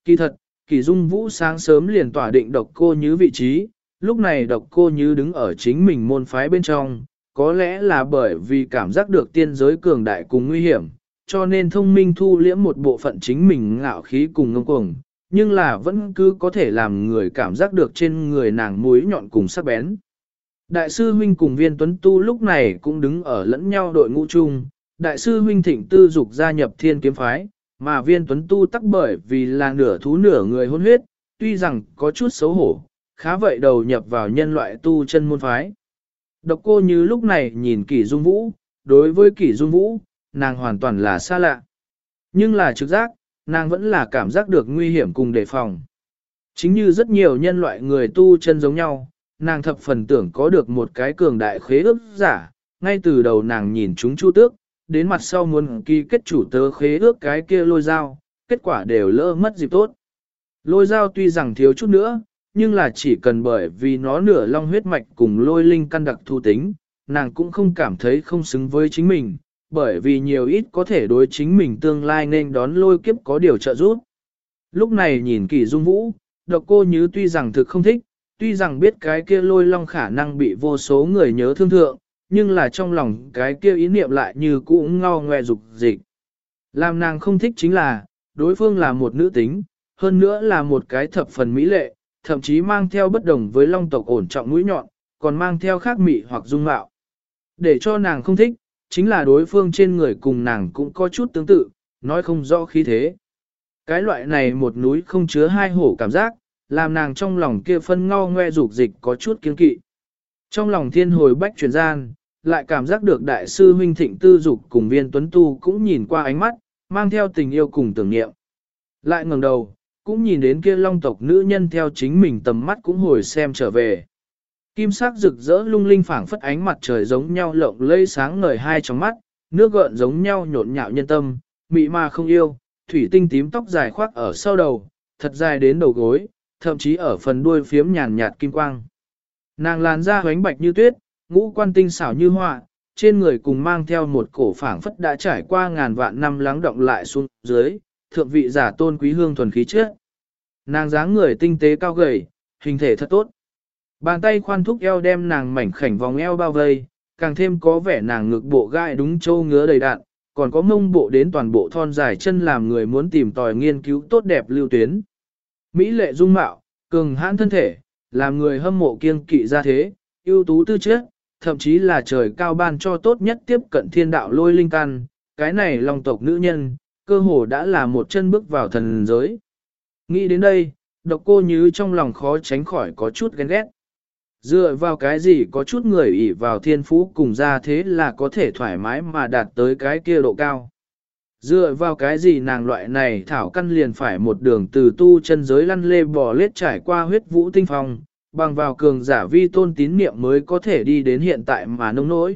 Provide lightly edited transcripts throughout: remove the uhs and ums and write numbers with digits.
Kỳ thật, Kỷ Dung Vũ sáng sớm liền tỏa định Độc Cô Nhứ vị trí, lúc này Độc Cô Nhứ đứng ở chính mình môn phái bên trong, có lẽ là bởi vì cảm giác được tiên giới cường đại cùng nguy hiểm, cho nên thông minh thu liễm một bộ phận chính mình ngạo khí cùng ngông cuồng, nhưng là vẫn cứ có thể làm người cảm giác được trên người nàng mũi nhọn cùng sắc bén. Đại sư huynh cùng Viên Tuấn Tu lúc này cũng đứng ở lẫn nhau đội ngũ chung, đại sư huynh Thịnh Tư Dục gia nhập Thiên Kiếm phái, mà Viên Tuấn Tu tắc bởi vì là nửa thú nửa người hôn huyết, tuy rằng có chút xấu hổ, khá vậy đầu nhập vào nhân loại tu chân môn phái. Độc Cô Như lúc này nhìn Kỷ Dung Vũ, đối với Kỷ Dung Vũ, nàng hoàn toàn là xa lạ. Nhưng là trực giác, nàng vẫn là cảm giác được nguy hiểm cùng đề phòng. Chính như rất nhiều nhân loại người tu chân giống nhau, nàng thập phần tưởng có được một cái cường đại khế ước giả, ngay từ đầu nàng nhìn chúng Chu Tước, đến mặt sau muốn ký kết chủ tớ khế ước cái kia Lôi Dao, kết quả đều lỡ mất dịp tốt. Lôi Dao tuy rằng thiếu chút nữa, nhưng là chỉ cần bởi vì nó nửa long huyết mạch cùng lôi linh căn đặc thu tính, nàng cũng không cảm thấy không xứng với chính mình, bởi vì nhiều ít có thể đối chính mình tương lai nên đón lôi kiếp có điều trợ giúp. Lúc này nhìn Kỷ Dung Vũ, Độc Cô Nhứ tuy rằng thực không thích, tuy rằng biết cái kia lôi long khả năng bị vô số người nhớ thương thượng, nhưng là trong lòng cái kia ý niệm lại như cũ ngao ngoe dục dịch. Làm nàng không thích chính là, đối phương là một nữ tính, hơn nữa là một cái thập phần mỹ lệ, thậm chí mang theo bất đồng với long tộc ổn trọng mũi nhọn, còn mang theo khác mị hoặc dung mạo. Để cho nàng không thích, chính là đối phương trên người cùng nàng cũng có chút tương tự, nói không rõ khí thế. Cái loại này một núi không chứa hai hổ cảm giác, làm nàng trong lòng kia phân ngao ngoe dục dịch có chút kiên kỵ. Trong lòng thiên hồi bách chuyển gian, lại cảm giác được đại sư huynh Thịnh Tư Dục cùng Viên Tuấn Tu cũng nhìn qua ánh mắt, mang theo tình yêu cùng tưởng niệm. Lại ngẩng đầu, cũng nhìn đến kia long tộc nữ nhân theo chính mình tầm mắt cũng hồi xem trở về. Kim sắc rực rỡ lung linh phảng phất ánh mặt trời giống nhau lộng lây sáng ngời hai trong mắt, nước gợn giống nhau nhộn nhạo nhân tâm, mị mà không yêu, thủy tinh tím tóc dài khoác ở sau đầu, thật dài đến đầu gối, thậm chí ở phần đuôi phiếm nhàn nhạt kim quang. Nàng làn da hoánh bạch như tuyết, ngũ quan tinh xảo như họa, trên người cùng mang theo một cổ phảng phất đã trải qua ngàn vạn năm lắng động lại xuống dưới, thượng vị giả tôn quý hương thuần khí chất. Nàng dáng người tinh tế cao gầy, hình thể thật tốt. Bàn tay khoan thúc eo đem nàng mảnh khảnh vòng eo bao vây, càng thêm có vẻ nàng ngực bộ gai đúng châu ngứa đầy đạn, còn có mông bộ đến toàn bộ thon dài chân làm người muốn tìm tòi nghiên cứu tốt đẹp lưu tuyến. Mỹ lệ dung mạo, cường hãn thân thể, làm người hâm mộ kiêng kỵ ra thế, ưu tú tư chất, thậm chí là trời cao ban cho tốt nhất tiếp cận thiên đạo lôi linh căn, cái này long tộc nữ nhân, cơ hồ đã là một chân bước vào thần giới. Nghĩ đến đây, Độc Cô Nhứ trong lòng khó tránh khỏi có chút ghen ghét. Dựa vào cái gì có chút người ỷ vào thiên phú cùng ra thế là có thể thoải mái mà đạt tới cái kia độ cao. Dựa vào cái gì nàng loại này thảo căn liền phải một đường từ tu chân giới lăn lê bò lết trải qua huyết vũ tinh phong, bằng vào cường giả vi tôn tín niệm mới có thể đi đến hiện tại mà nông nỗi.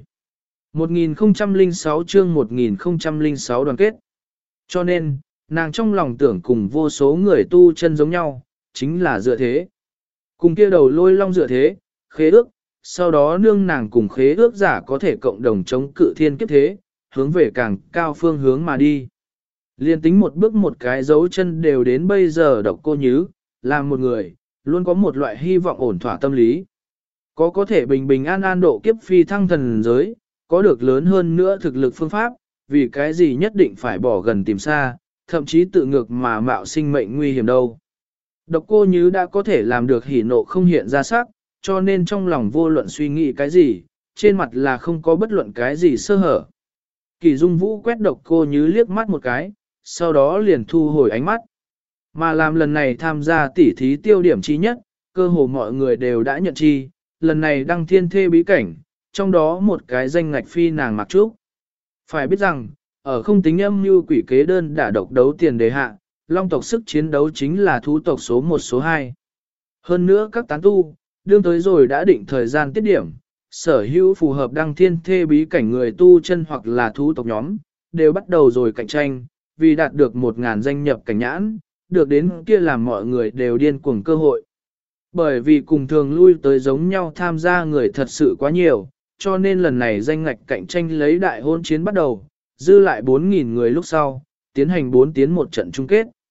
1006 chương 1006 đoàn kết. Cho nên, nàng trong lòng tưởng cùng vô số người tu chân giống nhau, chính là dựa thế. Cùng kia đầu lôi long dựa thế, khế ước, sau đó nương nàng cùng khế ước giả có thể cộng đồng chống cự thiên kiếp thế, hướng về càng cao phương hướng mà đi. Liên tính một bước một cái dấu chân đều đến bây giờ Độc Cô Nhứ, làm một người, luôn có một loại hy vọng ổn thỏa tâm lý. Có thể bình bình an an độ kiếp phi thăng thần giới, có được lớn hơn nữa thực lực phương pháp, vì cái gì nhất định phải bỏ gần tìm xa, thậm chí tự ngược mà mạo sinh mệnh nguy hiểm đâu. Độc Cô Nhứ đã có thể làm được hỉ nộ không hiện ra sắc, cho nên trong lòng vô luận suy nghĩ cái gì, trên mặt là không có bất luận cái gì sơ hở. Kỳ Dung Vũ quét Độc Cô Nhứ liếc mắt một cái, sau đó liền thu hồi ánh mắt. Mà làm lần này tham gia tỉ thí tiêu điểm chi nhất, cơ hồ mọi người đều đã nhận chi, lần này đăng thiên thê bí cảnh, trong đó một cái danh ngạch phi nàng Mặc Trúc. Phải biết rằng, ở không tính âm mưu quỷ kế đơn đả độc đấu tiền đề hạ, long tộc sức chiến đấu chính là thú tộc số 1 số 2. Hơn nữa các tán tu, đương tới rồi đã định thời gian tiết điểm, sở hữu phù hợp đăng thiên thê bí cảnh người tu chân hoặc là thú tộc nhóm, đều bắt đầu rồi cạnh tranh, vì đạt được 1000 danh nhập cảnh nhãn, được đến kia làm mọi người đều điên cuồng cơ hội. Bởi vì cùng thường lui tới giống nhau tham gia người thật sự quá nhiều, cho nên lần này danh ngạch cạnh tranh lấy đại hôn chiến bắt đầu, dư lại 4000 người lúc sau, tiến hành 4 tiến một trận chung kết.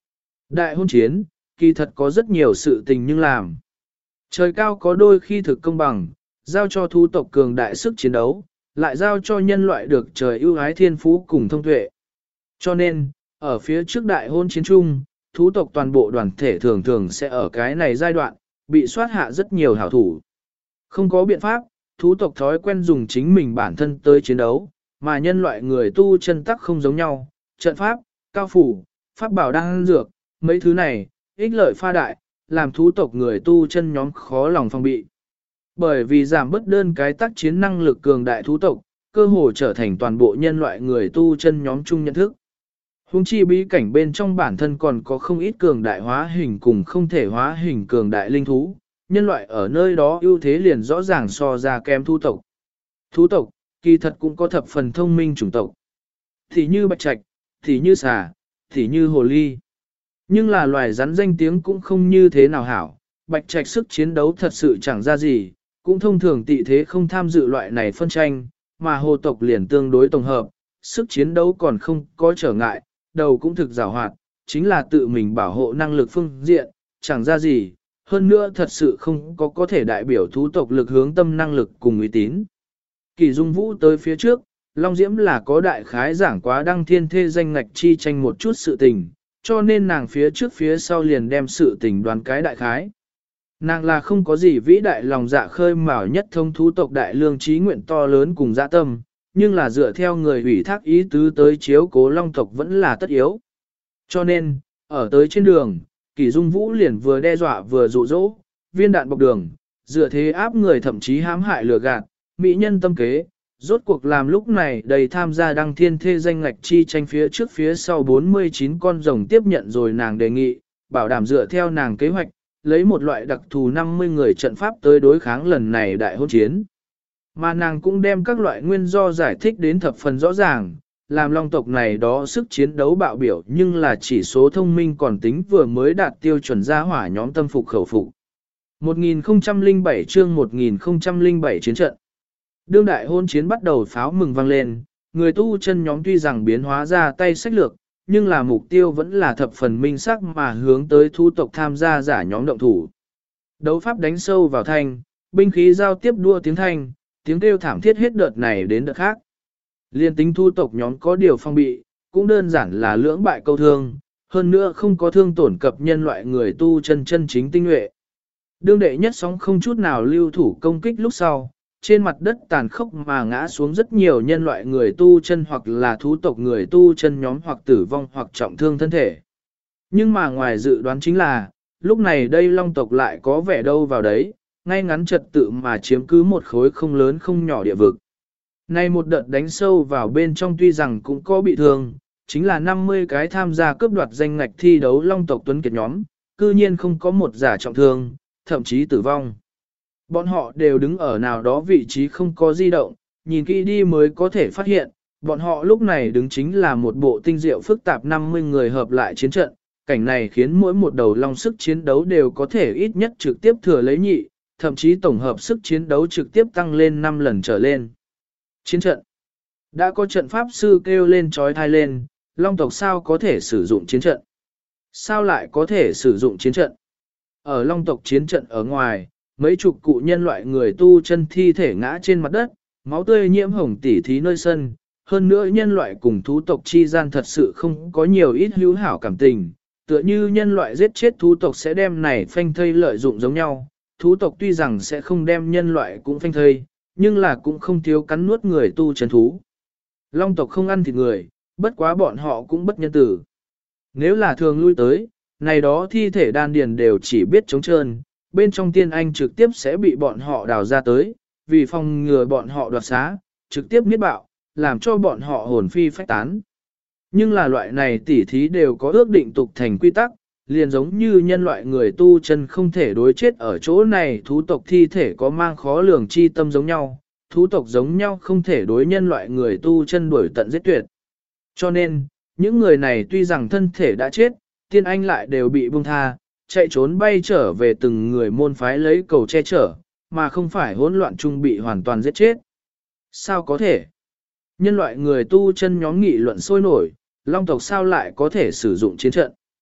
Đại hôn chiến, kỳ thật có rất nhiều sự tình nhưng làm. Trời cao có đôi khi thực công bằng, giao cho thú tộc cường đại sức chiến đấu, lại giao cho nhân loại được trời ưu ái thiên phú cùng thông tuệ. Cho nên, ở phía trước đại hôn chiến trung, thú tộc toàn bộ đoàn thể thường thường sẽ ở cái này giai đoạn, bị soát hạ rất nhiều hảo thủ. Không có biện pháp, thú tộc thói quen dùng chính mình bản thân tới chiến đấu, mà nhân loại người tu chân tắc không giống nhau, trận pháp, cao phủ, pháp bảo đăng dược, mấy thứ này, ích lợi pha đại, làm thú tộc người tu chân nhóm khó lòng phòng bị. Bởi vì giảm bất đơn cái tác chiến năng lực cường đại thú tộc, cơ hồ trở thành toàn bộ nhân loại người tu chân nhóm chung nhận thức. Hùng chi bí cảnh bên trong bản thân còn có không ít cường đại hóa hình cùng không thể hóa hình cường đại linh thú, nhân loại ở nơi đó ưu thế liền rõ ràng so ra kém thú tộc. Thú tộc, kỳ thật cũng có thập phần thông minh chủng tộc. Thì như bạch trạch, thì như xà, thì như hồ ly. Nhưng là loài rắn danh tiếng cũng không như thế nào hảo, bạch trạch sức chiến đấu thật sự chẳng ra gì, cũng thông thường tị thế không tham dự loại này phân tranh, mà hồ tộc liền tương đối tổng hợp, sức chiến đấu còn không có trở ngại, đầu cũng thực giàu hoạt, chính là tự mình bảo hộ năng lực phương diện, chẳng ra gì, hơn nữa thật sự không có thể đại biểu thú tộc lực hướng tâm năng lực cùng uy tín. Kỳ Dung Vũ tới phía trước, Long Diễm là có đại khái giảng quá đăng thiên thê danh ngạch chi tranh một chút sự tình, cho nên nàng phía trước phía sau liền đem sự tình đoán cái đại khái. Nàng là không có gì vĩ đại lòng dạ khơi mào nhất thông thú tộc đại lương trí nguyện to lớn cùng dạ tâm, nhưng là dựa theo người ủy thác ý tứ tới chiếu cố long tộc vẫn là tất yếu. Cho nên, ở tới trên đường, Kỷ Dung Vũ liền vừa đe dọa vừa dụ dỗ, viên đạn bọc đường, dựa thế áp người thậm chí hãm hại lừa gạt, mỹ nhân tâm kế, rốt cuộc làm lúc này đầy tham gia đăng thiên thê danh ngạch chi tranh phía trước phía sau 49 con rồng tiếp nhận rồi nàng đề nghị, bảo đảm dựa theo nàng kế hoạch, lấy một loại đặc thù 50 người trận pháp tới đối kháng lần này đại hôn chiến. Mà nàng cũng đem các loại nguyên do giải thích đến thập phần rõ ràng, làm long tộc này đó sức chiến đấu bạo biểu nhưng là chỉ số thông minh còn tính vừa mới đạt tiêu chuẩn gia hỏa nhóm tâm phục khẩu phục. 1007 chương 1007 chiến trận. Đương đại hôn chiến bắt đầu pháo mừng vang lên, người tu chân nhóm tuy rằng biến hóa ra tay sách lược, nhưng là mục tiêu vẫn là thập phần minh sắc mà hướng tới thu tộc tham gia giả nhóm động thủ. Đấu pháp đánh sâu vào thanh, binh khí giao tiếp đua tiếng thanh, tiếng kêu thảm thiết hết đợt này đến đợt khác. Liên tính thu tộc nhóm có điều phong bị, cũng đơn giản là lưỡng bại câu thương, hơn nữa không có thương tổn cập nhân loại người tu chân chân chính tinh nhuệ. Đương đệ nhất sóng không chút nào lưu thủ công kích lúc sau, trên mặt đất tàn khốc mà ngã xuống rất nhiều nhân loại người tu chân hoặc là thú tộc người tu chân nhóm hoặc tử vong hoặc trọng thương thân thể. Nhưng mà ngoài dự đoán chính là, lúc này đây long tộc lại có vẻ đâu vào đấy, ngay ngắn trật tự mà chiếm cứ một khối không lớn không nhỏ địa vực. Nay một đợt đánh sâu vào bên trong tuy rằng cũng có bị thương, chính là 50 cái tham gia cướp đoạt danh ngạch thi đấu long tộc tuấn kiệt nhóm, cư nhiên không có một giả trọng thương, thậm chí tử vong. Bọn họ đều đứng ở nào đó vị trí không có di động, nhìn kỹ đi mới có thể phát hiện, bọn họ lúc này đứng chính là một bộ tinh diệu phức tạp 50 người hợp lại chiến trận, cảnh này khiến mỗi một đầu long sức chiến đấu đều có thể ít nhất trực tiếp thừa lấy nhị, thậm chí tổng hợp sức chiến đấu trực tiếp tăng lên 5 lần trở lên. Chiến trận. Đã có trận pháp sư kêu lên trói thai lên, long tộc sao có thể sử dụng chiến trận? Sao lại có thể sử dụng chiến trận? Ở long tộc chiến trận ở ngoài, mấy chục cụ nhân loại người tu chân thi thể ngã trên mặt đất, máu tươi nhiễm hồng tỉ thí nơi sân. Hơn nữa nhân loại cùng thú tộc chi gian thật sự không có nhiều ít hữu hảo cảm tình, tựa như nhân loại giết chết thú tộc sẽ đem này phanh thây lợi dụng giống nhau. Thú tộc tuy rằng sẽ không đem nhân loại cũng phanh thây, nhưng là cũng không thiếu cắn nuốt người tu chân thú. Long tộc không ăn thịt người, bất quá bọn họ cũng bất nhân tử. Nếu là thường lui tới, này đó thi thể đan điền đều chỉ biết trống trơn, bên trong tiên anh trực tiếp sẽ bị bọn họ đào ra tới, vì phòng ngừa bọn họ đoạt xá, trực tiếp miết bạo, làm cho bọn họ hồn phi phách tán. Nhưng là loại này tỉ thí đều có ước định tục thành quy tắc, liền giống như nhân loại người tu chân không thể đối chết ở chỗ này, thú tộc thi thể có mang khó lường chi tâm giống nhau, thú tộc giống nhau không thể đối nhân loại người tu chân đuổi tận giết tuyệt. Cho nên, những người này tuy rằng thân thể đã chết, tiên anh lại đều bị buông tha, chạy trốn bay trở về từng người môn phái lấy cầu che chở, mà không phải hỗn loạn chung bị hoàn toàn giết chết. Sao có thể? Nhân loại người tu chân nhóm nghị luận sôi nổi, long tộc sao lại có thể sử dụng chiến trận?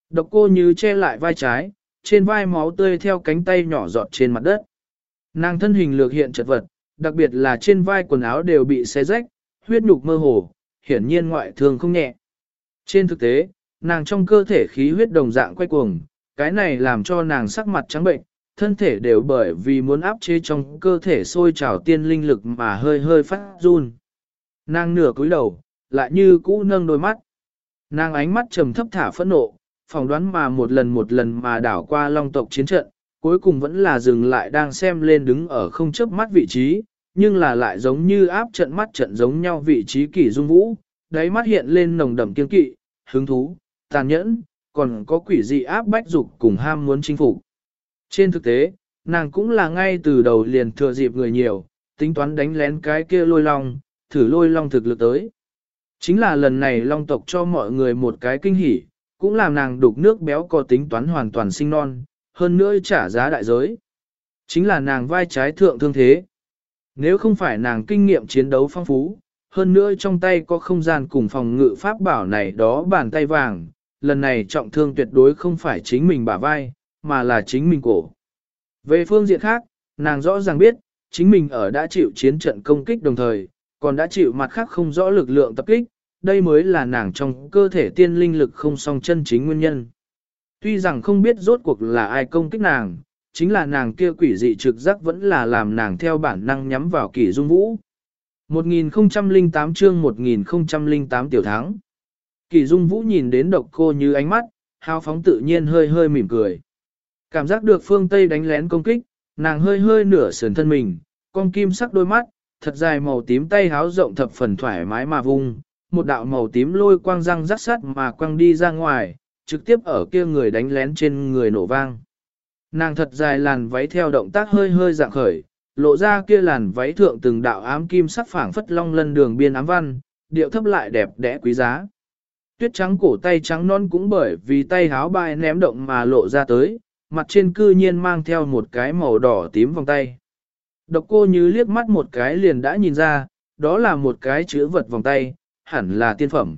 Độc Cô Như che lại vai trái, trên vai máu tươi theo cánh tay nhỏ giọt trên mặt đất. Nàng thân hình lược hiện chật vật, đặc biệt là trên vai quần áo đều bị xé rách, huyết nhục mơ hồ, hiển nhiên ngoại thương không nhẹ. Trên thực tế, nàng trong cơ thể khí huyết đồng dạng quay cuồng, cái này làm cho nàng sắc mặt trắng bệnh, thân thể đều bởi vì muốn áp chế trong cơ thể sôi trào tiên linh lực mà hơi hơi phát run. Nàng nửa cúi đầu, lại như cũ nâng đôi mắt. Nàng ánh mắt trầm thấp thả phẫn nộ, phỏng đoán mà một lần mà đảo qua long tộc chiến trận, cuối cùng vẫn là dừng lại đang xem lên đứng ở không chớp mắt vị trí, nhưng là lại giống như áp trận mắt trận giống nhau vị trí Kỷ Dung Vũ, đáy mắt hiện lên nồng đậm kiên kỵ, hứng thú, tàn nhẫn, còn có quỷ dị áp bách dục cùng ham muốn chinh phục. Trên thực tế, nàng cũng là ngay từ đầu liền thừa dịp người nhiều, tính toán đánh lén cái kia lôi long, thử lôi long thực lực tới. Chính là lần này long tộc cho mọi người một cái kinh hỉ, cũng làm nàng đục nước béo có tính toán hoàn toàn sinh non, hơn nữa trả giá đại giới. Chính là nàng vai trái thượng thương thế. Nếu không phải nàng kinh nghiệm chiến đấu phong phú, hơn nữa trong tay có không gian cùng phòng ngự pháp bảo này đó bàn tay vàng, lần này trọng thương tuyệt đối không phải chính mình bả vai, mà là chính mình cổ. Về phương diện khác, nàng rõ ràng biết, chính mình ở đã chịu chiến trận công kích đồng thời, còn đã chịu mặt khác không rõ lực lượng tập kích, đây mới là nàng trong cơ thể tiên linh lực không song chân chính nguyên nhân. Tuy rằng không biết rốt cuộc là ai công kích nàng, chính là nàng kia quỷ dị trực giác vẫn là làm nàng theo bản năng nhắm vào Kỷ Dung Vũ. 1008 chương 1008 tiểu thắng. Kỷ Dung Vũ nhìn đến Độc Cô Như ánh mắt, hào phóng tự nhiên hơi hơi mỉm cười. Cảm giác được phương Tây đánh lén công kích, nàng hơi hơi nửa sườn thân mình, con kim sắc đôi mắt, thật dài màu tím tay háo rộng thập phần thoải mái mà vung, một đạo màu tím lôi quang răng rắc sát mà quăng đi ra ngoài, trực tiếp ở kia người đánh lén trên người nổ vang. Nàng thật dài làn váy theo động tác hơi hơi dạng khởi, lộ ra kia làn váy thượng từng đạo ám kim sắc phảng phất long lân đường biên ám văn, điệu thấp lại đẹp đẽ quý giá. Tuyết trắng cổ tay trắng non cũng bởi vì tay háo bài ném động mà lộ ra tới, mặt trên cư nhiên mang theo một cái màu đỏ tím vòng tay. Độc Cô Như liếc mắt một cái liền đã nhìn ra, đó là một cái chữ vật vòng tay, hẳn là tiên phẩm.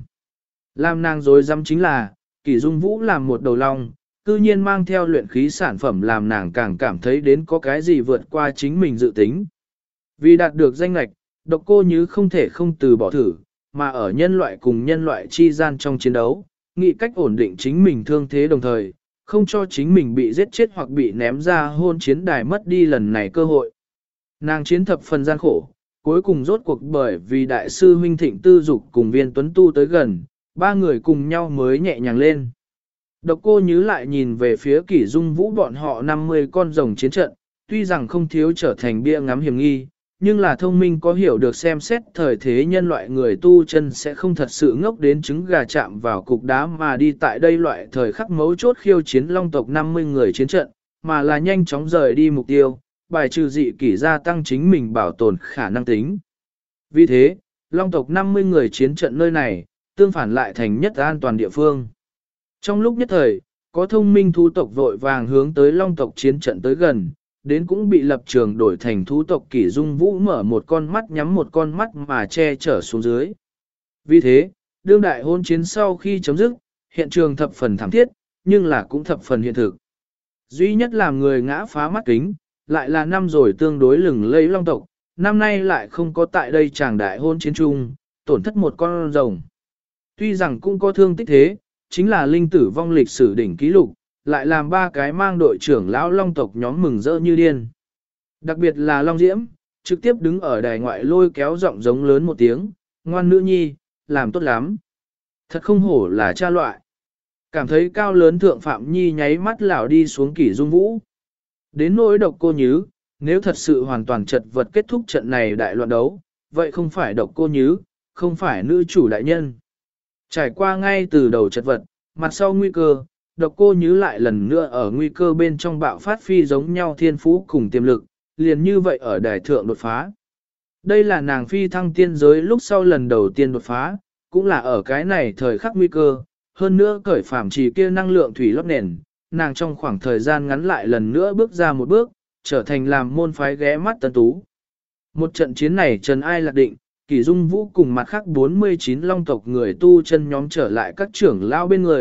Làm nàng dối dám chính là, Kỷ Dung Vũ làm một đầu long, cư nhiên mang theo luyện khí sản phẩm làm nàng càng cảm thấy đến có cái gì vượt qua chính mình dự tính. Vì đạt được danh lạch, Độc Cô Như không thể không từ bỏ thử, mà ở nhân loại cùng nhân loại chi gian trong chiến đấu, nghĩ cách ổn định chính mình thương thế đồng thời, không cho chính mình bị giết chết hoặc bị ném ra hôn chiến đài mất đi lần này cơ hội. Nàng chiến thập phần gian khổ, cuối cùng rốt cuộc bởi vì đại sư huynh Thịnh Tư Dục cùng Viên Tuấn Tu tới gần, ba người cùng nhau mới nhẹ nhàng lên. Độc Cô Như lại nhìn về phía Kỷ Dung Vũ bọn họ 50 con rồng chiến trận, tuy rằng không thiếu trở thành bia ngắm hiểm nghi, nhưng là thông minh có hiểu được xem xét thời thế nhân loại người tu chân sẽ không thật sự ngốc đến trứng gà chạm vào cục đá mà đi tại đây loại thời khắc mấu chốt khiêu chiến long tộc 50 người chiến trận, mà là nhanh chóng rời đi mục tiêu, bài trừ dị kỷ gia tăng chính mình bảo tồn khả năng tính. Vì thế, long tộc 50 người chiến trận nơi này, tương phản lại thành nhất an toàn địa phương. Trong lúc nhất thời, có thông minh thú tộc vội vàng hướng tới long tộc chiến trận tới gần, đến cũng bị lập trường đổi thành thú tộc Kỷ Dung Vũ mở một con mắt nhắm một con mắt mà che chở xuống dưới. Vì thế, đương đại hôn chiến sau khi chấm dứt, hiện trường thập phần thảm thiết, nhưng là cũng thập phần hiện thực. Duy nhất làm người ngã phá mắt kính, lại là năm rồi tương đối lừng lẫy long tộc, năm nay lại không có tại đây chàng đại hôn chiến chung, tổn thất một con rồng. Tuy rằng cũng có thương tích thế, chính là linh tử vong lịch sử đỉnh ký lục, lại làm ba cái mang đội trưởng lão long tộc nhóm mừng rỡ như điên. Đặc biệt là Long Diễm, trực tiếp đứng ở đài ngoại lôi kéo giọng giống lớn một tiếng, ngoan nữ nhi, làm tốt lắm. Thật không hổ là cha loại. Cảm thấy cao lớn thượng Phạm Nhi nháy mắt lão đi xuống Kỷ Dung Vũ. Đến nỗi Độc Cô Như, nếu thật sự hoàn toàn chật vật kết thúc trận này đại loạn đấu, vậy không phải Độc Cô Như, không phải nữ chủ đại nhân. Trải qua ngay từ đầu chật vật, mặt sau nguy cơ, Độc Cô Như lại lần nữa ở nguy cơ bên trong bạo phát phi giống nhau thiên phú cùng tiềm lực, liền như vậy ở đài thượng đột phá. Đây là nàng phi thăng tiên giới lúc sau lần đầu tiên đột phá, cũng là ở cái này thời khắc nguy cơ, hơn nữa cởi phàm trì kia năng lượng thủy lót nền, nàng trong khoảng thời gian ngắn lại lần nữa bước ra một bước, trở thành làm môn phái ghé mắt tân tú. Một trận chiến này trần ai lạc định, Kỷ Dung Vũ cùng mặt khác 49 long tộc người tu chân nhóm trở lại các trưởng lao bên người,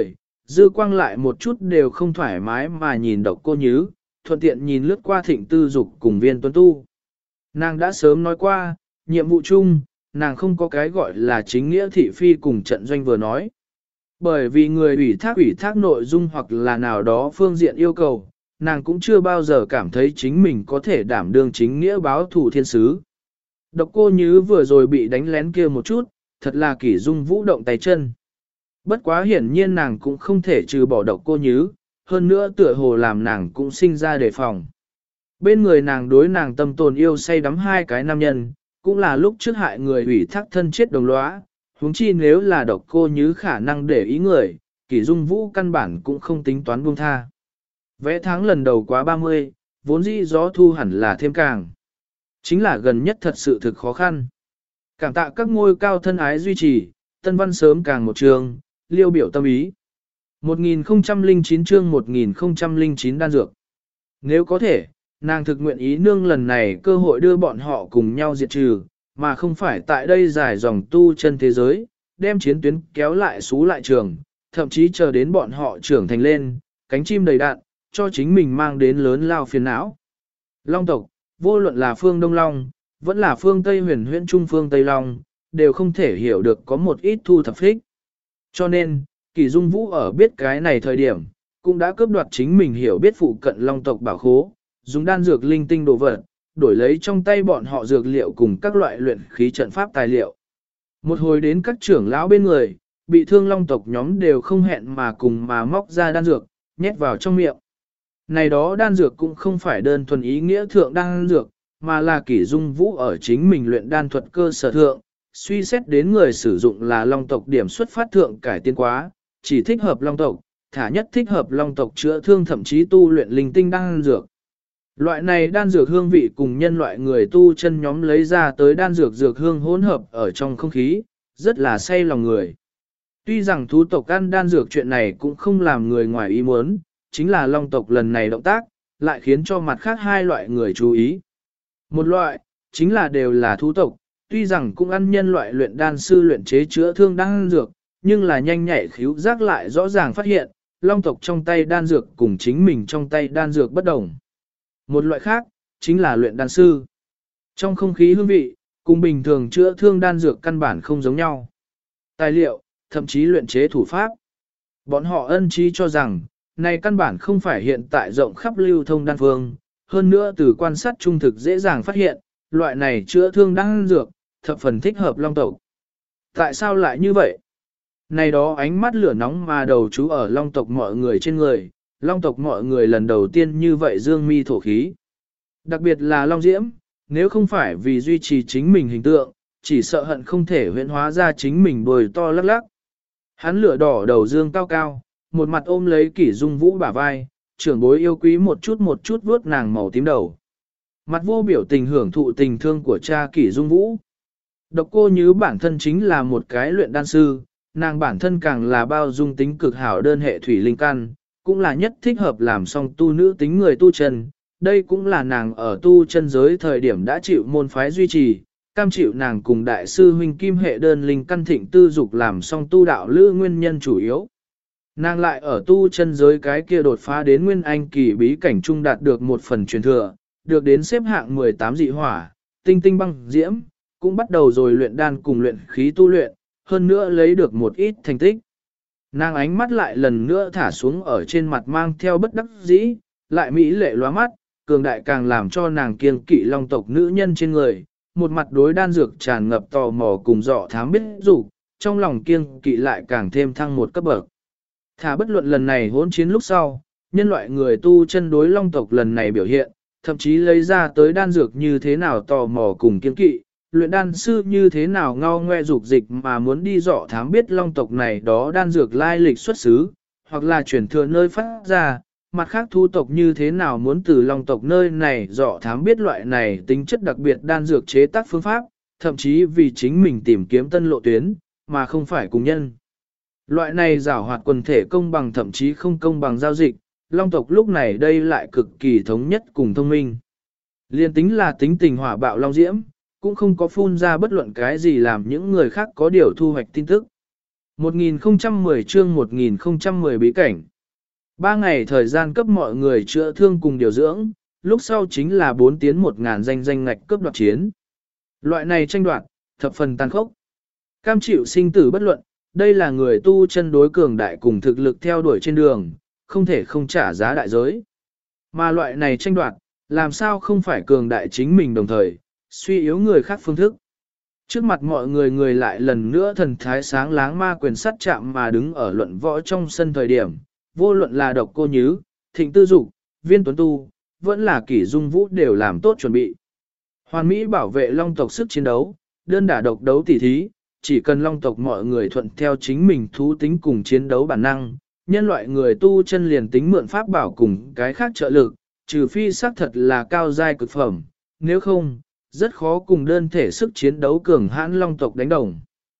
Dư quang lại một chút đều không thoải mái mà nhìn Độc Cô Nhứ, thuận tiện nhìn lướt qua Thịnh Tư Dục cùng Viên Tuấn Tu. Nàng đã sớm nói qua, nhiệm vụ chung, nàng không có cái gọi là chính nghĩa thị phi cùng trận doanh vừa nói. Bởi vì người ủy thác nội dung hoặc là nào đó phương diện yêu cầu, nàng cũng chưa bao giờ cảm thấy chính mình có thể đảm đương chính nghĩa báo thù thiên sứ. Độc Cô Nhứ vừa rồi bị đánh lén kia một chút, thật là Kỷ Dung Vũ động tay chân. Bất quá hiển nhiên nàng cũng không thể trừ bỏ Độc Cô Nhứ, hơn nữa tựa hồ làm nàng cũng sinh ra đề phòng. Bên người nàng đối nàng tâm tồn yêu say đắm hai cái nam nhân, cũng là lúc trước hại người ủy thác thân chết đồng lõa, huống chi nếu là Độc Cô Nhứ khả năng để ý người, Kỷ Dung Vũ căn bản cũng không tính toán buông tha. Vẽ tháng lần đầu quá 30, vốn dĩ gió thu hẳn là thêm càng. Chính là gần nhất thật sự thực khó khăn. Cảm tạ các ngôi cao thân ái duy trì, tân văn sớm càng một trường, liêu biểu tâm ý. 1009 chương 1009 đan dược. Nếu có thể, nàng thực nguyện ý nương lần này cơ hội đưa bọn họ cùng nhau diệt trừ, mà không phải tại đây giải dòng tu chân thế giới, đem chiến tuyến kéo lại xú lại trường, thậm chí chờ đến bọn họ trưởng thành lên, cánh chim đầy đạn, cho chính mình mang đến lớn lao phiền não. Long tộc, vô luận là phương Đông Long, vẫn là phương Tây huyền huyện Trung phương Tây Long, đều không thể hiểu được có một ít thu thập thích. Cho nên, Kỷ Dung Vũ ở biết cái này thời điểm, cũng đã cướp đoạt chính mình hiểu biết phụ cận Long tộc bảo khố, dùng đan dược linh tinh đồ vật, đổi lấy trong tay bọn họ dược liệu cùng các loại luyện khí trận pháp tài liệu. Một hồi đến các trưởng lão bên người, bị thương Long tộc nhóm đều không hẹn mà cùng mà móc ra đan dược, nhét vào trong miệng. Này đó đan dược cũng không phải đơn thuần ý nghĩa thượng đan dược, mà là Kỷ Dung Vũ ở chính mình luyện đan thuật cơ sở thượng, suy xét đến người sử dụng là Long tộc điểm xuất phát thượng cải tiến quá, chỉ thích hợp Long tộc, thả nhất thích hợp Long tộc chữa thương thậm chí tu luyện linh tinh đan dược. Loại này đan dược hương vị cùng nhân loại người tu chân nhóm lấy ra tới đan dược dược hương hỗn hợp ở trong không khí, rất là say lòng người. Tuy rằng thú tộc ăn đan dược chuyện này cũng không làm người ngoài ý muốn, chính là Long tộc lần này động tác, lại khiến cho mặt khác hai loại người chú ý. Một loại, chính là đều là thú tộc, tuy rằng cũng ăn nhân loại luyện đan sư luyện chế chữa thương đan dược, nhưng là nhanh nhạy khíu giác lại rõ ràng phát hiện, Long tộc trong tay đan dược cùng chính mình trong tay đan dược bất đồng. Một loại khác, chính là luyện đan sư. Trong không khí hương vị, cùng bình thường chữa thương đan dược căn bản không giống nhau. Tài liệu, thậm chí luyện chế thủ pháp. Bọn họ ân trí cho rằng, này căn bản không phải hiện tại rộng khắp lưu thông đan phương, hơn nữa từ quan sát trung thực dễ dàng phát hiện, loại này chữa thương đan dược, thập phần thích hợp Long tộc. Tại sao lại như vậy? Này đó ánh mắt lửa nóng mà đầu chú ở Long tộc mọi người trên người, Long tộc mọi người lần đầu tiên như vậy dương mi thổ khí. Đặc biệt là Long Diễm, nếu không phải vì duy trì chính mình hình tượng, chỉ sợ hận không thể huyễn hóa ra chính mình đồi to lắc lắc. Hắn lửa đỏ đầu dương cao cao, một mặt ôm lấy Kỷ Dung Vũ bả vai, trưởng bối yêu quý một chút vuốt nàng màu tím đầu. Mặt vô biểu tình hưởng thụ tình thương của cha Kỷ Dung Vũ. Độc Cô Nhứ bản thân chính là một cái luyện đan sư, nàng bản thân càng là bao dung tính cực hảo đơn hệ thủy linh căn, cũng là nhất thích hợp làm song tu nữ tính người tu chân. Đây cũng là nàng ở tu chân giới thời điểm đã chịu môn phái duy trì, cam chịu nàng cùng đại sư huynh kim hệ đơn linh căn thịnh tư dục làm song tu đạo lữ nguyên nhân chủ yếu. Nàng lại ở tu chân giới cái kia đột phá đến nguyên anh kỳ bí cảnh trung đạt được một phần truyền thừa, được đến xếp hạng 18 dị hỏa, tinh tinh băng diễm, cũng bắt đầu rồi luyện đan cùng luyện khí tu luyện, hơn nữa lấy được một ít thành tích. Nàng ánh mắt lại lần nữa thả xuống ở trên mặt mang theo bất đắc dĩ, lại mỹ lệ lóa mắt, cường đại càng làm cho nàng kiêng kỵ Long tộc nữ nhân trên người, một mặt đối đan dược tràn ngập tò mò cùng dọ thám biết dục, trong lòng kiêng kỵ lại càng thêm thăng một cấp bậc. Thả bất luận lần này hỗn chiến lúc sau, nhân loại người tu chân đối Long tộc lần này biểu hiện, thậm chí lấy ra tới đan dược như thế nào tò mò cùng kiêng kỵ, luyện đan sư như thế nào ngao ngoe dục dịch mà muốn đi dọ thám biết Long tộc này đó đan dược lai lịch xuất xứ, hoặc là chuyển thừa nơi phát ra, mặt khác thu tộc như thế nào muốn từ Long tộc nơi này dọ thám biết loại này tính chất đặc biệt đan dược chế tác phương pháp, thậm chí vì chính mình tìm kiếm tân lộ tuyến, mà không phải cùng nhân. Loại này giảo hoạt quần thể công bằng thậm chí không công bằng giao dịch, Long tộc lúc này đây lại cực kỳ thống nhất cùng thông minh. Liên tính là tính tình hỏa bạo Long Diễm, cũng không có phun ra bất luận cái gì làm những người khác có điều thu hoạch tin tức. 1010 chương 1010 bí cảnh. 3 ngày thời gian cấp mọi người chữa thương cùng điều dưỡng, lúc sau chính là 4 tiến 1000 danh ngạch cướp đoạt chiến. Loại này tranh đoạt, thập phần tàn khốc. Cam chịu sinh tử bất luận, đây là người tu chân đối cường đại cùng thực lực theo đuổi trên đường, không thể không trả giá đại giới. Mà loại này tranh đoạt, làm sao không phải cường đại chính mình đồng thời, suy yếu người khác phương thức. Trước mặt mọi người lại lần nữa thần thái sáng láng ma quyền sắt chạm mà đứng ở luận võ trong sân thời điểm, vô luận là Độc Cô Nhứ, Thịnh Tư Dục, Viên Tuấn Tu, vẫn là Kỷ Dung Vũ đều làm tốt chuẩn bị. Hoàn Mỹ bảo vệ Long tộc sức chiến đấu, đơn đả độc đấu tỉ thí, chỉ cần Long tộc mọi người thuận theo chính mình thú tính cùng chiến đấu bản năng, nhân loại người tu chân liền tính mượn pháp bảo cùng cái khác trợ lực, trừ phi xác thật là cao giai cực phẩm, nếu không, rất khó cùng đơn thể sức chiến đấu cường hãn Long tộc đánh đồng.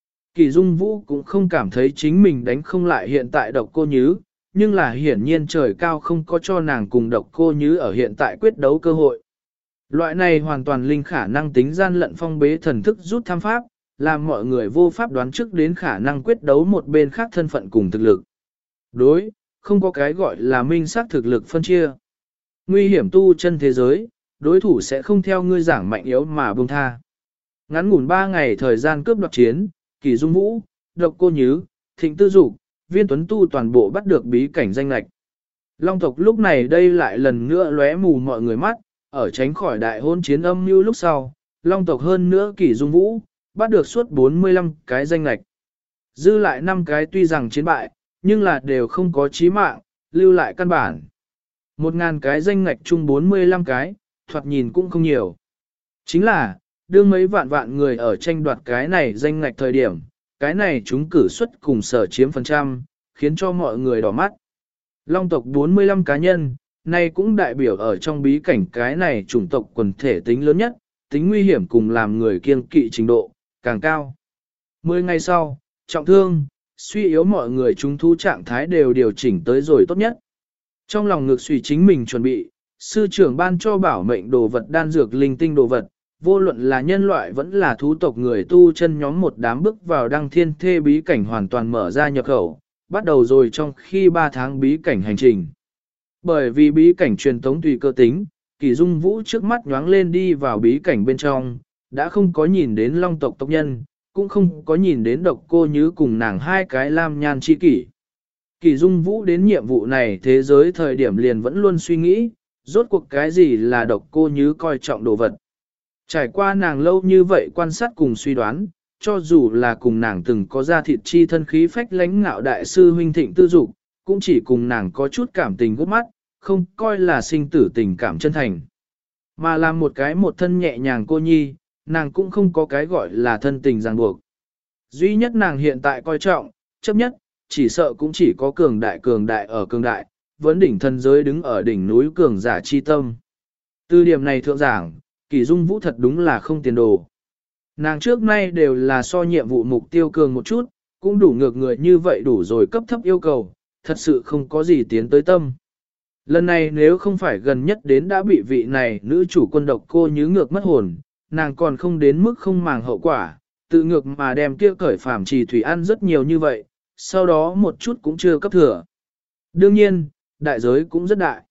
Kỳ Dung Vũ cũng không cảm thấy chính mình đánh không lại hiện tại Độc Cô Nhứ, nhưng là hiển nhiên trời cao không có cho nàng cùng Độc Cô Nhứ ở hiện tại quyết đấu cơ hội. Loại này hoàn toàn linh khả năng tính gian lận phong bế thần thức rút tham pháp, làm mọi người vô pháp đoán trước đến khả năng quyết đấu một bên khác thân phận cùng thực lực. Đối, không có cái gọi là minh xác thực lực phân chia. Nguy hiểm tu chân thế giới, đối thủ sẽ không theo ngươi giảng mạnh yếu mà buông tha. Ngắn ngủn 3 ngày thời gian cướp đoạt chiến, Kỳ Dung Vũ, Độc Cô Nhứ, Thịnh Tư Dục, Viên Tuấn Tu toàn bộ bắt được bí cảnh danh lạch. Long tộc lúc này đây lại lần nữa lóe mù mọi người mắt, ở tránh khỏi đại hôn chiến âm như lúc sau, Long tộc hơn nữa Kỳ Dung Vũ, bắt được suốt 45 cái danh lạch. Dư lại 5 cái tuy rằng chiến bại, nhưng là đều không có chí mạng, lưu lại căn bản. 1000 cái danh ngạch chung 45 cái, thoạt nhìn cũng không nhiều. Chính là, đương mấy vạn người ở tranh đoạt cái này danh ngạch thời điểm, cái này chúng cử suất cùng sở chiếm phần trăm, khiến cho mọi người đỏ mắt. Long tộc 45 cá nhân, này cũng đại biểu ở trong bí cảnh cái này chủng tộc quần thể tính lớn nhất, tính nguy hiểm cùng làm người kiêng kỵ trình độ, càng cao. 10 ngày sau, trọng thương, suy yếu mọi người chúng thú trạng thái đều điều chỉnh tới rồi tốt nhất. Trong lòng ngược suy chính mình chuẩn bị, sư trưởng ban cho bảo mệnh đồ vật đan dược linh tinh đồ vật, vô luận là nhân loại vẫn là thú tộc người tu chân nhóm một đám bước vào đăng thiên thê bí cảnh hoàn toàn mở ra nhập khẩu, bắt đầu rồi trong khi 3 tháng bí cảnh hành trình. Bởi vì bí cảnh truyền tống tùy cơ tính, Kỳ Dung Vũ trước mắt nhoáng lên đi vào bí cảnh bên trong, đã không có nhìn đến Long tộc tộc nhân, cũng không có nhìn đến Độc Cô Nhứ cùng nàng 2 cái lam nhan chi kỷ. Kỳ Dung Vũ đến nhiệm vụ này thế giới thời điểm liền vẫn luôn suy nghĩ, rốt cuộc cái gì là Độc Cô Nhứ coi trọng đồ vật. Trải qua nàng lâu như vậy quan sát cùng suy đoán, cho dù là cùng nàng từng có ra thịt chi thân khí phách lãnh ngạo đại sư huynh Thịnh Tư Dục, cũng chỉ cùng nàng có chút cảm tình gút mắt, không coi là sinh tử tình cảm chân thành. Mà làm một cái một thân nhẹ nhàng cô nhi, nàng cũng không có cái gọi là thân tình ràng buộc. Duy nhất nàng hiện tại coi trọng, chấp nhất, chỉ sợ cũng chỉ có cường đại ở cường đại, vấn đỉnh thân giới đứng ở đỉnh núi cường giả chi tâm. Từ điểm này thượng giảng, Kỳ Dung Vũ thật đúng là không tiền đồ. Nàng trước nay đều là so nhiệm vụ mục tiêu cường một chút, cũng đủ ngược người như vậy đủ rồi cấp thấp yêu cầu, thật sự không có gì tiến tới tâm. Lần này nếu không phải gần nhất đến đã bị vị này nữ chủ quân Độc Cô Nhứ ngược mất hồn, nàng còn không đến mức không màng hậu quả, tự ngược mà đem kia cởi phàm trì thủy ăn rất nhiều như vậy, sau đó một chút cũng chưa cấp thừa. Đương nhiên, đại giới cũng rất đại.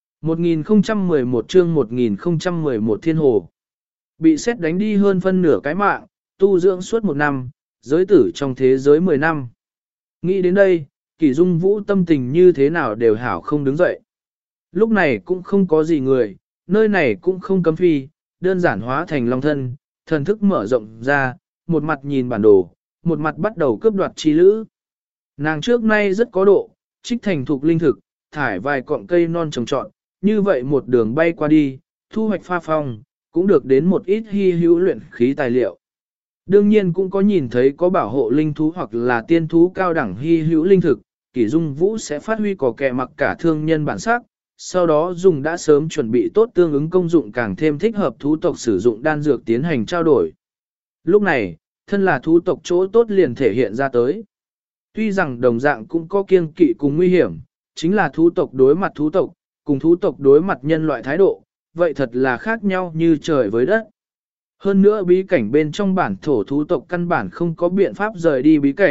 1011 chương 1011 thiên hồ. Bị xét đánh đi hơn phân nửa cái mạng, tu dưỡng suốt 1 năm, giới tử trong thế giới 10 năm. Nghĩ đến đây, Kỳ Dung Vũ tâm tình như thế nào đều hảo không đứng dậy. Lúc này cũng không có gì người, nơi này cũng không cấm phi, đơn giản hóa thành long thân, thần thức mở rộng ra, một mặt nhìn bản đồ, một mặt bắt đầu cướp đoạt chi lữ. Nàng trước nay rất có độ, trích thành thục linh thực, thải vài cọng cây non trồng trọn, như vậy một đường bay qua đi, thu hoạch pha phong, cũng được đến một ít hy hữu luyện khí tài liệu. Đương nhiên cũng có nhìn thấy có bảo hộ linh thú hoặc là tiên thú cao đẳng hy hữu linh thực, Kỳ Dung Vũ sẽ phát huy có kẻ mặc cả thương nhân bản sắc, sau đó dùng đã sớm chuẩn bị tốt tương ứng công dụng càng thêm thích hợp thú tộc sử dụng đan dược tiến hành trao đổi. Lúc này, thân là thú tộc chỗ tốt liền thể hiện ra tới. Tuy rằng đồng dạng cũng có kiêng kỵ cùng nguy hiểm, chính là thú tộc đối mặt thú tộc, cùng thú tộc đối mặt nhân loại thái độ, vậy thật là khác nhau như trời với đất. Hơn nữa bí cảnh bên trong bản thổ thú tộc căn bản không có biện pháp rời đi bí cảnh,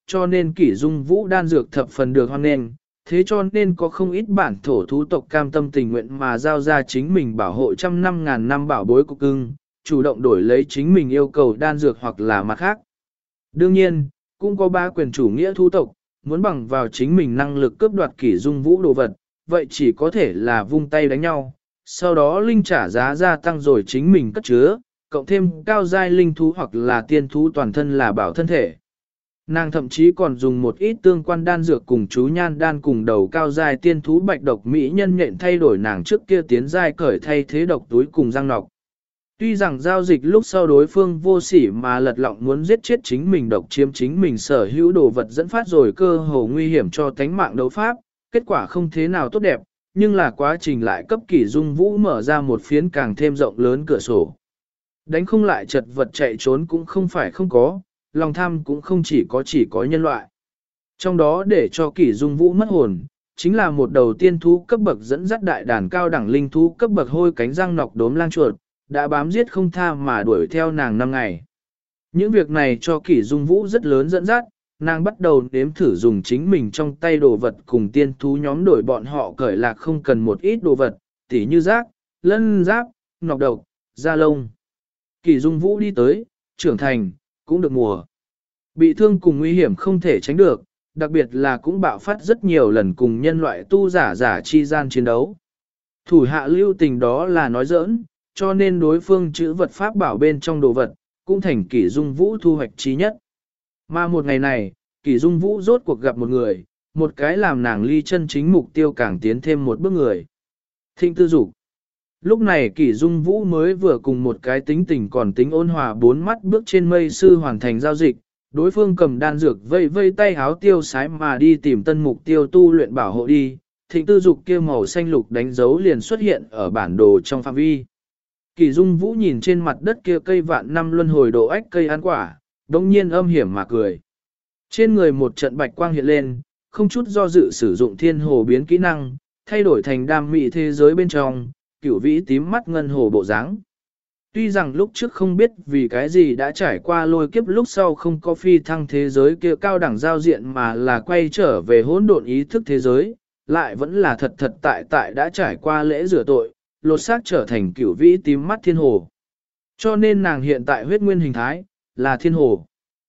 cho nên kỷ dung vũ đan dược thập phần được hoan nghênh, thế cho nên có không ít bản thổ thú tộc cam tâm tình nguyện mà giao ra chính mình bảo hộ trăm năm ngàn năm bảo bối của cưng, chủ động đổi lấy chính mình yêu cầu đan dược hoặc là mặt khác. Đương nhiên, cũng có ba quyền chủ nghĩa thú tộc, muốn bằng vào chính mình năng lực cướp đoạt kỷ dung vũ đồ vật, vậy chỉ có thể là vung tay đánh nhau, sau đó linh trả giá gia tăng rồi chính mình cất chứa, cộng thêm cao giai linh thú hoặc là tiên thú toàn thân là bảo thân thể. Nàng thậm chí còn dùng một ít tương quan đan dược cùng chú nhan đan cùng đầu cao giai tiên thú bạch độc mỹ nhân nhện thay đổi nàng trước kia tiến giai cởi thay thế độc túi cùng răng nọc. Tuy rằng giao dịch lúc sau đối phương vô sỉ mà lật lọng muốn giết chết chính mình độc chiếm chính mình sở hữu đồ vật dẫn phát rồi cơ hồ nguy hiểm cho tánh mạng đấu pháp, kết quả không thế nào tốt đẹp, nhưng là quá trình lại cấp kỷ dung vũ mở ra một phiến càng thêm rộng lớn cửa sổ. Đánh không lại chật vật chạy trốn cũng không phải không có, lòng tham cũng không chỉ có nhân loại. Trong đó để cho kỷ dung vũ mất hồn, chính là một đầu tiên thú cấp bậc dẫn dắt đại đàn cao đẳng linh thú cấp bậc hôi cánh răng nọc đốm lang chuột, đã bám giết không tha mà đuổi theo nàng 5 ngày. Những việc này cho kỷ dung vũ rất lớn dẫn dắt, nàng bắt đầu nếm thử dùng chính mình trong tay đồ vật cùng tiên thú nhóm đổi bọn họ cởi lạc không cần một ít đồ vật, tỉ như rác, lân giáp, nọc độc, da lông. Kỷ dung vũ đi tới, trưởng thành, cũng được mùa. Bị thương cùng nguy hiểm không thể tránh được, đặc biệt là cũng bạo phát rất nhiều lần cùng nhân loại tu giả chi gian chiến đấu. Thủ hạ lưu tình đó là nói giỡn, cho nên đối phương chữ vật pháp bảo bên trong đồ vật, cũng thành kỷ dung vũ thu hoạch trí nhất. Mà một ngày này, kỷ dung vũ rốt cuộc gặp một người, một cái làm nàng ly chân chính mục tiêu càng tiến thêm một bước người. Thịnh Tư Dục. Lúc này kỷ dung vũ mới vừa cùng một cái tính tình còn tính ôn hòa bốn mắt bước trên mây sư hoàn thành giao dịch, đối phương cầm đan dược vây vây tay háo tiêu sái mà đi tìm tân mục tiêu tu luyện bảo hộ đi, Thịnh Tư Dục kia màu xanh lục đánh dấu liền xuất hiện ở bản đồ trong phạm vi. Kỷ dung vũ nhìn trên mặt đất kia cây vạn năm luân hồi độ ách cây ăn quả, đồng nhiên âm hiểm mà cười. Trên người một trận bạch quang hiện lên, không chút do dự sử dụng thiên hồ biến kỹ năng, thay đổi thành đam mị thế giới bên trong, cửu vĩ tím mắt ngân hồ bộ dáng. Tuy rằng lúc trước không biết vì cái gì đã trải qua lôi kiếp lúc sau không có phi thăng thế giới kia cao đẳng giao diện mà là quay trở về hỗn độn ý thức thế giới, lại vẫn là thật tại đã trải qua lễ rửa tội, lột xác trở thành cửu vĩ tím mắt thiên hồ. Cho nên nàng hiện tại huyết nguyên hình thái, là thiên hồ.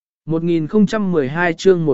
1012 chương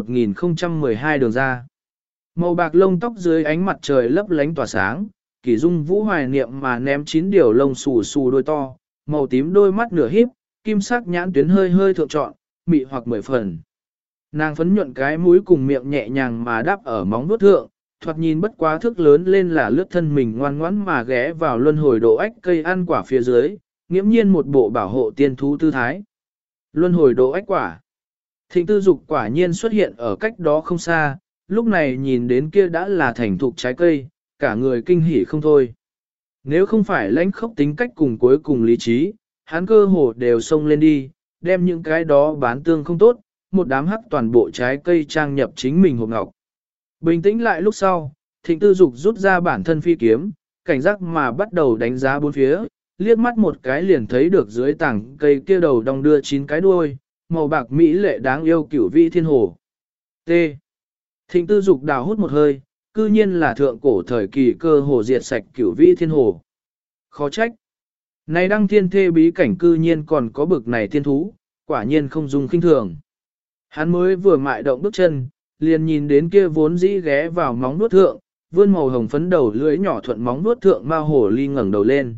1012 đường ra. Màu bạc lông tóc dưới ánh mặt trời lấp lánh tỏa sáng, Kỷ dung vũ hoài niệm mà ném 9 điều lông xù xù đôi to, màu tím đôi mắt nửa híp, kim sắc nhãn tuyến hơi hơi thượng trọn, mị hoặc 10 phần. Nàng phấn nhuận cái mũi cùng miệng nhẹ nhàng mà đáp ở móng vuốt thượng, thoạt nhìn bất quá thức lớn lên là lướt thân mình ngoan ngoãn mà ghé vào luân hồi độ ách cây ăn quả phía dưới, nghiễm nhiên một bộ bảo hộ tiên thú tư thái. Luân hồi độ ách quả. Thịnh Tư Dục quả nhiên xuất hiện ở cách đó không xa, lúc này nhìn đến kia đã là thành thục trái cây, cả người kinh hỉ không thôi. Nếu không phải lãnh khốc tính cách cùng cuối cùng lý trí, hắn cơ hồ đều xông lên đi, đem những cái đó bán tương không tốt, một đám hắc toàn bộ trái cây trang nhập chính mình hộp ngọc. Bình tĩnh lại lúc sau, Thịnh Tư Dục rút ra bản thân phi kiếm, cảnh giác mà bắt đầu đánh giá bốn phía, liếc mắt một cái liền thấy được dưới tảng cây kia đầu đong đưa 9 cái đuôi, màu bạc mỹ lệ đáng yêu cửu vĩ thiên hồ. T. Thịnh Tư Dục đào hút một hơi, cư nhiên là thượng cổ thời kỳ cơ hồ diệt sạch cửu vĩ thiên hồ. Khó trách. Này đăng thiên thê bí cảnh cư nhiên còn có bực này thiên thú, quả nhiên không dùng khinh thường. Hắn mới vừa mại động bước chân, liền nhìn đến kia vốn dĩ ghé vào móng vuốt thượng, vươn màu hồng phấn đầu lưỡi nhỏ thuận móng vuốt thượng ma hổ ly ngẩng đầu lên.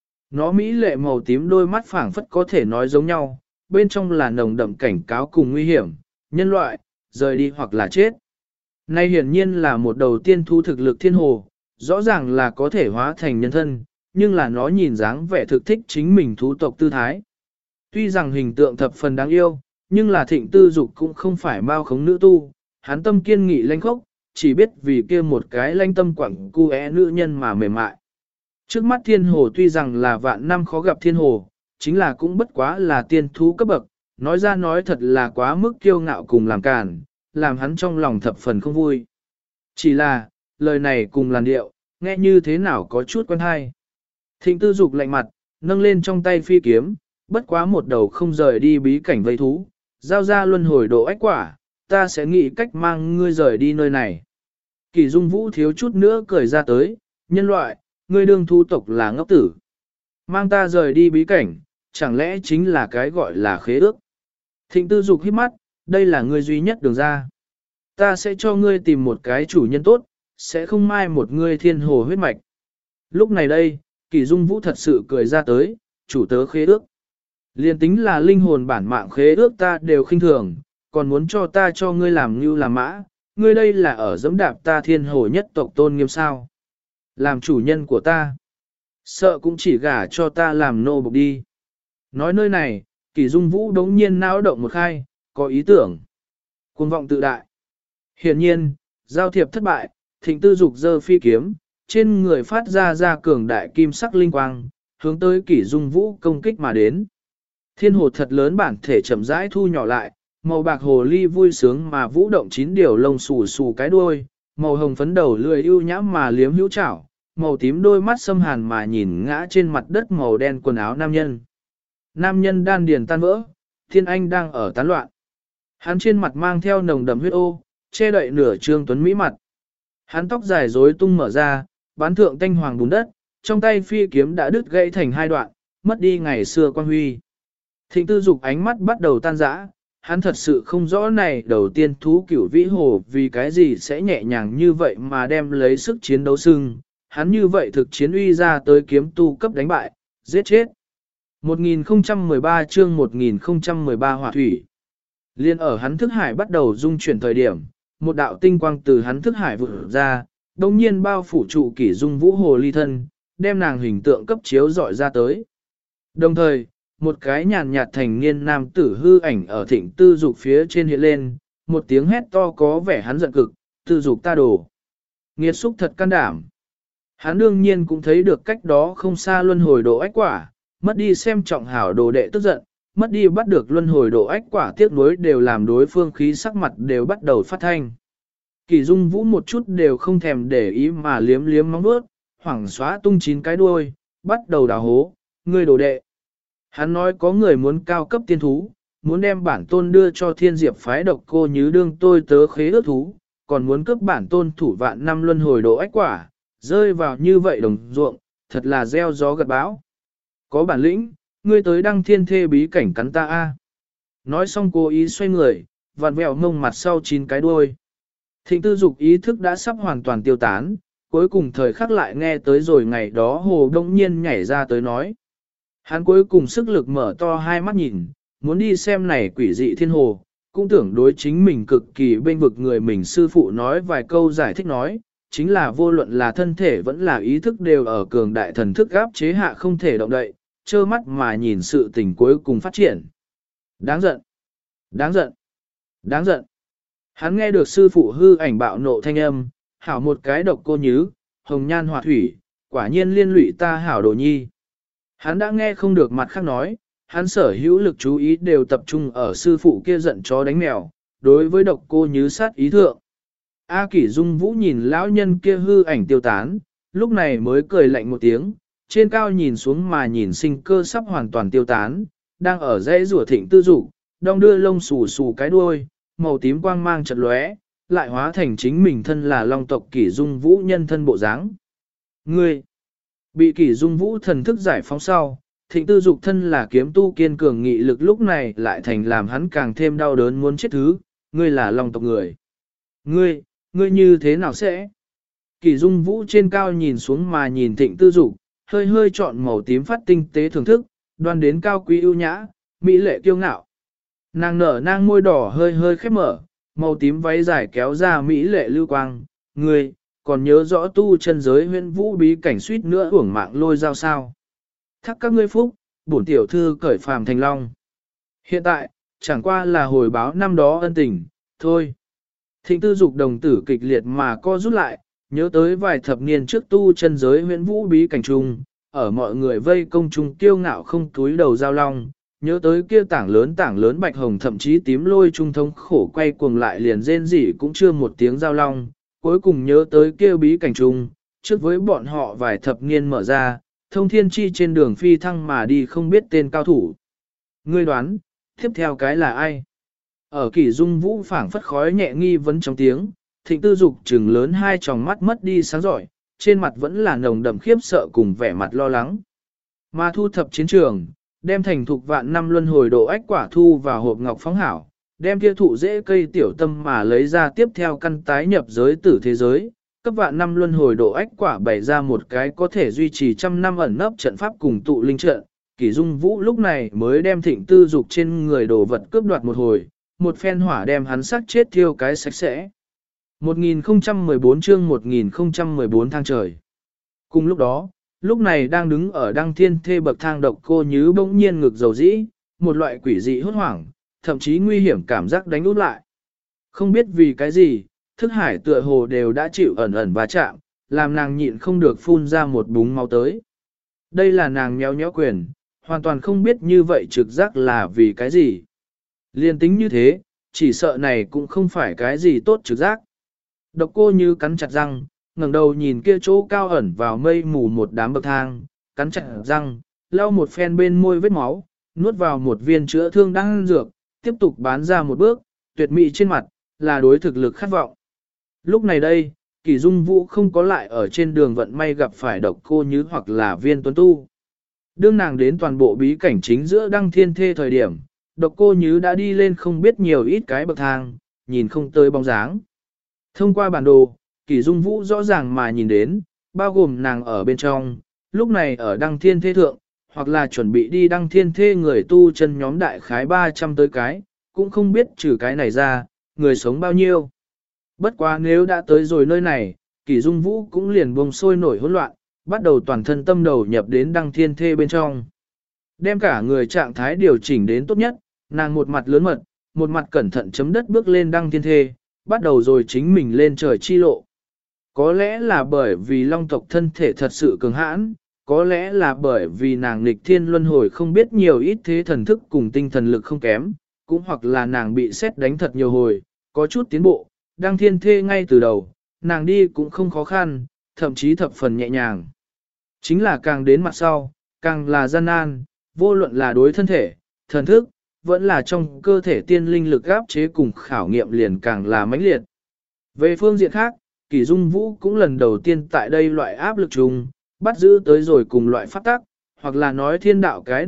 Nó mỹ lệ màu tím đôi mắt phảng phất có thể nói giống nhau, bên trong là nồng đậm cảnh cáo cùng nguy hiểm, nhân loại, rời đi hoặc là chết. Nay hiển nhiên là một đầu tiên thú thực lực thiên hồ, rõ ràng là có thể hóa thành nhân thân, nhưng là nó nhìn dáng vẻ thực thích chính mình thú tộc tư thái. Tuy rằng hình tượng thập phần đáng yêu, nhưng là Thịnh Tư Dục cũng không phải bao khống nữ tu, hắn tâm kiên nghị lãnh khốc, chỉ biết vì kia một cái lãnh tâm quẳng cu nữ nhân mà mềm mại. Trước mắt thiên hồ tuy rằng là vạn năm khó gặp thiên hồ, chính là cũng bất quá là tiên thú cấp bậc, nói ra nói thật là quá mức kiêu ngạo cùng làm cản, làm hắn trong lòng thập phần không vui. Chỉ là, lời này cùng làn điệu, nghe như thế nào có chút quen hay. Thịnh Tư Dục lạnh mặt, nâng lên trong tay phi kiếm, bất quá một đầu không rời đi bí cảnh vây thú, giao ra luân hồi độ ách quả, ta sẽ nghĩ cách mang ngươi rời đi nơi này. Kỷ Dung Vũ thiếu chút nữa cười ra tới, nhân loại, ngươi đương thu tộc là ngốc tử. Mang ta rời đi bí cảnh, chẳng lẽ chính là cái gọi là khế ước. Thịnh Tư Dục hít mắt, đây là ngươi duy nhất đường ra. Ta sẽ cho ngươi tìm một cái chủ nhân tốt, sẽ không mai một ngươi thiên hồ huyết mạch. Lúc này đây, Kỷ Dung Vũ thật sự cười ra tới, chủ tớ khế ước. Liên tính là linh hồn bản mạng khế ước ta đều khinh thường, còn muốn cho ta cho ngươi làm như làm mã, ngươi đây là ở dẫm đạp ta thiên hồ nhất tộc tôn nghiêm sao. Làm chủ nhân của ta, sợ cũng chỉ gả cho ta làm nô bộc đi. Nói nơi này, Kỷ Dung Vũ đống nhiên não động một khai, có ý tưởng. Cuồng vọng tự đại. Hiển nhiên, giao thiệp thất bại, Thịnh Tư Dục giơ phi kiếm, trên người phát ra cường đại kim sắc linh quang, hướng tới Kỷ Dung Vũ công kích mà đến. Thiên hồ thật lớn bản thể chậm rãi thu nhỏ lại, màu bạc hồ ly vui sướng mà vũ động 9 điều lông xù xù cái đuôi, màu hồng phấn đầu lười ưu nhã mà liếm hữu chảo, màu tím đôi mắt xâm hàn mà nhìn ngã trên mặt đất màu đen quần áo nam nhân. Nam nhân đan điền tan vỡ, thiên anh đang ở tán loạn. Hắn trên mặt mang theo nồng đậm huyết ô, che đậy nửa trương tuấn mỹ mặt. Hắn tóc dài rối tung mở ra, bán thượng tanh hoàng bùn đất, trong tay phi kiếm đã đứt gãy thành hai đoạn, mất đi ngày xưa quan huy. Thịnh Tư Dục ánh mắt bắt đầu tan rã, hắn thật sự không rõ này đầu tiên thú cửu vĩ hồ vì cái gì sẽ nhẹ nhàng như vậy mà đem lấy sức chiến đấu sưng, hắn như vậy thực chiến uy ra tới kiếm tu cấp đánh bại, giết chết. 1013 chương 1013 hỏa thủy. Liên ở hắn thức hải bắt đầu dung chuyển thời điểm, một đạo tinh quang từ hắn thức hải vụt ra, đồng nhiên bao phủ trụ Kỷ Dung Vũ hồ ly thân, đem nàng hình tượng cấp chiếu dọi ra tới. Đồng thời, một cái nhàn nhạt thành niên nam tử hư ảnh ở Thịnh Tư Dục phía trên hiện lên, một tiếng hét to có vẻ hắn giận cực, Tư Dục ta đổ. Nghiệt xúc thật can đảm. Hắn đương nhiên cũng thấy được cách đó không xa luân hồi độ ách quả, mất đi xem trọng hảo đồ đệ tức giận, mất đi bắt được luân hồi độ ách quả tiếc nuối đều làm đối phương khí sắc mặt đều bắt đầu phát thanh. Kỷ Dung Vũ một chút đều không thèm để ý mà liếm liếm móng vuốt, hoảng xóa tung 9 cái đuôi, bắt đầu đào hố, ngươi đồ đệ. Hắn nói có người muốn cao cấp tiên thú, muốn đem bản tôn đưa cho thiên diệp phái độc cô như đương tôi tớ khế ước thú, còn muốn cướp bản tôn thủ vạn năm luân hồi độ ách quả, rơi vào như vậy đồng ruộng, thật là gieo gió gặt bão. Có bản lĩnh, ngươi tới đăng thiên thê bí cảnh cắn ta a. Nói xong cố ý xoay người, vặn vẹo ngông mặt sau 9 cái đuôi. Thịnh Tư Dục ý thức đã sắp hoàn toàn tiêu tán, cuối cùng thời khắc lại nghe tới rồi ngày đó hồ đông nhiên nhảy ra tới nói. Hắn cuối cùng sức lực mở to hai mắt nhìn, muốn đi xem này quỷ dị thiên hồ, cũng tưởng đối chính mình cực kỳ bên vực người mình sư phụ nói vài câu giải thích nói, chính là vô luận là thân thể vẫn là ý thức đều ở cường đại thần thức áp chế hạ không thể động đậy, trơ mắt mà nhìn sự tình cuối cùng phát triển. Đáng giận! Đáng giận! Đáng giận! Hắn nghe được sư phụ hư ảnh bạo nộ thanh âm, hảo một cái độc cô nhứ, hồng nhan hỏa thủy, quả nhiên liên lụy ta hảo đồ nhi. Hắn đã nghe không được mặt khác nói, hắn sở hữu lực chú ý đều tập trung ở sư phụ kia giận chó đánh mèo, đối với độc cô nhứ sát ý thượng. A Kỷ Dung Vũ nhìn lão nhân kia hư ảnh tiêu tán, lúc này mới cười lạnh một tiếng, trên cao nhìn xuống mà nhìn sinh cơ sắp hoàn toàn tiêu tán, đang ở dãy rủa Thịnh Tư Dục, đong đưa lông xù xù cái đuôi, màu tím quang mang chật lóe, lại hóa thành chính mình thân là long tộc Kỷ Dung Vũ nhân thân bộ dáng. Ngươi! Bị Kỷ Dung Vũ thần thức giải phóng sau, Thịnh Tư Dục thân là kiếm tu kiên cường nghị lực lúc này lại thành làm hắn càng thêm đau đớn muốn chết thứ, ngươi là long tộc người. Ngươi như thế nào sẽ? Kỷ Dung Vũ trên cao nhìn xuống mà nhìn Thịnh Tư Dục, hơi hơi chọn màu tím phát tinh tế thưởng thức, đoan đến cao quý ưu nhã, mỹ lệ kiêu ngạo. Nàng nở nang môi đỏ hơi hơi khép mở, màu tím váy dài kéo ra mỹ lệ lưu quang, ngươi còn nhớ rõ tu chân giới huyễn vũ bí cảnh suýt nữa uổng mạng lôi dao sao. Thắc các ngươi phúc, bổn tiểu thư cởi phàm thành long. Hiện tại, chẳng qua là hồi báo năm đó ân tình, thôi. Thịnh Tư Dục đồng tử kịch liệt mà co rút lại, nhớ tới vài thập niên trước tu chân giới huyễn vũ bí cảnh trung, ở mọi người vây công trung kiêu ngạo không túi đầu giao long, nhớ tới kia tảng lớn bạch hồng thậm chí tím lôi trung thống khổ quay cuồng lại liền rên rỉ cũng chưa một tiếng giao long, cuối cùng nhớ tới kia bí cảnh trung, trước với bọn họ vài thập niên mở ra, thông thiên chi trên đường phi thăng mà đi không biết tên cao thủ. Ngươi đoán, tiếp theo cái là ai? Ở Kỷ Dung Vũ phảng phất khói nhẹ nghi vấn trong tiếng, Thịnh Tư Dục trừng lớn hai tròng mắt mất đi sáng giỏi, trên mặt vẫn là nồng đậm khiếp sợ cùng vẻ mặt lo lắng. Mà thu thập chiến trường, đem thành thục vạn năm luân hồi độ ách quả thu vào hộp ngọc phóng hảo, đem kia thụ dễ cây tiểu tâm mà lấy ra tiếp theo căn tái nhập giới tử thế giới, cấp vạn năm luân hồi độ ách quả bày ra một cái có thể duy trì trăm năm ẩn nấp trận pháp cùng tụ linh trận. Kỷ Dung Vũ lúc này mới đem Thịnh Tư Dục trên người đồ vật cướp đoạt một hồi, một phen hỏa đem hắn xác chết thiêu cái sạch sẽ. 1014 chương 1014 thang trời. Cùng lúc đó, lúc này đang đứng ở đăng thiên thê bậc thang độc cô Nhứ bỗng nhiên ngực dầu dĩ, một loại quỷ dị hốt hoảng, thậm chí nguy hiểm cảm giác đánh út lại. Không biết vì cái gì, thức hải tựa hồ đều đã chịu ẩn ẩn và chạm, làm nàng nhịn không được phun ra một búng máu tới. Đây là nàng nhéo nhéo quyền, hoàn toàn không biết như vậy trực giác là vì cái gì. Liên tính như thế, chỉ sợ này cũng không phải cái gì tốt trực giác. Độc cô Như cắn chặt răng, ngẩng đầu nhìn kia chỗ cao ẩn vào mây mù một đám bậc thang, cắn chặt răng, lau một phen bên môi vết máu, nuốt vào một viên chữa thương đang dược, tiếp tục bán ra một bước, tuyệt mỹ trên mặt, là đối thực lực khát vọng. Lúc này đây, Kỷ Dung Vũ không có lại ở trên đường vận may gặp phải độc cô Như hoặc là viên tuấn tu. Đương nàng đến toàn bộ bí cảnh chính giữa đăng thiên thê thời điểm, độc cô Như đã đi lên không biết nhiều ít cái bậc thang, nhìn không tới bóng dáng. Thông qua bản đồ, Kỷ Dung Vũ rõ ràng mà nhìn đến, bao gồm nàng ở bên trong, lúc này ở đăng thiên thê thượng, hoặc là chuẩn bị đi đăng thiên thê người tu chân nhóm đại khái 300 tới cái, cũng không biết trừ cái này ra, người sống bao nhiêu. Bất quá nếu đã tới rồi nơi này, Kỷ Dung Vũ cũng liền buông sôi nổi hỗn loạn, bắt đầu toàn thân tâm đầu nhập đến đăng thiên thê bên trong. Đem cả người trạng thái điều chỉnh đến tốt nhất, nàng một mặt lớn mật, một mặt cẩn thận chấm đất bước lên đăng thiên thê, bắt đầu rồi chính mình lên trời chi lộ. Có lẽ là bởi vì long tộc thân thể thật sự cường hãn, có lẽ là bởi vì nàng nghịch thiên luân hồi không biết nhiều ít thế thần thức cùng tinh thần lực không kém, cũng hoặc là nàng bị xét đánh thật nhiều hồi, có chút tiến bộ, đăng thiên thê ngay từ đầu, nàng đi cũng không khó khăn, thậm chí thập phần nhẹ nhàng. Chính là càng đến mặt sau, càng là gian nan, vô luận là đối thân thể, thần thức, vẫn là trong cơ thể tiên linh lực áp chế cùng khảo nghiệm liền càng là mãnh liệt. Về phương diện khác, Kỷ Dung Vũ cũng lần đầu tiên tại đây loại áp lực chung, bắt giữ tới rồi cùng loại pháp tắc, hoặc là nói thiên đạo cái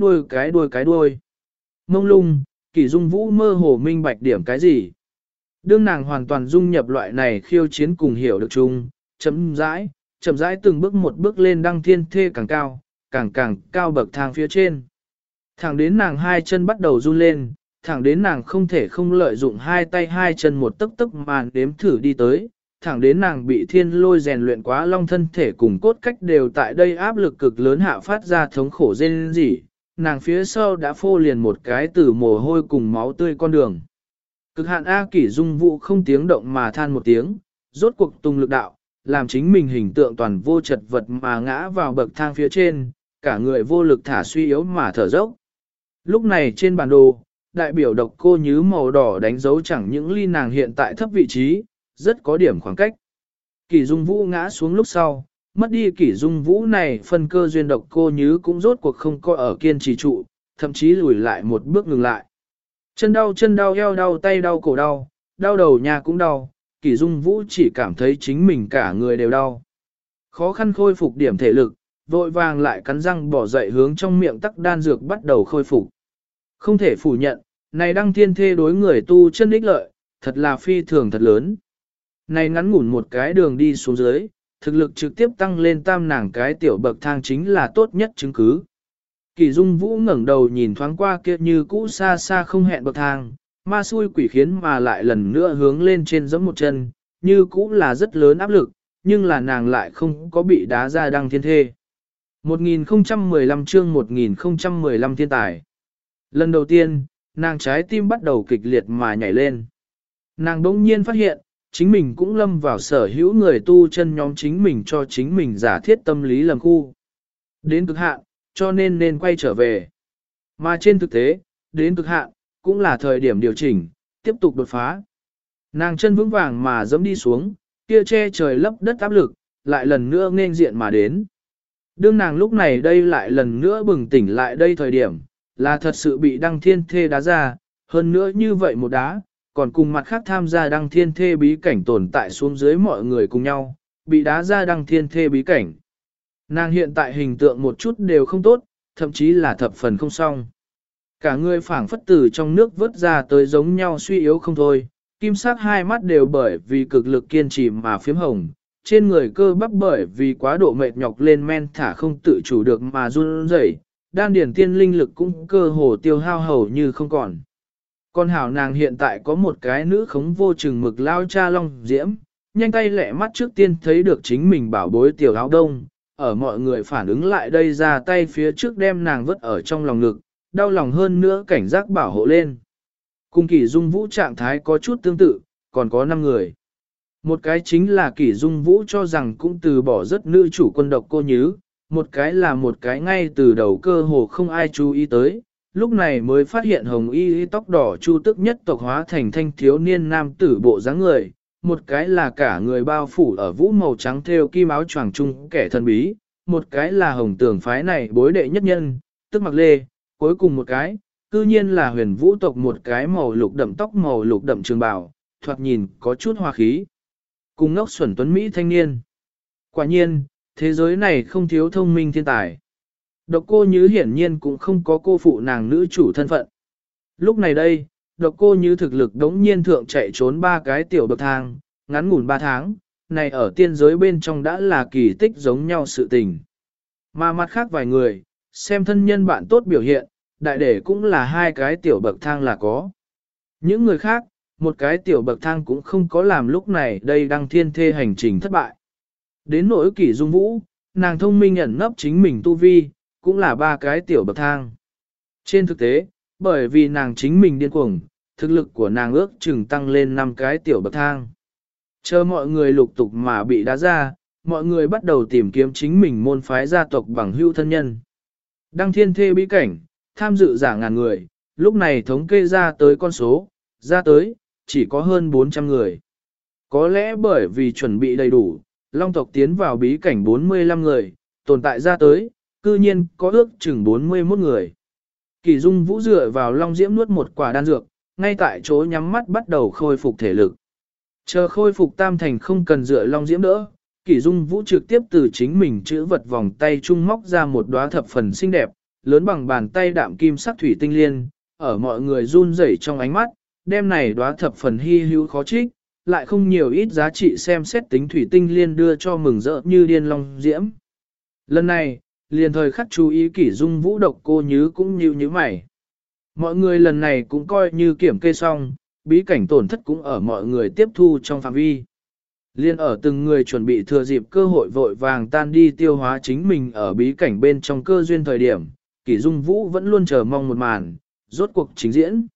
đuôi. Mông lung, Kỷ Dung Vũ mơ hồ minh bạch điểm cái gì. Đương nàng hoàn toàn dung nhập loại này khiêu chiến cùng hiểu được chung, chậm rãi từng bước một bước lên đăng thiên thê càng cao, càng cao bậc thang phía trên. Thẳng đến nàng hai chân bắt đầu run lên, thẳng đến nàng không thể không lợi dụng hai tay hai chân một tấc tấc mà đếm thử đi tới, thẳng đến nàng bị thiên lôi rèn luyện quá long thân thể cùng cốt cách đều tại đây áp lực cực lớn hạ phát ra thống khổ rên rỉ, nàng phía sau đã phô liền một cái từ mồ hôi cùng máu tươi con đường. Cực hạn A Kỷ Dung Vũ không tiếng động mà than một tiếng, rốt cuộc tung lực đạo, làm chính mình hình tượng toàn vô chật vật mà ngã vào bậc thang phía trên, cả người vô lực thả suy yếu mà thở dốc. Lúc này trên bản đồ, đại biểu độc cô Nhứ màu đỏ đánh dấu chẳng những ly nàng hiện tại thấp vị trí, rất có điểm khoảng cách. Kỷ Dung Vũ ngã xuống lúc sau, mất đi Kỷ Dung Vũ này phần cơ duyên độc cô Nhứ cũng rốt cuộc không có ở kiên trì trụ, thậm chí lùi lại một bước ngừng lại. Chân đau, eo đau, tay đau, cổ đau, đau đầu nhà cũng đau, Kỷ Dung Vũ chỉ cảm thấy chính mình cả người đều đau. Khó khăn khôi phục điểm thể lực, vội vàng lại cắn răng bỏ dậy hướng trong miệng tắc đan dược bắt đầu khôi phục. Không thể phủ nhận, này đăng thiên thê đối người tu chân ích lợi, thật là phi thường thật lớn. Này ngắn ngủn một cái đường đi xuống dưới, thực lực trực tiếp tăng lên tam nàng cái tiểu bậc thang chính là tốt nhất chứng cứ. Kỷ Dung Vũ ngẩng đầu nhìn thoáng qua kia như cũ xa xa không hẹn bậc thang, ma xui quỷ khiến mà lại lần nữa hướng lên trên giẫm một chân, như cũ là rất lớn áp lực, nhưng là nàng lại không có bị đá ra đăng thiên thê. 1015 chương 1015 thiên tài. Lần đầu tiên, nàng trái tim bắt đầu kịch liệt mà nhảy lên. Nàng đỗng nhiên phát hiện, chính mình cũng lâm vào sở hữu người tu chân nhóm chính mình cho chính mình giả thiết tâm lý lầm khu. Đến cực hạn, cho nên quay trở về. Mà trên thực tế, đến cực hạn, cũng là thời điểm điều chỉnh, tiếp tục đột phá. Nàng chân vững vàng mà dẫm đi xuống, kia che trời lấp đất áp lực, lại lần nữa nên diện mà đến. Đương nàng lúc này đây lại lần nữa bừng tỉnh lại đây thời điểm, là thật sự bị đăng thiên thê đá ra, hơn nữa như vậy một đá, còn cùng mặt khác tham gia đăng thiên thê bí cảnh tồn tại xuống dưới mọi người cùng nhau, bị đá ra đăng thiên thê bí cảnh. Nàng hiện tại hình tượng một chút đều không tốt, thậm chí là thập phần không xong. Cả người phảng phất từ trong nước vớt ra tới giống nhau suy yếu không thôi, kim sắc hai mắt đều bởi vì cực lực kiên trì mà phiếm hồng, trên người cơ bắp bởi vì quá độ mệt nhọc lên men thả không tự chủ được mà run rẩy, đan điển tiên linh lực cũng cơ hồ tiêu hao hầu như không còn. Con hảo nàng hiện tại có một cái nữ khống vô chừng mực lao cha long diễm, nhanh tay lẹ mắt trước tiên thấy được chính mình bảo bối tiểu áo đông, ở mọi người phản ứng lại đây ra tay phía trước đem nàng vứt ở trong lòng ngực, đau lòng hơn nữa cảnh giác bảo hộ lên. Cùng Kỷ Dung Vũ trạng thái có chút tương tự, còn có 5 người. Một cái chính là Kỷ Dung Vũ cho rằng cũng từ bỏ rất nữ chủ quân độc cô Nhứ, một cái ngay từ đầu cơ hồ không ai chú ý tới, lúc này mới phát hiện hồng y tóc đỏ chu tức nhất tộc hóa thành thanh thiếu niên nam tử bộ dáng người, một cái là cả người bao phủ ở vũ màu trắng thêu kim áo choàng trung kẻ thần bí, một cái là hồng tường phái này bối đệ nhất nhân, tức mặc lê, cuối cùng một cái, cư nhiên là huyền vũ tộc một cái màu lục đậm tóc màu lục đậm trường bào, thoạt nhìn có chút hoa khí. Cùng ngốc xuẩn tuấn Mỹ thanh niên. Quả nhiên, thế giới này không thiếu thông minh thiên tài. Độc cô Nhứ hiển nhiên cũng không có cô phụ nàng nữ chủ thân phận. Lúc này đây, độc cô Nhứ thực lực đống nhiên thượng chạy trốn 3 cái tiểu bậc thang, ngắn ngủn 3 tháng, này ở tiên giới bên trong đã là kỳ tích giống nhau sự tình. Mà mặt khác vài người, xem thân nhân bạn tốt biểu hiện, đại để cũng là 2 cái tiểu bậc thang là có. Những người khác, một cái tiểu bậc thang cũng không có làm lúc này đây đăng thiên thê hành trình thất bại. Đến nỗi Kỷ Dung Vũ, nàng thông minh ẩn nấp chính mình tu vi, cũng là 3 cái tiểu bậc thang. Trên thực tế, bởi vì nàng chính mình điên cuồng, thực lực của nàng ước chừng tăng lên 5 cái tiểu bậc thang. Chờ mọi người lục tục mà bị đá ra, mọi người bắt đầu tìm kiếm chính mình môn phái gia tộc bằng hữu thân nhân. Đăng thiên thê bí cảnh, tham dự giả ngàn người, lúc này thống kê ra tới con số, ra tới, chỉ có hơn 400 người. Có lẽ bởi vì chuẩn bị đầy đủ, Long tộc tiến vào bí cảnh 45 người, tồn tại ra tới, cư nhiên có ước chừng 41 người. Kỷ Dung Vũ dựa vào Long Diễm nuốt một quả đan dược, ngay tại chỗ nhắm mắt bắt đầu khôi phục thể lực. Chờ khôi phục tam thành không cần dựa Long Diễm đỡ, Kỷ Dung Vũ trực tiếp từ chính mình chữ vật vòng tay trung móc ra một đóa thập phần xinh đẹp, lớn bằng bàn tay đạm kim sắc thủy tinh liên, ở mọi người run rẩy trong ánh mắt, đem này đóa thập phần hy hữu khó trích, lại không nhiều ít giá trị xem xét tính thủy tinh liên đưa cho mừng rỡ như điên Long Diễm. Lần này, liền thời khắc chú ý Kỷ Dung Vũ độc cô Nhứ cũng như mày. Mọi người lần này cũng coi như kiểm kê xong, bí cảnh tổn thất cũng ở mọi người tiếp thu trong phạm vi. Liên ở từng người chuẩn bị thừa dịp cơ hội vội vàng tan đi tiêu hóa chính mình ở bí cảnh bên trong cơ duyên thời điểm, Kỷ Dung Vũ vẫn luôn chờ mong một màn, rốt cuộc trình diễn.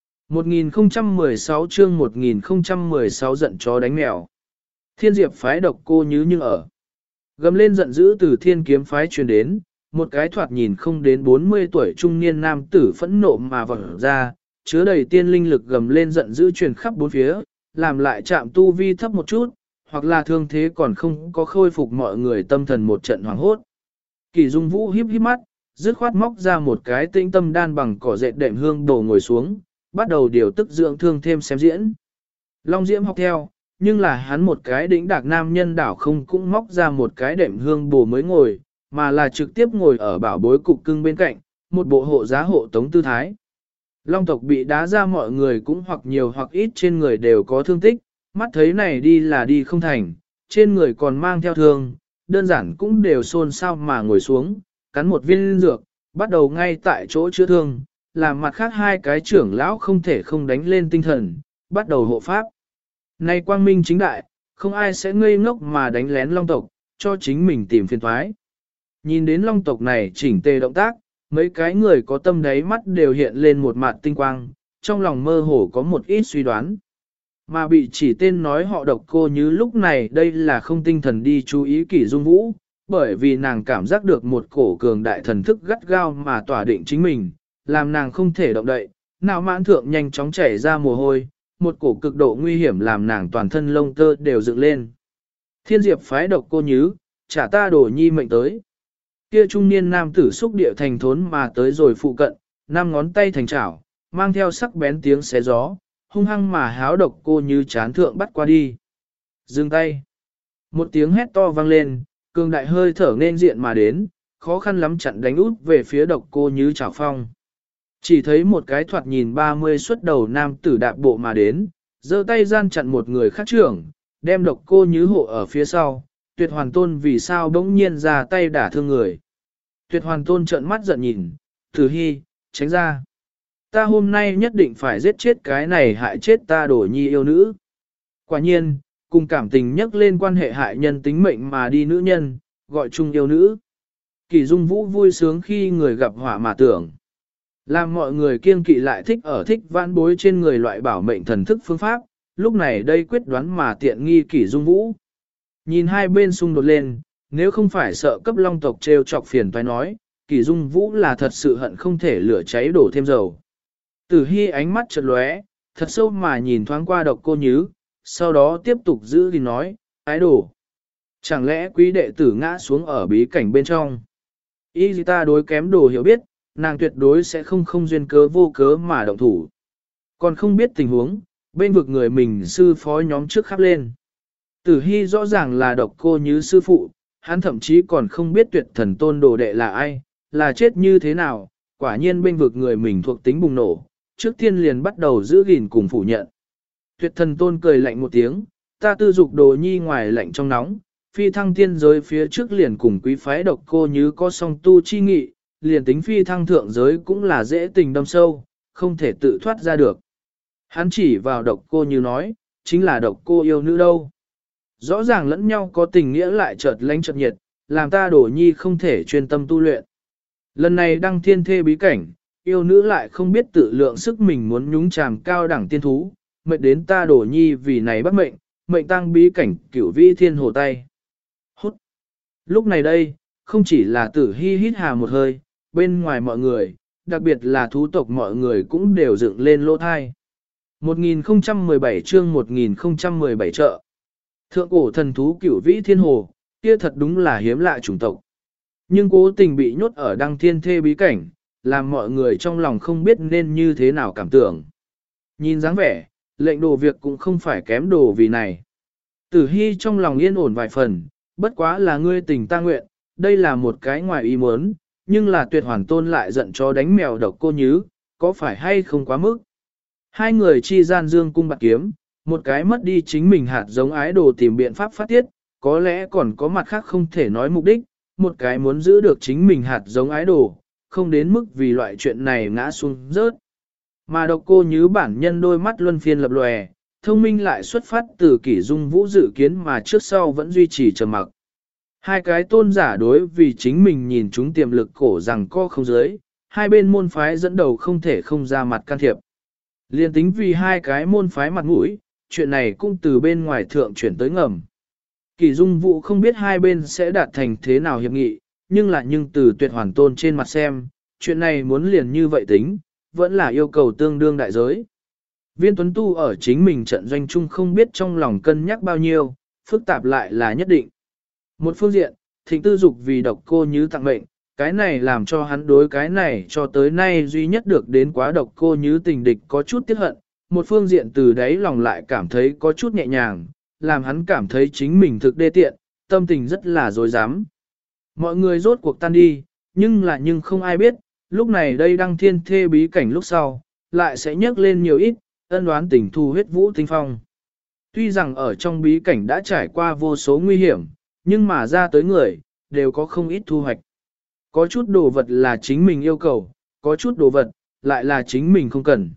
1016 chương 1016 giận chó đánh mèo. Thiên Diệp phái độc cô Nhứ nhưng ở. Gầm lên giận dữ từ Thiên Kiếm phái truyền đến, một cái thoạt nhìn không đến 40 tuổi trung niên nam tử phẫn nộ mà vỡ ra, chứa đầy tiên linh lực gầm lên giận dữ truyền khắp bốn phía, làm lại chạm tu vi thấp một chút, hoặc là thương thế còn không có khôi phục mọi người tâm thần một trận hoảng hốt. Kỷ Dung Vũ híp híp mắt, dứt khoát móc ra một cái tĩnh tâm đan bằng cỏ dệt đệm hương đổ ngồi xuống, bắt đầu điều tức dưỡng thương thêm xem diễn. Long Diễm học theo, nhưng là hắn một cái đỉnh đạc nam nhân đảo không cũng móc ra một cái đệm hương bổ mới ngồi, mà là trực tiếp ngồi ở bảo bối cục cưng bên cạnh, một bộ hộ giá hộ tống tư thái. Long tộc bị đá ra mọi người cũng hoặc nhiều hoặc ít trên người đều có thương tích, mắt thấy này đi là đi không thành, trên người còn mang theo thương, đơn giản cũng đều xôn xao mà ngồi xuống, cắn một viên dược, bắt đầu ngay tại chỗ chữa thương, làm mặt khác 2 cái trưởng lão không thể không đánh lên tinh thần, bắt đầu hộ pháp. Nay quang minh chính đại, không ai sẽ ngây ngốc mà đánh lén Long tộc, cho chính mình tìm phiền toái. Nhìn đến Long tộc này chỉnh tề động tác, mấy cái người có tâm đáy mắt đều hiện lên một mặt tinh quang, trong lòng mơ hồ có một ít suy đoán. Mà bị chỉ tên nói họ độc cô Nhứ lúc này đây là không tinh thần đi chú ý Kỷ Dung Vũ, bởi vì nàng cảm giác được một cổ cường đại thần thức gắt gao mà tỏa định chính mình, làm nàng không thể động đậy, não mãn thượng nhanh chóng chảy ra mồ hôi, một cổ cực độ nguy hiểm làm nàng toàn thân lông tơ đều dựng lên. Thiên Diệp phái độc cô Nhứ, trả ta đổ nhi mệnh tới. Kia trung niên nam tử xúc địa thành thốn mà tới rồi phụ cận, 5 ngón tay thành chảo, mang theo sắc bén tiếng xé gió, hung hăng mà háo độc cô như chán thượng bắt qua đi. Dừng tay. Một tiếng hét to vang lên, cường đại hơi thở nên diện mà đến, khó khăn lắm chặn đánh út về phía độc cô như chảo phong. Chỉ thấy một cái thoạt nhìn 30 xuất đầu nam tử đạp bộ mà đến, giơ tay gian chặn một người khác trưởng, đem độc cô như hộ ở phía sau. Tuyệt hoàn tôn vì sao bỗng nhiên ra tay đả thương người. Tuyệt hoàn tôn trợn mắt giận nhìn, Tử Hy, tránh ra. Ta hôm nay nhất định phải giết chết cái này hại chết ta Đổ Nhi yêu nữ. Quả nhiên, cùng cảm tình nhắc lên quan hệ hại nhân tính mệnh mà đi nữ nhân, gọi chung yêu nữ. Kỳ Dung Vũ vui sướng khi người gặp họa mà tưởng. Làm mọi người kiêng kỵ lại thích ở thích vãn bối trên người loại bảo mệnh thần thức phương pháp, lúc này đây quyết đoán mà tiện nghi Kỳ Dung Vũ. Nhìn hai bên xung đột lên, nếu không phải sợ cấp long tộc treo chọc phiền toái nói, Kỳ Dung Vũ là thật sự hận không thể lửa cháy đổ thêm dầu. Tử Hy ánh mắt chợt lóe, thật sâu mà nhìn thoáng qua độc cô Nhứ, sau đó tiếp tục giữ thì nói, ái đổ. Chẳng lẽ quý đệ tử ngã xuống ở bí cảnh bên trong? Y ta đối kém đồ hiểu biết, nàng tuyệt đối sẽ không duyên cớ vô cớ mà động thủ. Còn không biết tình huống, bên vực người mình sư phó nhóm trước khắp lên. Tử Hy rõ ràng là độc cô Như sư phụ, hắn thậm chí còn không biết tuyệt thần tôn đồ đệ là ai, là chết như thế nào, quả nhiên bên vực người mình thuộc tính bùng nổ, trước tiên liền bắt đầu giữ gìn cùng phủ nhận. Tuyệt thần tôn cười lạnh một tiếng, ta tư dục đồ nhi ngoài lạnh trong nóng, phi thăng tiên giới phía trước liền cùng quý phái độc cô Như có song tu chi nghị, liền tính phi thăng thượng giới cũng là dễ tình đâm sâu, không thể tự thoát ra được. Hắn chỉ vào độc cô Như nói, chính là độc cô yêu nữ đâu. Rõ ràng lẫn nhau có tình nghĩa lại chợt lánh chợt nhiệt, làm ta Đổ Nhi không thể chuyên tâm tu luyện. Lần này đăng thiên thê bí cảnh, yêu nữ lại không biết tự lượng sức mình muốn nhúng chàm cao đẳng tiên thú, mệnh đến ta Đổ Nhi vì này bắt mệnh, mệnh tăng bí cảnh cửu vĩ thiên hồ tay. Hút. Lúc này đây, không chỉ là Tử Hy hít hà một hơi, bên ngoài mọi người, đặc biệt là thú tộc mọi người cũng đều dựng lên lỗ thai. 1017 chương 1017 chợ. Thượng cổ thần thú cửu vĩ thiên hồ, kia thật đúng là hiếm lạ chủng tộc. Nhưng cố tình bị nhốt ở đăng thiên thê bí cảnh, làm mọi người trong lòng không biết nên như thế nào cảm tưởng. Nhìn dáng vẻ, lệnh đồ việc cũng không phải kém đồ vì này. Tử Hy trong lòng yên ổn vài phần, bất quá là ngươi tình ta nguyện, đây là một cái ngoài ý muốn, nhưng là tuyệt hoàn tôn lại giận cho đánh mèo độc cô Nhứ, có phải hay không quá mức. Hai người chi gian dương cung bạc kiếm, một cái mất đi chính mình hạt giống ái đồ tìm biện pháp phát tiết, có lẽ còn có mặt khác không thể nói mục đích, một cái muốn giữ được chính mình hạt giống ái đồ, không đến mức vì loại chuyện này ngã xuống rớt. Mà độc cô Nhứ bản nhân đôi mắt luân phiên lập lòe, thông minh lại xuất phát từ Kỷ Dung Vũ dự kiến mà trước sau vẫn duy trì trầm mặc. Hai cái tôn giả đối vì chính mình nhìn chúng tiềm lực cổ rằng co không giới, hai bên môn phái dẫn đầu không thể không ra mặt can thiệp. Liên tính vì hai cái môn phái mặt mũi, chuyện này cũng từ bên ngoài thượng chuyển tới ngầm. Kỷ Dung Vũ không biết hai bên sẽ đạt thành thế nào hiệp nghị, nhưng từ tuyệt hoàn tôn trên mặt xem, chuyện này muốn liền như vậy tính, vẫn là yêu cầu tương đương đại giới. Viên Tuấn Tu ở chính mình trận doanh chung không biết trong lòng cân nhắc bao nhiêu, phức tạp lại là nhất định. Một phương diện, Thịnh Tư Dục vì độc cô Nhứ tặng mệnh, cái này làm cho hắn đối cái này cho tới nay duy nhất được đến quá độc cô Nhứ tình địch có chút tiếc hận. Một phương diện từ đấy lòng lại cảm thấy có chút nhẹ nhàng, làm hắn cảm thấy chính mình thực đê tiện, tâm tình rất là dối dám. Mọi người rốt cuộc tan đi, nhưng không ai biết, lúc này đây đăng thiên thê bí cảnh lúc sau, lại sẽ nhấc lên nhiều ít, ân đoán tình thù huyết vũ tinh phong. Tuy rằng ở trong bí cảnh đã trải qua vô số nguy hiểm, nhưng mà ra tới người, đều có không ít thu hoạch. Có chút đồ vật là chính mình yêu cầu, có chút đồ vật, lại là chính mình không cần.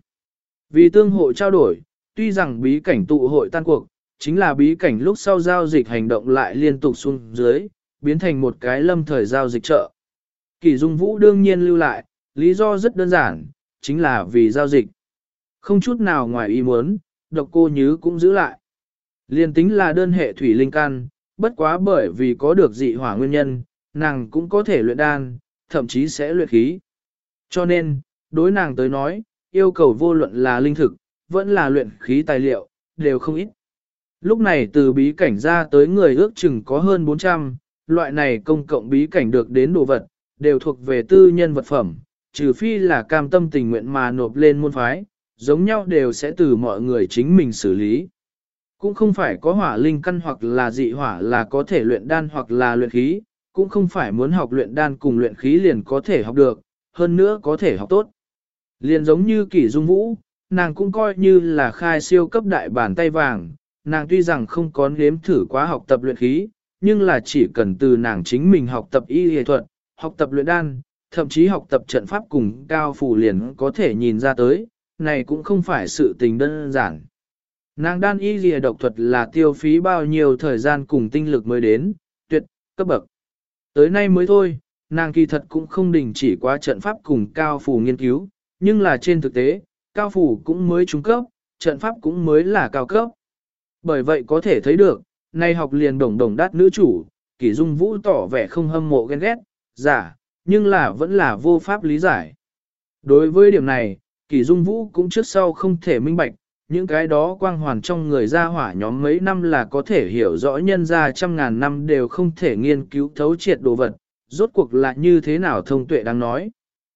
Vì tương hội trao đổi, tuy rằng bí cảnh tụ hội tan cuộc, chính là bí cảnh lúc sau giao dịch hành động lại liên tục xuống dưới, biến thành một cái lâm thời giao dịch chợ. Kỷ Dung Vũ đương nhiên lưu lại, lý do rất đơn giản, chính là vì giao dịch. Không chút nào ngoài ý muốn, độc cô Nhứ cũng giữ lại. Liên tính là đơn hệ thủy linh căn, bất quá bởi vì có được dị hỏa nguyên nhân, nàng cũng có thể luyện đan, thậm chí sẽ luyện khí. Cho nên, đối nàng tới nói, yêu cầu vô luận là linh thực, vẫn là luyện khí tài liệu, đều không ít. Lúc này từ bí cảnh ra tới người ước chừng có hơn 400, loại này công cộng bí cảnh được đến đồ vật, đều thuộc về tư nhân vật phẩm, trừ phi là cam tâm tình nguyện mà nộp lên môn phái, giống nhau đều sẽ từ mọi người chính mình xử lý. Cũng không phải có hỏa linh căn hoặc là dị hỏa là có thể luyện đan hoặc là luyện khí, cũng không phải muốn học luyện đan cùng luyện khí liền có thể học được, hơn nữa có thể học tốt. Liền giống như Kỷ Dung Vũ, nàng cũng coi như là khai siêu cấp đại bàn tay vàng, nàng tuy rằng không có nếm thử quá học tập luyện khí, nhưng là chỉ cần từ nàng chính mình học tập y y thuật, học tập luyện đan, thậm chí học tập trận pháp cùng cao phủ liền có thể nhìn ra tới, này cũng không phải sự tình đơn giản. Nàng đan y lìa độc thuật là tiêu phí bao nhiêu thời gian cùng tinh lực mới đến, tuyệt, cấp bậc. Tới nay mới thôi, nàng kỳ thật cũng không đình chỉ qua trận pháp cùng cao phủ nghiên cứu, nhưng là trên thực tế, cao phủ cũng mới trung cấp, trận pháp cũng mới là cao cấp. Bởi vậy có thể thấy được, nay học liền đồng đồng đát nữ chủ, Kỷ Dung Vũ tỏ vẻ không hâm mộ ghen ghét, giả, nhưng là vẫn là vô pháp lý giải. Đối với điểm này, Kỷ Dung Vũ cũng trước sau không thể minh bạch, những cái đó quang hoàn trong người gia hỏa nhóm mấy năm là có thể hiểu rõ nhân ra trăm ngàn năm đều không thể nghiên cứu thấu triệt đồ vật, rốt cuộc là như thế nào thông tuệ đang nói.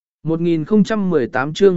1018 chương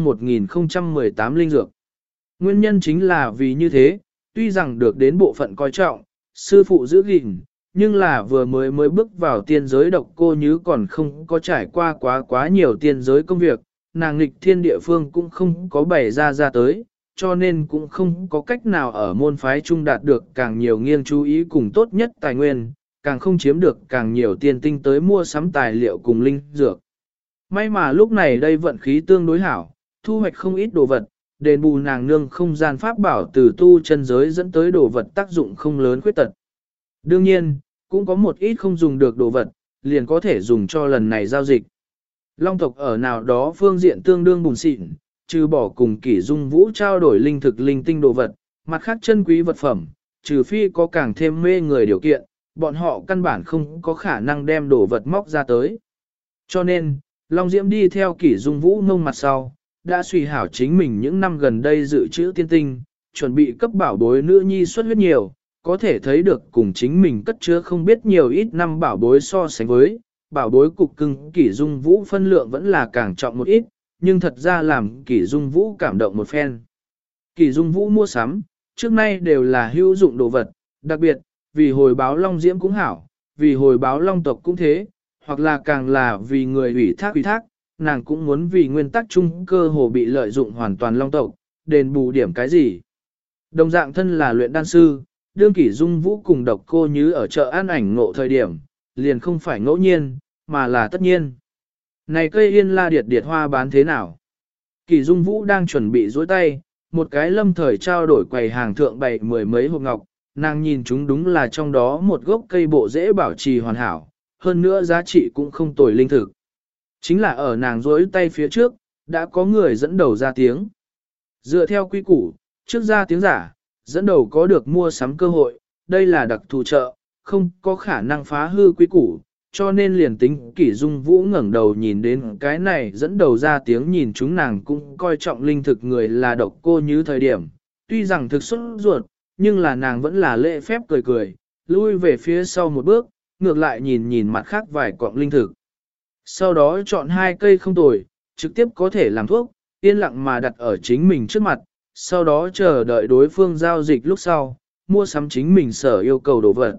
1018 linh dược. Nguyên nhân chính là vì như thế, tuy rằng được đến bộ phận coi trọng, sư phụ giữ gìn, nhưng là vừa mới bước vào tiên giới độc cô như còn không có trải qua quá nhiều tiên giới công việc, nàng nghịch thiên địa phương cũng không có bày ra tới, cho nên cũng không có cách nào ở môn phái trung đạt được càng nhiều nghiêng chú ý cùng tốt nhất tài nguyên, càng không chiếm được càng nhiều tiền tinh tới mua sắm tài liệu cùng linh dược. May mà lúc này đây vận khí tương đối hảo, thu hoạch không ít đồ vật, đền bù nàng nương không gian pháp bảo từ tu chân giới dẫn tới đồ vật tác dụng không lớn khuyết tật. Đương nhiên, cũng có một ít không dùng được đồ vật, liền có thể dùng cho lần này giao dịch. Long tộc ở nào đó phương diện tương đương bùn xịn, trừ bỏ cùng Kỷ Dung Vũ trao đổi linh thực linh tinh đồ vật, mặt khác chân quý vật phẩm, trừ phi có càng thêm mê người điều kiện, bọn họ căn bản không có khả năng đem đồ vật móc ra tới. Cho nên, Long Diễm đi theo Kỷ Dung Vũ ngông mặt sau, đã suy hảo chính mình những năm gần đây dự trữ tiên tinh, chuẩn bị cấp bảo bối nữ nhi xuất huyết nhiều, có thể thấy được cùng chính mình cất chứa không biết nhiều ít năm bảo bối so sánh với, bảo bối cục cưng Kỷ Dung Vũ phân lượng vẫn là càng trọng một ít, nhưng thật ra làm Kỷ Dung Vũ cảm động một phen. Kỷ Dung Vũ mua sắm, trước nay đều là hữu dụng đồ vật, đặc biệt, vì hồi báo Long Diễm cũng hảo, vì hồi báo Long tộc cũng thế, hoặc là càng là vì người ủy thác, nàng cũng muốn vì nguyên tắc chung cơ hồ bị lợi dụng hoàn toàn Long tộc, đền bù điểm cái gì. Đồng dạng thân là luyện đan sư, đương Kỷ Dung Vũ cùng độc cô như ở chợ An Ảnh ngộ thời điểm, liền không phải ngẫu nhiên, mà là tất nhiên. Này cây yên la điệt hoa bán thế nào? Kỷ Dung Vũ đang chuẩn bị dối tay, một cái lâm thời trao đổi quầy hàng thượng bày mười mấy hộp ngọc, nàng nhìn chúng đúng là trong đó một gốc cây bộ dễ bảo trì hoàn hảo, hơn nữa giá trị cũng không tồi linh thực. Chính là ở nàng dối tay phía trước, đã có người dẫn đầu ra tiếng. Dựa theo quy củ, trước ra tiếng giả, dẫn đầu có được mua sắm cơ hội, đây là đặc thù chợ, không có khả năng phá hư quy củ, cho nên liền tính Kỷ Dung Vũ ngẩng đầu nhìn đến cái này dẫn đầu ra tiếng nhìn chúng nàng cũng coi trọng linh thực người là độc cô như thời điểm, tuy rằng thực xuất ruột, nhưng là nàng vẫn là lễ phép cười cười, lui về phía sau một bước, ngược lại nhìn mặt khác vài quặng linh thực. Sau đó chọn hai cây không tồi, trực tiếp có thể làm thuốc, yên lặng mà đặt ở chính mình trước mặt, sau đó chờ đợi đối phương giao dịch lúc sau, mua sắm chính mình sở yêu cầu đồ vật.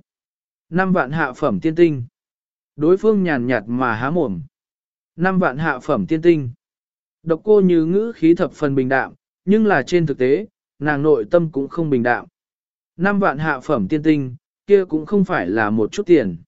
5 vạn hạ phẩm tiên tinh. Đối phương nhàn nhạt mà há mồm. 5 vạn hạ phẩm tiên tinh. Độc cô như ngữ khí thập phần bình đạm, nhưng là trên thực tế, nàng nội tâm cũng không bình đạm. 5 vạn hạ phẩm tiên tinh, kia cũng không phải là một chút tiền.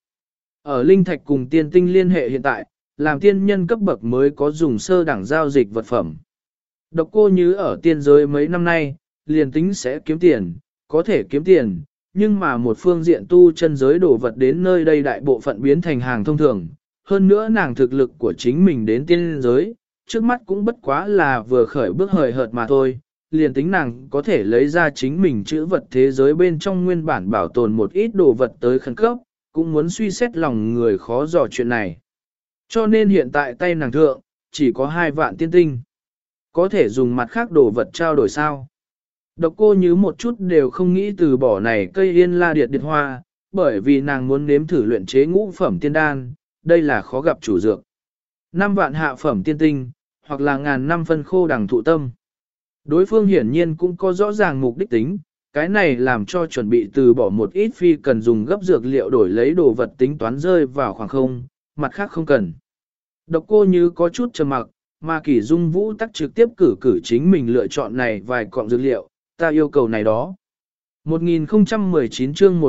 Ở linh thạch cùng tiên tinh liên hệ hiện tại, làm tiên nhân cấp bậc mới có dùng sơ đẳng giao dịch vật phẩm. Độc cô như ở tiên giới mấy năm nay, liền tính sẽ kiếm tiền, có thể kiếm tiền, nhưng mà một phương diện tu chân giới đổ vật đến nơi đây đại bộ phận biến thành hàng thông thường. Hơn nữa nàng thực lực của chính mình đến tiên giới, trước mắt cũng bất quá là vừa khởi bước hời hợt mà thôi. Liền tính nàng có thể lấy ra chính mình chữ vật thế giới bên trong nguyên bản bảo tồn một ít đồ vật tới khẩn cấp, cũng muốn suy xét lòng người khó dò chuyện này. Cho nên hiện tại tay nàng thượng, chỉ có 2 vạn tiên tinh. Có thể dùng mặt khác đồ vật trao đổi sao? Độc cô như một chút đều không nghĩ từ bỏ này cây yên la điệt hoa, bởi vì nàng muốn nếm thử luyện chế ngũ phẩm tiên đan, đây là khó gặp chủ dược. 5 vạn hạ phẩm tiên tinh, hoặc là ngàn năm phân khô đằng thụ tâm. Đối phương hiển nhiên cũng có rõ ràng mục đích tính, cái này làm cho chuẩn bị từ bỏ một ít phi cần dùng gấp dược liệu đổi lấy đồ vật tính toán rơi vào khoảng không, mặt khác không cần. Độc Cô Như có chút trầm mặc, mà Kỷ Dung Vũ tắc trực tiếp cử chính mình lựa chọn này vài cọng dược liệu, ta yêu cầu này đó. 1019 chương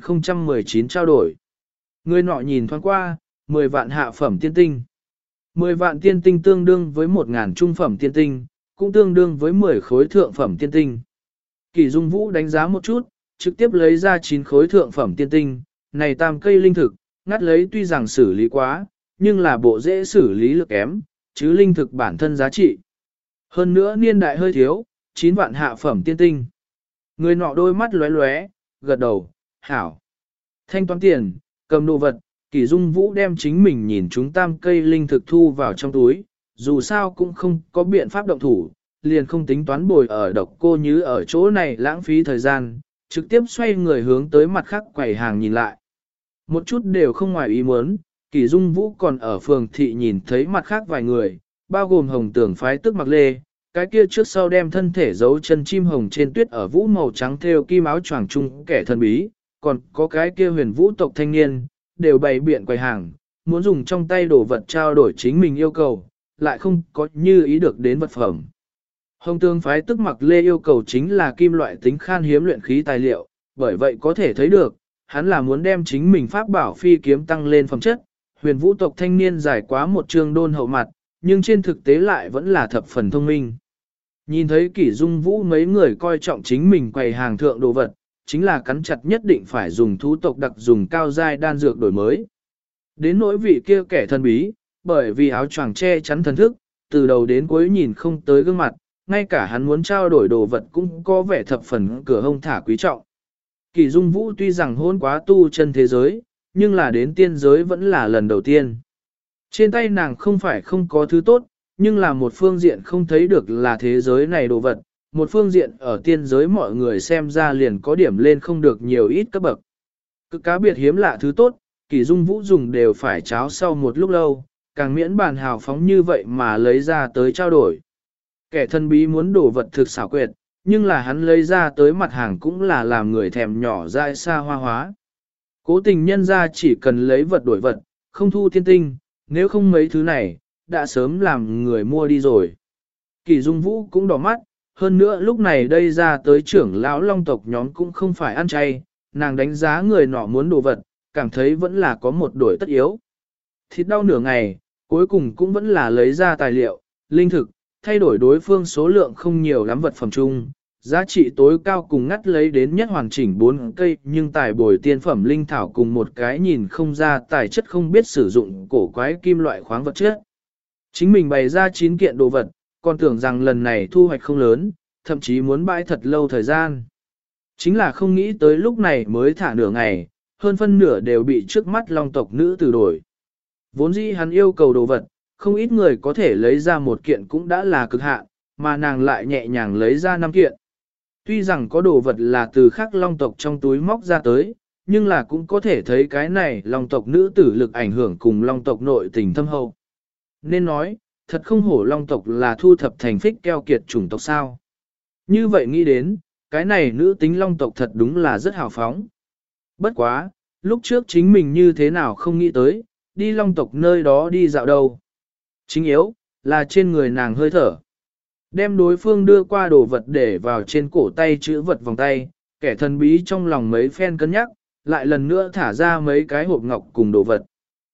1019 trao đổi. Người nọ nhìn thoáng qua, 10 vạn hạ phẩm tiên tinh. 10 vạn tiên tinh tương đương với 1.000 trung phẩm tiên tinh, cũng tương đương với 10 khối thượng phẩm tiên tinh. Kỷ Dung Vũ đánh giá một chút, trực tiếp lấy ra 9 khối thượng phẩm tiên tinh, này tam cây linh thực, ngắt lấy tuy rằng xử lý quá, nhưng là bộ dễ xử lý lực kém, chứ linh thực bản thân giá trị. Hơn nữa niên đại hơi thiếu, 9 vạn hạ phẩm tiên tinh. Người nọ đôi mắt lóe lóe, gật đầu, hảo. Thanh toán tiền, cầm đồ vật, Kỷ Dung Vũ đem chính mình nhìn chúng tam cây linh thực thu vào trong túi, dù sao cũng không có biện pháp động thủ, liền không tính toán bồi ở Độc Cô Như ở chỗ này lãng phí thời gian, trực tiếp xoay người hướng tới mặt khác quầy hàng nhìn lại. Một chút đều không ngoài ý muốn, Kỷ Dung Vũ còn ở phường thị nhìn thấy mặt khác vài người, bao gồm Hồng Tưởng phái tức mặc lê, cái kia trước sau đem thân thể giấu chân chim hồng trên tuyết ở vũ màu trắng thêu kim áo choàng chung kẻ thần bí, còn có cái kia huyền vũ tộc thanh niên, đều bày biện quầy hàng, muốn dùng trong tay đồ vật trao đổi chính mình yêu cầu, lại không có như ý được đến vật phẩm. Hồng Tương phái tức mặc lê yêu cầu chính là kim loại tính khan hiếm luyện khí tài liệu, bởi vậy có thể thấy được, hắn là muốn đem chính mình pháp bảo phi kiếm tăng lên phẩm chất. Huyền vũ tộc thanh niên giải quá một trường đôn hậu mặt, nhưng trên thực tế lại vẫn là thập phần thông minh. Nhìn thấy Kỷ Dung Vũ mấy người coi trọng chính mình quầy hàng thượng đồ vật, chính là cắn chặt nhất định phải dùng thú tộc đặc dùng cao giai đan dược đổi mới. Đến nỗi vị kia kẻ thần bí, bởi vì áo choàng che chắn thần thức, từ đầu đến cuối nhìn không tới gương mặt, ngay cả hắn muốn trao đổi đồ vật cũng có vẻ thập phần cửa hông thả quý trọng. Kỷ Dung Vũ tuy rằng hôn quá tu chân thế giới, nhưng là đến tiên giới vẫn là lần đầu tiên. Trên tay nàng không phải không có thứ tốt, nhưng là một phương diện không thấy được là thế giới này đồ vật, một phương diện ở tiên giới mọi người xem ra liền có điểm lên không được nhiều ít cấp bậc. Cực cá biệt hiếm lạ thứ tốt, Kỷ Dung Vũ dùng đều phải cháo sau một lúc lâu, càng miễn bàn hào phóng như vậy mà lấy ra tới trao đổi. Kẻ thân bí muốn đổ vật thực xảo quyệt, nhưng là hắn lấy ra tới mặt hàng cũng là làm người thèm nhỏ dại xa hoa hóa. Cố tình nhân ra chỉ cần lấy vật đổi vật, không thu tiên tinh, nếu không mấy thứ này, đã sớm làm người mua đi rồi. Kỷ Dung Vũ cũng đỏ mắt, hơn nữa lúc này đây ra tới trưởng lão long tộc nhóm cũng không phải ăn chay, nàng đánh giá người nọ muốn đồ vật, cảm thấy vẫn là có một đổi tất yếu. Thịt đau nửa ngày, cuối cùng cũng vẫn là lấy ra tài liệu, linh thực, thay đổi đối phương số lượng không nhiều lắm vật phẩm chung, giá trị tối cao cùng ngắt lấy đến nhất hoàn chỉnh 4 cây nhưng tài bồi tiên phẩm linh thảo cùng một cái nhìn không ra tài chất không biết sử dụng cổ quái kim loại khoáng vật chất. Chính mình bày ra 9 kiện đồ vật, còn tưởng rằng lần này thu hoạch không lớn, thậm chí muốn bãi thật lâu thời gian. Chính là không nghĩ tới lúc này mới thả nửa ngày, hơn phân nửa đều bị trước mắt long tộc nữ tử đổi. Vốn dĩ hắn yêu cầu đồ vật, không ít người có thể lấy ra một kiện cũng đã là cực hạn, mà nàng lại nhẹ nhàng lấy ra 5 kiện. Tuy rằng có đồ vật là từ khác long tộc trong túi móc ra tới, nhưng là cũng có thể thấy cái này long tộc nữ tử lực ảnh hưởng cùng long tộc nội tình thâm hậu. Nên nói, thật không hổ long tộc là thu thập thành phích keo kiệt chủng tộc sao. Như vậy nghĩ đến, cái này nữ tính long tộc thật đúng là rất hào phóng. Bất quá, lúc trước chính mình như thế nào không nghĩ tới, đi long tộc nơi đó đi dạo đâu. Chính yếu, là trên người nàng hơi thở. Đem đối phương đưa qua đồ vật để vào trên cổ tay chữ vật vòng tay, kẻ thần bí trong lòng mấy phen cân nhắc, lại lần nữa thả ra mấy cái hộp ngọc cùng đồ vật.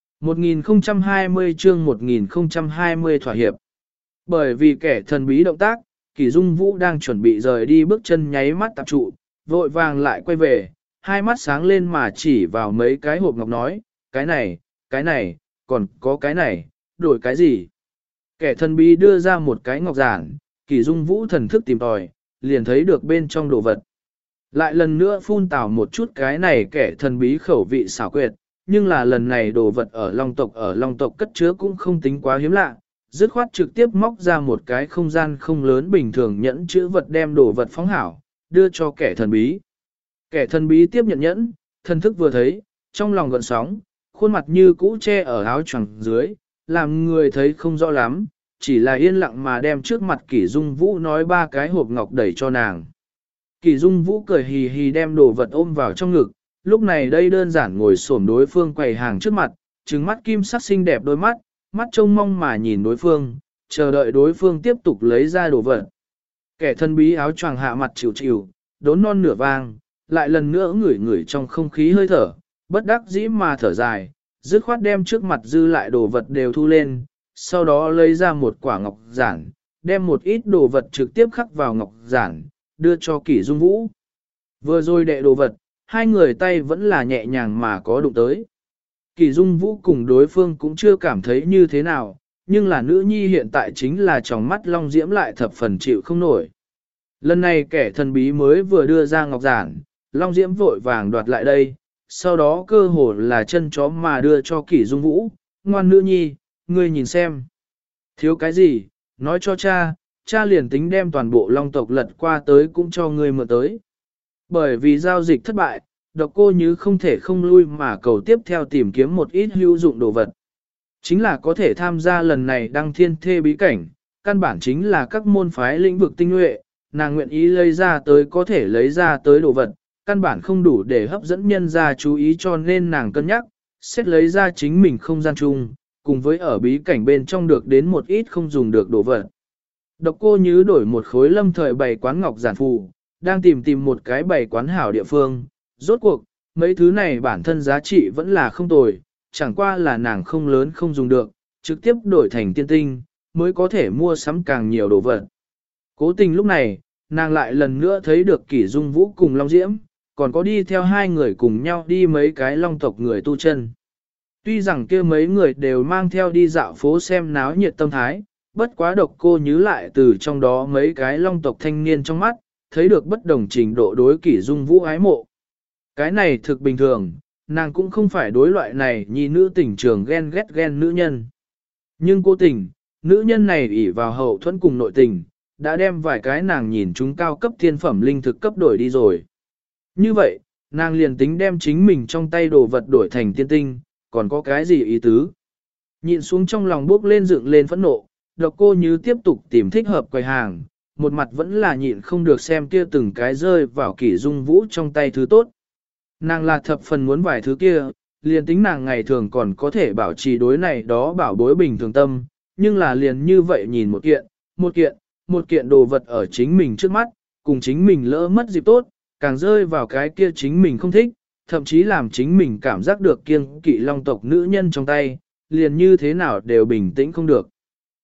1020 chương 1020 thỏa hiệp. Bởi vì kẻ thần bí động tác, Kỷ Dung Vũ đang chuẩn bị rời đi bước chân nháy mắt tập trụ, vội vàng lại quay về, hai mắt sáng lên mà chỉ vào mấy cái hộp ngọc nói, cái này, còn có cái này, đổi cái gì? Kẻ thần bí đưa ra một cái ngọc giản, Kỷ Dung Vũ thần thức tìm tòi, liền thấy được bên trong đồ vật. Lại lần nữa phun tào một chút cái này kẻ thần bí khẩu vị xảo quyệt, nhưng là lần này đồ vật ở Long tộc cất chứa cũng không tính quá hiếm lạ, dứt khoát trực tiếp móc ra một cái không gian không lớn bình thường nhẫn chữ vật đem đồ vật phóng hảo, đưa cho kẻ thần bí. Kẻ thần bí tiếp nhận nhẫn, thần thức vừa thấy, trong lòng gợn sóng, khuôn mặt như cũ che ở áo choàng dưới, làm người thấy không rõ lắm, chỉ là yên lặng mà đem trước mặt Kỷ Dung Vũ nói 3 cái hộp ngọc đẩy cho nàng. Kỷ Dung Vũ cười hì hì đem đồ vật ôm vào trong ngực, lúc này đây đơn giản ngồi xổm đối phương quầy hàng trước mặt, trừng mắt kim sắc xinh đẹp đôi mắt, mắt trông mong mà nhìn đối phương, chờ đợi đối phương tiếp tục lấy ra đồ vật. Kẻ thân bí áo choàng hạ mặt chịu chịu, đốn non nửa vang, lại lần nữa ngửi ngửi trong không khí hơi thở, bất đắc dĩ mà thở dài, dứt khoát đem trước mặt dư lại đồ vật đều thu lên, sau đó lấy ra một quả ngọc giản, đem một ít đồ vật trực tiếp khắc vào ngọc giản, đưa cho Kỷ Dung Vũ. Vừa rồi đệ đồ vật, hai người tay vẫn là nhẹ nhàng mà có đụng tới. Kỷ Dung Vũ cùng đối phương cũng chưa cảm thấy như thế nào, nhưng là nữ nhi hiện tại chính là trong mắt Long Diễm lại thập phần chịu không nổi. Lần này kẻ thần bí mới vừa đưa ra ngọc giản, Long Diễm vội vàng đoạt lại đây, sau đó cơ hồ là chân chó mà đưa cho Kỷ Dung Vũ, ngoan nữ nhi, ngươi nhìn xem. Thiếu cái gì, nói cho cha, cha liền tính đem toàn bộ Long tộc lật qua tới cũng cho ngươi mượn tới. Bởi vì giao dịch thất bại, Độc Cô Nhứ không thể không lui mà cầu tiếp theo tìm kiếm một ít hữu dụng đồ vật. Chính là có thể tham gia lần này đăng thiên thê bí cảnh, căn bản chính là các môn phái lĩnh vực tinh nhuệ, nàng nguyện ý lấy ra tới có thể lấy ra tới đồ vật, căn bản không đủ để hấp dẫn nhân ra chú ý cho nên nàng cân nhắc, xét lấy ra chính mình không gian chung, cùng với ở bí cảnh bên trong được đến một ít không dùng được đồ vật. Độc Cô Nhứ đổi một khối lâm thời bày quán ngọc giản phù, đang tìm một cái bày quán hảo địa phương, rốt cuộc, mấy thứ này bản thân giá trị vẫn là không tồi, chẳng qua là nàng không lớn không dùng được, trực tiếp đổi thành tiên tinh, mới có thể mua sắm càng nhiều đồ vật. Cố tình lúc này, nàng lại lần nữa thấy được Kỷ Dung Vũ cùng Long Diễm, còn có đi theo hai người cùng nhau đi mấy cái Long tộc người tu chân. Tuy rằng kia mấy người đều mang theo đi dạo phố xem náo nhiệt tâm thái, bất quá Độc Cô Nhứ lại từ trong đó mấy cái Long tộc thanh niên trong mắt, thấy được bất đồng trình độ đối Kỷ Dung Vũ ái mộ. Cái này thực bình thường, nàng cũng không phải đối loại này nhi nữ tình trường ghen ghét ghen nữ nhân. Nhưng cố tình, nữ nhân này ỷ vào hậu thuẫn cùng nội tình, đã đem vài cái nàng nhìn chúng cao cấp thiên phẩm linh thực cấp đổi đi rồi. Như vậy, nàng liền tính đem chính mình trong tay đồ vật đổi thành tiên tinh, còn có cái gì ý tứ? Nhịn xuống trong lòng bước lên dựng lên phẫn nộ, Độc Cô Nhứ tiếp tục tìm thích hợp quầy hàng, một mặt vẫn là nhịn không được xem kia từng cái rơi vào Kỷ Dung Vũ trong tay thứ tốt. Nàng là thập phần muốn vài thứ kia, liền tính nàng ngày thường còn có thể bảo trì đối này đó bảo bối bình thường tâm, nhưng là liền như vậy nhìn một kiện đồ vật ở chính mình trước mắt, cùng chính mình lỡ mất dịp tốt, càng rơi vào cái kia chính mình không thích, thậm chí làm chính mình cảm giác được kiêng kỵ Long tộc nữ nhân trong tay, liền như thế nào đều bình tĩnh không được.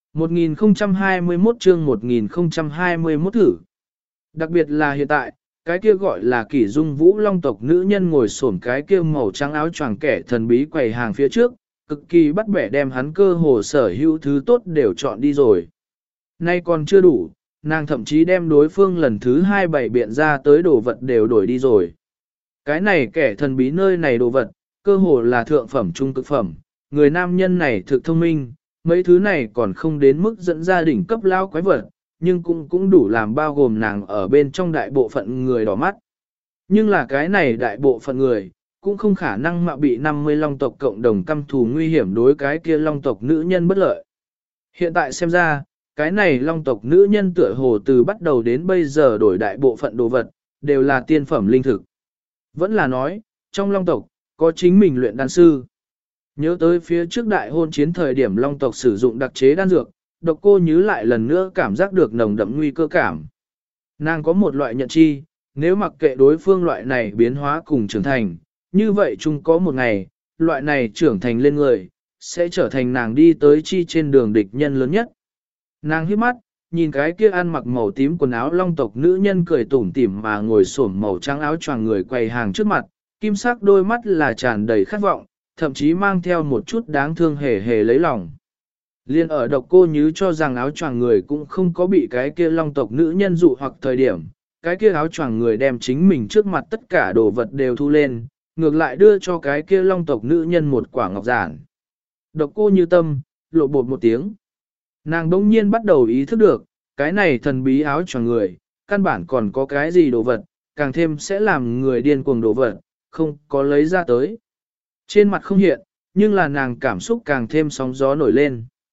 1021 chương 1021 thử. Đặc biệt là hiện tại, cái kia gọi là Kỷ Dung Vũ Long tộc nữ nhân ngồi xổm cái kia màu trắng áo choàng kẻ thần bí quầy hàng phía trước, cực kỳ bắt bẻ đem hắn cơ hồ sở hữu thứ tốt đều chọn đi rồi. Nay còn chưa đủ, nàng thậm chí đem đối phương lần thứ 2 bày biện ra tới đồ vật đều đổi đi rồi. Cái này kẻ thần bí nơi này đồ vật, cơ hồ là thượng phẩm trung cực phẩm, người nam nhân này thực thông minh, mấy thứ này còn không đến mức dẫn gia đình cấp lao quái vật, nhưng cũng đủ làm bao gồm nàng ở bên trong đại bộ phận người đỏ mắt. Nhưng là cái này đại bộ phận người, cũng không khả năng mà bị 50 long tộc cộng đồng căm thù nguy hiểm đối cái kia long tộc nữ nhân bất lợi. Hiện tại xem ra, cái này long tộc nữ nhân tựa hồ từ bắt đầu đến bây giờ đổi đại bộ phận đồ vật, đều là tiên phẩm linh thực. Vẫn là nói, trong long tộc, có chính mình luyện đan sư. Nhớ tới phía trước đại hôn chiến thời điểm long tộc sử dụng đặc chế đan dược, Độc Cô Nhứ lại lần nữa cảm giác được nồng đậm nguy cơ cảm. Nàng có một loại nhận chi, nếu mặc kệ đối phương loại này biến hóa cùng trưởng thành, như vậy chung có một ngày, loại này trưởng thành lên người, sẽ trở thành nàng đi tới chi trên đường địch nhân lớn nhất. Nàng hít mắt, nhìn cái kia ăn mặc màu tím quần áo long tộc nữ nhân cười tủm tỉm mà ngồi xổm màu trắng áo choàng người quầy hàng trước mặt, kim sắc đôi mắt là tràn đầy khát vọng, thậm chí mang theo một chút đáng thương hề hề lấy lòng. Liên ở Độc Cô Nhứ cho rằng áo choàng người cũng không có bị cái kia long tộc nữ nhân dụ hoặc thời điểm, cái kia áo choàng người đem chính mình trước mặt tất cả đồ vật đều thu lên, ngược lại đưa cho cái kia long tộc nữ nhân một quả ngọc giản. Độc Cô Như tâm, lộ bột một tiếng. Nàng đông nhiên bắt đầu ý thức được, cái này thần bí áo choàng người, căn bản còn có cái gì đồ vật, càng thêm sẽ làm người điên cuồng đồ vật, không có lấy ra tới. Trên mặt không hiện, nhưng là nàng cảm xúc càng thêm sóng gió nổi lên.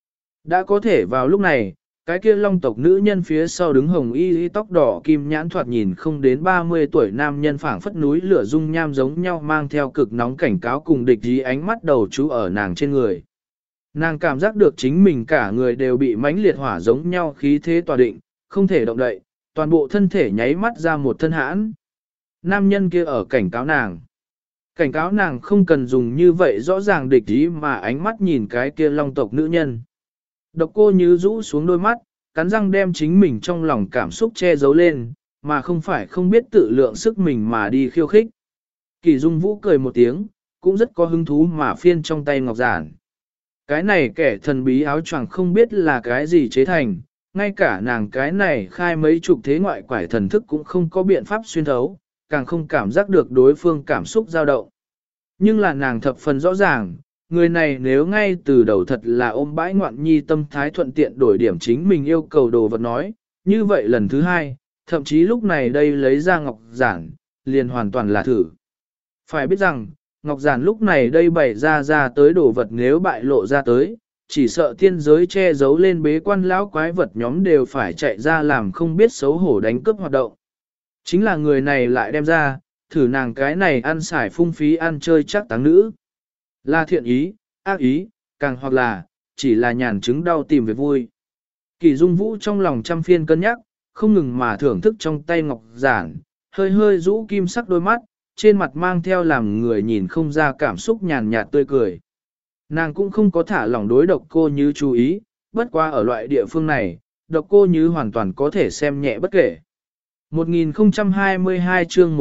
Đã có thể vào lúc này, cái kia long tộc nữ nhân phía sau đứng hồng y tóc đỏ kim nhãn thoạt nhìn không đến 30 tuổi nam nhân phảng phất núi lửa dung nham giống nhau mang theo cực nóng cảnh cáo cùng địch ý ánh mắt đầu chú ở nàng trên người. Nàng cảm giác được chính mình cả người đều bị mãnh liệt hỏa giống nhau khí thế tỏa định, không thể động đậy, toàn bộ thân thể nháy mắt ra một thân hãn. Nam nhân kia ở cảnh cáo nàng. Cảnh cáo nàng không cần dùng như vậy rõ ràng địch ý mà ánh mắt nhìn cái kia long tộc nữ nhân. Độc Cô Như rũ xuống đôi mắt, cắn răng đem chính mình trong lòng cảm xúc che giấu lên, mà không phải không biết tự lượng sức mình mà đi khiêu khích. Kỳ Dung Vũ cười một tiếng, cũng rất có hứng thú mà phiên trong tay ngọc giản. Cái này kẻ thần bí áo choàng không biết là cái gì chế thành, ngay cả nàng cái này khai mấy chục thế ngoại quải thần thức cũng không có biện pháp xuyên thấu, càng không cảm giác được đối phương cảm xúc dao động. Nhưng là nàng thập phần rõ ràng, người này nếu ngay từ đầu thật là ôm bãi ngoạn nhi tâm thái thuận tiện đổi điểm chính mình yêu cầu đồ vật nói, như vậy lần thứ hai, thậm chí lúc này đây lấy ra ngọc giản, liền hoàn toàn là thử. Phải biết rằng, ngọc giản lúc này đây bày ra tới đồ vật nếu bại lộ ra tới, chỉ sợ thiên giới che giấu lên bế quan lão quái vật nhóm đều phải chạy ra làm không biết xấu hổ đánh cướp hoạt động. Chính là người này lại đem ra, thử nàng cái này ăn xài phung phí ăn chơi chắc táng nữ. Là thiện ý, ác ý, càng hoặc là, chỉ là nhàn chứng đau tìm về vui. Kỳ Dung Vũ trong lòng trăm phiên cân nhắc, không ngừng mà thưởng thức trong tay ngọc giản, hơi hơi rũ kim sắc đôi mắt, trên mặt mang theo làm người nhìn không ra cảm xúc nhàn nhạt tươi cười. Nàng cũng không có thả lỏng đối Độc Cô Như chú ý, bất qua ở loại địa phương này, Độc Cô Như hoàn toàn có thể xem nhẹ bất kể. 1022 chương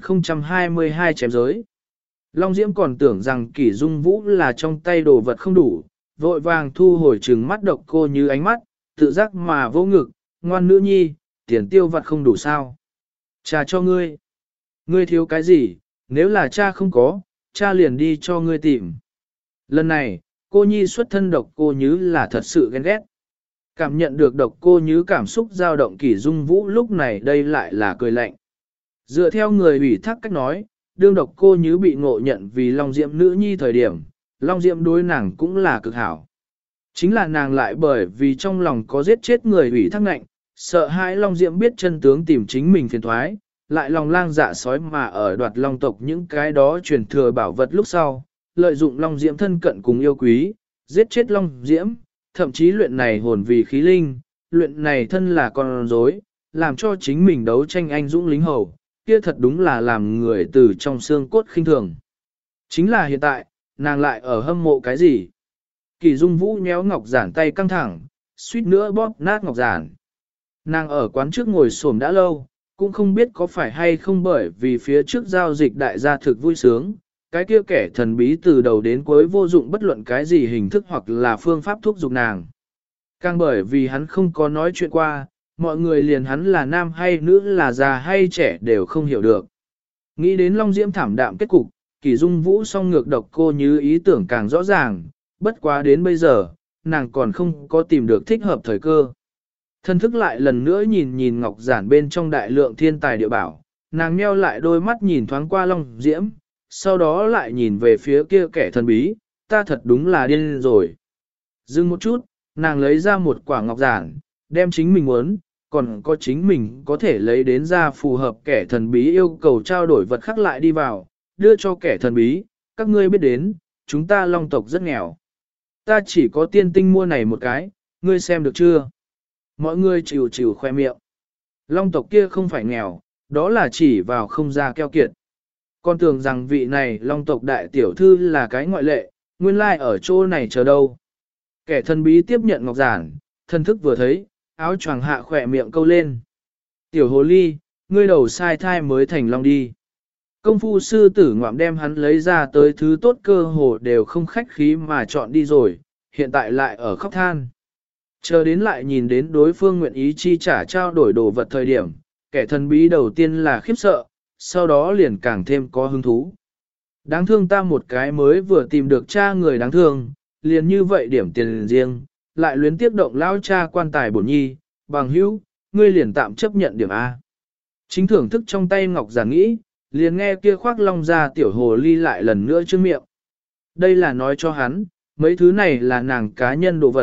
1022 chém giới. Long Diễm còn tưởng rằng Kỷ Dung Vũ là trong tay đồ vật không đủ, vội vàng thu hồi trừng mắt Độc Cô Như ánh mắt, tự giác mà vô ngực, ngoan nữ nhi, tiền tiêu vặt không đủ sao. Cha cho ngươi. Ngươi thiếu cái gì, nếu là cha không có, cha liền đi cho ngươi tìm. Lần này, cô nhi xuất thân Độc Cô Như là thật sự ghen ghét. Cảm nhận được Độc Cô Như cảm xúc dao động Kỷ Dung Vũ lúc này đây lại là cười lạnh. Dựa theo người ủy thác cách nói, đương Độc Cô Như bị ngộ nhận vì Long Diệm nữ nhi thời điểm, Long Diệm đối nàng cũng là cực hảo. Chính là nàng lại bởi vì trong lòng có giết chết người ủy thác ngạnh, sợ hãi Long Diệm biết chân tướng tìm chính mình phiền thoái, lại lòng lang dạ sói mà ở đoạt Long tộc những cái đó truyền thừa bảo vật lúc sau, lợi dụng Long Diễm thân cận cùng yêu quý, giết chết Long Diễm, thậm chí luyện này hồn vì khí linh, luyện này thân là con rối, làm cho chính mình đấu tranh anh dũng lính hầu, kia thật đúng là làm người từ trong xương cốt khinh thường. Chính là hiện tại, nàng lại ở hâm mộ cái gì? Kỳ Dung Vũ nhéo ngọc giản tay căng thẳng, suýt nữa bóp nát ngọc giản. Nàng ở quán trước ngồi xổm đã lâu, cũng không biết có phải hay không bởi vì phía trước giao dịch đại gia thực vui sướng, cái kia kẻ thần bí từ đầu đến cuối vô dụng bất luận cái gì hình thức hoặc là phương pháp thúc giục nàng. Càng bởi vì hắn không có nói chuyện qua, mọi người liền hắn là nam hay nữ là già hay trẻ đều không hiểu được. Nghĩ đến Long Diễm thảm đạm kết cục, Kỳ Dung Vũ song ngược Độc Cô Như ý tưởng càng rõ ràng, bất quá đến bây giờ, nàng còn không có tìm được thích hợp thời cơ. Thân thức lại lần nữa nhìn ngọc giản bên trong đại lượng thiên tài địa bảo, nàng nheo lại đôi mắt nhìn thoáng qua Long Diễm, sau đó lại nhìn về phía kia kẻ thần bí, ta thật đúng là điên rồi. Dừng một chút, nàng lấy ra một quả ngọc giản, đem chính mình muốn, còn có chính mình có thể lấy đến ra phù hợp kẻ thần bí yêu cầu trao đổi vật khác lại đi vào, đưa cho kẻ thần bí, các ngươi biết đến, chúng ta Long tộc rất nghèo. Ta chỉ có tiên tinh mua này một cái, ngươi xem được chưa? Mọi người chịu khoe miệng. Long tộc kia không phải nghèo, đó là chỉ vào không ra keo kiệt. Con tưởng rằng vị này Long tộc đại tiểu thư là cái ngoại lệ, nguyên lai ở chỗ này chờ đâu. Kẻ thần bí tiếp nhận ngọc giản, thân thức vừa thấy, áo choàng hạ khỏe miệng câu lên. Tiểu hồ ly, ngươi đầu sai thai mới thành long đi. Công phu sư tử ngoạm đem hắn lấy ra tới thứ tốt cơ hồ đều không khách khí mà chọn đi rồi, hiện tại lại ở khóc than. Chờ đến lại nhìn đến đối phương nguyện ý chi trả trao đổi đồ vật thời điểm, kẻ thần bí đầu tiên là khiếp sợ, sau đó liền càng thêm có hứng thú. Đáng thương ta một cái mới vừa tìm được cha người đáng thương, liền như vậy điểm tiền riêng, lại luyến tiếp động lao cha quan tài bổn nhi, bằng hữu, ngươi liền tạm chấp nhận điểm A. Chính thưởng thức trong tay ngọc giản nghĩ, liền nghe kia khoác long ra tiểu hồ ly lại lần nữa trước miệng. Đây là nói cho hắn, mấy thứ này là nàng cá nhân đồ vật,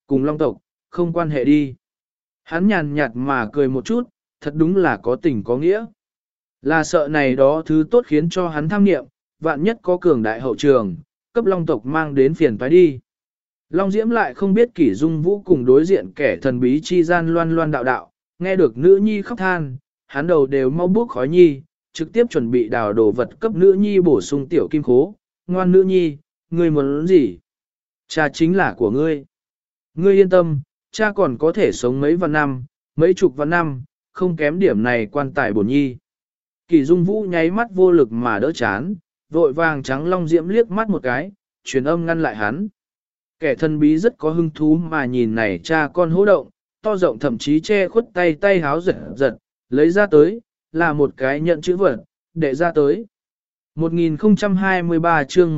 Cùng long tộc, không quan hệ đi. Hắn nhàn nhạt mà cười một chút, thật đúng là có tình có nghĩa. Là sợ này đó thứ tốt khiến cho hắn tham nghiệm, vạn nhất có cường đại hậu trường, cấp long tộc mang đến phiền toái đi. Long Diễm lại không biết Kỷ Dung Vũ cùng đối diện kẻ thần bí chi gian loan loan đạo đạo, nghe được nữ nhi khóc than, hắn đầu đều mau bước khói nhi, trực tiếp chuẩn bị đào đồ vật cấp nữ nhi bổ sung tiểu kim khố. Ngoan nữ nhi, ngươi muốn gì? Cha chính là của ngươi. Ngươi yên tâm, cha còn có thể sống mấy vạn năm, mấy chục vạn năm, không kém điểm này quan tài bổn nhi. Kỷ Dung Vũ nháy mắt vô lực mà đỡ chán, vội vàng trắng Long Diễm liếc mắt một cái, truyền âm ngăn lại hắn. Kẻ thân bí rất có hứng thú mà nhìn này cha con hô động, to rộng thậm chí che khuất tay háo giật giật, lấy ra tới, là một cái nhận chữ vật, để ra tới. 1023 chương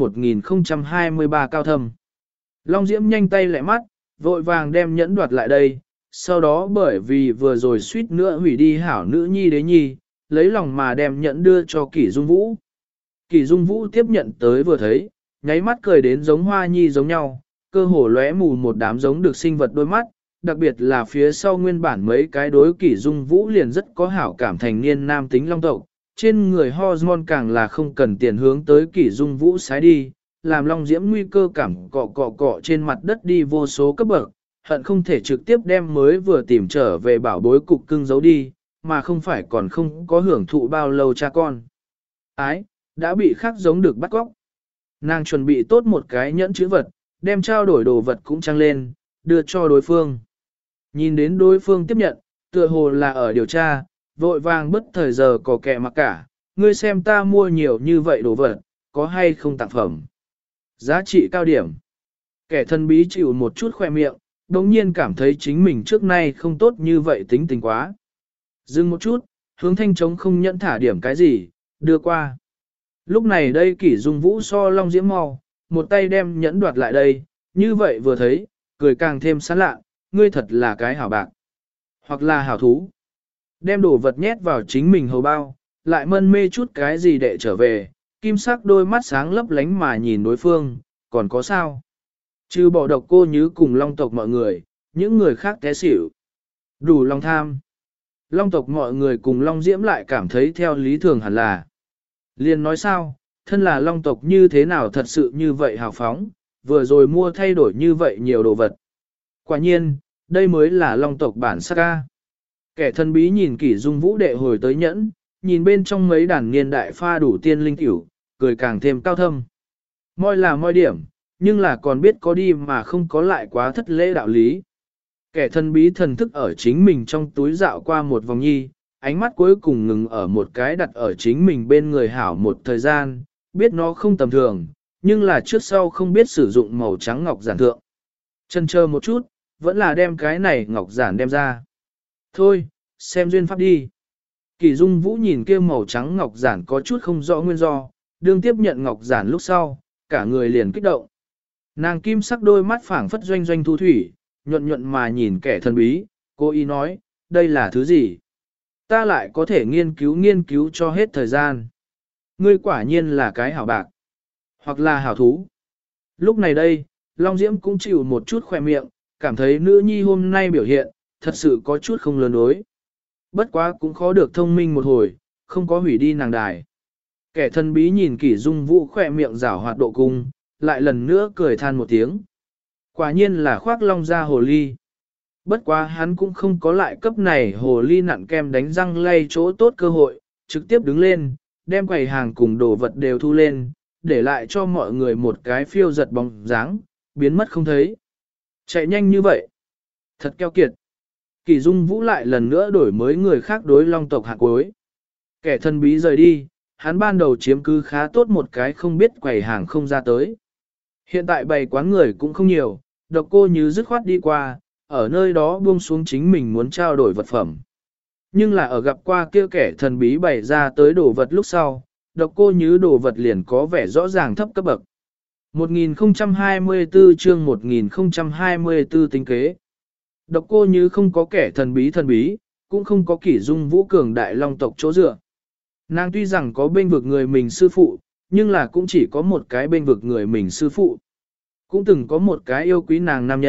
1023 cao thâm. Long Diễm nhanh tay lẹ mắt, vội vàng đem nhẫn đoạt lại đây, sau đó bởi vì vừa rồi suýt nữa hủy đi hảo nữ nhi đế nhi, lấy lòng mà đem nhẫn đưa cho Kỷ Dung Vũ. Kỷ Dung Vũ tiếp nhận tới vừa thấy, nháy mắt cười đến giống hoa nhi giống nhau, cơ hồ lóe mù một đám giống được sinh vật đôi mắt, đặc biệt là phía sau nguyên bản mấy cái đối Kỷ Dung Vũ liền rất có hảo cảm thành niên nam tính long tộc, trên người hormone càng là không cần tiền hướng tới Kỷ Dung Vũ sái đi, làm Long Diễm nguy cơ cảm cọ cọ cọ trên mặt đất đi vô số cấp bậc, hận không thể trực tiếp đem mới vừa tìm trở về bảo bối cục cưng giấu đi, mà không phải còn không có hưởng thụ bao lâu cha con. Ái, đã bị khắc giống được bắt cóc. Nàng chuẩn bị tốt một cái nhẫn chữ vật, đem trao đổi đồ vật cũng trăng lên, đưa cho đối phương. Nhìn đến đối phương tiếp nhận, tựa hồ là ở điều tra, vội vàng bất thời giờ có kẻ mặc cả, ngươi xem ta mua nhiều như vậy đồ vật, có hay không tặng phẩm. Giá trị cao điểm. Kẻ thân bí chịu một chút khoe miệng, đồng nhiên cảm thấy chính mình trước nay không tốt như vậy tính tình quá. Dừng một chút, hướng thanh trống không nhẫn thả điểm cái gì, đưa qua. Lúc này đây Kỷ Dung Vũ so Long Diễm mau, một tay đem nhẫn đoạt lại đây, như vậy vừa thấy, cười càng thêm sán lạ, ngươi thật là cái hảo bạc, hoặc là hảo thú. Đem đồ vật nhét vào chính mình hầu bao, lại mân mê chút cái gì để trở về, kim sắc đôi mắt sáng lấp lánh mà nhìn đối phương, còn có sao? Trừ bỏ độc cô như cùng long tộc mọi người, những người khác té xỉu. Đủ lòng tham. Long tộc mọi người cùng Long Diễm lại cảm thấy theo lý thường hẳn là. Liền nói sao, thân là Long tộc như thế nào thật sự như vậy hào phóng, vừa rồi mua thay đổi như vậy nhiều đồ vật. Quả nhiên, đây mới là Long tộc bản sắc ca. Kẻ thân bí nhìn Kỷ Dung Vũ đệ hồi tới nhẫn, nhìn bên trong mấy đàn niên đại pha đủ tiên linh tiểu, cười càng thêm cao thâm. Moi là moi điểm, nhưng là còn biết có đi mà không có lại quá thất lễ đạo lý. Kẻ thân bí thần thức ở chính mình trong túi dạo qua một vòng nhi, ánh mắt cuối cùng ngừng ở một cái đặt ở chính mình bên người hảo một thời gian, biết nó không tầm thường, nhưng là trước sau không biết sử dụng màu trắng ngọc giản thượng. Chân chờ một chút, vẫn là đem cái này ngọc giản đem ra. Thôi, xem duyên pháp đi. Kỷ Dung Vũ nhìn kia màu trắng ngọc giản có chút không rõ nguyên do, đương tiếp nhận ngọc giản lúc sau, cả người liền kích động. Nàng kim sắc đôi mắt phảng phất doanh doanh thu thủy, nhuận nhuận mà nhìn kẻ thần bí, cô ý nói, đây là thứ gì? Ta lại có thể nghiên cứu cho hết thời gian. Ngươi quả nhiên là cái hảo bạc, hoặc là hảo thú. Lúc này đây, Long Diễm cũng chịu một chút khỏe miệng, cảm thấy nữ nhi hôm nay biểu hiện, thật sự có chút không lớn đối. Bất quá cũng khó được thông minh một hồi, không có hủy đi nàng đài. Kẻ thần bí nhìn Kỷ Dung Vũ khỏe miệng rảo hoạt độ cung, lại lần nữa cười than một tiếng. Quả nhiên là khoác long ra hồ ly. Bất quá hắn cũng không có lại cấp này hồ ly nặn kem đánh răng lay chỗ tốt cơ hội, trực tiếp đứng lên, đem quầy hàng cùng đồ vật đều thu lên, để lại cho mọi người một cái phiêu giật bóng dáng, biến mất không thấy. Chạy nhanh như vậy. Thật keo kiệt. Kỷ Dung Vũ lại lần nữa đổi mới người khác đối long tộc hạng cuối. Kẻ thân bí rời đi, hắn ban đầu chiếm cứ khá tốt một cái không biết quầy hàng không ra tới. Hiện tại bày quán người cũng không nhiều, độc cô như dứt khoát đi qua, ở nơi đó buông xuống chính mình muốn trao đổi vật phẩm. Nhưng là ở gặp qua kia kẻ thần bí bày ra tới đồ vật lúc sau, độc cô như đồ vật liền có vẻ rõ ràng thấp cấp bậc. 1024 chương 1024 tính kế. Độc cô như không có kẻ thần bí, cũng không có Kỷ Dung Vũ cường đại long tộc chỗ dựa. Nàng tuy rằng có bên vực người mình sư phụ, nhưng là cũng chỉ có một cái bên vực người mình sư phụ. Cũng từng có một cái yêu quý nàng nam nhân,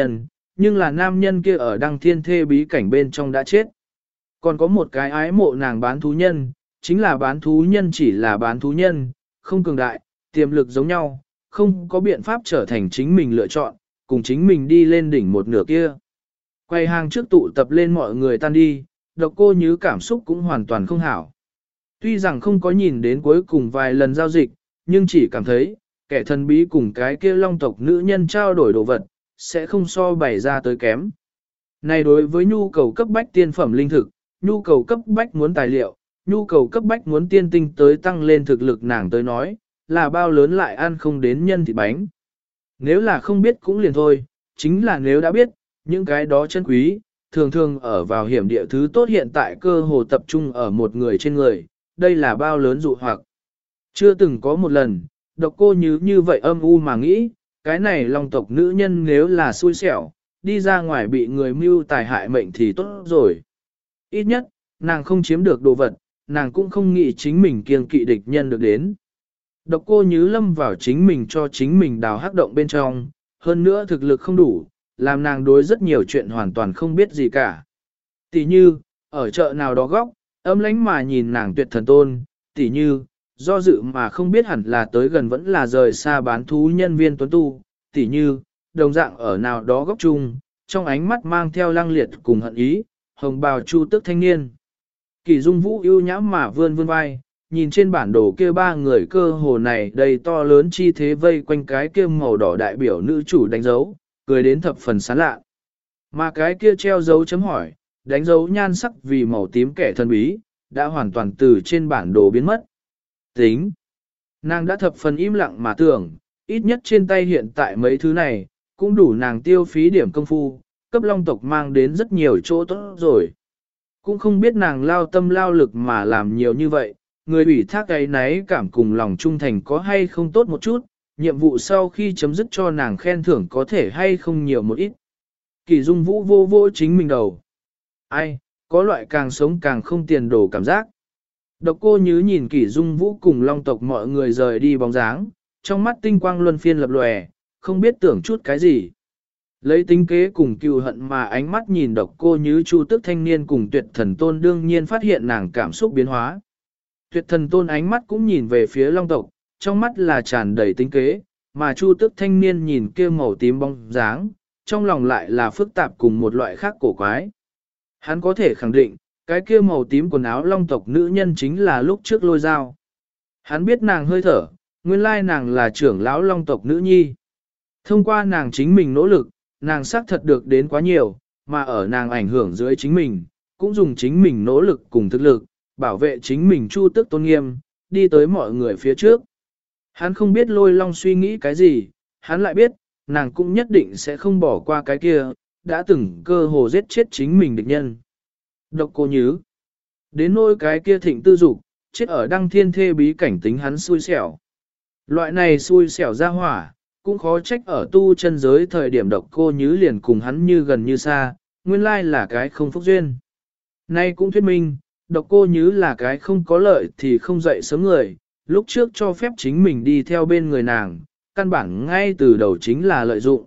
nhưng là nam nhân kia ở đăng thiên thê bí cảnh bên trong đã chết. Còn có một cái ái mộ nàng bán thú nhân, chính là bán thú nhân chỉ là bán thú nhân, không cường đại, tiềm lực giống nhau, không có biện pháp trở thành chính mình lựa chọn, cùng chính mình đi lên đỉnh một nửa kia. Quay hàng trước tụ tập lên mọi người tan đi, Độc Cô Nhứ cảm xúc cũng hoàn toàn không hảo. Tuy rằng không có nhìn đến cuối cùng vài lần giao dịch, nhưng chỉ cảm thấy, kẻ thần bí cùng cái kia long tộc nữ nhân trao đổi đồ vật, sẽ không so bày ra tới kém. Này đối với nhu cầu cấp bách tiên phẩm linh thực, nhu cầu cấp bách muốn tài liệu, nhu cầu cấp bách muốn tiên tinh tới tăng lên thực lực nàng tới nói, là bao lớn lại ăn không đến nhân thịt bánh. Nếu là không biết cũng liền thôi, chính là nếu đã biết, những cái đó chân quý, thường thường ở vào hiểm địa thứ tốt hiện tại cơ hồ tập trung ở một người trên người, đây là bao lớn dụ hoặc. Chưa từng có một lần, Độc Cô như vậy âm u mà nghĩ, cái này long tộc nữ nhân nếu là xui xẻo, đi ra ngoài bị người mưu tài hại mệnh thì tốt rồi. Ít nhất, nàng không chiếm được đồ vật, nàng cũng không nghĩ chính mình kiêng kỵ địch nhân được đến. Độc Cô Nhứ lâm vào chính mình cho chính mình đào hắc động bên trong, hơn nữa thực lực không đủ, làm nàng đối rất nhiều chuyện hoàn toàn không biết gì cả. Tỷ như, ở chợ nào đó góc, âm lánh mà nhìn nàng Tuyệt Thần Tôn, tỷ như, do dự mà không biết hẳn là tới gần vẫn là rời xa bán thú nhân viên tuấn tu, tỷ như, đồng dạng ở nào đó góc chung, trong ánh mắt mang theo lăng liệt cùng hận ý, hồng bào chu tức thanh niên. Kỳ Dung Vũ ưu nhã mà vươn vai, nhìn trên bản đồ kia ba người cơ hồ này đầy to lớn chi thế vây quanh cái kia màu đỏ đại biểu nữ chủ đánh dấu, cười đến thập phần sán lạ. Mà cái kia treo dấu chấm hỏi, đánh dấu nhan sắc vì màu tím kẻ thần bí, đã hoàn toàn từ trên bản đồ biến mất. Tính. Nàng đã thập phần im lặng mà tưởng, ít nhất trên tay hiện tại mấy thứ này, cũng đủ nàng tiêu phí điểm công phu, cấp long tộc mang đến rất nhiều chỗ tốt rồi. Cũng không biết nàng lao tâm lao lực mà làm nhiều như vậy, người ủy thác cái náy cảm cùng lòng trung thành có hay không tốt một chút, nhiệm vụ sau khi chấm dứt cho nàng khen thưởng có thể hay không nhiều một ít. Kỳ Dung Vũ vô vô chính mình đầu. Ai, có loại càng sống càng không tiền đồ cảm giác. Độc Cô Nhứ nhìn Kỳ Dung Vũ cùng long tộc mọi người rời đi bóng dáng, trong mắt tinh quang luân phiên lập lòe, không biết tưởng chút cái gì. Lấy tính kế cùng cừu hận mà ánh mắt nhìn Độc Cô Nhứ Chu Tức thanh niên cùng Tuyệt Thần Tôn đương nhiên phát hiện nàng cảm xúc biến hóa. Tuyệt Thần Tôn ánh mắt cũng nhìn về phía long tộc, trong mắt là tràn đầy tính kế, mà Chu Tức thanh niên nhìn kia màu tím bóng dáng, trong lòng lại là phức tạp cùng một loại khác cổ quái. Hắn có thể khẳng định, cái kia màu tím quần áo long tộc nữ nhân chính là lúc trước Lôi Dao. Hắn biết nàng hơi thở, nguyên lai nàng là trưởng lão long tộc nữ nhi. Thông qua nàng chính mình nỗ lực, nàng xác thật được đến quá nhiều, mà ở nàng ảnh hưởng dưới chính mình, cũng dùng chính mình nỗ lực cùng thực lực, bảo vệ chính mình Chu Tức tôn nghiêm, đi tới mọi người phía trước. Hắn không biết Lôi Long suy nghĩ cái gì, hắn lại biết, nàng cũng nhất định sẽ không bỏ qua cái kia, đã từng cơ hồ giết chết chính mình địch nhân. Độc Cô Nhứ. Đến nỗi cái kia Thịnh Tư Dục, chết ở đăng thiên thê bí cảnh tính hắn xui xẻo. Loại này xui xẻo ra hỏa, cũng khó trách ở tu chân giới thời điểm Độc Cô Nhứ liền cùng hắn như gần như xa, nguyên lai là cái không phúc duyên. Nay cũng thuyết minh, Độc Cô Nhứ là cái không có lợi thì không dậy sớm người, lúc trước cho phép chính mình đi theo bên người nàng, căn bản ngay từ đầu chính là lợi dụng.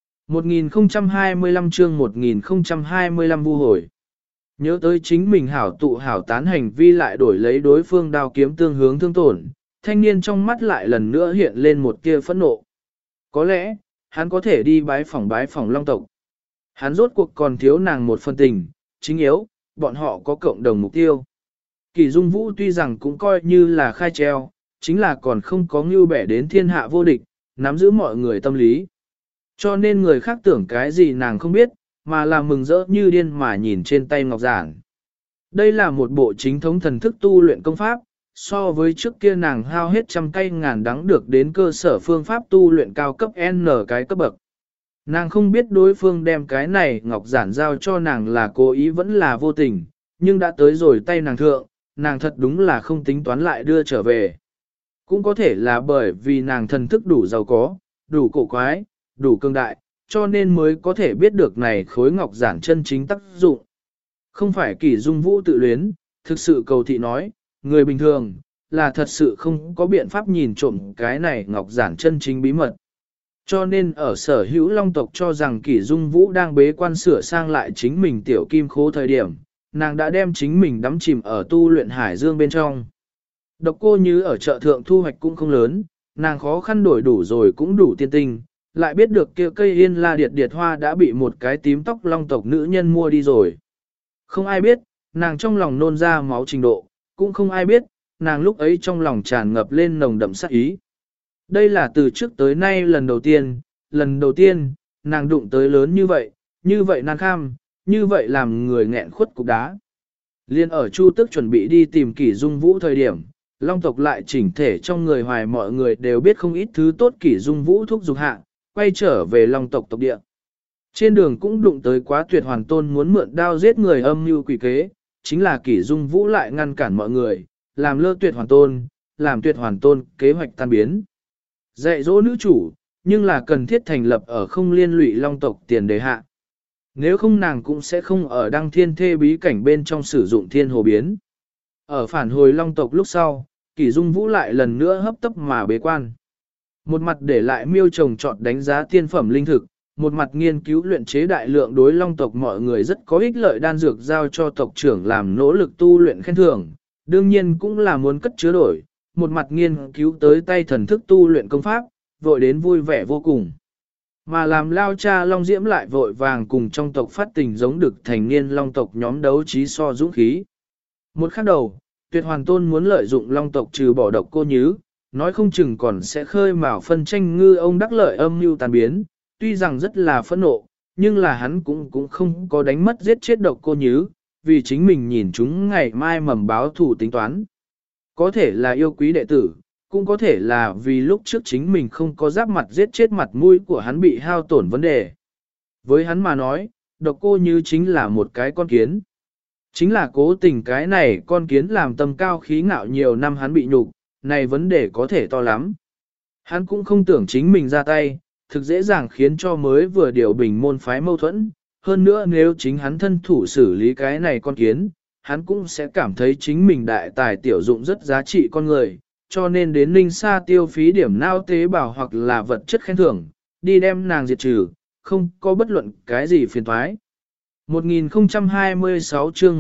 1025 chương 1025 vu hồi. Nhớ tới chính mình hảo tụ hảo tán hành vi lại đổi lấy đối phương đao kiếm tương hướng thương tổn, thanh niên trong mắt lại lần nữa hiện lên một tia phẫn nộ. Có lẽ, hắn có thể đi bái phỏng long tộc. Hắn rốt cuộc còn thiếu nàng một phần tình, chính yếu, bọn họ có cộng đồng mục tiêu. Kỳ Dung Vũ tuy rằng cũng coi như là khai treo, chính là còn không có ngưu bẻ đến thiên hạ vô địch, nắm giữ mọi người tâm lý. Cho nên người khác tưởng cái gì nàng không biết, mà là mừng rỡ như điên mà nhìn trên tay ngọc giản. Đây là một bộ chính thống thần thức tu luyện công pháp, so với trước kia nàng hao hết trăm cây ngàn đắng được đến cơ sở phương pháp tu luyện cao cấp N cái cấp bậc. Nàng không biết đối phương đem cái này ngọc giản giao cho nàng là cố ý vẫn là vô tình, nhưng đã tới rồi tay nàng thượng, nàng thật đúng là không tính toán lại đưa trở về. Cũng có thể là bởi vì nàng thần thức đủ giàu có, đủ cổ quái, đủ cương đại, cho nên mới có thể biết được này khối ngọc giản chân chính tác dụng. Không phải Kỳ Dung Vũ tự luyến, thực sự cầu thị nói, người bình thường, là thật sự không có biện pháp nhìn trộm cái này ngọc giản chân chính bí mật. Cho nên ở sở hữu long tộc cho rằng Kỷ Dung Vũ đang bế quan sửa sang lại chính mình tiểu kim khố thời điểm, nàng đã đem chính mình đắm chìm ở tu luyện hải dương bên trong. Độc Cô Như ở chợ thượng thu hoạch cũng không lớn, nàng khó khăn đổi đủ rồi cũng đủ tiên tinh, lại biết được kia cây yên la điệt điệt hoa đã bị một cái tím tóc long tộc nữ nhân mua đi rồi. Không ai biết, nàng trong lòng nôn ra máu trình độ, cũng không ai biết, nàng lúc ấy trong lòng tràn ngập lên nồng đậm sát ý. Đây là từ trước tới nay lần đầu tiên, nàng đụng tới lớn như vậy nan kham, như vậy làm người nghẹn khuất cục đá. Liên ở Chu Tức chuẩn bị đi tìm Kỷ Dung Vũ thời điểm, long tộc lại chỉnh thể trong người hoài mọi người đều biết không ít thứ tốt Kỷ Dung Vũ thúc dục hạ, quay trở về long tộc tộc địa. Trên đường cũng đụng tới quá Tuyệt Hoàn Tôn muốn mượn đao giết người âm mưu quỷ kế, chính là Kỷ Dung Vũ lại ngăn cản mọi người, làm lơ Tuyệt Hoàn Tôn, làm Tuyệt Hoàn Tôn kế hoạch tan biến. Dạy dỗ nữ chủ, nhưng là cần thiết thành lập ở không liên lụy long tộc tiền đề hạ. Nếu không nàng cũng sẽ không ở đăng thiên thê bí cảnh bên trong sử dụng thiên hồ biến. Ở phản hồi long tộc lúc sau, Kỷ Dung Vũ lại lần nữa hấp tấp mà bế quan. Một mặt để lại miêu trồng trọt đánh giá tiên phẩm linh thực, một mặt nghiên cứu luyện chế đại lượng đối long tộc mọi người rất có ích lợi đan dược giao cho tộc trưởng làm nỗ lực tu luyện khen thưởng, đương nhiên cũng là muốn cất chứa đổi, một mặt nghiên cứu tới tay thần thức tu luyện công pháp, vội đến vui vẻ vô cùng. Mà làm lao cha Long Diễm lại vội vàng cùng trong tộc phát tình giống được thành niên long tộc nhóm đấu trí so dũng khí. Một khắc đầu, Tuyệt Hoàn Tôn muốn lợi dụng long tộc trừ bỏ Độc Cô Nhứ, nói không chừng còn sẽ khơi mào phân tranh ngư ông đắc lợi âm mưu tàn biến, tuy rằng rất là phẫn nộ, nhưng là hắn cũng không có đánh mất giết chết Độc Cô Nhứ, vì chính mình nhìn chúng ngày mai mầm báo thủ tính toán. Có thể là yêu quý đệ tử, cũng có thể là vì lúc trước chính mình không có giáp mặt giết chết mặt mũi của hắn bị hao tổn vấn đề. Với hắn mà nói, Độc Cô Như chính là một cái con kiến. Chính là cố tình cái này con kiến làm tâm cao khí ngạo nhiều năm hắn bị nhục, này vấn đề có thể to lắm. Hắn cũng không tưởng chính mình ra tay, thực dễ dàng khiến cho mới vừa điều bình môn phái mâu thuẫn. Hơn nữa nếu chính hắn thân thủ xử lý cái này con kiến, hắn cũng sẽ cảm thấy chính mình đại tài tiểu dụng rất giá trị con người, cho nên đến Ninh Sa tiêu phí điểm nao tế bào hoặc là vật chất khen thưởng, đi đem nàng diệt trừ, không có bất luận cái gì phiền toái. 1026 chương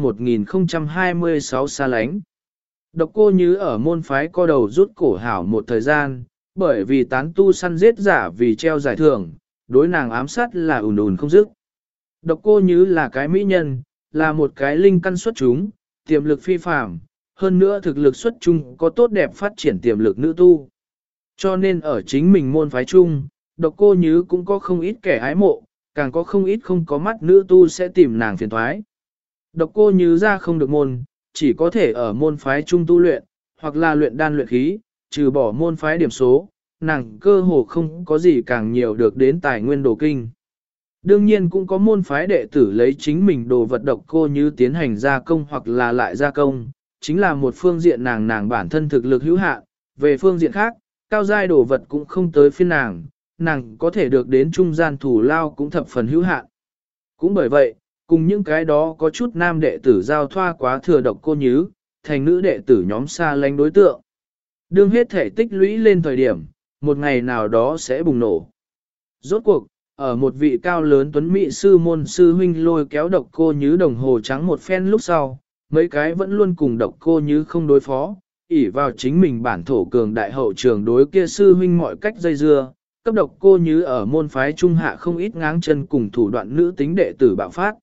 1026 xa lánh. Độc Cô Như ở môn phái co đầu rút cổ hảo một thời gian, bởi vì tán tu săn giết giả vì treo giải thưởng, đối nàng ám sát là ùn ùn không dứt. Độc Cô Như là cái mỹ nhân, là một cái linh căn xuất chúng, tiềm lực phi phàm, hơn nữa thực lực xuất chúng có tốt đẹp phát triển tiềm lực nữ tu. Cho nên ở chính mình môn phái chung, Độc Cô Như cũng có không ít kẻ ái mộ, càng có không ít không có mắt nữ tu sẽ tìm nàng phiền toái. Độc Cô Như ra không được môn, chỉ có thể ở môn phái chung tu luyện, hoặc là luyện đan luyện khí, trừ bỏ môn phái điểm số, nàng cơ hồ không có gì càng nhiều được đến tài nguyên đồ kinh. Đương nhiên cũng có môn phái đệ tử lấy chính mình đồ vật Độc Cô Như tiến hành gia công hoặc là lại gia công, chính là một phương diện nàng bản thân thực lực hữu hạn, về phương diện khác, cao giai đồ vật cũng không tới phiên nàng có thể được đến trung gian thủ lao cũng thập phần hữu hạn. Cũng bởi vậy, cùng những cái đó có chút nam đệ tử giao thoa quá thừa Độc Cô Nhứ, thành nữ đệ tử nhóm xa lánh đối tượng. Đương hết thể tích lũy lên thời điểm, một ngày nào đó sẽ bùng nổ. Rốt cuộc, ở một vị cao lớn tuấn mỹ sư môn sư huynh lôi kéo Độc Cô Nhứ đồng hồ trắng một phen lúc sau, mấy cái vẫn luôn cùng Độc Cô Nhứ không đối phó, ỷ vào chính mình bản thổ cường đại hậu trường đối kia sư huynh mọi cách dây dưa, cấp Độc Cô Nhứ ở môn phái trung hạ không ít ngáng chân cùng thủ đoạn nữ tính đệ tử bạo phát.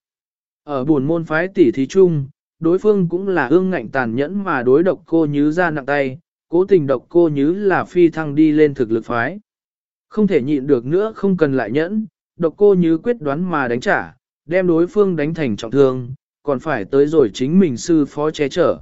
Ở buồn môn phái tỷ thí chung, đối phương cũng là ương ngạnh tàn nhẫn mà đối Độc Cô Nhứ ra nặng tay, cố tình Độc Cô Nhứ là phi thăng đi lên thực lực phái. Không thể nhịn được nữa không cần lại nhẫn, Độc Cô Nhứ quyết đoán mà đánh trả, đem đối phương đánh thành trọng thương, còn phải tới rồi chính mình sư phó che chở.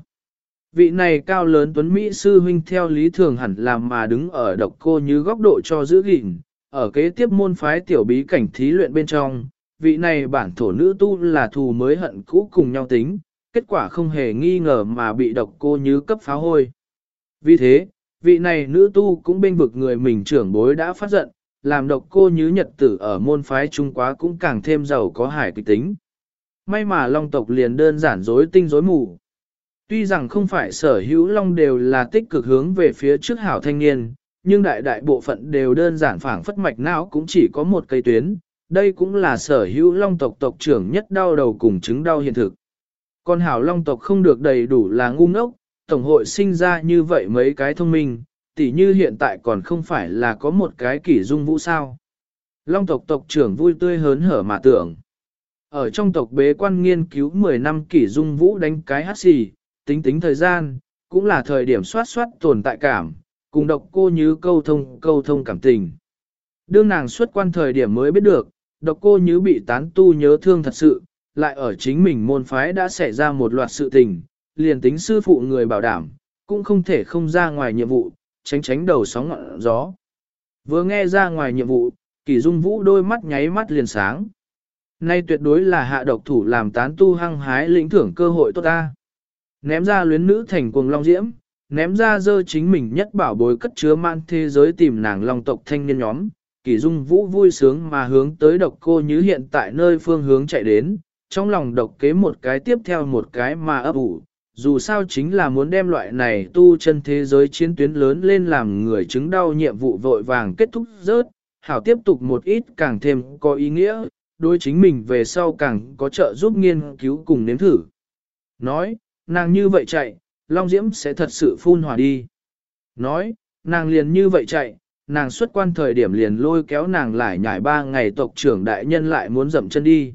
Vị này cao lớn tuấn Mỹ sư huynh theo lý thường hẳn làm mà đứng ở Độc Cô Nhứ góc độ cho giữ gìn, ở kế tiếp môn phái tiểu bí cảnh thí luyện bên trong, vị này bản thổ nữ tu là thù mới hận cũ cùng nhau tính, kết quả không hề nghi ngờ mà bị Độc Cô Nhứ cấp phá hôi. Vì thế, vị này nữ tu cũng bênh vực người mình trưởng bối đã phát giận, làm Độc Cô Nhứ nhật tử ở môn phái Trung quá cũng càng thêm giàu có hài kịch tính. May mà Long tộc liền đơn giản rối tinh rối mù. Tuy rằng không phải sở hữu Long đều là tích cực hướng về phía trước hảo thanh niên, nhưng đại đại bộ phận đều đơn giản phảng phất mạch não cũng chỉ có một cây tuyến, đây cũng là sở hữu long tộc tộc trưởng nhất đau đầu cùng chứng đau hiện thực. Con hảo long tộc không được đầy đủ là ngu ngốc, tổng hội sinh ra như vậy mấy cái thông minh, tỉ như hiện tại còn không phải là có một cái kỷ dung vũ sao. Long tộc tộc trưởng vui tươi hớn hở mà tưởng. Ở trong tộc bế quan nghiên cứu 10 năm kỷ dung vũ đánh cái hát xì, tính tính thời gian, cũng là thời điểm soát soát tồn tại cảm, cùng độc cô như câu thông cảm tình. Đương nàng xuất quan thời điểm mới biết được, độc cô như bị tán tu nhớ thương thật sự, lại ở chính mình môn phái đã xảy ra một loạt sự tình, liền tính sư phụ người bảo đảm, cũng không thể không ra ngoài nhiệm vụ, tránh đầu sóng ngọn gió. Vừa nghe ra ngoài nhiệm vụ, Kỷ Dung Vũ đôi mắt nháy mắt liền sáng. Nay tuyệt đối là hạ độc thủ làm tán tu hăng hái lĩnh thưởng cơ hội tốt ta. Ném ra luyến nữ thành cuồng long diễm, ném ra dơ chính mình nhất bảo bối cất chứa man thế giới tìm nàng long tộc thanh niên nhóm. Kỷ Dung Vũ vui sướng mà hướng tới độc cô như hiện tại nơi phương hướng chạy đến, trong lòng độc kế một cái tiếp theo một cái mà ấp ủ. Dù sao chính là muốn đem loại này tu chân thế giới chiến tuyến lớn lên làm người chứng đau nhiệm vụ vội vàng kết thúc rớt, hảo tiếp tục một ít càng thêm có ý nghĩa, đối chính mình về sau càng có trợ giúp nghiên cứu cùng nếm thử. Nói, nàng như vậy chạy, Long Diễm sẽ thật sự phun hỏa đi. Nói, nàng liền như vậy chạy, nàng xuất quan thời điểm liền lôi kéo nàng lại nhảy 3 ngày tộc trưởng đại nhân lại muốn dậm chân đi.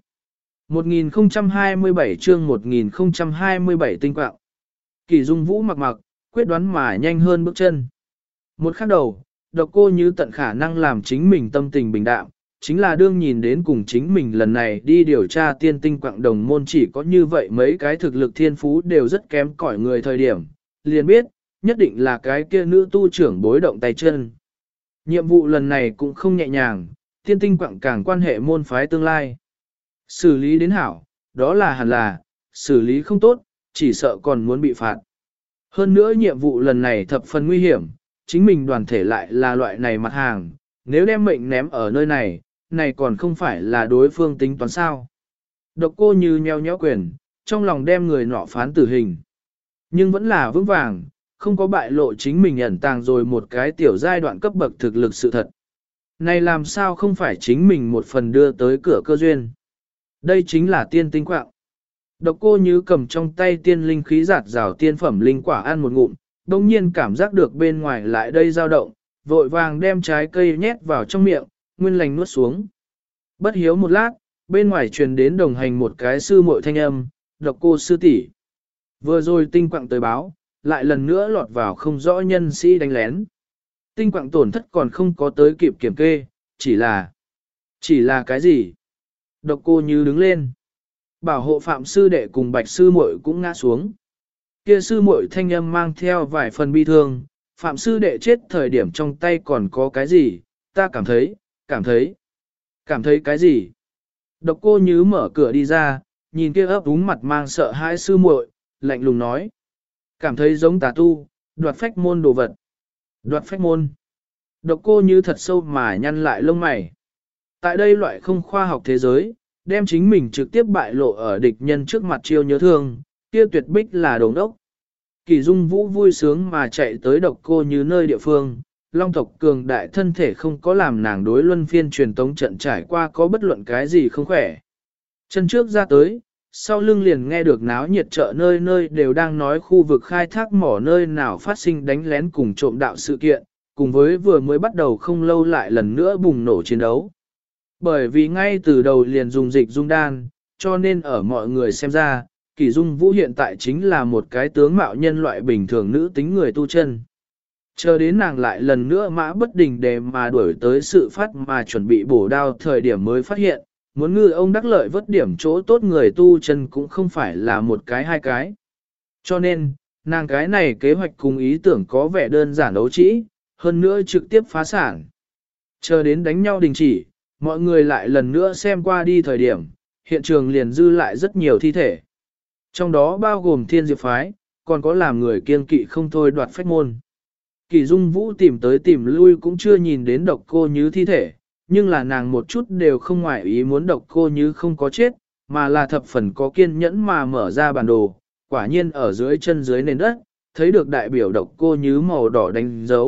1027 chương 1027 tinh quạng. Kỷ Dung Vũ mặc, quyết đoán mà nhanh hơn bước chân. Một khắc đầu, độc cô như tận khả năng làm chính mình tâm tình bình đạm, chính là đương nhìn đến cùng chính mình lần này đi điều tra tiên tinh quạng đồng môn chỉ có như vậy mấy cái thực lực thiên phú đều rất kém cỏi người thời điểm, liền biết, nhất định là cái kia nữ tu trưởng bối động tay chân. Nhiệm vụ lần này cũng không nhẹ nhàng, tiên tinh quạng càng quan hệ môn phái tương lai. Xử lý đến hảo, đó là hẳn là, xử lý không tốt, chỉ sợ còn muốn bị phạt. Hơn nữa nhiệm vụ lần này thập phần nguy hiểm, chính mình đoàn thể lại là loại này mặt hàng, nếu đem mệnh ném ở nơi này, này còn không phải là đối phương tính toán sao. Độc cô như nheo nheo quyền, trong lòng đem người nọ phán tử hình. Nhưng vẫn là vững vàng, không có bại lộ chính mình ẩn tàng rồi một cái tiểu giai đoạn cấp bậc thực lực sự thật. Này làm sao không phải chính mình một phần đưa tới cửa cơ duyên. Đây chính là tiên tinh quạng. Độc cô như cầm trong tay tiên linh khí giạt rào tiên phẩm linh quả ăn một ngụm, đồng nhiên cảm giác được bên ngoài lại đây dao động, vội vàng đem trái cây nhét vào trong miệng, nguyên lành nuốt xuống. Bất hiếu một lát, bên ngoài truyền đến đồng hành một cái sư muội thanh âm, độc cô sư tỷ. Vừa rồi tinh quạng tới báo, lại lần nữa lọt vào không rõ nhân sĩ đánh lén. Tinh quạng tổn thất còn không có tới kịp kiểm kê, chỉ là cái gì? Độc cô như đứng lên. Bảo hộ phạm sư đệ cùng bạch sư muội cũng ngã xuống. Kia sư muội thanh âm mang theo vài phần bi thương, phạm sư đệ chết thời điểm trong tay còn có cái gì, ta cảm thấy cái gì. Độc cô như mở cửa đi ra, nhìn kia ấp úng mặt mang sợ hãi sư muội, lạnh lùng nói. Cảm thấy giống tà tu, đoạt phách môn đồ vật. Đoạt phách môn. Độc cô như thật sâu mà nhăn lại lông mày. Tại đây loại không khoa học thế giới, đem chính mình trực tiếp bại lộ ở địch nhân trước mặt chiêu nhớ thương, kia tuyệt bích là đồng đốc. Kỳ Dung Vũ vui sướng mà chạy tới độc cô như nơi địa phương, long tộc cường đại thân thể không có làm nàng đối luân phiên truyền tống trận trải qua có bất luận cái gì không khỏe. Chân trước ra tới, sau lưng liền nghe được náo nhiệt chợ nơi nơi đều đang nói khu vực khai thác mỏ nơi nào phát sinh đánh lén cùng trộm đạo sự kiện, cùng với vừa mới bắt đầu không lâu lại lần nữa bùng nổ chiến đấu. Bởi vì ngay từ đầu liền dùng dịch dung đan, cho nên ở mọi người xem ra, Kỷ Dung Vũ hiện tại chính là một cái tướng mạo nhân loại bình thường nữ tính người tu chân. Chờ đến nàng lại lần nữa mã bất đình để mà đuổi tới sự phát mà chuẩn bị bổ đao thời điểm mới phát hiện, muốn ngư ông đắc lợi vớt điểm chỗ tốt người tu chân cũng không phải là một cái hai cái. Cho nên, nàng cái này kế hoạch cùng ý tưởng có vẻ đơn giản đấu trĩ, hơn nữa trực tiếp phá sản. Chờ đến đánh nhau đình chỉ, mọi người lại lần nữa xem qua đi thời điểm, hiện trường liền dư lại rất nhiều thi thể. Trong đó bao gồm thiên diệp phái, còn có làm người kiên kỵ không thôi đoạt phách môn. Kỳ Dung Vũ tìm tới tìm lui cũng chưa nhìn đến độc cô như thi thể, nhưng là nàng một chút đều không ngoại ý muốn độc cô như không có chết, mà là thập phần có kiên nhẫn mà mở ra bản đồ, quả nhiên ở dưới chân dưới nền đất, thấy được đại biểu độc cô như màu đỏ đánh dấu,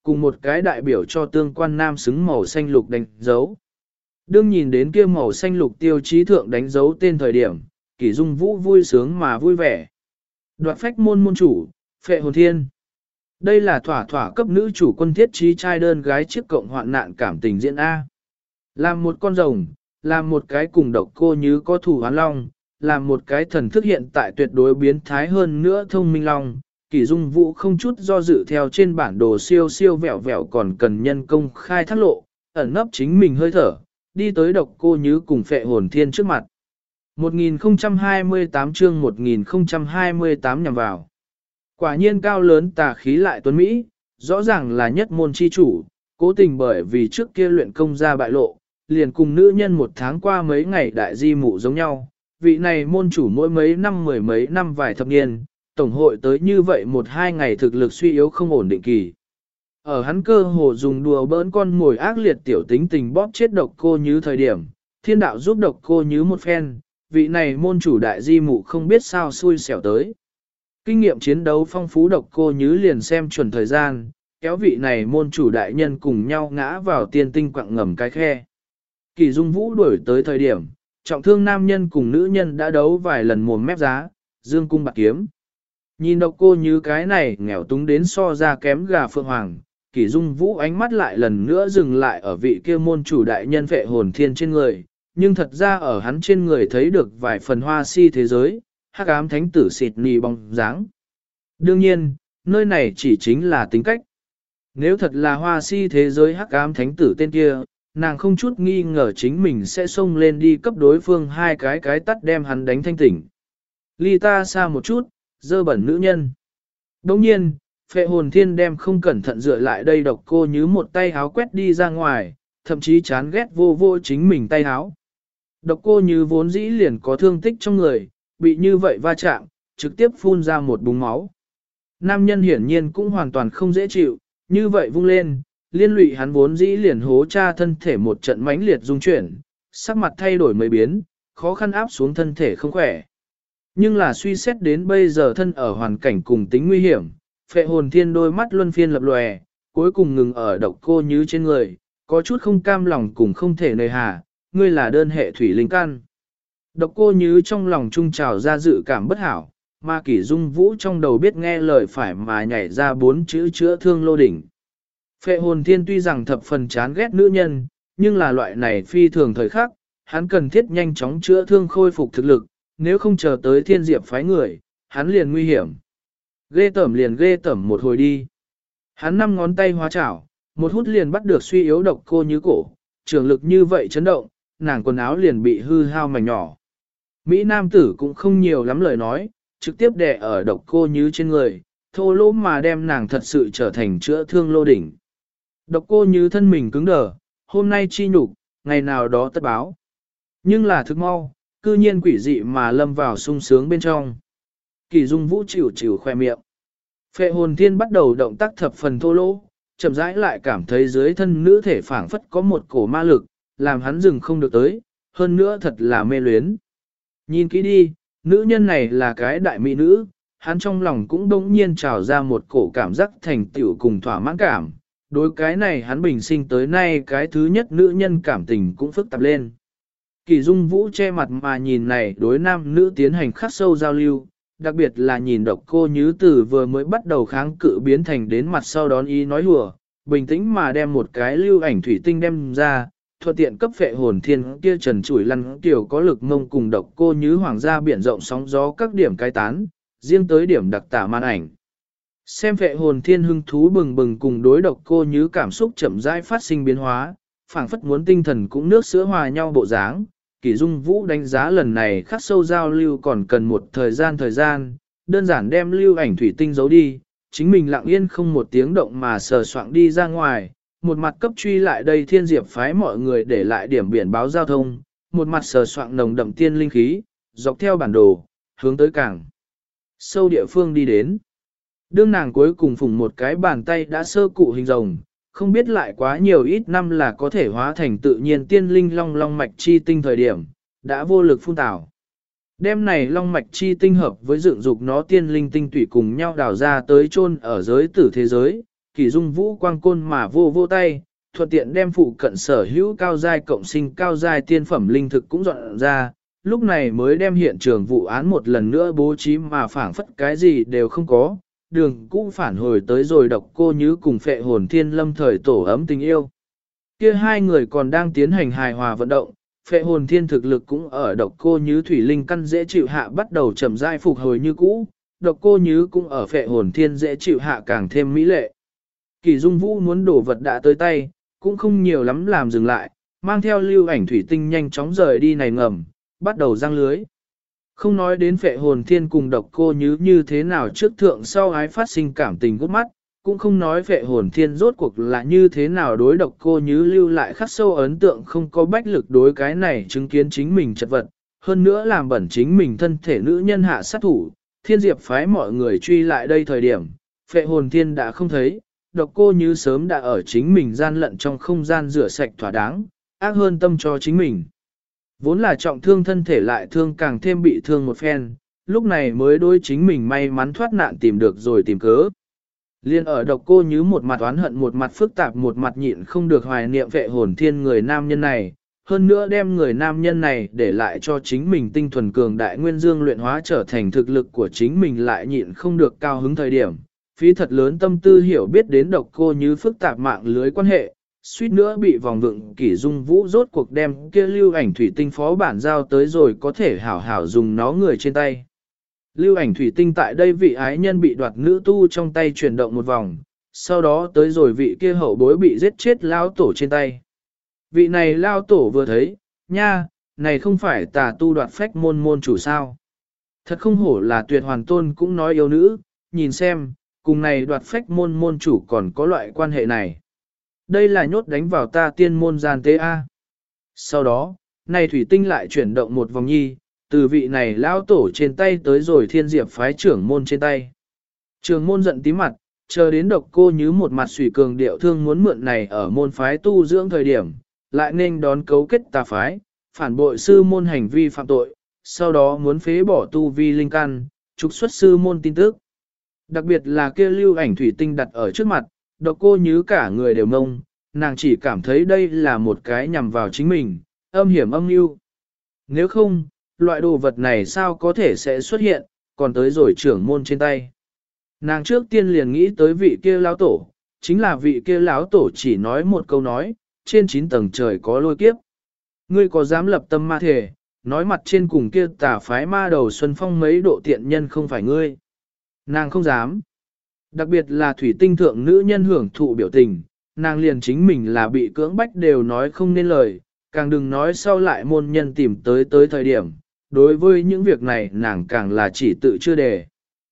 cùng một cái đại biểu cho tương quan nam xứng màu xanh lục đánh dấu. Đương nhìn đến kia màu xanh lục tiêu chí thượng đánh dấu tên thời điểm, Kỷ Dung Vũ vui sướng mà vui vẻ. Đoạt phách môn môn chủ, Phệ Hồn Thiên. Đây là thỏa thỏa cấp nữ chủ quân thiết trí trai đơn gái chiếc cộng hoạn nạn cảm tình diễn A. Làm một con rồng, làm một cái cùng độc cô như có thủ hoán long, làm một cái thần thức hiện tại tuyệt đối biến thái hơn nữa thông minh long. Kỷ Dung Vũ không chút do dự theo trên bản đồ siêu siêu vẹo vẹo còn cần nhân công khai thác lộ, ẩn nấp chính mình hơi thở, đi tới độc cô như cùng Phệ Hồn Thiên trước mặt. 1028 chương 1028 nhằm vào. Quả nhiên cao lớn tà khí lại tuấn Mỹ, rõ ràng là nhất môn chi chủ, cố tình bởi vì trước kia luyện công ra bại lộ, liền cùng nữ nhân một tháng qua mấy ngày đại di mụ giống nhau. Vị này môn chủ mỗi mấy năm mười mấy năm vài thập niên, tổng hội tới như vậy một hai ngày thực lực suy yếu không ổn định kỳ. Ở hắn cơ hồ dùng đùa bỡn con mồi ác liệt tiểu tính tình bóp chết độc cô như thời điểm, thiên đạo giúp độc cô như một phen, vị này môn chủ đại di mụ không biết sao xui xẻo tới. Kinh nghiệm chiến đấu phong phú độc cô như liền xem chuẩn thời gian, kéo vị này môn chủ đại nhân cùng nhau ngã vào tiên tinh quặng ngầm cái khe. Kỷ Dung Vũ đuổi tới thời điểm, trọng thương nam nhân cùng nữ nhân đã đấu vài lần mồm mép giá, dương cung bạc kiếm. Nhìn độc cô như cái này nghèo túng đến so ra kém gà phượng hoàng, Kỷ Dung Vũ ánh mắt lại lần nữa dừng lại ở vị kia môn chủ đại nhân Phệ Hồn Thiên trên người, nhưng thật ra ở hắn trên người thấy được vài phần hoa si thế giới, hắc ám thánh tử xịt nì bóng dáng. Đương nhiên, nơi này chỉ chính là tính cách. Nếu thật là hoa si thế giới hắc ám thánh tử tên kia, nàng không chút nghi ngờ chính mình sẽ xông lên đi cấp đối phương hai cái tắt đem hắn đánh thanh tỉnh. Ly ta xa một chút, dơ bẩn nữ nhân. Đồng nhiên, Phệ Hồn Thiên đem không cẩn thận dựa lại đây độc cô như một tay háo quét đi ra ngoài, thậm chí chán ghét vô vô chính mình tay háo. Độc cô như vốn dĩ liền có thương tích trong người, bị như vậy va chạm, trực tiếp phun ra một búng máu. Nam nhân hiển nhiên cũng hoàn toàn không dễ chịu, như vậy vung lên, liên lụy hắn vốn dĩ liền hố cha thân thể một trận mãnh liệt rung chuyển, sắc mặt thay đổi mấy biến, khó khăn áp xuống thân thể không khỏe. Nhưng là suy xét đến bây giờ thân ở hoàn cảnh cùng tính nguy hiểm, Phệ Hồn Thiên đôi mắt luân phiên lập lòe, cuối cùng ngừng ở độc cô như trên người, có chút không cam lòng cùng không thể nề hà, ngươi là đơn hệ thủy linh căn. Độc cô như trong lòng trung trào ra dự cảm bất hảo, mà Kỷ Dung Vũ trong đầu biết nghe lời phải mà nhảy ra 4 chữ chữa thương lô đỉnh. Phệ Hồn Thiên tuy rằng thập phần chán ghét nữ nhân, nhưng là loại này phi thường thời khắc, hắn cần thiết nhanh chóng chữa thương khôi phục thực lực, nếu không chờ tới Thiên Diệp phái người, hắn liền nguy hiểm. Ghê tởm liền ghê tởm một hồi đi. Hắn 5 ngón tay hóa chảo, một hút liền bắt được suy yếu độc cô như cổ, trường lực như vậy chấn động, nàng quần áo liền bị hư hao mảnh nhỏ. Mỹ nam tử cũng không nhiều lắm lời nói, trực tiếp đè ở độc cô như trên người, thô lỗ mà đem nàng thật sự trở thành chữa thương lô đỉnh. Độc cô như thân mình cứng đờ, hôm nay chi nhục, ngày nào đó tất báo. Nhưng là thức mau, cư nhiên quỷ dị mà lâm vào sung sướng bên trong. Kỷ Dung Vũ chịu chịu khoe miệng. Phệ Hồn Thiên bắt đầu động tác thập phần thô lỗ, chậm rãi lại cảm thấy dưới thân nữ thể phảng phất có một cổ ma lực, làm hắn dừng không được tới, hơn nữa thật là mê luyến. Nhìn kỹ đi, nữ nhân này là cái đại mỹ nữ, hắn trong lòng cũng đống nhiên trào ra một cổ cảm giác thành tựu cùng thỏa mãn cảm. Đối cái này hắn bình sinh tới nay cái thứ nhất nữ nhân cảm tình cũng phức tạp lên. Kỷ Dung Vũ che mặt mà nhìn này đối nam nữ tiến hành khắc sâu giao lưu, đặc biệt là nhìn độc cô Như Tử vừa mới bắt đầu kháng cự biến thành đến mặt sau đón ý nói hùa, bình tĩnh mà đem một cái lưu ảnh thủy tinh đem ra, thuận tiện cấp Phệ Hồn Thiên kia trần chủi lăn tiểu có lực mông cùng độc cô Như hoàng gia biển rộng sóng gió các điểm cai tán, riêng tới điểm đặc tả màn ảnh. Xem Phệ Hồn Thiên hưng thú bừng bừng cùng đối độc cô Như cảm xúc chậm rãi phát sinh biến hóa, phảng phất muốn tinh thần cũng nước sữa hòa nhau bộ dáng. Kỷ Dung Vũ đánh giá lần này khắc sâu giao lưu còn cần một thời gian, đơn giản đem lưu ảnh thủy tinh giấu đi, chính mình lặng yên không một tiếng động mà sờ soạng đi ra ngoài, một mặt cấp truy lại đây Thiên Diệp phái mọi người để lại điểm biển báo giao thông, một mặt sờ soạng nồng đậm tiên linh khí, dọc theo bản đồ, hướng tới cảng sâu địa phương đi đến. Đương nàng cuối cùng phủng một cái bàn tay đã sơ cụ hình rồng, không biết lại quá nhiều ít năm là có thể hóa thành tự nhiên tiên linh long long mạch chi tinh thời điểm, đã vô lực phun tảo. Đêm này long mạch chi tinh hợp với dựng dục nó tiên linh tinh tủy cùng nhau đào ra tới chôn ở giới tử thế giới, Kỷ Dung Vũ quang côn mà vô vô tay, thuận tiện đem phụ cận sở hữu cao giai cộng sinh cao giai tiên phẩm linh thực cũng dọn ra, lúc này mới đem hiện trường vụ án một lần nữa bố trí mà phảng phất cái gì đều không có, đường cũng phản hồi tới rồi Độc Cô Nhứ cùng Phệ Hồn Thiên lâm thời tổ ấm tình yêu. Kia hai người còn đang tiến hành hài hòa vận động, Phệ Hồn Thiên thực lực cũng ở Độc Cô Nhứ thủy linh căn dễ chịu hạ bắt đầu chậm rãi phục hồi như cũ, Độc Cô Nhứ cũng ở Phệ Hồn Thiên dễ chịu hạ càng thêm mỹ lệ. Kỳ Dung Vũ muốn đổ vật đã tới tay, cũng không nhiều lắm làm dừng lại, mang theo lưu ảnh thủy tinh nhanh chóng rời đi này ngầm, bắt đầu răng lưới. Không nói đến Phệ Hồn Thiên cùng Độc Cô Nhứ như thế nào trước thượng sau ái phát sinh cảm tình gút mắt, cũng không nói Phệ Hồn Thiên rốt cuộc là như thế nào đối Độc Cô Nhứ lưu lại khắc sâu ấn tượng không có bách lực đối cái này chứng kiến chính mình chật vật, hơn nữa làm bẩn chính mình thân thể nữ nhân hạ sát thủ, Thiên Diệp phái mọi người truy lại đây thời điểm, Phệ Hồn Thiên đã không thấy, Độc Cô Nhứ sớm đã ở chính mình gian lận trong không gian rửa sạch thỏa đáng, ác hơn tâm cho chính mình. Vốn là trọng thương thân thể lại thương càng thêm bị thương một phen, lúc này mới đối chính mình may mắn thoát nạn tìm được rồi tìm cớ. Liên ở Độc Cô Nhứ một mặt oán hận một mặt phức tạp một mặt nhịn không được hoài niệm Phệ Hồn Thiên người nam nhân này, hơn nữa đem người nam nhân này để lại cho chính mình tinh thuần cường đại nguyên dương luyện hóa trở thành thực lực của chính mình lại nhịn không được cao hứng thời điểm. Phí thật lớn tâm tư hiểu biết đến Độc Cô Nhứ phức tạp mạng lưới quan hệ, suýt nữa bị vòng vựng Kỷ Dung Vũ rốt cuộc đem kia lưu ảnh thủy tinh phó bản giao tới rồi có thể hảo hảo dùng nó người trên tay. Lưu ảnh thủy tinh tại đây vị ái nhân bị đoạt nữ tu trong tay chuyển động một vòng, sau đó tới rồi vị kia hậu bối bị giết chết lao tổ trên tay. Vị này lao tổ vừa thấy, nha, này không phải tà tu đoạt phách môn môn chủ sao. Thật không hổ là Tuyệt Hoàn Tôn cũng nói yêu nữ, nhìn xem, cùng này đoạt phách môn môn chủ còn có loại quan hệ này. Đây là nhốt đánh vào ta tiên môn gian tế A. Sau đó, này thủy tinh lại chuyển động một vòng nhi, từ vị này lao tổ trên tay tới rồi Thiên Diệp phái trưởng môn trên tay. Trưởng môn giận tí mặt, chờ đến Độc Cô Nhứ một mặt sủy cường điệu thương muốn mượn này ở môn phái tu dưỡng thời điểm, lại nên đón cấu kết tà phái, phản bội sư môn hành vi phạm tội, sau đó muốn phế bỏ tu vi linh căn, trục xuất sư môn tin tức. Đặc biệt là kia lưu ảnh thủy tinh đặt ở trước mặt, Độc Cô Nhứ cả người đều ngông, nàng chỉ cảm thấy đây là một cái nhằm vào chính mình, âm hiểm âm mưu. Nếu không, loại đồ vật này sao có thể sẽ xuất hiện, còn tới rồi trưởng môn trên tay. Nàng trước tiên liền nghĩ tới vị kia lão tổ, chính là vị kia lão tổ chỉ nói một câu nói, trên 9 tầng trời có lôi kiếp. Ngươi có dám lập tâm ma thể, nói mặt trên cùng kia tà phái ma đầu Xuân Phong mấy độ tiện nhân không phải ngươi. Nàng không dám. Đặc biệt là thủy tinh thượng nữ nhân hưởng thụ biểu tình, nàng liền chính mình là bị cưỡng bách đều nói không nên lời, càng đừng nói sau lại môn nhân tìm tới thời điểm. Đối với những việc này nàng càng là chỉ tự chưa đề.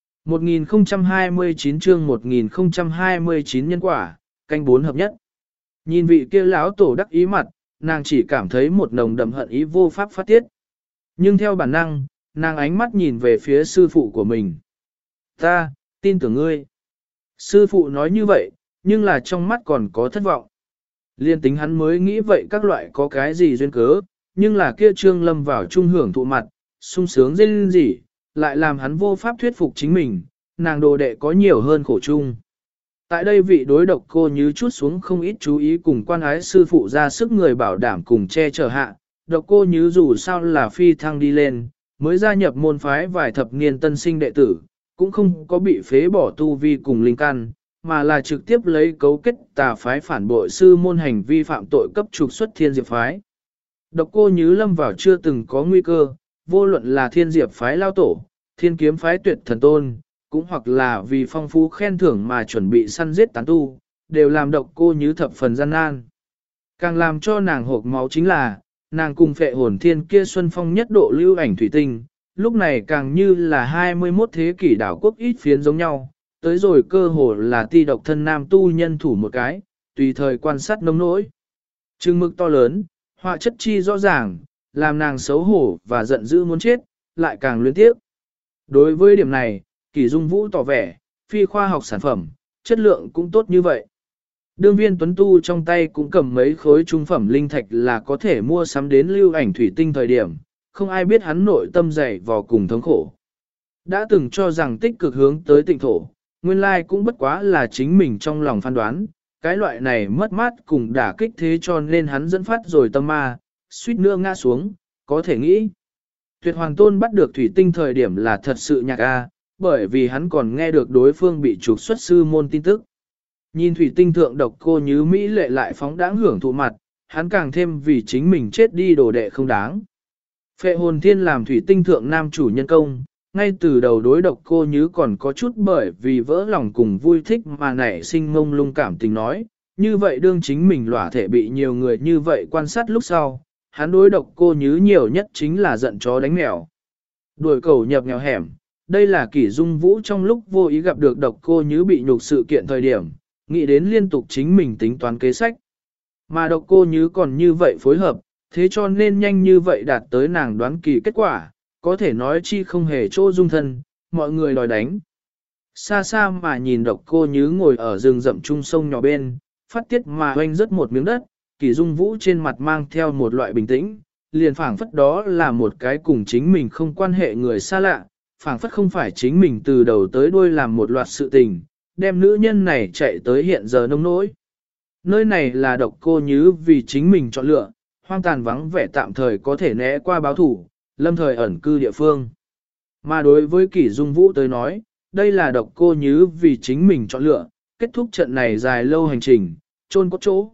1029 chương 1029 nhân quả, canh 4 hợp nhất. Nhìn vị kia lão tổ đắc ý mặt, nàng chỉ cảm thấy một nồng đậm hận ý vô pháp phát tiết. Nhưng theo bản năng, nàng ánh mắt nhìn về phía sư phụ của mình. Ta, tin tưởng ngươi. Sư phụ nói như vậy, nhưng là trong mắt còn có thất vọng. Liên tính hắn mới nghĩ vậy các loại có cái gì duyên cớ, nhưng là kia trương lâm vào trung hưởng thụ mặt, sung sướng dên gì, lại làm hắn vô pháp thuyết phục chính mình, nàng đồ đệ có nhiều hơn khổ chung. Tại đây vị đối Độc Cô Nhứ chút xuống không ít chú ý cùng quan ái sư phụ ra sức người bảo đảm cùng che chở hạ, Độc Cô Nhứ dù sao là phi thăng đi lên, mới gia nhập môn phái vài thập niên tân sinh đệ tử, cũng không có bị phế bỏ tu vi cùng linh căn, mà là trực tiếp lấy cấu kết tà phái phản bội sư môn hành vi phạm tội cấp trục xuất Thiên Diệp phái. Độc Cô Nhứ lâm vào chưa từng có nguy cơ, vô luận là Thiên Diệp phái lao tổ, Thiên Kiếm phái Tuyệt Thần Tôn, cũng hoặc là vì phong phú khen thưởng mà chuẩn bị săn giết tán tu, đều làm Độc Cô Nhứ thập phần gian nan. Càng làm cho nàng hộp máu chính là, nàng cùng Phệ Hồn Thiên kia xuân phong nhất độ lưu ảnh thủy tinh, lúc này càng như là 21 thế kỷ đảo quốc ít phiến giống nhau, tới rồi cơ hồ là ti độc thân nam tu nhân thủ một cái, tùy thời quan sát nông nỗi. Trừng mực to lớn, họa chất chi rõ ràng, làm nàng xấu hổ và giận dữ muốn chết, lại càng luyến tiếc. Đối với điểm này, Kỷ Dung Vũ tỏ vẻ, phi khoa học sản phẩm, chất lượng cũng tốt như vậy. Đương viên tuấn tu trong tay cũng cầm mấy khối trung phẩm linh thạch là có thể mua sắm đến lưu ảnh thủy tinh thời điểm, không ai biết hắn nội tâm dày vò cùng thống khổ. Đã từng cho rằng tích cực hướng tới tịnh thổ, Nguyên lai cũng bất quá là chính mình trong lòng phán đoán, cái loại này mất mát cùng đả kích thế cho nên hắn dẫn phát rồi tâm ma, suýt nữa ngã xuống, có thể nghĩ. Tuyệt Hoàng Tôn bắt được thủy tinh thời điểm là thật sự nhạc a, bởi vì hắn còn nghe được đối phương bị trục xuất sư môn tin tức. Nhìn thủy tinh thượng độc cô như Mỹ lệ lại phóng đáng hưởng thụ mặt, hắn càng thêm vì chính mình chết đi đồ đệ không đáng. Phệ hồn thiên làm thủy tinh thượng nam chủ nhân công, ngay từ đầu đối độc cô như còn có chút bởi vì vỡ lòng cùng vui thích mà nảy sinh mông lung cảm tình nói, như vậy đương chính mình lỏa thể bị nhiều người như vậy quan sát lúc sau, hắn đối độc cô như nhiều nhất chính là giận chó đánh mèo. Đuổi cầu nhập nghèo hẻm, đây là Kỷ Dung Vũ trong lúc vô ý gặp được độc cô như bị nhục sự kiện thời điểm, nghĩ đến liên tục chính mình tính toán kế sách. Mà độc cô như còn như vậy phối hợp, thế cho nên nhanh như vậy đạt tới nàng đoán kỳ kết quả, có thể nói chi không hề chỗ dung thân, mọi người đòi đánh. Xa xa mà nhìn độc cô như ngồi ở rừng rậm trung sông nhỏ bên, phát tiết mà hoanh rất một miếng đất, Kỷ Dung Vũ trên mặt mang theo một loại bình tĩnh, liền phảng phất đó là một cái cùng chính mình không quan hệ người xa lạ, phảng phất không phải chính mình từ đầu tới đuôi làm một loạt sự tình, đem nữ nhân này chạy tới hiện giờ nông nỗi. Nơi này là độc cô như vì chính mình chọn lựa, hoang tàn vắng vẻ tạm thời có thể né qua báo thủ, lâm thời ẩn cư địa phương. Mà đối với Kỷ Dung Vũ tới nói, đây là độc cô như vì chính mình chọn lựa, kết thúc trận này dài lâu hành trình, chôn có chỗ.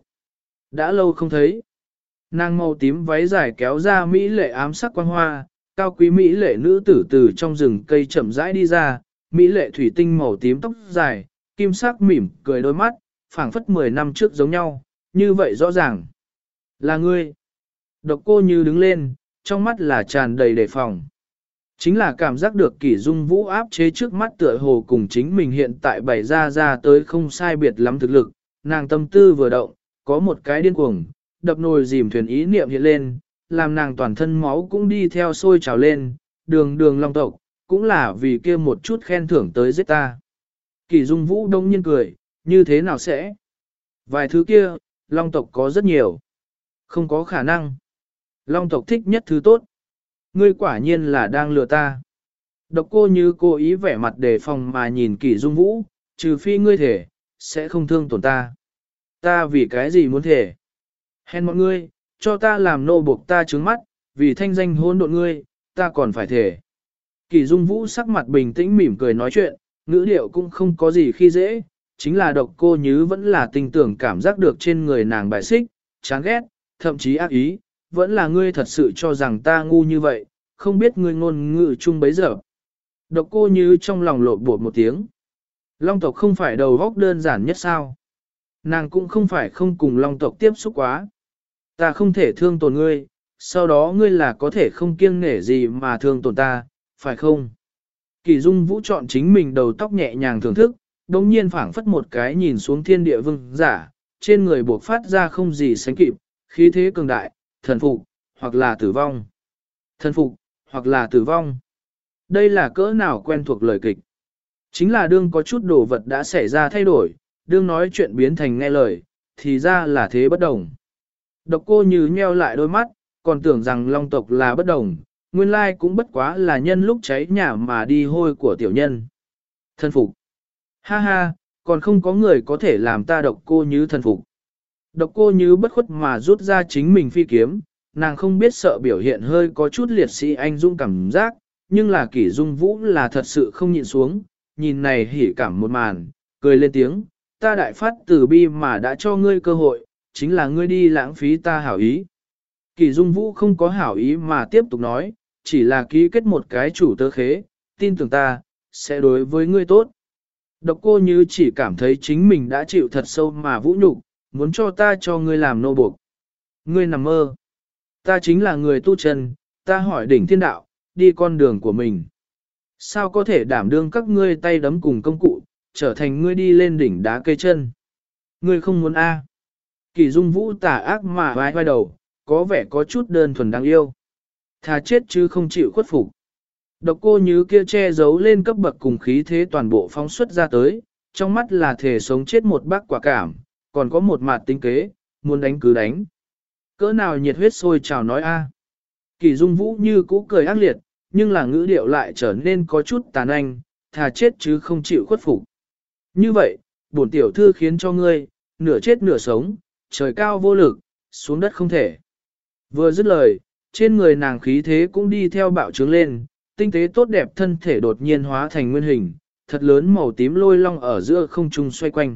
Đã lâu không thấy. Nàng màu tím váy dài kéo ra mỹ lệ ám sắc quang hoa, cao quý mỹ lệ nữ tử từ trong rừng cây chậm rãi đi ra, mỹ lệ thủy tinh màu tím tóc dài, kim sắc mỉm cười đôi mắt, phảng phất 10 năm trước giống nhau, như vậy rõ ràng. Là ngươi. Độc cô như đứng lên, trong mắt là tràn đầy đề phòng. Chính là cảm giác được Kỷ Dung Vũ áp chế trước mắt tựa hồ cùng chính mình hiện tại bày ra tới không sai biệt lắm thực lực, nàng tâm tư vừa động, có một cái điên cuồng, đập nồi dìm thuyền ý niệm hiện lên, làm nàng toàn thân máu cũng đi theo sôi trào lên, đường đường long tộc, cũng là vì kia một chút khen thưởng tới giết ta. Kỷ Dung Vũ đông nhiên cười, như thế nào sẽ? Vài thứ kia, long tộc có rất nhiều. Không có khả năng. Long tộc thích nhất thứ tốt. Ngươi quả nhiên là đang lừa ta. Độc cô như cố ý vẻ mặt đề phòng mà nhìn Kỷ Dung Vũ, trừ phi ngươi thể, sẽ không thương tổn ta. Ta vì cái gì muốn thể? Hèn mọi ngươi, cho ta làm nô buộc ta trướng mắt, vì thanh danh hôn độn ngươi, ta còn phải thể. Kỷ Dung Vũ sắc mặt bình tĩnh mỉm cười nói chuyện, ngữ điệu cũng không có gì khi dễ, chính là độc cô như vẫn là tình tưởng cảm giác được trên người nàng bài xích, chán ghét, thậm chí ác ý, vẫn là ngươi thật sự cho rằng ta ngu như vậy, không biết ngươi ngôn ngữ chung bấy giờ. Độc cô như trong lòng lộ bột một tiếng. Long tộc không phải đầu góc đơn giản nhất sao? Nàng cũng không phải không cùng long tộc tiếp xúc quá. Ta không thể thương tổn ngươi, sau đó ngươi là có thể không kiêng nể gì mà thương tổn ta, phải không? Kỷ Dung Vũ chọn chính mình đầu tóc nhẹ nhàng thưởng thức, đồng nhiên phảng phất một cái nhìn xuống thiên địa vương giả, trên người buộc phát ra không gì sánh kịp, khí thế cường đại, thần phục, hoặc là tử vong. Thần phục, hoặc là tử vong. Đây là cỡ nào quen thuộc lời kịch. Chính là đương có chút đồ vật đã xảy ra thay đổi, đương nói chuyện biến thành nghe lời, thì ra là thế bất đồng. Độc cô như nheo lại đôi mắt, còn tưởng rằng long tộc là bất đồng, nguyên lai cũng bất quá là nhân lúc cháy nhà mà đi hôi của tiểu nhân. Thân phục. Ha ha, còn không có người có thể làm ta độc cô như thân phục. Độc cô như bất khuất mà rút ra chính mình phi kiếm, nàng không biết sợ biểu hiện hơi có chút liệt sĩ anh dũng cảm giác, nhưng là Kỷ Dung Vũ là thật sự không nhịn xuống, nhìn này hỉ cảm một màn, cười lên tiếng, ta đại phát từ bi mà đã cho ngươi cơ hội, chính là ngươi đi lãng phí ta hảo ý. Kỷ Dung Vũ không có hảo ý mà tiếp tục nói, chỉ là ký kết một cái chủ tơ khế, tin tưởng ta, sẽ đối với ngươi tốt. Độc cô như chỉ cảm thấy chính mình đã chịu thật sâu mà vũ nhục, muốn cho ta cho ngươi làm nô buộc. Ngươi nằm mơ. Ta chính là người tu chân, ta hỏi đỉnh thiên đạo, đi con đường của mình. Sao có thể đảm đương các ngươi tay đấm cùng công cụ, trở thành ngươi đi lên đỉnh đá cây chân. Ngươi không muốn a? Kỷ Dung Vũ tà ác mà vai vai đầu, có vẻ có chút đơn thuần đáng yêu. Thà chết chứ không chịu khuất phục. Độc cô như kia che giấu lên cấp bậc cùng khí thế toàn bộ phóng xuất ra tới, trong mắt là thể sống chết một bác quả cảm, còn có một mặt tinh kế, muốn đánh cứ đánh. Cỡ nào nhiệt huyết sôi trào nói a. Kỷ Dung Vũ như cũ cười ác liệt, nhưng là ngữ điệu lại trở nên có chút tàn anh, thà chết chứ không chịu khuất phục. Như vậy, bổn tiểu thư khiến cho ngươi, nửa chết nửa sống, trời cao vô lực, xuống đất không thể. Vừa dứt lời, trên người nàng khí thế cũng đi theo bạo trướng lên, tinh tế tốt đẹp thân thể đột nhiên hóa thành nguyên hình, thật lớn màu tím lôi long ở giữa không trung xoay quanh.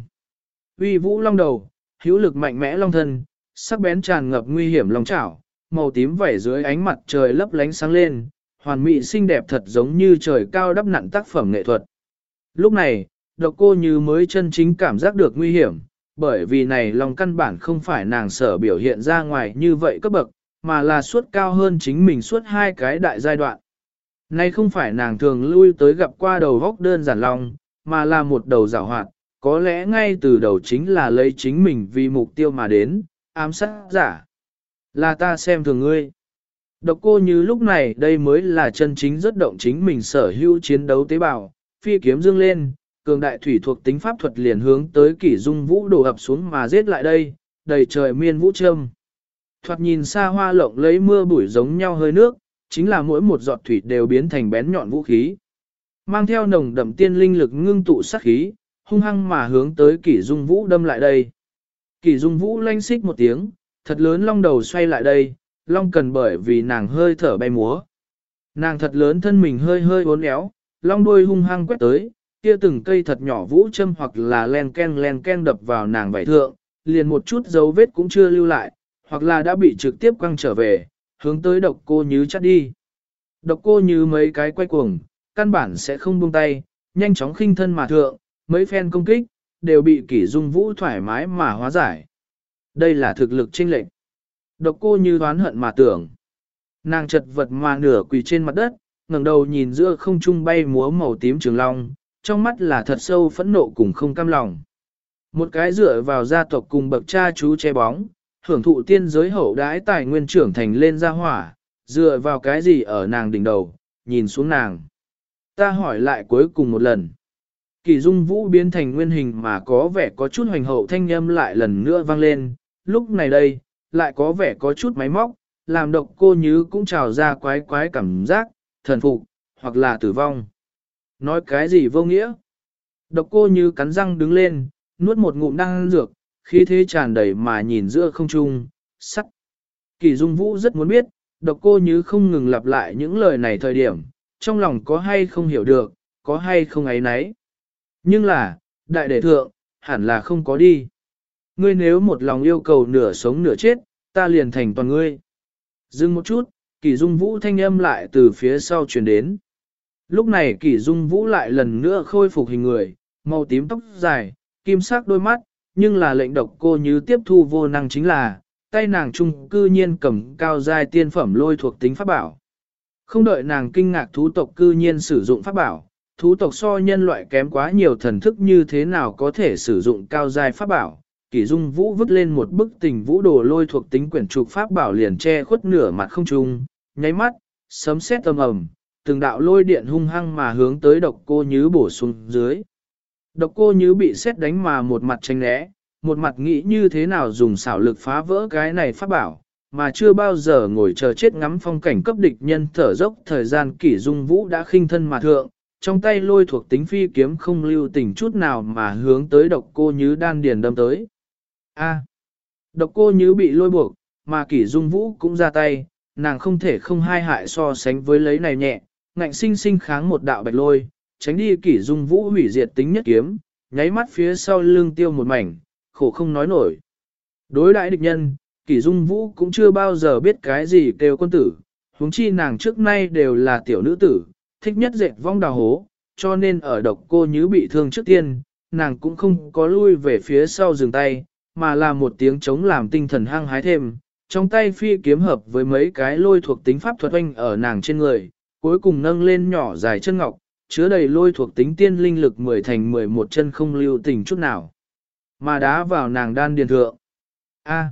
Uy vũ long đầu, hữu lực mạnh mẽ long thân, sắc bén tràn ngập nguy hiểm long chảo, màu tím vảy dưới ánh mặt trời lấp lánh sáng lên, hoàn mỹ xinh đẹp thật giống như trời cao đắp nặn tác phẩm nghệ thuật. Lúc này, Độc Cô Như mới chân chính cảm giác được nguy hiểm, bởi vì này long căn bản không phải nàng sở biểu hiện ra ngoài như vậy cấp bậc, mà là suốt cao hơn chính mình suốt hai cái đại giai đoạn. Nay không phải nàng thường lui tới gặp qua đầu góc đơn giản long, mà là một đầu giảo hoạt, có lẽ ngay từ đầu chính là lấy chính mình vì mục tiêu mà đến, ám sát giả. Là ta xem thường ngươi. Độc Cô Như lúc này đây mới là chân chính rất động chính mình sở hữu chiến đấu tế bào, phi kiếm dương lên, cường đại thủy thuộc tính pháp thuật liền hướng tới Kỷ Dung Vũ đổ ập xuống mà giết lại đây, đầy trời miên vũ châm. Thoạt nhìn xa hoa lộng lấy mưa bụi giống nhau hơi nước, chính là mỗi một giọt thủy đều biến thành bén nhọn vũ khí. Mang theo nồng đậm tiên linh lực ngưng tụ sát khí, hung hăng mà hướng tới Kỷ Dung Vũ đâm lại đây. Kỷ Dung Vũ lanh xích một tiếng, thật lớn long đầu xoay lại đây, long cần bởi vì nàng hơi thở bay múa. Nàng thật lớn thân mình hơi hơi uốn éo, long đuôi hung hăng quét tới, kia từng cây thật nhỏ vũ châm hoặc là len ken đập vào nàng vảy thượng, liền một chút dấu vết cũng chưa lưu lại, hoặc là đã bị trực tiếp quăng trở về, hướng tới Độc Cô Như chắt đi. Độc Cô Như mấy cái quay cuồng, căn bản sẽ không buông tay, nhanh chóng khinh thân mà thượng, mấy phen công kích, đều bị Kỷ Dung Vũ thoải mái mà hóa giải. Đây là thực lực chênh lệch. Độc Cô Như đoán hận mà tưởng. Nàng chật vật mà nửa quỳ trên mặt đất, ngẩng đầu nhìn giữa không trung bay múa màu tím trường long, trong mắt là thật sâu phẫn nộ cùng không cam lòng. Một cái dựa vào gia tộc cùng bậc cha chú che bóng, hưởng thụ tiên giới hậu đãi tài nguyên trưởng thành lên ra hỏa, dựa vào cái gì ở nàng đỉnh đầu, nhìn xuống nàng. Ta hỏi lại cuối cùng một lần. Kỷ Dung Vũ biến thành nguyên hình mà có vẻ có chút hoành hậu thanh âm lại lần nữa vang lên, lúc này đây, lại có vẻ có chút máy móc, làm Độc Cô Như cũng trào ra quái quái cảm giác, thần phục, hoặc là tử vong. Nói cái gì vô nghĩa? Độc Cô Như cắn răng đứng lên, nuốt một ngụm đan dược, khí thế tràn đầy mà nhìn giữa không trung, sắt. Kỷ Dung Vũ rất muốn biết, Độc Cô Như không ngừng lặp lại những lời này thời điểm, trong lòng có hay không hiểu được, có hay không ấy nấy. Nhưng là, đại đệ thượng, hẳn là không có đi. Ngươi nếu một lòng yêu cầu nửa sống nửa chết, ta liền thành toàn ngươi. Dừng một chút, Kỷ Dung Vũ thanh âm lại từ phía sau truyền đến. Lúc này Kỷ Dung Vũ lại lần nữa khôi phục hình người, màu tím tóc dài, kim sắc đôi mắt, nhưng là lệnh Độc Cô Như tiếp thu vô năng chính là, tay nàng trung cư nhiên cầm cao giai tiên phẩm lôi thuộc tính pháp bảo. Không đợi nàng kinh ngạc thú tộc cư nhiên sử dụng pháp bảo, thú tộc so nhân loại kém quá nhiều thần thức như thế nào có thể sử dụng cao giai pháp bảo. Kỷ Dung Vũ vứt lên một bức tình vũ đồ lôi thuộc tính quyển trục pháp bảo liền che khuất nửa mặt không trung, nháy mắt, sấm sét âm ầm, từng đạo lôi điện hung hăng mà hướng tới Độc Cô Như bổ xuống dưới. Độc Cô Như bị sét đánh mà một mặt tránh né, một mặt nghĩ như thế nào dùng xảo lực phá vỡ cái này pháp bảo, mà chưa bao giờ ngồi chờ chết ngắm phong cảnh cấp địch nhân thở dốc thời gian. Kỷ Dung Vũ đã khinh thân mà thượng, trong tay lôi thuộc tính phi kiếm không lưu tình chút nào mà hướng tới Độc Cô Như đan điền đâm tới. A. Độc Cô Như bị lôi buộc, mà Kỷ Dung Vũ cũng ra tay, nàng không thể không hai hại so sánh với lấy này nhẹ, ngạnh sinh sinh kháng một đạo bạch lôi, tránh đi Kỷ Dung Vũ hủy diệt tính nhất kiếm, nháy mắt phía sau lưng tiêu một mảnh, khổ không nói nổi. Đối đãi địch nhân, Kỷ Dung Vũ cũng chưa bao giờ biết cái gì kêu quân tử, huống chi nàng trước nay đều là tiểu nữ tử, thích nhất dệt vong đào hố, cho nên ở Độc Cô Như bị thương trước tiên, nàng cũng không có lui về phía sau dừng tay, mà là một tiếng chống làm tinh thần hăng hái thêm, trong tay phi kiếm hợp với mấy cái lôi thuộc tính pháp thuật oanh ở nàng trên người, cuối cùng nâng lên nhỏ dài chân ngọc, chứa đầy lôi thuộc tính tiên linh lực 10 thành 11 chân không lưu tình chút nào, mà đá vào nàng đan điền thượng. A.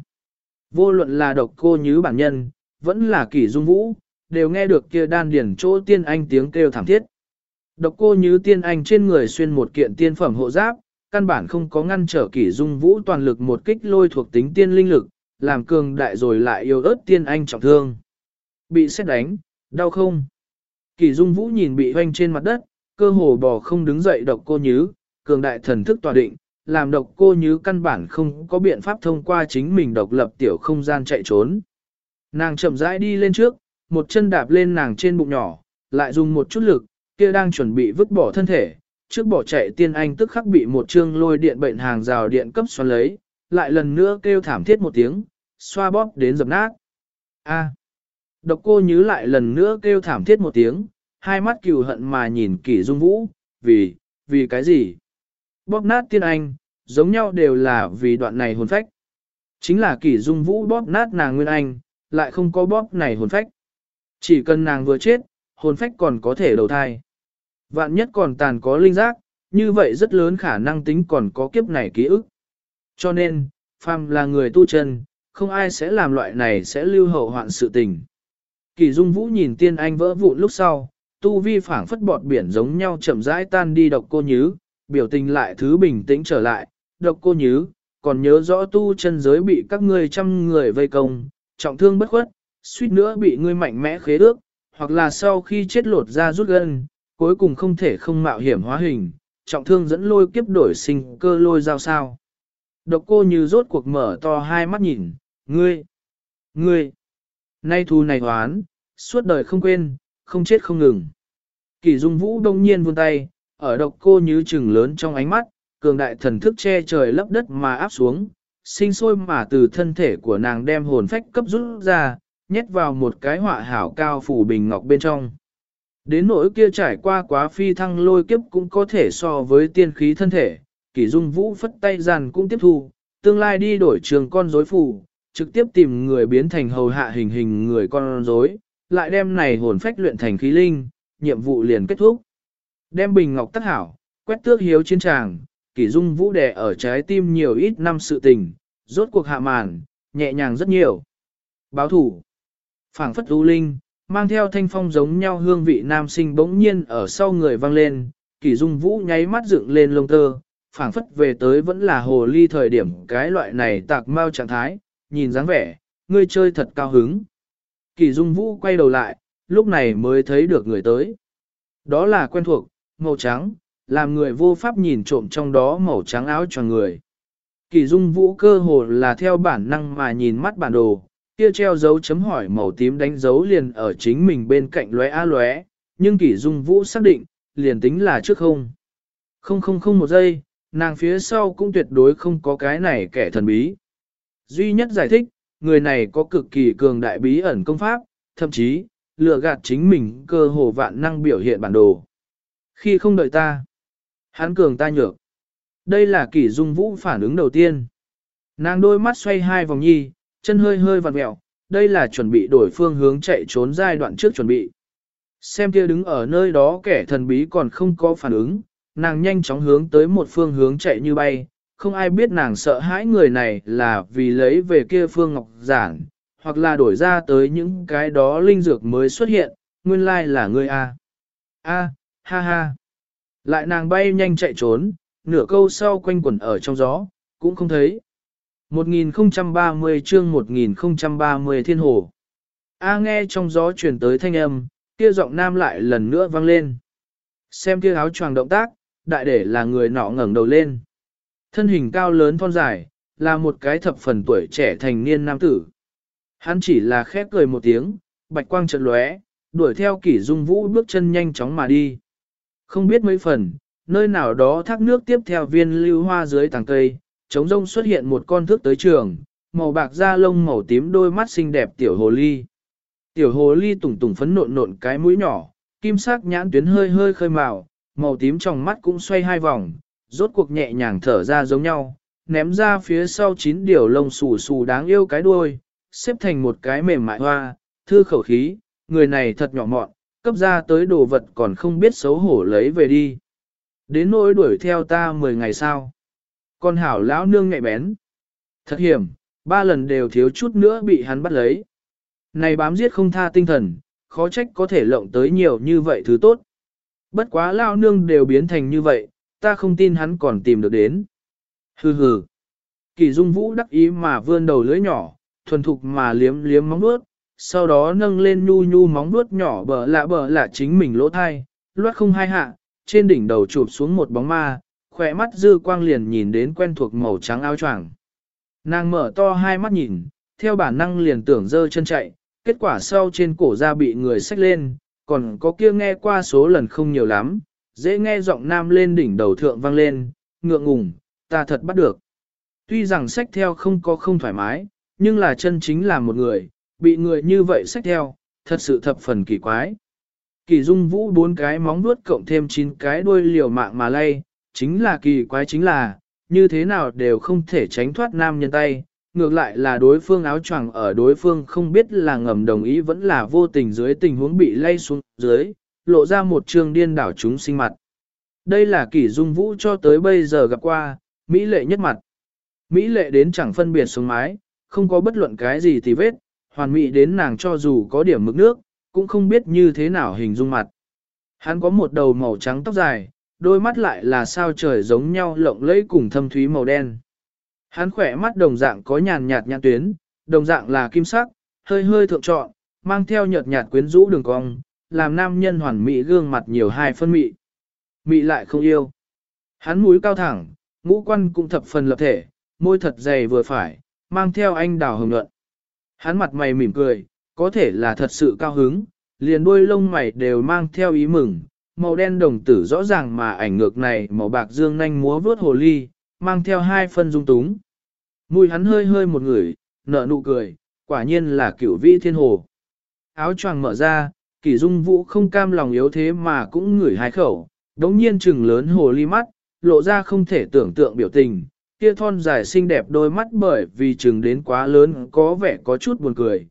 Vô luận là Độc Cô Như bản nhân, vẫn là Kỷ Dung Vũ, đều nghe được kia đan điền chỗ tiên anh tiếng kêu thảm thiết. Độc Cô Như tiên anh trên người xuyên một kiện tiên phẩm hộ giáp, căn bản không có ngăn trở Kỷ Dung Vũ toàn lực một kích lôi thuộc tính tiên linh lực, làm cường đại rồi lại yếu ớt tiên anh trọng thương. Bị sét đánh, đau không? Kỷ Dung Vũ nhìn bị hoanh trên mặt đất, cơ hồ bò không đứng dậy Độc Cô Như, cường đại thần thức tỏa định, làm độc cô như căn bản không có biện pháp thông qua chính mình độc lập tiểu không gian chạy trốn. Nàng chậm rãi đi lên trước, một chân đạp lên nàng trên bụng nhỏ, lại dùng một chút lực, kia đang chuẩn bị vứt bỏ thân thể, trước bỏ chạy tiên anh tức khắc bị một chương lôi điện bệnh hàng rào điện cấp xoắn lấy, lại lần nữa kêu thảm thiết một tiếng, xoa bóp đến dập nát. A. Độc cô nhứ lại lần nữa kêu thảm thiết một tiếng, hai mắt cừu hận mà nhìn Kỷ Dung Vũ, vì cái gì? Bóp nát tiên anh, giống nhau đều là vì đoạn này hồn phách. Chính là Kỷ Dung Vũ bóp nát nàng nguyên anh, lại không có bóp này hồn phách. Chỉ cần nàng vừa chết, hồn phách còn có thể đầu thai. Vạn nhất còn tàn có linh giác, như vậy rất lớn khả năng tính còn có kiếp này ký ức. Cho nên, phàm là người tu chân, không ai sẽ làm loại này sẽ lưu hậu hoạn sự tình. Kỷ Dung Vũ nhìn tiên anh vỡ vụn lúc sau, tu vi phảng phất bọt biển giống nhau chậm rãi tan đi. Độc cô nhứ, biểu tình lại thứ bình tĩnh trở lại. Độc cô nhứ, còn nhớ rõ tu chân giới bị các ngươi trăm người vây công, trọng thương bất khuất, suýt nữa bị ngươi mạnh mẽ khế ước, hoặc là sau khi chết lột ra rút gân, cuối cùng không thể không mạo hiểm hóa hình, trọng thương dẫn lôi kiếp đổi sinh cơ lôi giao sao. Độc cô như rốt cuộc mở to hai mắt nhìn, ngươi, nay thù này hoán, suốt đời không quên, không chết không ngừng. Kỷ Dung Vũ đông nhiên vươn tay, ở độc cô như trừng lớn trong ánh mắt, cường đại thần thức che trời lấp đất mà áp xuống, sinh sôi mà từ thân thể của nàng đem hồn phách cấp rút ra, nhét vào một cái họa hảo cao phủ bình ngọc bên trong. Đến nỗi kia trải qua quá phi thăng lôi kiếp cũng có thể so với tiên khí thân thể, Kỷ Dung Vũ phất tay giàn cũng tiếp thu, tương lai đi đổi trường con rối phù, trực tiếp tìm người biến thành hầu hạ hình người con rối, lại đem này hồn phách luyện thành khí linh, nhiệm vụ liền kết thúc. Đem bình ngọc tắc hảo, quét tước hiếu chiến tràng, Kỷ Dung Vũ đè ở trái tim nhiều ít năm sự tình, rốt cuộc hạ màn, nhẹ nhàng rất nhiều. Báo thủ, phảng phất u linh, mang theo thanh phong giống nhau hương vị nam sinh bỗng nhiên ở sau người vang lên, Kỷ Dung Vũ nháy mắt dựng lên lông tơ, phảng phất về tới vẫn là hồ ly thời điểm cái loại này tạc mau trạng thái, nhìn dáng vẻ, ngươi chơi thật cao hứng. Kỷ Dung Vũ quay đầu lại, lúc này mới thấy được người tới. Đó là quen thuộc, màu trắng, làm người vô pháp nhìn trộm trong đó màu trắng áo choàng người. Kỷ Dung Vũ cơ hồ là theo bản năng mà nhìn mắt bản đồ, kia treo dấu chấm hỏi màu tím đánh dấu liền ở chính mình bên cạnh lóe á lóe, nhưng Kỷ Dung Vũ xác định, liền tính là trước không. Không một giây, nàng phía sau cũng tuyệt đối không có cái này kẻ thần bí. Duy nhất giải thích, người này có cực kỳ cường đại bí ẩn công pháp, thậm chí, lừa gạt chính mình cơ hồ vạn năng biểu hiện bản đồ. Khi không đợi ta, hắn cường ta nhược. Đây là Kỷ Dung Vũ phản ứng đầu tiên. Nàng đôi mắt xoay hai vòng nhi, chân hơi hơi vặn mẹo, đây là chuẩn bị đổi phương hướng chạy trốn giai đoạn trước chuẩn bị. Xem kia đứng ở nơi đó kẻ thần bí còn không có phản ứng, nàng nhanh chóng hướng tới một phương hướng chạy như bay, không ai biết nàng sợ hãi người này là vì lấy về kia phương ngọc giản, hoặc là đổi ra tới những cái đó linh dược mới xuất hiện, nguyên lai là người A. A, ha ha. Lại nàng bay nhanh chạy trốn, nửa câu sau quanh quẩn ở trong gió, cũng không thấy. 1030 chương 1030 thiên hồ. A nghe trong gió truyền tới thanh âm, kia giọng nam lại lần nữa vang lên. Xem kia áo choàng động tác, đại để là người nọ ngẩng đầu lên. Thân hình cao lớn thon dài, là một cái thập phần tuổi trẻ thành niên nam tử. Hắn chỉ là khép cười một tiếng, bạch quang chợt lóe, đuổi theo Kỷ Dung Vũ bước chân nhanh chóng mà đi. Không biết mấy phần, nơi nào đó thác nước tiếp theo viên lưu hoa dưới tàng cây, trống rông xuất hiện một con thước tới trường, màu bạc da lông màu tím đôi mắt xinh đẹp tiểu hồ ly. Tiểu hồ ly tùng tùng phấn nộn nộn cái mũi nhỏ, kim sắc nhãn tuyến hơi hơi khơi màu, màu tím trong mắt cũng xoay hai vòng, rốt cuộc nhẹ nhàng thở ra giống nhau, ném ra phía sau 9 điều lông xù xù đáng yêu cái đuôi, xếp thành một cái mềm mại hoa, thư khẩu khí, người này thật nhỏ mọn, cấp ra tới đồ vật còn không biết xấu hổ lấy về đi. Đến nỗi đuổi theo ta 10 ngày sau. Con hảo lão nương nhạy bén. Thật hiểm, 3 lần đều thiếu chút nữa bị hắn bắt lấy. Này bám giết không tha tinh thần, khó trách có thể lộng tới nhiều như vậy thứ tốt. Bất quá lão nương đều biến thành như vậy, ta không tin hắn còn tìm được đến. Hừ hừ. Kỷ Dung Vũ đắc ý mà vươn đầu lưỡi nhỏ, thuần thục mà liếm liếm móng vuốt, sau đó nâng lên nhu nhu móng vuốt nhỏ bờ lạ chính mình lỗ thai, loát không hai hạ, trên đỉnh đầu chụp xuống một bóng ma, khỏe mắt dư quang liền nhìn đến quen thuộc màu trắng áo choàng. Nàng mở to hai mắt nhìn, theo bản năng liền tưởng giơ chân chạy, kết quả sau trên cổ da bị người xách lên, còn có kia nghe qua số lần không nhiều lắm, dễ nghe giọng nam lên đỉnh đầu thượng vang lên, ngượng ngùng, ta thật bắt được. Tuy rằng xách theo không thoải mái, nhưng là chân chính là một người, bị người như vậy xách theo, thật sự thập phần kỳ quái. Kỳ Dung Vũ 4 cái móng vuốt cộng thêm 9 cái đuôi liều mạng mà lay, chính là kỳ quái chính là, như thế nào đều không thể tránh thoát nam nhân tay, ngược lại là đối phương áo choàng ở đối phương không biết là ngầm đồng ý vẫn là vô tình dưới tình huống bị lay xuống dưới, lộ ra một trường điên đảo chúng sinh mặt. Đây là Kỳ Dung Vũ cho tới bây giờ gặp qua, mỹ lệ nhất mặt. Mỹ lệ đến chẳng phân biệt xuống mái, không có bất luận cái gì thì vết, hoàn mỹ đến nàng cho dù có điểm mực nước, cũng không biết như thế nào hình dung mặt. Hắn có một đầu màu trắng tóc dài, đôi mắt lại là sao trời giống nhau lộng lẫy cùng thâm thúy màu đen. Hắn khỏe mắt đồng dạng có nhàn nhạt nhãn tuyến, đồng dạng là kim sắc, hơi hơi thượng trọn, mang theo nhợt nhạt quyến rũ đường cong, làm nam nhân hoàn mỹ gương mặt nhiều hai phân mị. Mị lại không yêu. Hắn mũi cao thẳng, ngũ quan cũng thập phần lập thể, môi thật dày vừa phải, mang theo anh đào hồng nhuận. Hắn mặt mày mỉm cười, có thể là thật sự cao hứng, liền đuôi lông mày đều mang theo ý mừng, màu đen đồng tử rõ ràng mà ảnh ngược này màu bạc dương nanh múa vướt hồ ly, mang theo hai phân dung túng. Mùi hắn hơi hơi một người, nở nụ cười, quả nhiên là cửu vĩ thiên hồ. Áo choàng mở ra, Kỷ Dung Vũ không cam lòng yếu thế mà cũng ngửi hai khẩu, đống nhiên trừng lớn hồ ly mắt, lộ ra không thể tưởng tượng biểu tình. Kia thon dài xinh đẹp đôi mắt bởi vì trừng đến quá lớn có vẻ có chút buồn cười.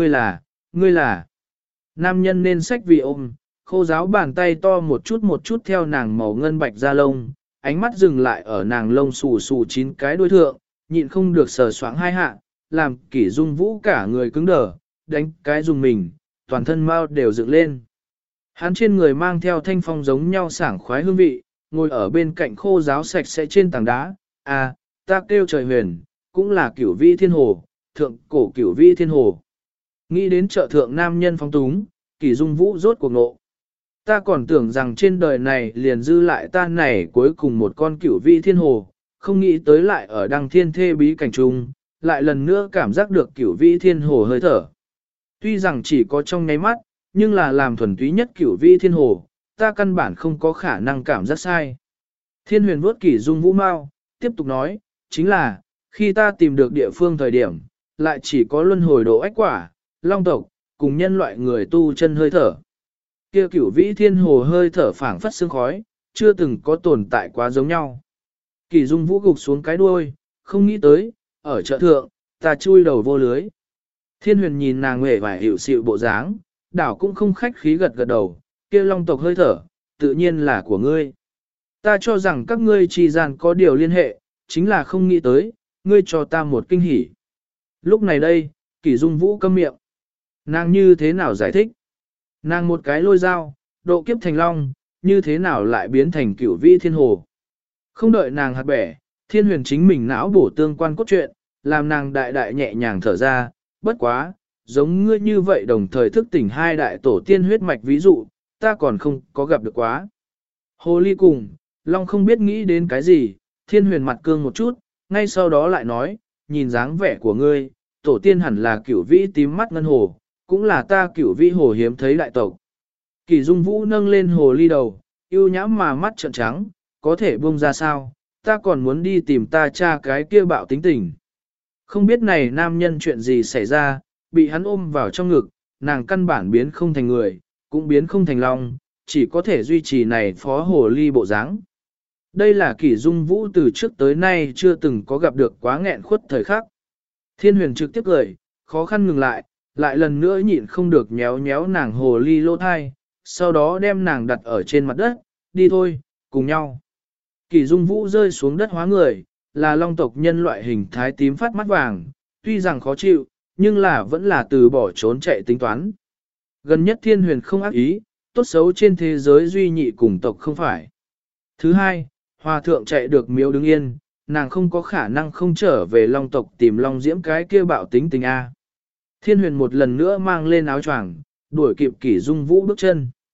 Ngươi là. Nam nhân nên sách vì ôm, khô giáo bàn tay to một chút theo nàng màu ngân bạch da lông, ánh mắt dừng lại ở nàng lông xù xù 9 cái đuôi thượng, nhịn không được sờ soạng hai hạ, làm Kỷ Dung Vũ cả người cứng đờ, đánh cái dùng mình, toàn thân mau đều dựng lên. Hắn trên người mang theo thanh phong giống nhau sảng khoái hương vị, ngồi ở bên cạnh khô giáo sạch sẽ trên tảng đá, à, ta kêu trời huyền, cũng là cửu vĩ thiên hồ, thượng cổ cửu vĩ thiên hồ. Nghĩ đến trợ thượng nam nhân phong túng, Kỷ Dung Vũ rốt cuộc nộ. Ta còn tưởng rằng trên đời này liền dư lại ta này cuối cùng một con cửu vĩ thiên hồ, không nghĩ tới lại ở đăng thiên thê bí cảnh trung, lại lần nữa cảm giác được cửu vĩ thiên hồ hơi thở. Tuy rằng chỉ có trong nháy mắt, nhưng là làm thuần túy nhất cửu vĩ thiên hồ, ta căn bản không có khả năng cảm giác sai. Thiên huyền vuốt Kỷ Dung Vũ mau, tiếp tục nói, chính là, khi ta tìm được địa phương thời điểm, lại chỉ có luân hồi độ ách quả, long tộc, cùng nhân loại người tu chân hơi thở. Kia cửu vĩ thiên hồ hơi thở phảng phất sương khói, chưa từng có tồn tại quá giống nhau. Kỷ Dung Vũ gục xuống cái đuôi, không nghĩ tới, ở chợ thượng, ta chui đầu vô lưới. Thiên huyền nhìn nàng nguệ và hiểu xịu bộ dáng, đảo cũng không khách khí gật gật đầu, kia long tộc hơi thở, tự nhiên là của ngươi. Ta cho rằng các ngươi trì gian có điều liên hệ, chính là không nghĩ tới, ngươi cho ta một kinh hỉ. Lúc này đây, Kỷ Dung Vũ câm miệng. Nàng như thế nào giải thích? Nàng một cái lôi dao, độ kiếp thành long, như thế nào lại biến thành cửu vĩ thiên hồ? Không đợi nàng hạt bẻ, thiên huyền chính mình não bổ tương quan cốt truyện, làm nàng đại đại nhẹ nhàng thở ra, bất quá, giống ngươi như vậy đồng thời thức tỉnh hai đại tổ tiên huyết mạch ví dụ, ta còn không có gặp được quá. Hồ ly cùng, long không biết nghĩ đến cái gì, thiên huyền mặt cương một chút, ngay sau đó lại nói, nhìn dáng vẻ của ngươi, tổ tiên hẳn là cửu vĩ tím mắt ngân hồ, cũng là ta cửu vĩ hồ hiếm thấy đại tộc. Kỷ Dung Vũ nâng lên hồ ly đầu, yêu nhãm mà mắt trợn trắng, có thể buông ra sao, ta còn muốn đi tìm ta cha cái kia bạo tính tình. Không biết này nam nhân chuyện gì xảy ra, bị hắn ôm vào trong ngực, nàng căn bản biến không thành người, cũng biến không thành long, chỉ có thể duy trì này phó hồ ly bộ dáng. Đây là Kỷ Dung Vũ từ trước tới nay chưa từng có gặp được quá nghẹn khuất thời khắc. Thiên huyền trực tiếp cười, khó khăn ngừng lại, lại lần nữa nhịn không được nhéo nhéo nàng hồ ly lỗ thai, sau đó đem nàng đặt ở trên mặt đất, đi thôi, cùng nhau. Kỷ Dung Vũ rơi xuống đất hóa người, là long tộc nhân loại hình thái tím phát mắt vàng, tuy rằng khó chịu, nhưng là vẫn là từ bỏ trốn chạy tính toán. Gần nhất thiên huyền không ác ý, tốt xấu trên thế giới duy nhị cùng tộc không phải. Thứ hai, hòa thượng chạy được miếu đứng yên, nàng không có khả năng không trở về long tộc tìm long diễm cái kia bạo tính tình A. Thiên huyền một lần nữa mang lên áo choàng, đuổi kịp Kỷ Dung Vũ bước chân.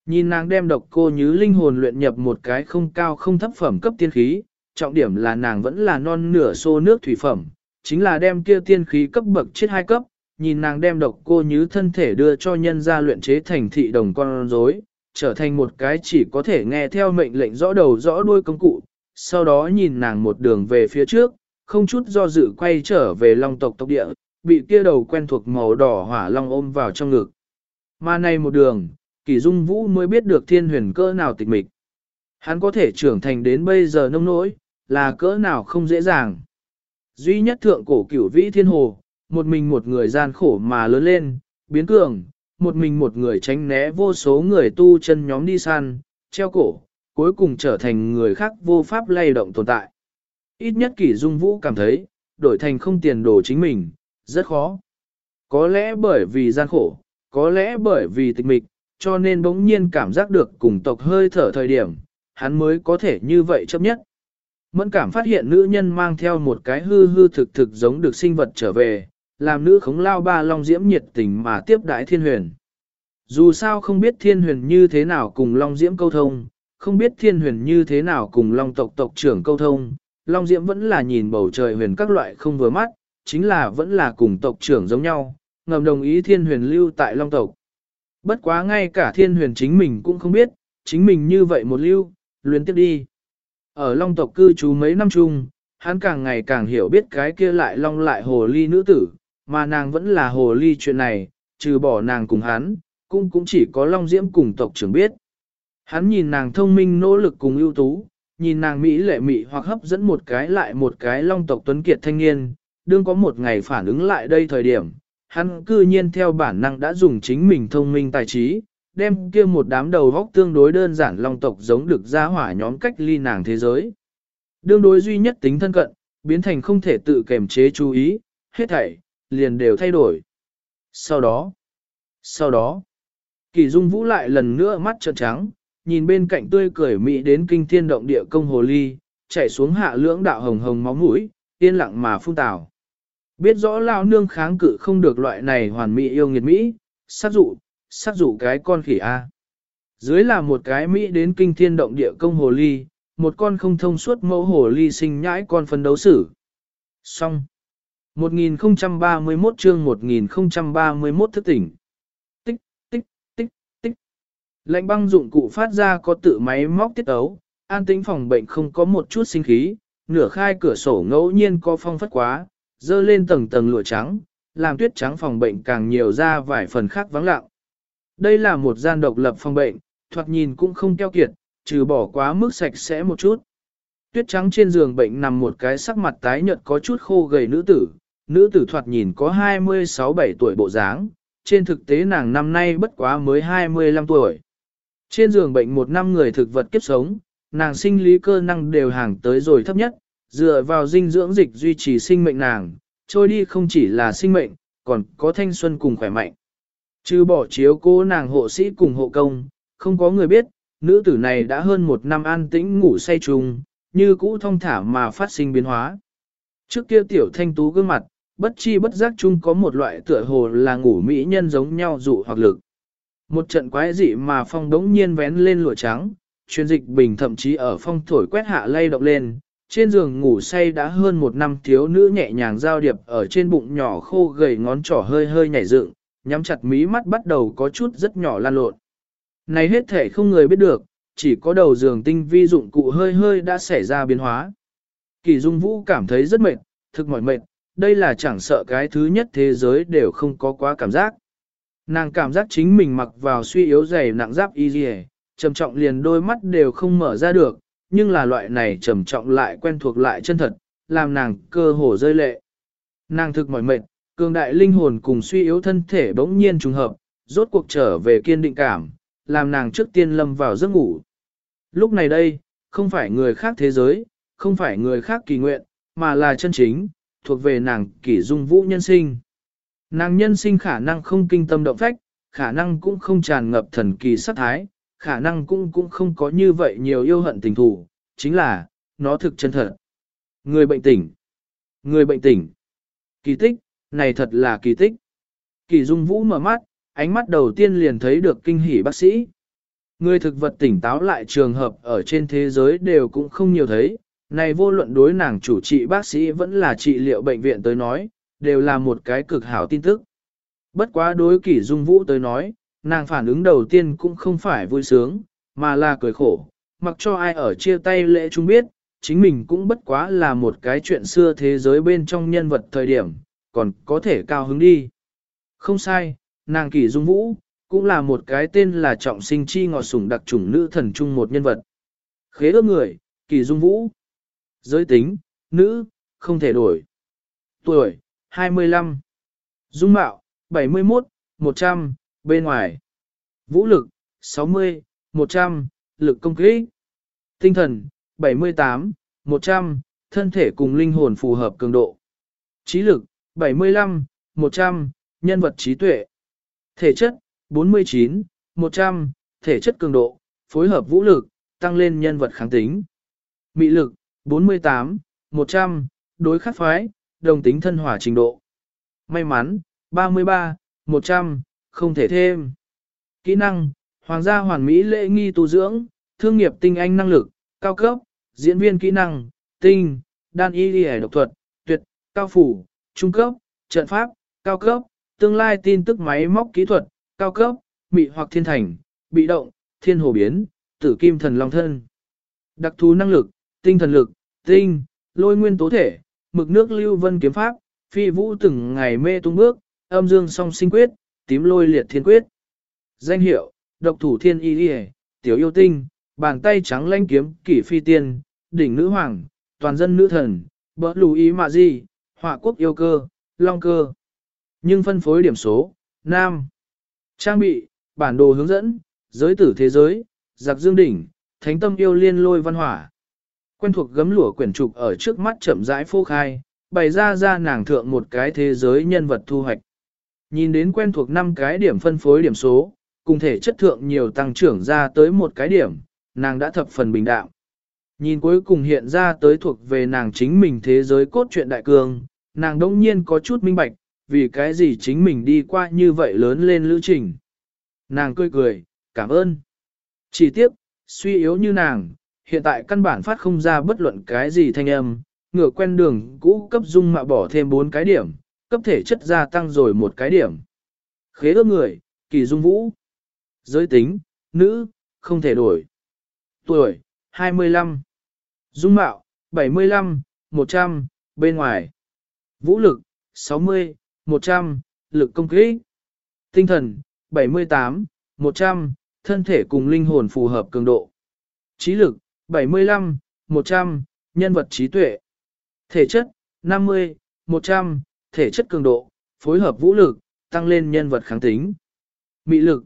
Nhìn nàng đem độc cô Nhứ linh hồn luyện nhập một cái không cao không thấp phẩm cấp tiên khí, trọng điểm là nàng vẫn là non nửa xô nước thủy phẩm, chính là đem kia tiên khí cấp bậc chết 2 cấp, nhìn nàng đem độc cô Nhứ thân thể đưa cho nhân gia luyện chế thành thị đồng con rối, trở thành một cái chỉ có thể nghe theo mệnh lệnh rõ đầu rõ đuôi công cụ, sau đó nhìn nàng một đường về phía trước, không chút do dự quay trở về long tộc tộc địa, bị kia đầu quen thuộc màu đỏ hỏa long ôm vào trong ngực. Mà này một đường, Kỷ Dung Vũ mới biết được thiên huyền cỡ nào tịch mịch. Hắn có thể trưởng thành đến bây giờ nông nỗi, là cỡ nào không dễ dàng. Duy nhất thượng cổ cửu vĩ thiên hồ, một mình một người gian khổ mà lớn lên, biến cường, một mình một người tránh né vô số người tu chân nhóm đi săn, treo cổ, cuối cùng trở thành người khác vô pháp lay động tồn tại. Ít nhất Kỷ Dung Vũ cảm thấy, đổi thành không tiền đồ chính mình, rất khó. Có lẽ bởi vì gian khổ, có lẽ bởi vì tịch mịch, cho nên bỗng nhiên cảm giác được cùng tộc hơi thở thời điểm, hắn mới có thể như vậy chấp nhất. Mẫn cảm phát hiện nữ nhân mang theo một cái hư hư thực thực giống được sinh vật trở về, làm nữ khống lao ba long diễm nhiệt tình mà tiếp đãi thiên huyền. Dù sao không biết thiên huyền như thế nào cùng long diễm câu thông, không biết thiên huyền như thế nào cùng long tộc tộc trưởng câu thông, long diễm vẫn là nhìn bầu trời huyền các loại không vừa mắt, chính là vẫn là cùng tộc trưởng giống nhau, ngầm đồng ý thiên huyền lưu tại long tộc. Bất quá ngay cả thiên huyền chính mình cũng không biết, chính mình như vậy một lưu, luyến tiếp đi. Ở long tộc cư trú mấy năm chung, hắn càng ngày càng hiểu biết cái kia lại long lại hồ ly nữ tử, mà nàng vẫn là hồ ly chuyện này, trừ bỏ nàng cùng hắn, cũng chỉ có long diễm cùng tộc trưởng biết. Hắn nhìn nàng thông minh nỗ lực cùng ưu tú, nhìn nàng mỹ lệ mị hoặc hấp dẫn một cái lại một cái long tộc tuấn kiệt thanh niên, đương có một ngày phản ứng lại đây thời điểm, hắn cư nhiên theo bản năng đã dùng chính mình thông minh tài trí, đem kia một đám đầu góc tương đối đơn giản long tộc giống được ra hỏa nhóm cách ly nàng thế giới. Đương đối duy nhất tính thân cận, biến thành không thể tự kềm chế chú ý, hết thảy, liền đều thay đổi. Sau đó, Kỷ Dung Vũ lại lần nữa mắt trợn trắng, nhìn bên cạnh tươi cười mỹ đến kinh thiên động địa công hồ ly, chạy xuống hạ lưỡng đạo hồng hồng máu mũi, yên lặng mà phun tào. Biết rõ lão nương kháng cự không được loại này hoàn mỹ yêu nghiệt mỹ, sát dụ cái con khỉ A. Dưới là một cái mỹ đến kinh thiên động địa công hồ ly, một con không thông suốt mẫu hồ ly sinh nhãi con phân đấu xử. Xong. 1031 chương 1031 thức tỉnh. Tích, tích, tích, tích. Lệnh băng dụng cụ phát ra có tự máy móc tiết ấu, an tĩnh phòng bệnh không có một chút sinh khí, nửa khai cửa sổ ngẫu nhiên có phong phất quá, dơ lên tầng tầng lụa trắng, làm tuyết trắng phòng bệnh càng nhiều ra vài phần khác vắng lặng. Đây là một gian độc lập phòng bệnh, thoạt nhìn cũng không keo kiệt, trừ bỏ quá mức sạch sẽ một chút. Tuyết trắng trên giường bệnh nằm một cái sắc mặt tái nhợt có chút khô gầy nữ tử thoạt nhìn có 26-7 tuổi bộ dáng, trên thực tế nàng năm nay bất quá mới 25 tuổi. Trên giường bệnh một năm người thực vật kiếp sống, nàng sinh lý cơ năng đều hàng tới rồi thấp nhất, dựa vào dinh dưỡng dịch duy trì sinh mệnh nàng, trôi đi không chỉ là sinh mệnh, còn có thanh xuân cùng khỏe mạnh. Trừ bỏ chiếu cố nàng hộ sĩ cùng hộ công, không có người biết, nữ tử này đã hơn một năm an tĩnh ngủ say chung, như cũ thong thả mà phát sinh biến hóa. Trước kia tiểu thanh tú gương mặt, bất chi bất giác chung có một loại tựa hồ là ngủ mỹ nhân giống nhau dụ hoặc lực. Một trận quái dị mà phong đống nhiên vén lên lụa trắng, truyền dịch bình thậm chí ở phong thổi quét hạ lay động lên, trên giường ngủ say đã hơn một năm thiếu nữ nhẹ nhàng giao điệp ở trên bụng nhỏ khô gầy ngón trỏ hơi hơi nhảy dựng, nhắm chặt mí mắt bắt đầu có chút rất nhỏ lan lộn. Này hết thể không người biết được, chỉ có đầu giường tinh vi dụng cụ hơi hơi đã xảy ra biến hóa. Kỳ Dung Vũ cảm thấy rất mệt, thực mỏi mệt, đây là chẳng sợ cái thứ nhất thế giới đều không có quá cảm giác. Nàng cảm giác chính mình mặc vào suy yếu dày nặng giáp y dì trầm trọng liền đôi mắt đều không mở ra được, nhưng là loại này trầm trọng lại quen thuộc lại chân thật, làm nàng cơ hồ rơi lệ. Nàng thực mỏi mệt, cường đại linh hồn cùng suy yếu thân thể bỗng nhiên trùng hợp, rốt cuộc trở về kiên định cảm, làm nàng trước tiên lâm vào giấc ngủ. Lúc này đây, không phải người khác thế giới, không phải người khác kỳ nguyện, mà là chân chính, thuộc về nàng Kỷ Dung Vũ nhân sinh. Nàng nhân sinh khả năng không kinh tâm động phách, khả năng cũng không tràn ngập thần kỳ sát thái, khả năng cũng không có như vậy nhiều yêu hận tình thù, chính là, nó thực chân thật. Người bệnh tỉnh. Người bệnh tỉnh. Kỳ tích, này thật là kỳ tích. Kỷ Dung Vũ mở mắt, ánh mắt đầu tiên liền thấy được kinh hỉ bác sĩ. Người thực vật tỉnh táo lại trường hợp ở trên thế giới đều cũng không nhiều thấy, này vô luận đối nàng chủ trị bác sĩ vẫn là trị liệu bệnh viện tới nói, đều là một cái cực hảo tin tức. Bất quá đối Kỷ Dung Vũ tới nói, nàng phản ứng đầu tiên cũng không phải vui sướng, mà là cười khổ, mặc cho ai ở chia tay lễ chung biết, chính mình cũng bất quá là một cái chuyện xưa thế giới bên trong nhân vật thời điểm, còn có thể cao hứng đi. Không sai, nàng Kỷ Dung Vũ, cũng là một cái tên là trọng sinh chi ngọt sủng đặc chủng nữ thần chung một nhân vật. Khế ước người, Kỷ Dung Vũ. Giới tính, nữ, không thể đổi. Tuổi, 25. Dung mạo, 71, 100, bên ngoài. Vũ lực, 60, 100, lực công kích. Tinh thần, 78, 100, thân thể cùng linh hồn phù hợp cường độ. Trí lực, 75, 100, nhân vật trí tuệ. Thể chất, 49, 100, thể chất cường độ, phối hợp vũ lực, tăng lên nhân vật kháng tính. Mị lực, 48, 100, đối khắc phái, đồng tính thân hỏa trình độ. May mắn, 33, 100, không thể thêm. Kỹ năng, hoàng gia hoàn mỹ lễ nghi tu dưỡng, thương nghiệp tinh anh năng lực, cao cấp, diễn viên kỹ năng, tinh, đan y y độc thuật, tuyệt, cao phủ, trung cấp, trận pháp, cao cấp, tương lai tin tức máy móc kỹ thuật, cao cấp, mị hoặc thiên thành, bị động, thiên hồ biến, tử kim thần long thân. Đặc thú năng lực, tinh thần lực, tinh, lôi nguyên tố thể, mực nước lưu vân kiếm pháp, phi vũ từng ngày mê tung bước, âm dương song sinh quyết, tím lôi liệt thiên quyết. Danh hiệu, độc thủ thiên y y, tiểu yêu tinh, bàn tay trắng lanh kiếm, kỷ phi tiên, đỉnh nữ hoàng, toàn dân nữ thần, bỡ lù ý mạ di, họa quốc yêu cơ, long cơ. Nhưng phân phối điểm số, nam. Trang bị, bản đồ hướng dẫn, giới tử thế giới, giặc dương đỉnh, thánh tâm yêu liên lôi văn hỏa. Quen thuộc gấm lụa quyển trục ở trước mắt chậm rãi phô khai, bày ra nàng thượng một cái thế giới nhân vật thu hoạch. Nhìn đến quen thuộc 5 cái điểm phân phối điểm số, cùng thể chất thượng nhiều tăng trưởng ra tới một cái điểm, nàng đã thập phần bình đạm. Nhìn cuối cùng hiện ra tới thuộc về nàng chính mình thế giới cốt truyện đại cường, nàng đông nhiên có chút minh bạch, vì cái gì chính mình đi qua như vậy lớn lên lữ trình. Nàng cười cười, cảm ơn. Chỉ tiếc, suy yếu như nàng, hiện tại căn bản phát không ra bất luận cái gì thanh âm, ngựa quen đường cũ cấp dung mạo bỏ thêm 4 cái điểm, cấp thể chất gia tăng rồi 1 cái điểm. Khế ước người, Kỷ Dung Vũ. Giới tính, nữ, không thể đổi. Tuổi, 25. Dung mạo, 75, 100, bên ngoài. Vũ lực, 60, 100, lực công kích. Tinh thần, 78, 100, thân thể cùng linh hồn phù hợp cường độ. Trí lực, 75, 100, nhân vật trí tuệ. Thể chất, 50, 100, thể chất cường độ, phối hợp vũ lực, tăng lên nhân vật kháng tính. Mị lực,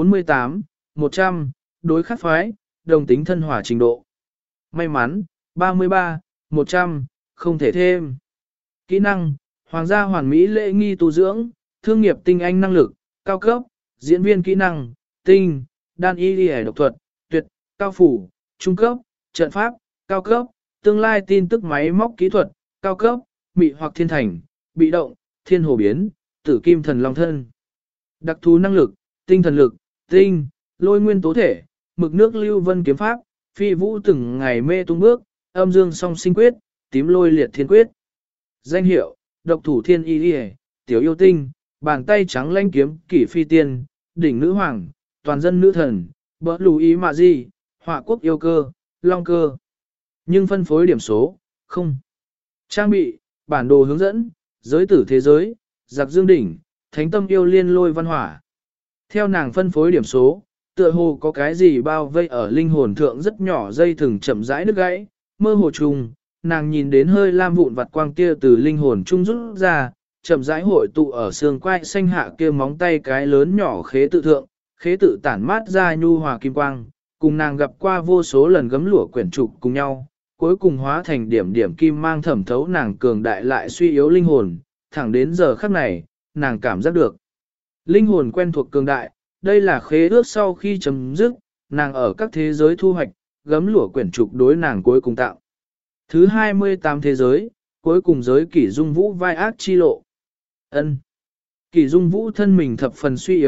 48, 100, đối khắc phái, đồng tính thân hỏa trình độ. May mắn, 33, 100, không thể thêm. Kỹ năng, hoàng gia hoàn mỹ lễ nghi tu dưỡng, thương nghiệp tinh anh năng lực, cao cấp, diễn viên kỹ năng, tinh, đan y y độc thuật, tuyệt, cao phủ, trung cấp, trận pháp, cao cấp, tương lai tin tức máy móc kỹ thuật, cao cấp, mị hoặc thiên thành, bị động, thiên hồ biến, tử kim thần long thân. Đặc thú năng lực, tinh thần lực, tinh, lôi nguyên tố thể, mực nước lưu vân kiếm pháp, phi vũ từng ngày mê tung bước, âm dương song sinh quyết, tím lôi liệt thiên quyết. Danh hiệu, độc thủ thiên y y, tiểu yêu tinh, bàn tay trắng lanh kiếm, kỷ phi tiên, đỉnh nữ hoàng, toàn dân nữ thần, bỡ lù ý mạ di, họa quốc yêu cơ, long cơ. Nhưng phân phối điểm số, không. Trang bị, bản đồ hướng dẫn, giới tử thế giới, giặc dương đỉnh, thánh tâm yêu liên lôi văn hỏa. Theo nàng phân phối điểm số, tựa hồ có cái gì bao vây ở linh hồn thượng rất nhỏ dây thừng chậm rãi đứt gãy, mơ hồ trùng, nàng nhìn đến hơi lam vụn vặt quang kia từ linh hồn trung rút ra, chậm rãi hội tụ ở xương quai xanh hạ kia móng tay cái lớn nhỏ khế tự thượng, khế tự tản mát ra nhu hòa kim quang, cùng nàng gặp qua vô số lần gấm lụa quyển trục cùng nhau, cuối cùng hóa thành điểm điểm kim mang thẩm thấu nàng cường đại lại suy yếu linh hồn, thẳng đến giờ khắc này, nàng cảm giác được. Linh hồn quen thuộc cường đại, đây là khế ước sau khi chấm dứt, nàng ở các thế giới thu hoạch, gấm lụa quyển trục đối nàng cuối cùng tạo. Thứ 28 thế giới, cuối cùng giới Kỷ Dung Vũ vai ác chi lộ. Ân. Kỷ Dung Vũ thân mình thập phần suy yếu,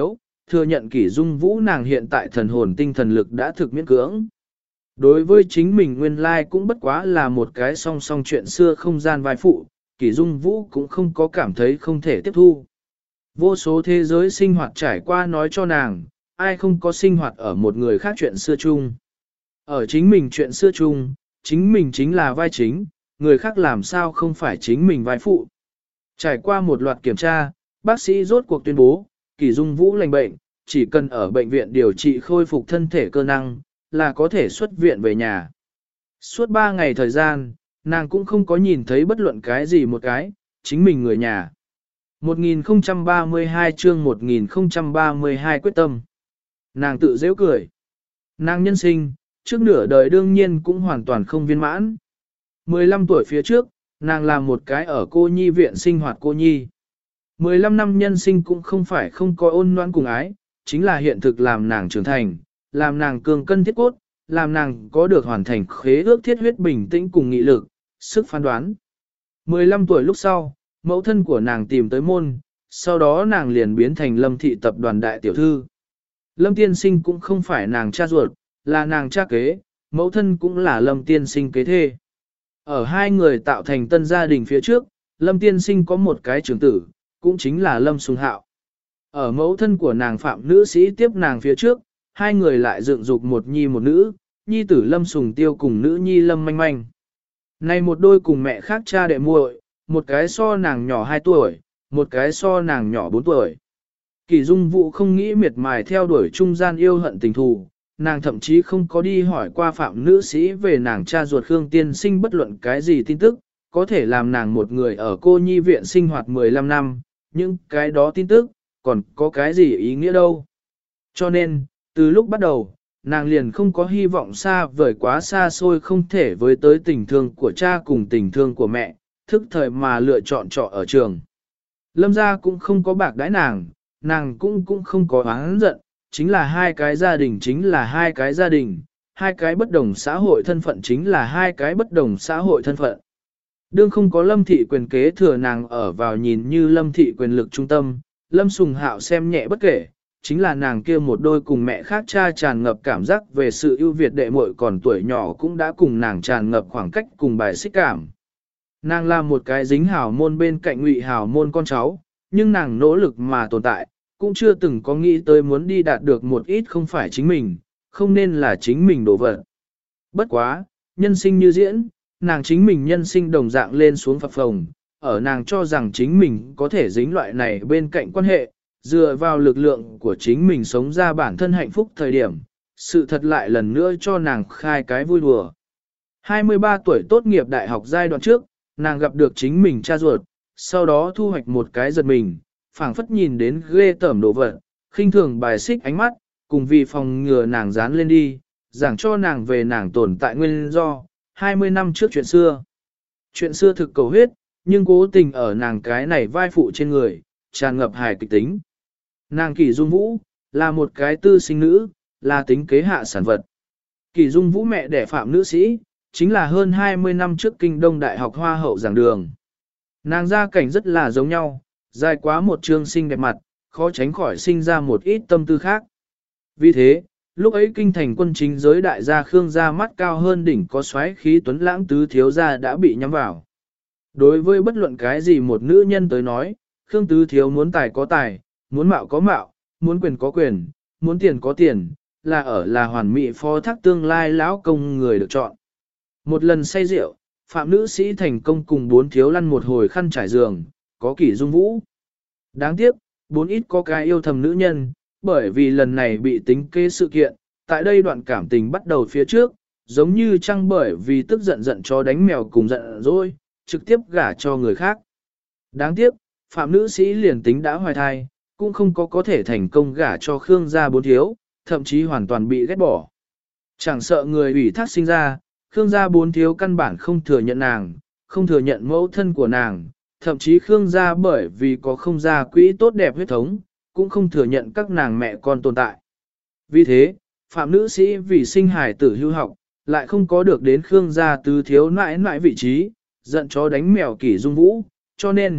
thừa nhận Kỷ Dung Vũ nàng hiện tại thần hồn tinh thần lực đã thực miễn cưỡng. Đối với chính mình nguyên lai cũng bất quá là một cái song song chuyện xưa không gian vai phụ, Kỷ Dung Vũ cũng không có cảm thấy không thể tiếp thu. Vô số thế giới sinh hoạt trải qua nói cho nàng, ai không có sinh hoạt ở một người khác chuyện xưa chung. Ở chính mình chuyện xưa chung, chính mình chính là vai chính, người khác làm sao không phải chính mình vai phụ. Trải qua một loạt kiểm tra, bác sĩ rốt cuộc tuyên bố, Kỷ Dung Vũ lành bệnh, chỉ cần ở bệnh viện điều trị khôi phục thân thể cơ năng, là có thể xuất viện về nhà. Suốt 3 ngày thời gian, nàng cũng không có nhìn thấy bất luận cái gì một cái, chính mình người nhà. 1032 chương 1032 quyết tâm. Nàng tự dễ cười. Nàng nhân sinh, trước nửa đời đương nhiên cũng hoàn toàn không viên mãn. 15 tuổi phía trước, nàng làm một cái ở cô nhi viện sinh hoạt cô nhi. 15 năm nhân sinh cũng không phải không có ôn noan cùng ái, chính là hiện thực làm nàng trưởng thành, làm nàng cường cân thiết cốt, làm nàng có được hoàn thành khế ước thiết huyết bình tĩnh cùng nghị lực, sức phán đoán. 15 tuổi lúc sau, mẫu thân của nàng tìm tới môn, sau đó nàng liền biến thành Lâm thị tập đoàn đại tiểu thư. Lâm tiên sinh cũng không phải nàng cha ruột, là nàng cha kế, mẫu thân cũng là Lâm tiên sinh kế thê. Ở hai người tạo thành tân gia đình phía trước, Lâm tiên sinh có một cái trưởng tử, cũng chính là Lâm Sùng Hạo. Ở mẫu thân của nàng phạm nữ sĩ tiếp nàng phía trước, hai người lại dựng dục một nhi một nữ, nhi tử Lâm Sùng Tiêu cùng nữ nhi Lâm Manh Manh. Này một đôi cùng mẹ khác cha đệ muội, một cái so nàng nhỏ 2 tuổi, một cái so nàng nhỏ 4 tuổi. Kỷ Dung Vũ không nghĩ miệt mài theo đuổi trung gian yêu hận tình thù, nàng thậm chí không có đi hỏi qua phạm nữ sĩ về nàng cha ruột Khương Tiên Sinh bất luận cái gì tin tức, có thể làm nàng một người ở cô nhi viện sinh hoạt 15 năm, nhưng cái đó tin tức, còn có cái gì ý nghĩa đâu. Cho nên, từ lúc bắt đầu, nàng liền không có hy vọng xa vời quá xa xôi không thể với tới tình thương của cha cùng tình thương của mẹ, thức thời mà lựa chọn trọ ở trường. Lâm gia cũng không có bạc đãi nàng cũng không có oán giận, chính là hai cái gia đình chính là hai cái gia đình, hai cái bất đồng xã hội thân phận chính là hai cái bất đồng xã hội thân phận. Đương không có Lâm thị quyền kế thừa nàng ở vào nhìn như Lâm thị quyền lực trung tâm, Lâm Sùng Hạo xem nhẹ bất kể, chính là nàng kia một đôi cùng mẹ khác cha tràn ngập cảm giác về sự ưu việt đệ muội còn tuổi nhỏ cũng đã cùng nàng tràn ngập khoảng cách cùng bài xích cảm. Nàng là một cái dính hào môn bên cạnh Ngụy hào môn con cháu, nhưng nàng nỗ lực mà tồn tại, cũng chưa từng có nghĩ tới muốn đi đạt được một ít không phải chính mình, không nên là chính mình đổ vật. Bất quá, nhân sinh như diễn, nàng chính mình nhân sinh đồng dạng lên xuống phập phồng, ở nàng cho rằng chính mình có thể dính loại này bên cạnh quan hệ, dựa vào lực lượng của chính mình sống ra bản thân hạnh phúc thời điểm, sự thật lại lần nữa cho nàng khai cái vui đùa. 23 tuổi tốt nghiệp đại học giai đoạn trước, nàng gặp được chính mình cha ruột, sau đó thu hoạch một cái giật mình, phảng phất nhìn đến ghê tởm đồ vật, khinh thường bài xích ánh mắt, cùng vì phòng ngừa nàng dán lên đi, giảng cho nàng về nàng tồn tại nguyên do, 20 năm trước chuyện xưa. Chuyện xưa thực cầu huyết, nhưng cố tình ở nàng cái này vai phụ trên người, tràn ngập hài kịch tính. Nàng Kỷ Dung Vũ, là một cái tư sinh nữ, là tính kế hạ sản vật. Kỷ Dung Vũ mẹ đẻ phạm nữ sĩ, chính là hơn 20 năm trước Kinh Đông Đại học Hoa hậu giảng đường. Nàng gia cảnh rất là giống nhau, dài quá một trương xinh đẹp mặt, khó tránh khỏi sinh ra một ít tâm tư khác. Vì thế, lúc ấy kinh thành quân chính giới đại gia Khương gia mắt cao hơn đỉnh có xoáy khí tuấn lãng tứ thiếu gia đã bị nhắm vào. Đối với bất luận cái gì một nữ nhân tới nói, Khương tứ thiếu muốn tài có tài, muốn mạo có mạo, muốn quyền có quyền, muốn tiền có tiền, là hoàn mỹ phó thác tương lai lão công người được chọn. Một lần say rượu, phạm nữ sĩ thành công cùng 4 thiếu lăn một hồi khăn trải giường, có Kỷ Dung Vũ. Đáng tiếc, 4 ít có cái yêu thầm nữ nhân, bởi vì lần này bị tính kế sự kiện, tại đây đoạn cảm tình bắt đầu phía trước, giống như trăng bởi vì tức giận cho đánh mèo cùng giận dỗi, trực tiếp gả cho người khác. Đáng tiếc, phạm nữ sĩ liền tính đã hoài thai, cũng không có thể thành công gả cho Khương gia 4 thiếu, thậm chí hoàn toàn bị ghét bỏ. Chẳng sợ người ủy thác sinh ra, Khương gia 4 thiếu căn bản không thừa nhận nàng, không thừa nhận mẫu thân của nàng, thậm chí Khương gia bởi vì có không gia quỹ tốt đẹp huyết thống, cũng không thừa nhận các nàng mẹ con tồn tại. Vì thế, phạm nữ sĩ vì sinh hài tử hưu học, lại không có được đến Khương gia tứ thiếu nãi nãi vị trí, giận chó đánh mèo Kỷ Dung Vũ, cho nên,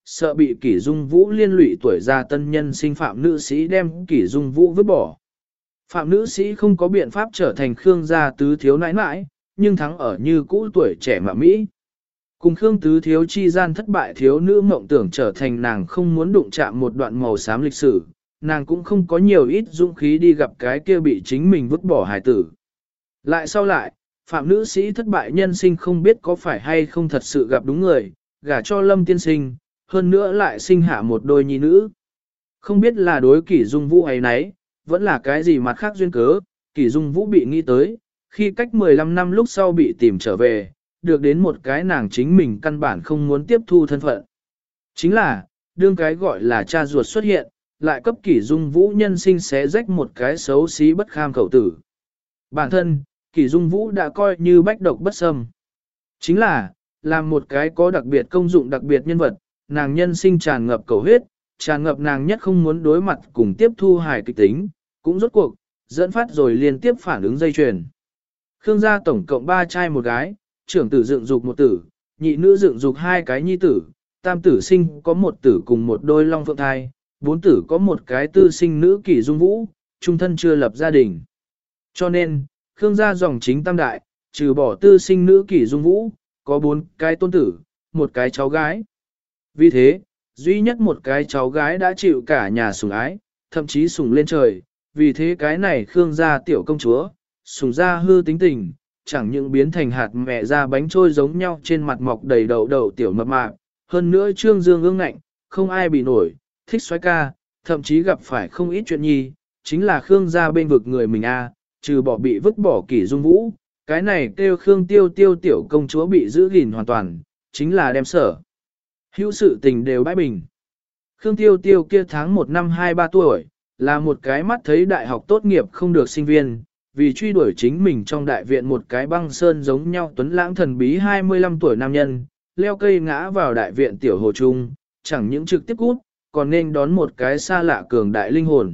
sợ bị Kỷ Dung Vũ liên lụy tuổi già tân nhân sinh Phạm nữ sĩ đem Kỷ Dung Vũ vứt bỏ. Phạm nữ sĩ không có biện pháp trở thành Khương gia tứ thiếu nãi nãi, nhưng thắng ở như cũ tuổi trẻ mà Mỹ. Cùng Khương tứ thiếu chi gian thất bại thiếu nữ mộng tưởng trở thành nàng không muốn đụng chạm một đoạn màu xám lịch sử, nàng cũng không có nhiều ít dũng khí đi gặp cái kia bị chính mình vứt bỏ hài tử. Lại sau lại, Phạm nữ sĩ thất bại nhân sinh không biết có phải hay không thật sự gặp đúng người, gả cho Lâm tiên sinh, hơn nữa lại sinh hạ một đôi nhi nữ. Không biết là đối Kỷ Dung Vũ ấy nấy, vẫn là cái gì mặt khác duyên cớ, Kỷ Dung Vũ bị nghĩ tới, khi cách 15 năm lúc sau bị tìm trở về, được đến một cái nàng chính mình căn bản không muốn tiếp thu thân phận. Chính là, đương cái gọi là cha ruột xuất hiện, lại cấp Kỷ Dung Vũ nhân sinh xé rách một cái xấu xí bất kham khẩu tử. Bản thân, Kỷ Dung Vũ đã coi như bách độc bất xâm. Chính là, làm một cái có đặc biệt công dụng đặc biệt nhân vật, nàng nhân sinh tràn ngập cầu huyết, tràn ngập nàng nhất không muốn đối mặt cùng tiếp thu hài kịch tính, cũng rốt cuộc, dẫn phát rồi liên tiếp phản ứng dây chuyền. Khương gia tổng cộng 3 trai một gái, trưởng tử dựng dục một tử, nhị nữ dựng dục 2 cái nhi tử, tam tử sinh có một tử cùng một đôi long phượng thai, 4 tử có một cái tư sinh nữ Kỷ Dung Vũ, trung thân chưa lập gia đình. Cho nên, Khương gia dòng chính tam đại, trừ bỏ tư sinh nữ Kỷ Dung Vũ, có 4 cái tôn tử, một cái cháu gái. Vì thế, duy nhất một cái cháu gái đã chịu cả nhà sủng ái, thậm chí sủng lên trời, vì thế cái này Khương gia tiểu công chúa, sủng ra hư tính tình, chẳng những biến thành hạt mẹ ra bánh trôi giống nhau trên mặt mọc đầy đầu đầu tiểu mập mạp, hơn nữa trương dương ương ngạnh, không ai bị nổi, thích xoái ca, thậm chí gặp phải không ít chuyện nhi, chính là Khương gia bên vực người mình trừ bỏ bị vứt bỏ Kỷ Dung Vũ, cái này kêu Khương Tiêu Tiêu tiểu công chúa bị giữ gìn hoàn toàn, chính là đem sở. Hữu sự tình đều bãi bình. Khương Tiêu Tiêu kia tháng 1 năm 23 tuổi, là một cái mắt thấy đại học tốt nghiệp không được sinh viên, vì truy đuổi chính mình trong đại viện một cái băng sơn giống nhau tuấn lãng thần bí 25 tuổi nam nhân, leo cây ngã vào đại viện tiểu hồ trung, chẳng những trực tiếp cút, còn nên đón một cái xa lạ cường đại linh hồn.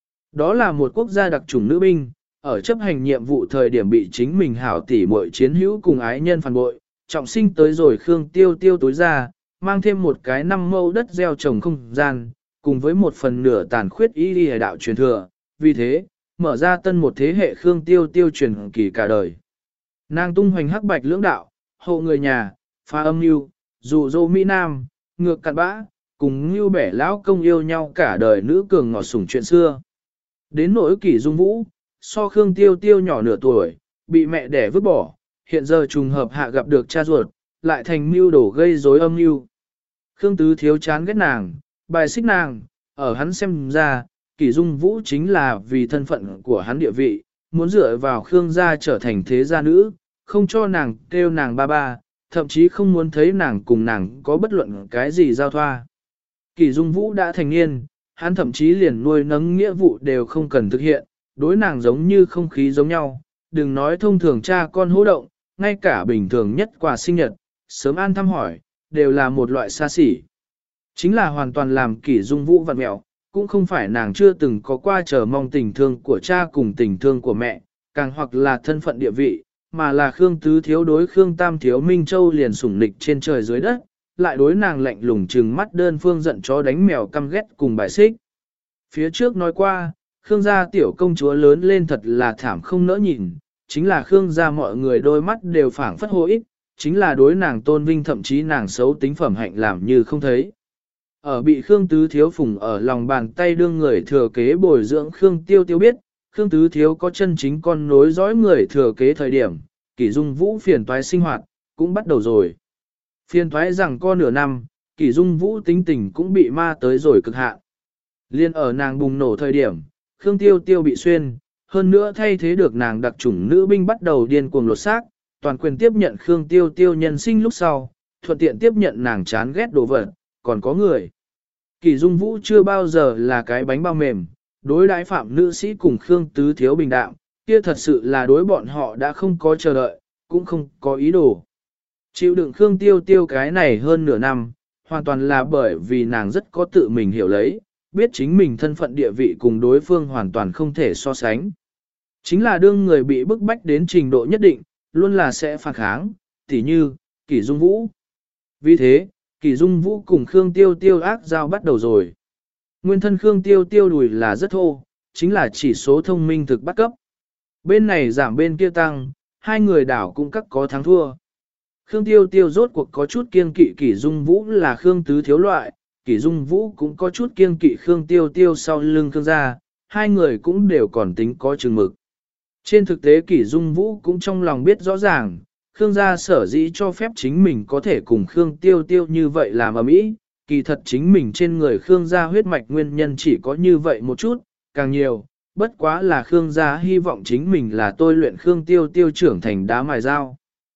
Đó là một quốc gia đặc chủng nữ binh, ở chấp hành nhiệm vụ thời điểm bị chính mình hảo tỉ muội chiến hữu cùng ái nhân phản bội, trọng sinh tới rồi Khương Tiêu Tiêu tối ra, mang thêm một cái 5 mẫu đất gieo trồng không gian, cùng với một phần nửa tàn khuyết y đi đạo truyền thừa, vì thế, mở ra tân một thế hệ Khương Tiêu Tiêu truyền kỳ cả đời. Nàng tung hoành hắc bạch lưỡng đạo, hộ người nhà, phá âm mưu, dụ dỗ Mỹ Nam, ngược cặn bã, cùng như bẻ lão công yêu nhau cả đời nữ cường ngọt sủng chuyện xưa. Đến nỗi Kỷ Dung Vũ, so Khương Tiêu Tiêu nhỏ nửa tuổi, bị mẹ đẻ vứt bỏ, hiện giờ trùng hợp hạ gặp được cha ruột, lại thành mưu đổ gây rối âm mưu. Khương Tứ Thiếu chán ghét nàng, bài xích nàng, ở hắn xem ra, Kỷ Dung Vũ chính là vì thân phận của hắn địa vị, muốn dựa vào Khương gia trở thành thế gia nữ, không cho nàng kêu nàng ba ba, thậm chí không muốn thấy nàng cùng nàng có bất luận cái gì giao thoa. Kỷ Dung Vũ đã thành niên, hắn thậm chí liền nuôi nấng nghĩa vụ đều không cần thực hiện, đối nàng giống như không khí giống nhau, đừng nói thông thường cha con hô động, ngay cả bình thường nhất quà sinh nhật, sớm an thăm hỏi, đều là một loại xa xỉ. Chính là hoàn toàn làm Kỷ Dung Vũ vặn mẹo, cũng không phải nàng chưa từng có qua chờ mong tình thương của cha cùng tình thương của mẹ, càng hoặc là thân phận địa vị, mà là Khương Tứ Thiếu đối Khương Tam Thiếu Minh Châu liền sủng nịch trên trời dưới đất, lại đối nàng lạnh lùng trừng mắt đơn phương giận chó đánh mèo căm ghét cùng bài xích. Phía trước nói qua, Khương gia tiểu công chúa lớn lên thật là thảm không nỡ nhìn, chính là Khương gia mọi người đôi mắt đều phảng phất hối, chính là đối nàng tôn vinh thậm chí nàng xấu tính phẩm hạnh làm như không thấy. Ở bị Khương Tứ Thiếu phùng ở lòng bàn tay đương người thừa kế bồi dưỡng Khương Tiêu Tiêu biết, Khương Tứ Thiếu có chân chính con nối dõi người thừa kế thời điểm, Kỷ Dung Vũ phiền toái sinh hoạt, cũng bắt đầu rồi. Phiền toái rằng con nửa năm, Kỷ Dung Vũ tính tình cũng bị ma tới rồi cực hạn. Liên ở nàng bùng nổ thời điểm, Khương Tiêu Tiêu bị xuyên, hơn nữa thay thế được nàng đặc chủng nữ binh bắt đầu điên cuồng lột xác, toàn quyền tiếp nhận Khương Tiêu Tiêu nhân sinh lúc sau, thuận tiện tiếp nhận nàng chán ghét đồ vật, còn có người. Kỷ Dung Vũ chưa bao giờ là cái bánh bao mềm, đối đãi phạm nữ sĩ cùng Khương Tứ Thiếu bình đạm, kia thật sự là đối bọn họ đã không có chờ đợi, cũng không có ý đồ. Chịu đựng Khương Tiêu Tiêu cái này hơn nửa năm, hoàn toàn là bởi vì nàng rất có tự mình hiểu lấy, biết chính mình thân phận địa vị cùng đối phương hoàn toàn không thể so sánh. Chính là đương người bị bức bách đến trình độ nhất định, luôn là sẽ phản kháng, tỉ như, Kỷ Dung Vũ. Vì thế, Kỷ Dung Vũ cùng Khương Tiêu Tiêu ác giao bắt đầu rồi. Nguyên thân Khương Tiêu Tiêu đùi là rất thô, chính là chỉ số thông minh thực bắt cấp. Bên này giảm bên kia tăng, hai người đảo cũng các có thắng thua. Khương Tiêu Tiêu rốt cuộc có chút kiêng kỵ Kỷ Dung Vũ là Khương tứ thiếu loại, Kỷ Dung Vũ cũng có chút kiêng kỵ Khương Tiêu Tiêu sau lưng Khương gia, hai người cũng đều còn tính có chừng mực. Trên thực tế Kỷ Dung Vũ cũng trong lòng biết rõ ràng, Khương gia sở dĩ cho phép chính mình có thể cùng Khương Tiêu Tiêu như vậy làm ầm ĩ, kỳ thật chính mình trên người Khương gia huyết mạch nguyên nhân chỉ có như vậy một chút, càng nhiều, bất quá là Khương gia hy vọng chính mình là tôi luyện Khương Tiêu Tiêu trưởng thành đá mài dao.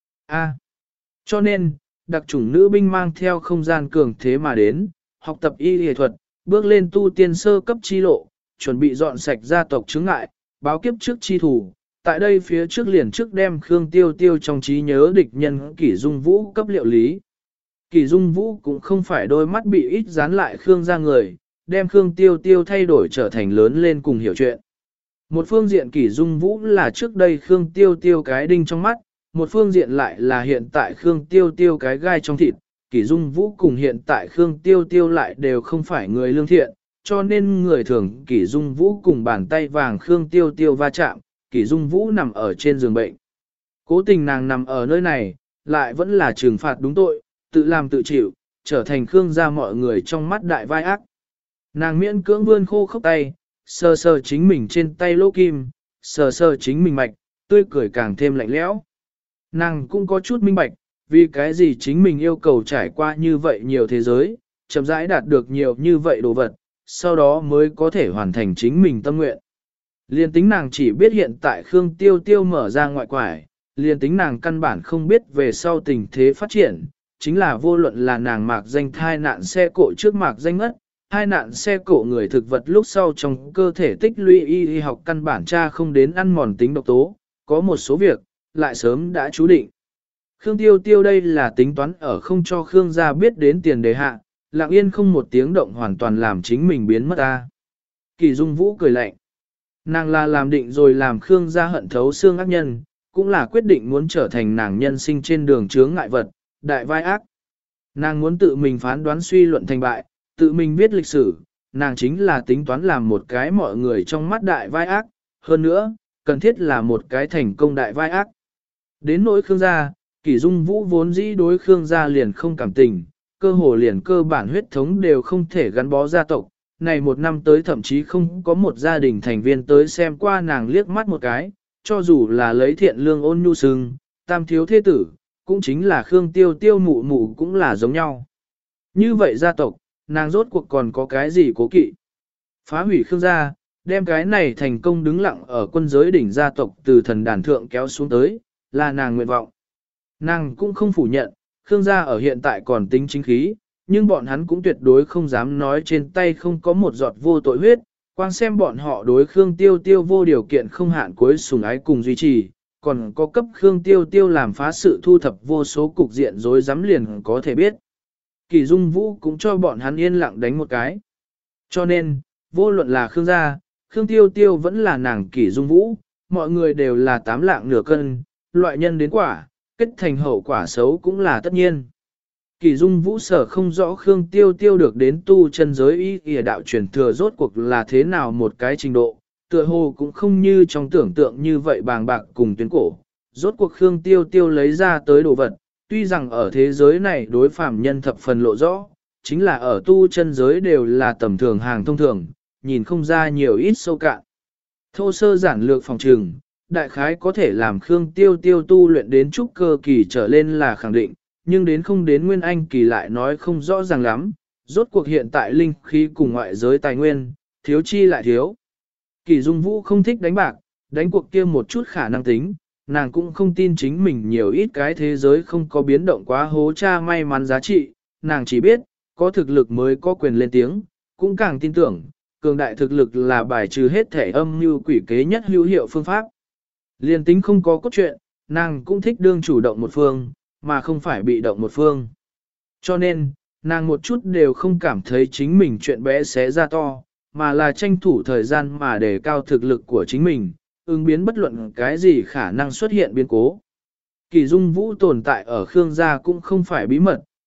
Cho nên, đặc chủng nữ binh mang theo không gian cường thế mà đến, học tập y y thuật, bước lên tu tiên sơ cấp chi lộ, chuẩn bị dọn sạch gia tộc chướng ngại, báo kiếp trước chi thủ. Tại đây phía trước liền trước đem Khương Tiêu Tiêu trong trí nhớ địch nhân Kỷ Dung Vũ cấp liệu lý. Kỷ Dung Vũ cũng không phải đôi mắt bị ít dán lại Khương gia người, đem Khương Tiêu Tiêu thay đổi trở thành lớn lên cùng hiểu chuyện. Một phương diện Kỷ Dung Vũ là trước đây Khương Tiêu Tiêu cái đinh trong mắt, một phương diện lại là hiện tại Khương Tiêu Tiêu cái gai trong thịt. Kỷ Dung Vũ cùng hiện tại Khương Tiêu Tiêu lại đều không phải người lương thiện, cho nên người thường Kỷ Dung Vũ cùng bàn tay vàng Khương Tiêu Tiêu va chạm, Kỷ Dung Vũ nằm ở trên giường bệnh. Cố tình nàng nằm ở nơi này, lại vẫn là trừng phạt đúng tội, tự làm tự chịu, trở thành Khương gia mọi người trong mắt đại vai ác. Nàng miễn cưỡng vươn khô khốc tay, sờ sờ chính mình trên tay lỗ kim, sờ sờ chính mình mạch, tươi cười càng thêm lạnh lẽo. Nàng cũng có chút minh bạch, vì cái gì chính mình yêu cầu trải qua như vậy nhiều thế giới, chậm rãi đạt được nhiều như vậy đồ vật, sau đó mới có thể hoàn thành chính mình tâm nguyện. Liên tính nàng chỉ biết hiện tại Khương Tiêu Tiêu mở ra ngoại quải, liên tính nàng căn bản không biết về sau tình thế phát triển, chính là vô luận là nàng mạc danh thai nạn xe cộ trước mạc danh ngất, thai nạn xe cộ người thực vật lúc sau trong cơ thể tích lũy y học căn bản tra không đến ăn mòn tính độc tố, có một số việc, lại sớm đã chú định. Khương Tiêu Tiêu đây là tính toán ở không cho Khương gia biết đến tiền đề hạ, lặng yên không một tiếng động hoàn toàn làm chính mình biến mất ta. Kỳ Dung Vũ cười lạnh. Nàng là làm định rồi làm Khương gia hận thấu xương ác nhân, cũng là quyết định muốn trở thành nàng nhân sinh trên đường chướng ngại vật, đại vai ác. Nàng muốn tự mình phán đoán suy luận thành bại, tự mình viết lịch sử, nàng chính là tính toán làm một cái mọi người trong mắt đại vai ác, hơn nữa, cần thiết là một cái thành công đại vai ác. Đến nỗi Khương gia, Kỷ Dung Vũ vốn dĩ đối Khương gia liền không cảm tình, cơ hồ liền cơ bản huyết thống đều không thể gắn bó gia tộc. Này một năm tới thậm chí không có một gia đình thành viên tới xem qua nàng liếc mắt một cái, cho dù là lấy thiện lương ôn nhu sưng, tam thiếu thế tử, cũng chính là Khương Tiêu Tiêu mụ mụ cũng là giống nhau. Như vậy gia tộc, nàng rốt cuộc còn có cái gì cố kỵ? Phá hủy Khương gia, đem cái này thành công đứng lặng ở quân giới đỉnh gia tộc từ thần đàn thượng kéo xuống tới, là nàng nguyện vọng. Nàng cũng không phủ nhận, Khương gia ở hiện tại còn tính chính khí, nhưng bọn hắn cũng tuyệt đối không dám nói trên tay không có một giọt vô tội huyết, quang xem bọn họ đối Khương Tiêu Tiêu vô điều kiện không hạn cuối sủng ái cùng duy trì, còn có cấp Khương Tiêu Tiêu làm phá sự thu thập vô số cục diện rối rắm liền có thể biết. Kỳ Dung Vũ cũng cho bọn hắn yên lặng đánh một cái. Cho nên, vô luận là Khương gia, Khương Tiêu Tiêu vẫn là nàng Kỳ Dung Vũ, mọi người đều là 8 lạng nửa cân, loại nhân đến quả, kết thành hậu quả xấu cũng là tất nhiên. Kỳ Dung Vũ sở không rõ Khương Tiêu Tiêu được đến tu chân giới y y đạo truyền thừa rốt cuộc là thế nào một cái trình độ, tựa hồ cũng không như trong tưởng tượng như vậy bàng bạc cùng tuyến cổ. Rốt cuộc Khương Tiêu Tiêu lấy ra tới đồ vật, tuy rằng ở thế giới này đối phàm nhân thập phần lộ rõ, chính là ở tu chân giới đều là tầm thường hàng thông thường, nhìn không ra nhiều ít sâu cạn. Thô sơ giản lược phòng trừng, đại khái có thể làm Khương Tiêu Tiêu tu luyện đến trúc cơ kỳ trở lên là khẳng định, nhưng đến không đến nguyên anh kỳ lại nói không rõ ràng lắm, rốt cuộc hiện tại linh khí cùng ngoại giới tài nguyên, thiếu chi lại thiếu. Kỳ Dung Vũ không thích đánh bạc, đánh cuộc kia một chút khả năng tính, nàng cũng không tin chính mình nhiều ít cái thế giới không có biến động quá hố cha may mắn giá trị, nàng chỉ biết, có thực lực mới có quyền lên tiếng, cũng càng tin tưởng, cường đại thực lực là bài trừ hết thể âm mưu quỷ kế nhất hữu hiệu phương pháp. Liên tính không có cốt truyện, nàng cũng thích đương chủ động một phương, mà không phải bị động một phương. Cho nên, nàng một chút đều không cảm thấy chính mình chuyện bé xé ra to, mà là tranh thủ thời gian mà đề cao thực lực của chính mình, ứng biến bất luận cái gì khả năng xuất hiện biến cố. Kỳ Dung Vũ tồn tại ở Khương gia cũng không phải bí mật,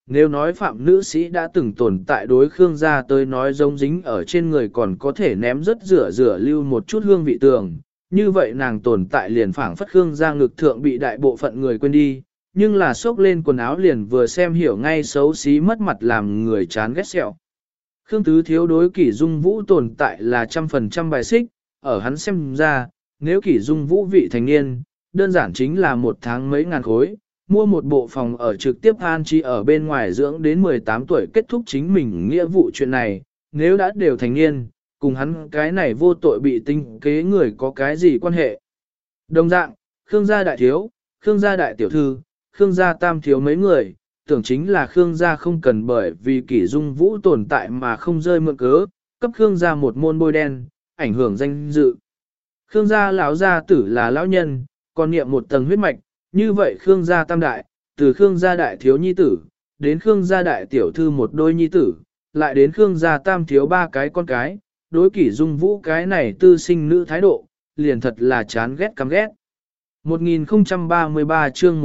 Nếu nói phạm nữ sĩ đã từng tồn tại đối Khương gia tới nói giống dính ở trên người còn có thể ném rất rửa lưu một chút hương vị tường, như vậy nàng tồn tại liền phảng phất Khương gia ngực thượng bị đại bộ phận người quên đi, nhưng là xốc lên quần áo liền vừa xem hiểu ngay xấu xí mất mặt làm người chán ghét sẹo. Khương Tứ Thiếu đối Kỷ Dung Vũ tồn tại là 100% bài xích, ở hắn xem ra, nếu Kỷ Dung Vũ vị thành niên, đơn giản chính là một tháng mấy ngàn khối, mua một bộ phòng ở trực tiếp an trí ở bên ngoài dưỡng đến 18 tuổi kết thúc chính mình nghĩa vụ chuyện này, nếu đã đều thành niên, cùng hắn cái này vô tội bị tinh kế người có cái gì quan hệ. Đồng dạng, Khương gia đại thiếu, Khương gia đại tiểu thư, Khương gia tam thiếu mấy người, tưởng chính là Khương gia không cần bởi vì Kỷ Dung Vũ tồn tại mà không rơi mượn cớ, cấp Khương gia một môn bôi đen, ảnh hưởng danh dự. Khương gia lão gia tử là lão nhân, còn niệm một tầng huyết mạch, như vậy Khương gia tam đại, từ Khương gia đại thiếu nhi tử, đến Khương gia đại tiểu thư một đôi nhi tử, lại đến Khương gia tam thiếu ba cái con cái, đối Kỷ Dung Vũ cái này tư sinh nữ thái độ, liền thật là chán ghét căm ghét. 1033 chương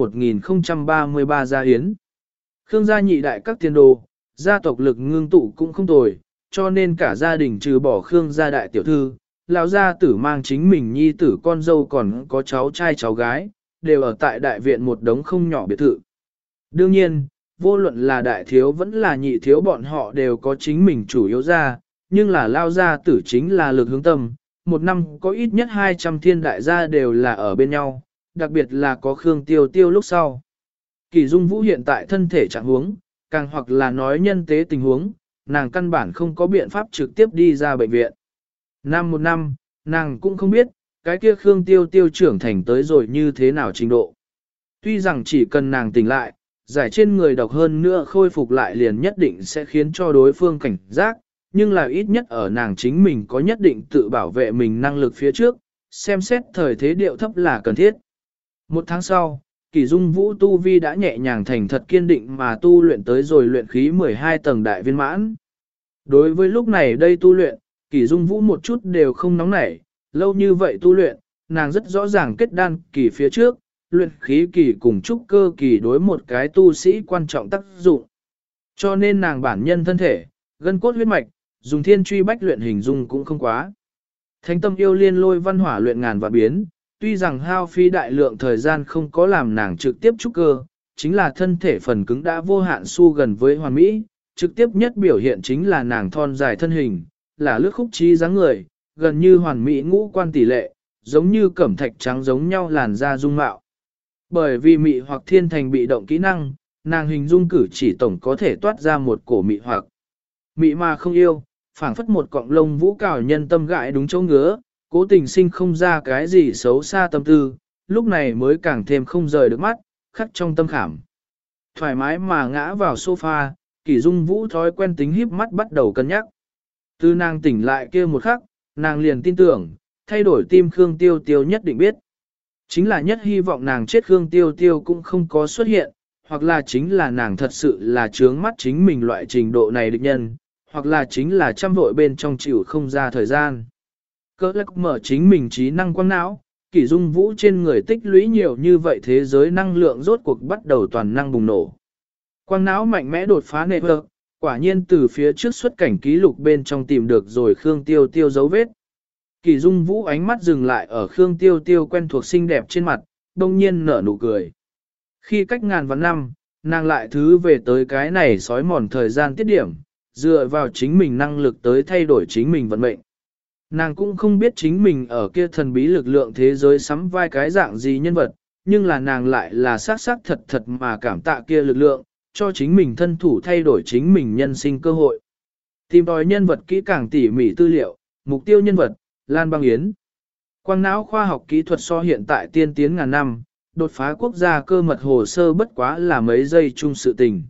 1033 gia hiến. Khương gia nhị đại các tiền đồ, gia tộc lực ngưng tụ cũng không tồi, cho nên cả gia đình trừ bỏ Khương gia đại tiểu thư, lão gia tử mang chính mình nhi tử con dâu còn có cháu trai cháu gái, đều ở tại đại viện một đống không nhỏ biệt thự. Đương nhiên, vô luận là đại thiếu vẫn là nhị thiếu bọn họ đều có chính mình chủ yếu gia, nhưng là lao gia tử chính là lực hướng tâm, một năm có ít nhất 200 thiên đại gia đều là ở bên nhau, đặc biệt là có Khương Tiêu Tiêu lúc sau. Kỷ Dung Vũ hiện tại thân thể trạng huống, càng hoặc là nói nhân tế tình huống, nàng căn bản không có biện pháp trực tiếp đi ra bệnh viện. Năm một năm, nàng cũng không biết, cái kia Khương Tiêu Tiêu trưởng thành tới rồi như thế nào trình độ. Tuy rằng chỉ cần nàng tỉnh lại, giải trên người độc hơn nữa khôi phục lại liền nhất định sẽ khiến cho đối phương cảnh giác, nhưng là ít nhất ở nàng chính mình có nhất định tự bảo vệ mình năng lực phía trước, xem xét thời thế điệu thấp là cần thiết. Một tháng sau, Kỷ Dung Vũ tu vi đã nhẹ nhàng thành thật kiên định mà tu luyện tới rồi luyện khí 12 tầng đại viên mãn. Đối với lúc này đây tu luyện, Kỷ Dung Vũ một chút đều không nóng nảy, lâu như vậy tu luyện, nàng rất rõ ràng kết đan kỳ phía trước, luyện khí kỳ cùng trúc cơ kỳ đối một cái tu sĩ quan trọng tác dụng. Cho nên nàng bản nhân thân thể, gân cốt huyết mạch, dùng thiên truy bách luyện hình dung cũng không quá. Thánh tâm yêu liên lôi văn hỏa luyện ngàn vạn biến, tuy rằng hao phí đại lượng thời gian không có làm nàng trực tiếp trúc cơ, chính là thân thể phần cứng đã vô hạn su gần với hoàn mỹ, trực tiếp nhất biểu hiện chính là nàng thon dài thân hình, là lướt khúc trí dáng người, gần như hoàn mỹ ngũ quan tỷ lệ, giống như cẩm thạch trắng giống nhau làn da dung mạo. Bởi vì mị hoặc thiên thành bị động kỹ năng, nàng hình dung cử chỉ tổng có thể toát ra một cổ mị hoặc. Mị mà không yêu, phảng phất một cọng lông vũ cào nhân tâm gãi đúng chỗ ngứa, cố tình sinh không ra cái gì xấu xa tâm tư, lúc này mới càng thêm không rời được mắt, khắc trong tâm khảm. Thoải mái mà ngã vào sofa, Kỷ Dung Vũ thói quen tính híp mắt bắt đầu cân nhắc. Từ nàng tỉnh lại kia một khắc, nàng liền tin tưởng, thay đổi tim Khương Tiêu Tiêu nhất định biết. Chính là nhất hy vọng nàng chết Khương Tiêu Tiêu cũng không có xuất hiện, hoặc là chính là nàng thật sự là trướng mắt chính mình loại trình độ này địch nhân, hoặc là chính là trăm vội bên trong chịu không ra thời gian. Cơ lắc mở chính mình trí năng quang não, Kỷ Dung Vũ trên người tích lũy nhiều như vậy thế giới năng lượng rốt cuộc bắt đầu toàn năng bùng nổ. Quang não mạnh mẽ đột phá nệ vợ, quả nhiên từ phía trước xuất cảnh ký lục bên trong tìm được rồi Khương Tiêu Tiêu dấu vết. Kỷ Dung Vũ ánh mắt dừng lại ở Khương Tiêu Tiêu quen thuộc xinh đẹp trên mặt, đông nhiên nở nụ cười. Khi cách ngàn vạn năm, nàng lại thứ về tới cái này sói mòn thời gian tiết điểm, dựa vào chính mình năng lực tới thay đổi chính mình vận mệnh. Nàng cũng không biết chính mình ở kia thần bí lực lượng thế giới sắm vai cái dạng gì nhân vật, nhưng là nàng lại là xác xác thật thật mà cảm tạ kia lực lượng, cho chính mình thân thủ thay đổi chính mình nhân sinh cơ hội. Tìm tòi nhân vật kỹ càng tỉ mỉ tư liệu, mục tiêu nhân vật, Lan Băng Yến. Quang não khoa học kỹ thuật so hiện tại tiên tiến ngàn năm, đột phá quốc gia cơ mật hồ sơ bất quá là mấy giây chung sự tình.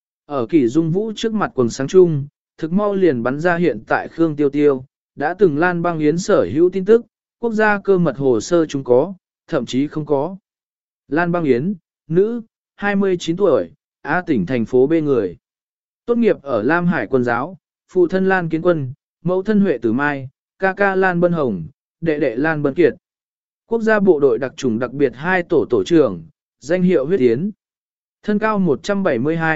Ở Kỷ Dung Vũ trước mặt quần sáng chung, thực mau liền bắn ra hiện tại Khương Tiêu Tiêu, đã từng Lan Băng Yến sở hữu tin tức, quốc gia cơ mật hồ sơ chúng có, thậm chí không có. Lan Băng Yến, nữ, 29 tuổi, A tỉnh thành phố B người. Tốt nghiệp ở Lam Hải quân giáo, phụ thân Lan Kiến Quân, mẫu thân Huệ Tử Mai, ca ca Lan Bân Hồng, đệ đệ Lan Bân Kiệt. Quốc gia bộ đội đặc chủng đặc biệt 2 tổ trưởng, danh hiệu huyết tiến. Thân cao 172,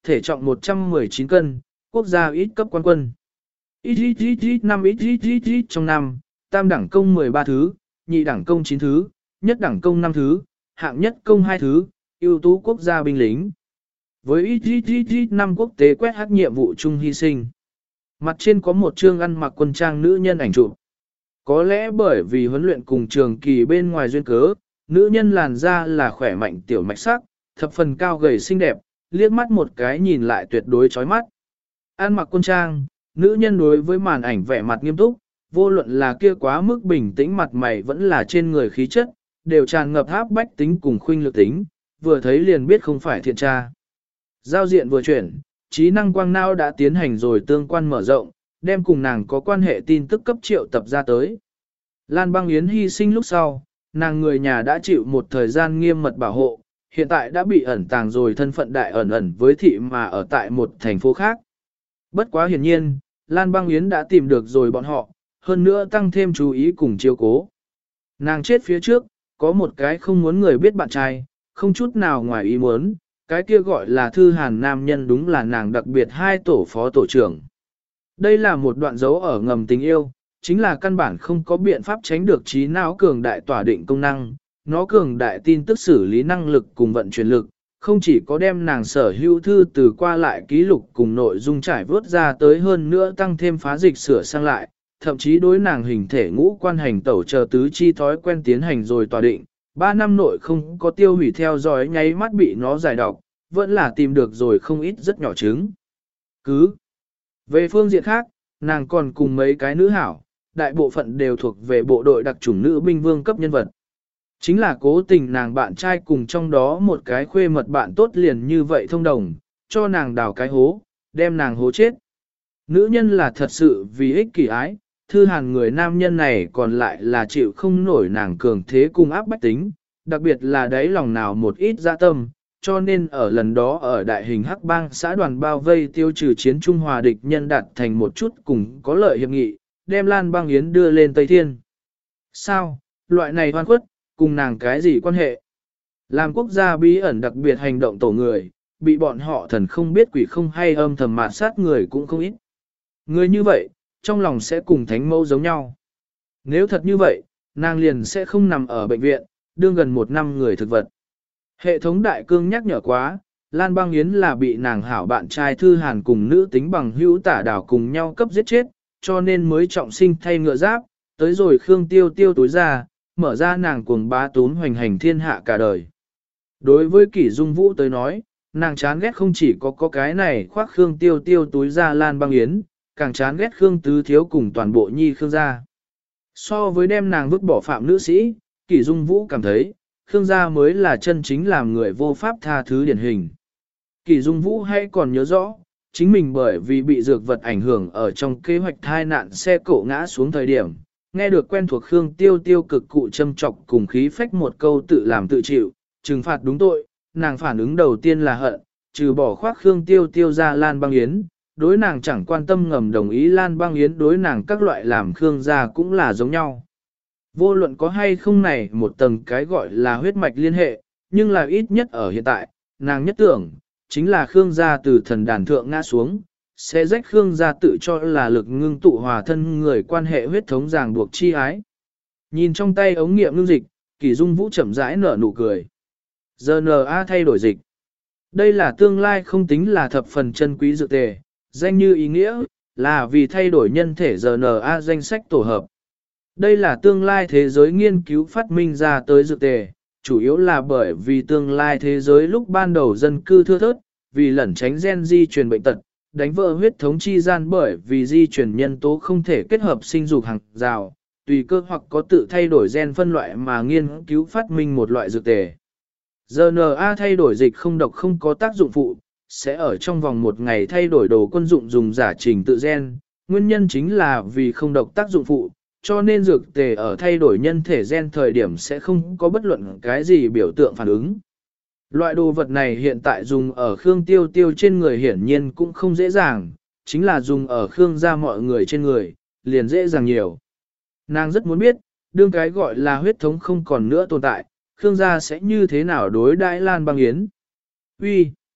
thể trọng 119 cân, quốc gia ít cấp quan quân. Ít năm ít trong năm, tam đẳng công 13 thứ, nhị đẳng công 9 thứ, nhất đẳng công 5 thứ, hạng nhất công 2 thứ, ưu tú quốc gia binh lính. Với ít năm quốc tế quét hắc nhiệm vụ chung hy sinh. Mặt trên có một chương ăn mặc quân trang nữ nhân ảnh chụp. Có lẽ bởi vì huấn luyện cùng trường kỳ bên ngoài duyên cớ, nữ nhân làn da là khỏe mạnh tiểu mạch sắc, thập phần cao gầy xinh đẹp, liếc mắt một cái nhìn lại tuyệt đối chói mắt. Ăn mặc quân trang, nữ nhân đối với màn ảnh vẻ mặt nghiêm túc, vô luận là kia quá mức bình tĩnh mặt mày vẫn là trên người khí chất, đều tràn ngập áp bách tính cùng khuynh lực tính, vừa thấy liền biết không phải thiện tra. Giao diện vừa chuyển, trí năng quang não đã tiến hành rồi tương quan mở rộng, đem cùng nàng có quan hệ tin tức cấp triệu tập ra tới. Lan Băng Yến hy sinh lúc sau, nàng người nhà đã chịu một thời gian nghiêm mật bảo hộ, hiện tại đã bị ẩn tàng rồi thân phận đại ẩn với thị mà ở tại một thành phố khác. Bất quá hiển nhiên, Lan Băng Yến đã tìm được rồi bọn họ, hơn nữa tăng thêm chú ý cùng chiếu cố. Nàng chết phía trước, có một cái không muốn người biết bạn trai, không chút nào ngoài ý muốn, cái kia gọi là Thư Hàn nam nhân đúng là nàng đặc biệt hai tổ phó tổ trưởng. Đây là một đoạn dấu ở ngầm tình yêu, chính là căn bản không có biện pháp tránh được trí não cường đại tỏa định công năng, nó cường đại tin tức xử lý năng lực cùng vận chuyển lực, không chỉ có đem nàng sở hữu thư từ qua lại ký lục cùng nội dung trải vớt ra tới hơn nữa tăng thêm phá dịch sửa sang lại, thậm chí đối nàng hình thể ngũ quan hành tẩu chờ tứ chi thói quen tiến hành rồi tỏa định. 3 năm nội không có tiêu hủy theo dõi nháy mắt bị nó giải độc, vẫn là tìm được rồi không ít rất nhỏ chứng. Về phương diện khác, nàng còn cùng mấy cái nữ hảo, đại bộ phận đều thuộc về bộ đội đặc chủng nữ binh vương cấp nhân vật. Chính là cố tình nàng bạn trai cùng trong đó một cái khuê mật bạn tốt liền như vậy thông đồng, cho nàng đào cái hố, đem nàng hố chết. Nữ nhân là thật sự vì ích kỷ ái, Thư Hàn người nam nhân này còn lại là chịu không nổi nàng cường thế cùng áp bách tính, đặc biệt là đáy lòng nào một ít dạ tâm, cho nên ở lần đó ở đại hình Hắc Bang xã đoàn bao vây tiêu trừ chiến Trung Hòa địch nhân đạt thành một chút cùng có lợi hiệp nghị, đem Lan Băng Yến đưa lên Tây Thiên. Sao, loại này hoan khuất, cùng nàng cái gì quan hệ? Làm quốc gia bí ẩn đặc biệt hành động tổ người, bị bọn họ thần không biết quỷ không hay âm thầm mạt sát người cũng không ít. Người như vậy, trong lòng sẽ cùng thánh mẫu giống nhau. Nếu thật như vậy, nàng liền sẽ không nằm ở bệnh viện, đương gần 1 năm người thực vật. Hệ thống đại cương nhắc nhở quá, Lan Băng Yến là bị nàng hảo bạn trai Thư Hàn cùng nữ tính bằng hữu Tả Đảo cùng nhau cấp giết chết, cho nên mới trọng sinh thay ngựa giáp, tới rồi Khương Tiêu Tiêu tối ra, mở ra nàng cuồng bá tún hoành hành thiên hạ cả đời. Đối với Kỷ Dung Vũ tới nói, nàng chán ghét không chỉ có cái này khoác Khương Tiêu Tiêu túi ra Lan Băng Yến, càng chán ghét Khương Tứ Thiếu cùng toàn bộ nhi Khương gia. So với đem nàng vứt bỏ phạm nữ sĩ, Kỷ Dung Vũ cảm thấy, Khương gia mới là chân chính làm người vô pháp tha thứ điển hình. Kỷ Dung Vũ hay còn nhớ rõ, chính mình bởi vì bị dược vật ảnh hưởng ở trong kế hoạch thai nạn xe cộ ngã xuống thời điểm, nghe được quen thuộc Khương Tiêu Tiêu cực cụ châm trọc cùng khí phách một câu tự làm tự chịu, trừng phạt đúng tội, nàng phản ứng đầu tiên là hận, trừ bỏ khoác Khương Tiêu Tiêu ra Lan Băng Yến, đối nàng chẳng quan tâm ngầm đồng ý Lan Băng Yến đối nàng các loại làm Khương gia cũng là giống nhau. Vô luận có hay không này một tầng cái gọi là huyết mạch liên hệ, nhưng là ít nhất ở hiện tại, nàng nhất tưởng, chính là Khương gia từ thần đàn thượng ngã xuống, sẽ rách Khương gia tự cho là lực ngưng tụ hòa thân người quan hệ huyết thống ràng buộc chi ái. Nhìn trong tay ống nghiệm ngưng dịch, Kỷ Dung Vũ chậm rãi nở nụ cười. GNA thay đổi dịch. Đây là tương lai không tính là thập phần chân quý dược tề, danh như ý nghĩa, là vì thay đổi nhân thể GNA danh sách tổ hợp. Đây là tương lai thế giới nghiên cứu phát minh ra tới dược tề, chủ yếu là bởi vì tương lai thế giới lúc ban đầu dân cư thưa thớt, vì lẩn tránh gen di truyền bệnh tật, đánh vỡ huyết thống chi gian bởi vì di truyền nhân tố không thể kết hợp sinh dục hàng rào, tùy cơ hoặc có tự thay đổi gen phân loại mà nghiên cứu phát minh một loại dược tề. GNA thay đổi dịch không độc không có tác dụng phụ, sẽ ở trong vòng 1 ngày thay đổi đồ quân dụng dùng giả trình tự gen, nguyên nhân chính là vì không độc tác dụng phụ, cho nên dược tề ở thay đổi nhân thể gen thời điểm sẽ không có bất luận cái gì biểu tượng phản ứng. Loại đồ vật này hiện tại dùng ở Khương Tiêu Tiêu trên người hiển nhiên cũng không dễ dàng, chính là dùng ở Khương gia mọi người trên người, liền dễ dàng nhiều. Nàng rất muốn biết, đương cái gọi là huyết thống không còn nữa tồn tại, Khương gia sẽ như thế nào đối đãi Lan Băng Yến. Uy,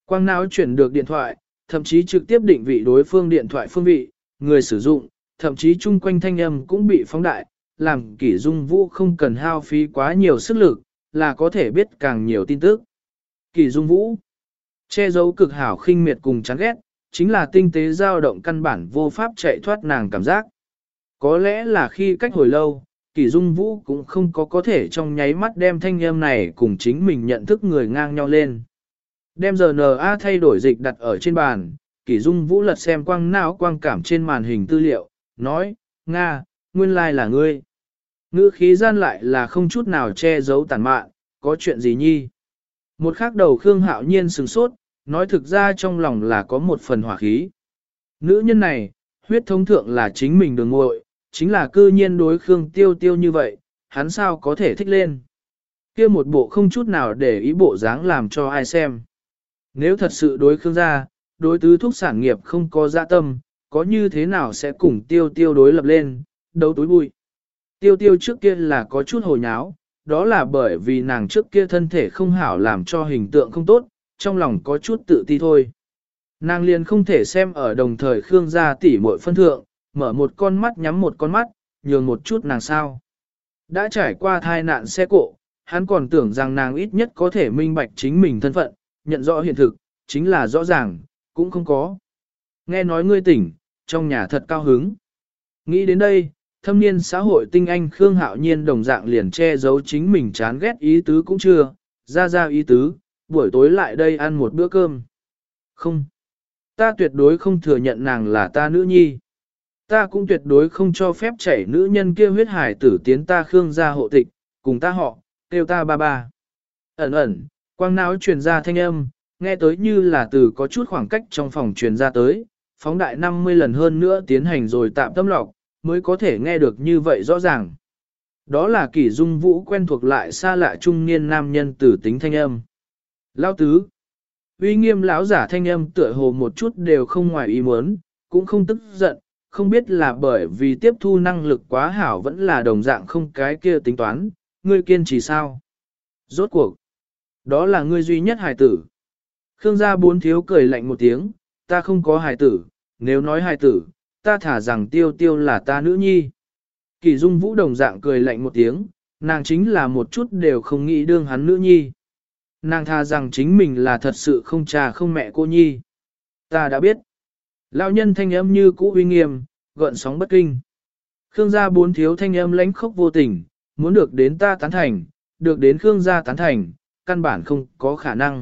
Quang não chuyển được điện thoại, thậm chí trực tiếp định vị đối phương điện thoại phương vị, người sử dụng, thậm chí chung quanh thanh âm cũng bị phóng đại, làm Kỷ Dung Vũ không cần hao phí quá nhiều sức lực, là có thể biết càng nhiều tin tức. Kỷ Dung Vũ, che giấu cực hảo khinh miệt cùng chán ghét, chính là tinh tế dao động căn bản vô pháp chạy thoát nàng cảm giác. Có lẽ là khi cách hồi lâu, Kỷ Dung Vũ cũng không có thể trong nháy mắt đem thanh âm này cùng chính mình nhận thức người ngang nhau lên. Đem RNA thay đổi dịch đặt ở trên bàn, Kỷ Dung Vũ lật xem quang não quang cảm trên màn hình tư liệu, nói, Nga, nguyên lai là ngươi. Ngữ khí gian lại là không chút nào che giấu tàn mạn, có chuyện gì nhi? Một khắc đầu Khương Hạo Nhiên sửng sốt, nói thực ra trong lòng là có một phần hỏa khí. Nữ nhân này, huyết thống thượng là chính mình đường muội, chính là cư nhiên đối Khương Tiêu Tiêu như vậy, hắn sao có thể thích lên. Kia một bộ không chút nào để ý bộ dáng làm cho ai xem. Nếu thật sự đối Khương gia, đối tứ thúc sản nghiệp không có dạ tâm, có như thế nào sẽ cùng Tiêu Tiêu đối lập lên, đấu túi bụi. Tiêu Tiêu trước kia là có chút hồ nháo, đó là bởi vì nàng trước kia thân thể không hảo làm cho hình tượng không tốt, trong lòng có chút tự ti thôi. Nàng liền không thể xem ở đồng thời Khương gia tỷ muội phân thượng, mở một con mắt nhắm một con mắt, nhường một chút nàng sao. Đã trải qua thai nạn xe cộ, hắn còn tưởng rằng nàng ít nhất có thể minh bạch chính mình thân phận, nhận rõ hiện thực, chính là rõ ràng, cũng không có. Nghe nói ngươi tỉnh, trong nhà thật cao hứng. Nghĩ đến đây, thâm niên xã hội tinh anh Khương Hạo Nhiên đồng dạng liền che giấu chính mình chán ghét ý tứ cũng chưa, ra ý tứ, buổi tối lại đây ăn một bữa cơm. Không, ta tuyệt đối không thừa nhận nàng là ta nữ nhi. Ta cũng tuyệt đối không cho phép chảy nữ nhân kia huyết hải tử tiến ta Khương gia hộ tịch, cùng ta họ, kêu ta ba ba. Ẩn ẩn, quang não truyền ra thanh âm, nghe tới như là từ có chút khoảng cách trong phòng truyền ra tới, phóng đại 50 lần hơn nữa tiến hành rồi tạm tâm lọc, mới có thể nghe được như vậy rõ ràng. Đó là Kỷ Dung Vũ quen thuộc lại xa lạ trung niên nam nhân tử tính thanh âm. Lão tứ, uy nghiêm lão giả thanh âm tựa hồ một chút đều không ngoài ý muốn, cũng không tức giận, không biết là bởi vì tiếp thu năng lực quá hảo vẫn là đồng dạng không cái kia tính toán, ngươi kiên trì sao? Rốt cuộc, đó là ngươi duy nhất hài tử. Khương gia bốn thiếu cười lạnh một tiếng, ta không có hài tử, nếu nói hài tử, ta thả rằng Tiêu Tiêu là ta nữ nhi. Kỷ Dung Vũ đồng dạng cười lạnh một tiếng, nàng chính là một chút đều không nghĩ đương hắn nữ nhi. Nàng thà rằng chính mình là thật sự không cha không mẹ cô nhi. Ta đã biết. Lão nhân thanh âm như cũ uy nghiêm, gợn sóng bất kinh. Khương gia bốn thiếu thanh âm lãnh khốc vô tình, muốn được đến ta tán thành, được đến Khương gia tán thành, căn bản không có khả năng.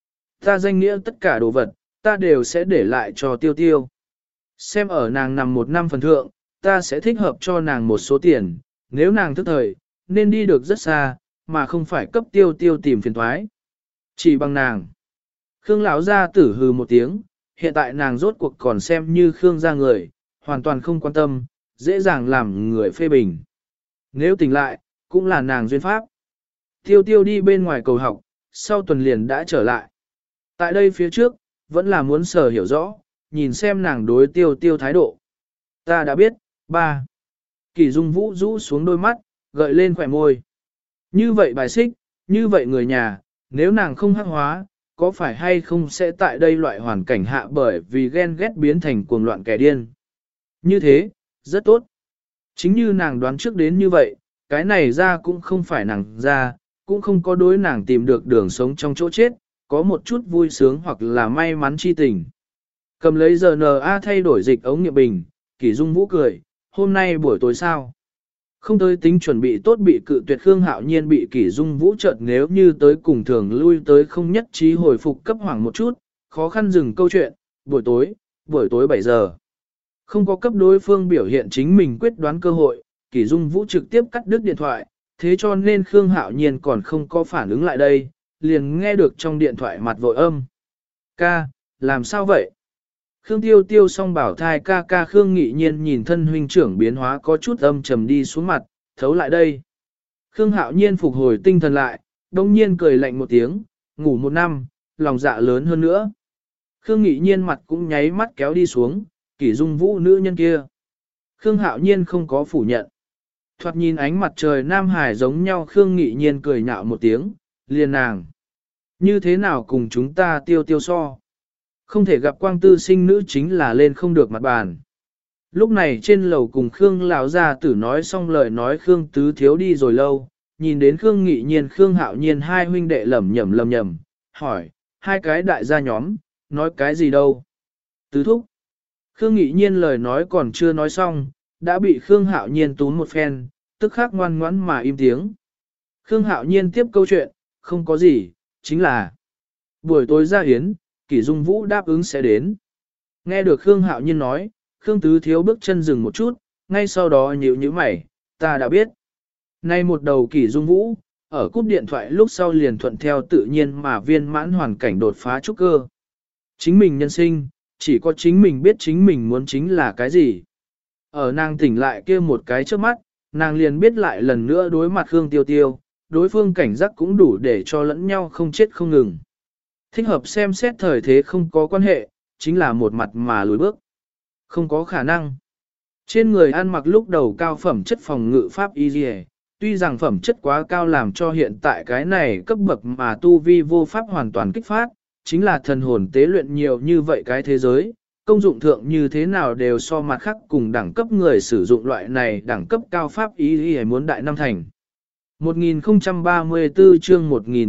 Ta danh nghĩa tất cả đồ vật, ta đều sẽ để lại cho Tiêu Tiêu. Xem ở nàng nằm một năm phần thượng, ta sẽ thích hợp cho nàng một số tiền, nếu nàng thức thời, nên đi được rất xa, mà không phải cấp Tiêu Tiêu tìm phiền thoái. Chỉ bằng nàng. Khương lão gia tử hừ một tiếng, hiện tại nàng rốt cuộc còn xem như Khương gia người, hoàn toàn không quan tâm, dễ dàng làm người phê bình. Nếu tỉnh lại, cũng là nàng duyên pháp. Tiêu Tiêu đi bên ngoài cầu học, sau tuần liền đã trở lại. Tại đây phía trước, vẫn là muốn sở hiểu rõ, nhìn xem nàng đối Tiêu Tiêu thái độ. Ta đã biết, ba. Kỷ Dung Vũ rũ xuống đôi mắt, gợi lên khỏe môi. Như vậy bài xích, như vậy người nhà, nếu nàng không hắc hóa, có phải hay không sẽ tại đây loại hoàn cảnh hạ bởi vì ghen ghét biến thành cuồng loạn kẻ điên. Như thế, rất tốt. Chính như nàng đoán trước đến như vậy, cái này ra cũng không phải nàng ra, cũng không có đối nàng tìm được đường sống trong chỗ chết, có một chút vui sướng hoặc là may mắn chi tình. Cầm lấy RNA thay đổi dịch ống nghiệm bình, Kỷ Dung Vũ cười, hôm nay buổi tối sao? Không tới tính chuẩn bị tốt bị cự tuyệt Khương Hạo Nhiên bị Kỷ Dung Vũ chợt nếu như tới cùng thường lui tới không nhất trí hồi phục cấp hoảng một chút, khó khăn dừng câu chuyện, buổi tối 7 giờ. Không có cấp đối phương biểu hiện chính mình quyết đoán cơ hội, Kỷ Dung Vũ trực tiếp cắt đứt điện thoại, thế cho nên Khương Hạo Nhiên còn không có phản ứng lại đây, liền nghe được trong điện thoại mặt vội âm. Ca, làm sao vậy? Khương Tiêu Tiêu song bảo thai ca ca Khương Nghị Nhiên nhìn thân huynh trưởng biến hóa có chút âm trầm đi xuống mặt, thấu lại đây. Khương Hạo Nhiên phục hồi tinh thần lại, đông nhiên cười lạnh một tiếng, ngủ một năm, lòng dạ lớn hơn nữa. Khương Nghị Nhiên mặt cũng nháy mắt kéo đi xuống, Kỷ Dung Vũ nữ nhân kia. Khương Hạo Nhiên không có phủ nhận. Thoạt nhìn ánh mặt trời Nam Hải giống nhau Khương Nghị Nhiên cười nhạo một tiếng, liền nàng. Như thế nào cùng chúng ta tiêu tiêu so? Không thể gặp quang tư sinh nữ chính là lên không được mặt bàn. Lúc này trên lầu cùng Khương lão gia tử nói xong lời nói Khương Tứ Thiếu đi rồi lâu, nhìn đến Khương Nghị Nhiên Khương Hạo Nhiên hai huynh đệ lẩm nhẩm, hỏi, hai cái đại gia nhóm, nói cái gì đâu? Tứ thúc. Khương Nghị Nhiên lời nói còn chưa nói xong, đã bị Khương Hạo Nhiên túm một phen, tức khắc ngoan ngoãn mà im tiếng. Khương Hạo Nhiên tiếp câu chuyện, không có gì, chính là buổi tối ra yến, Kỷ Dung Vũ đáp ứng sẽ đến. Nghe được Khương Hạo Nhiên nói, Khương Tứ Thiếu bước chân dừng một chút, ngay sau đó nhíu mày, ta đã biết. Nay một đầu Kỷ Dung Vũ, ở cúp điện thoại lúc sau liền thuận theo tự nhiên mà viên mãn hoàn cảnh đột phá trúc cơ. Chính mình nhân sinh, chỉ có chính mình biết chính mình muốn chính là cái gì. Ở nàng tỉnh lại kia một cái trước mắt, nàng liền biết lại lần nữa đối mặt Khương Tiêu Tiêu, đối phương cảnh giác cũng đủ để cho lẫn nhau không chết không ngừng. Thích hợp xem xét thời thế không có quan hệ, chính là một mặt mà lùi bước. Không có khả năng. Trên người ăn mặc lúc đầu cao phẩm chất phòng ngự pháp y dì, tuy rằng phẩm chất quá cao làm cho hiện tại cái này cấp bậc mà tu vi vô pháp hoàn toàn kích phát, chính là thần hồn tế luyện nhiều như vậy cái thế giới, công dụng thượng như thế nào đều so mặt khác cùng đẳng cấp người sử dụng loại này đẳng cấp cao pháp y dì muốn đại năm thành. 1034 chương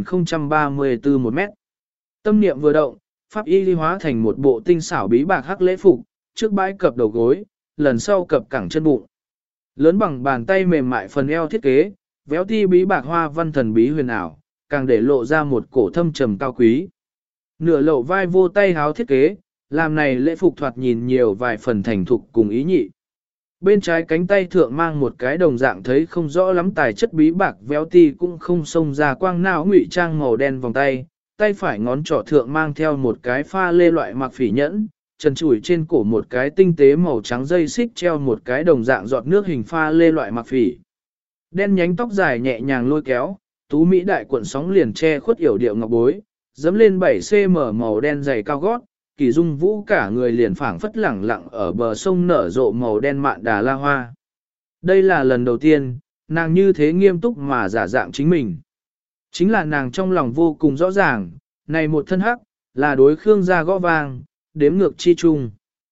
1034 1 mét. Tâm niệm vừa động, pháp y lý hóa thành một bộ tinh xảo bí bạc hắc lễ phục, trước bãi cập đầu gối, lần sau cập cẳng chân bụng. Lớn bằng bàn tay mềm mại phần eo thiết kế, véo ti bí bạc hoa văn thần bí huyền ảo, càng để lộ ra một cổ thâm trầm cao quý. Nửa lộ vai vô tay háo thiết kế, làm này lễ phục thoạt nhìn nhiều vài phần thành thục cùng ý nhị. Bên trái cánh tay thượng mang một cái đồng dạng thấy không rõ lắm tài chất bí bạc véo ti cũng không xông ra quang não ngụy trang màu đen vòng tay, tay phải ngón trỏ thượng mang theo một cái pha lê loại mặc phỉ nhẫn, trần chủi trên cổ một cái tinh tế màu trắng dây xích treo một cái đồng dạng giọt nước hình pha lê loại mặc phỉ. Đen nhánh tóc dài nhẹ nhàng lôi kéo, tú mỹ đại cuộn sóng liền che khuất yểu điệu ngọc bối, dẫm lên 7cm màu đen dày cao gót, Kỳ Dung Vũ cả người liền phảng phất lẳng lặng ở bờ sông nở rộ màu đen mạn đà la hoa. Đây là lần đầu tiên, nàng như thế nghiêm túc mà giả dạng chính mình. Chính là nàng trong lòng vô cùng rõ ràng, này một thân hắc, là đối Khương gia gõ vang, đếm ngược chi chung.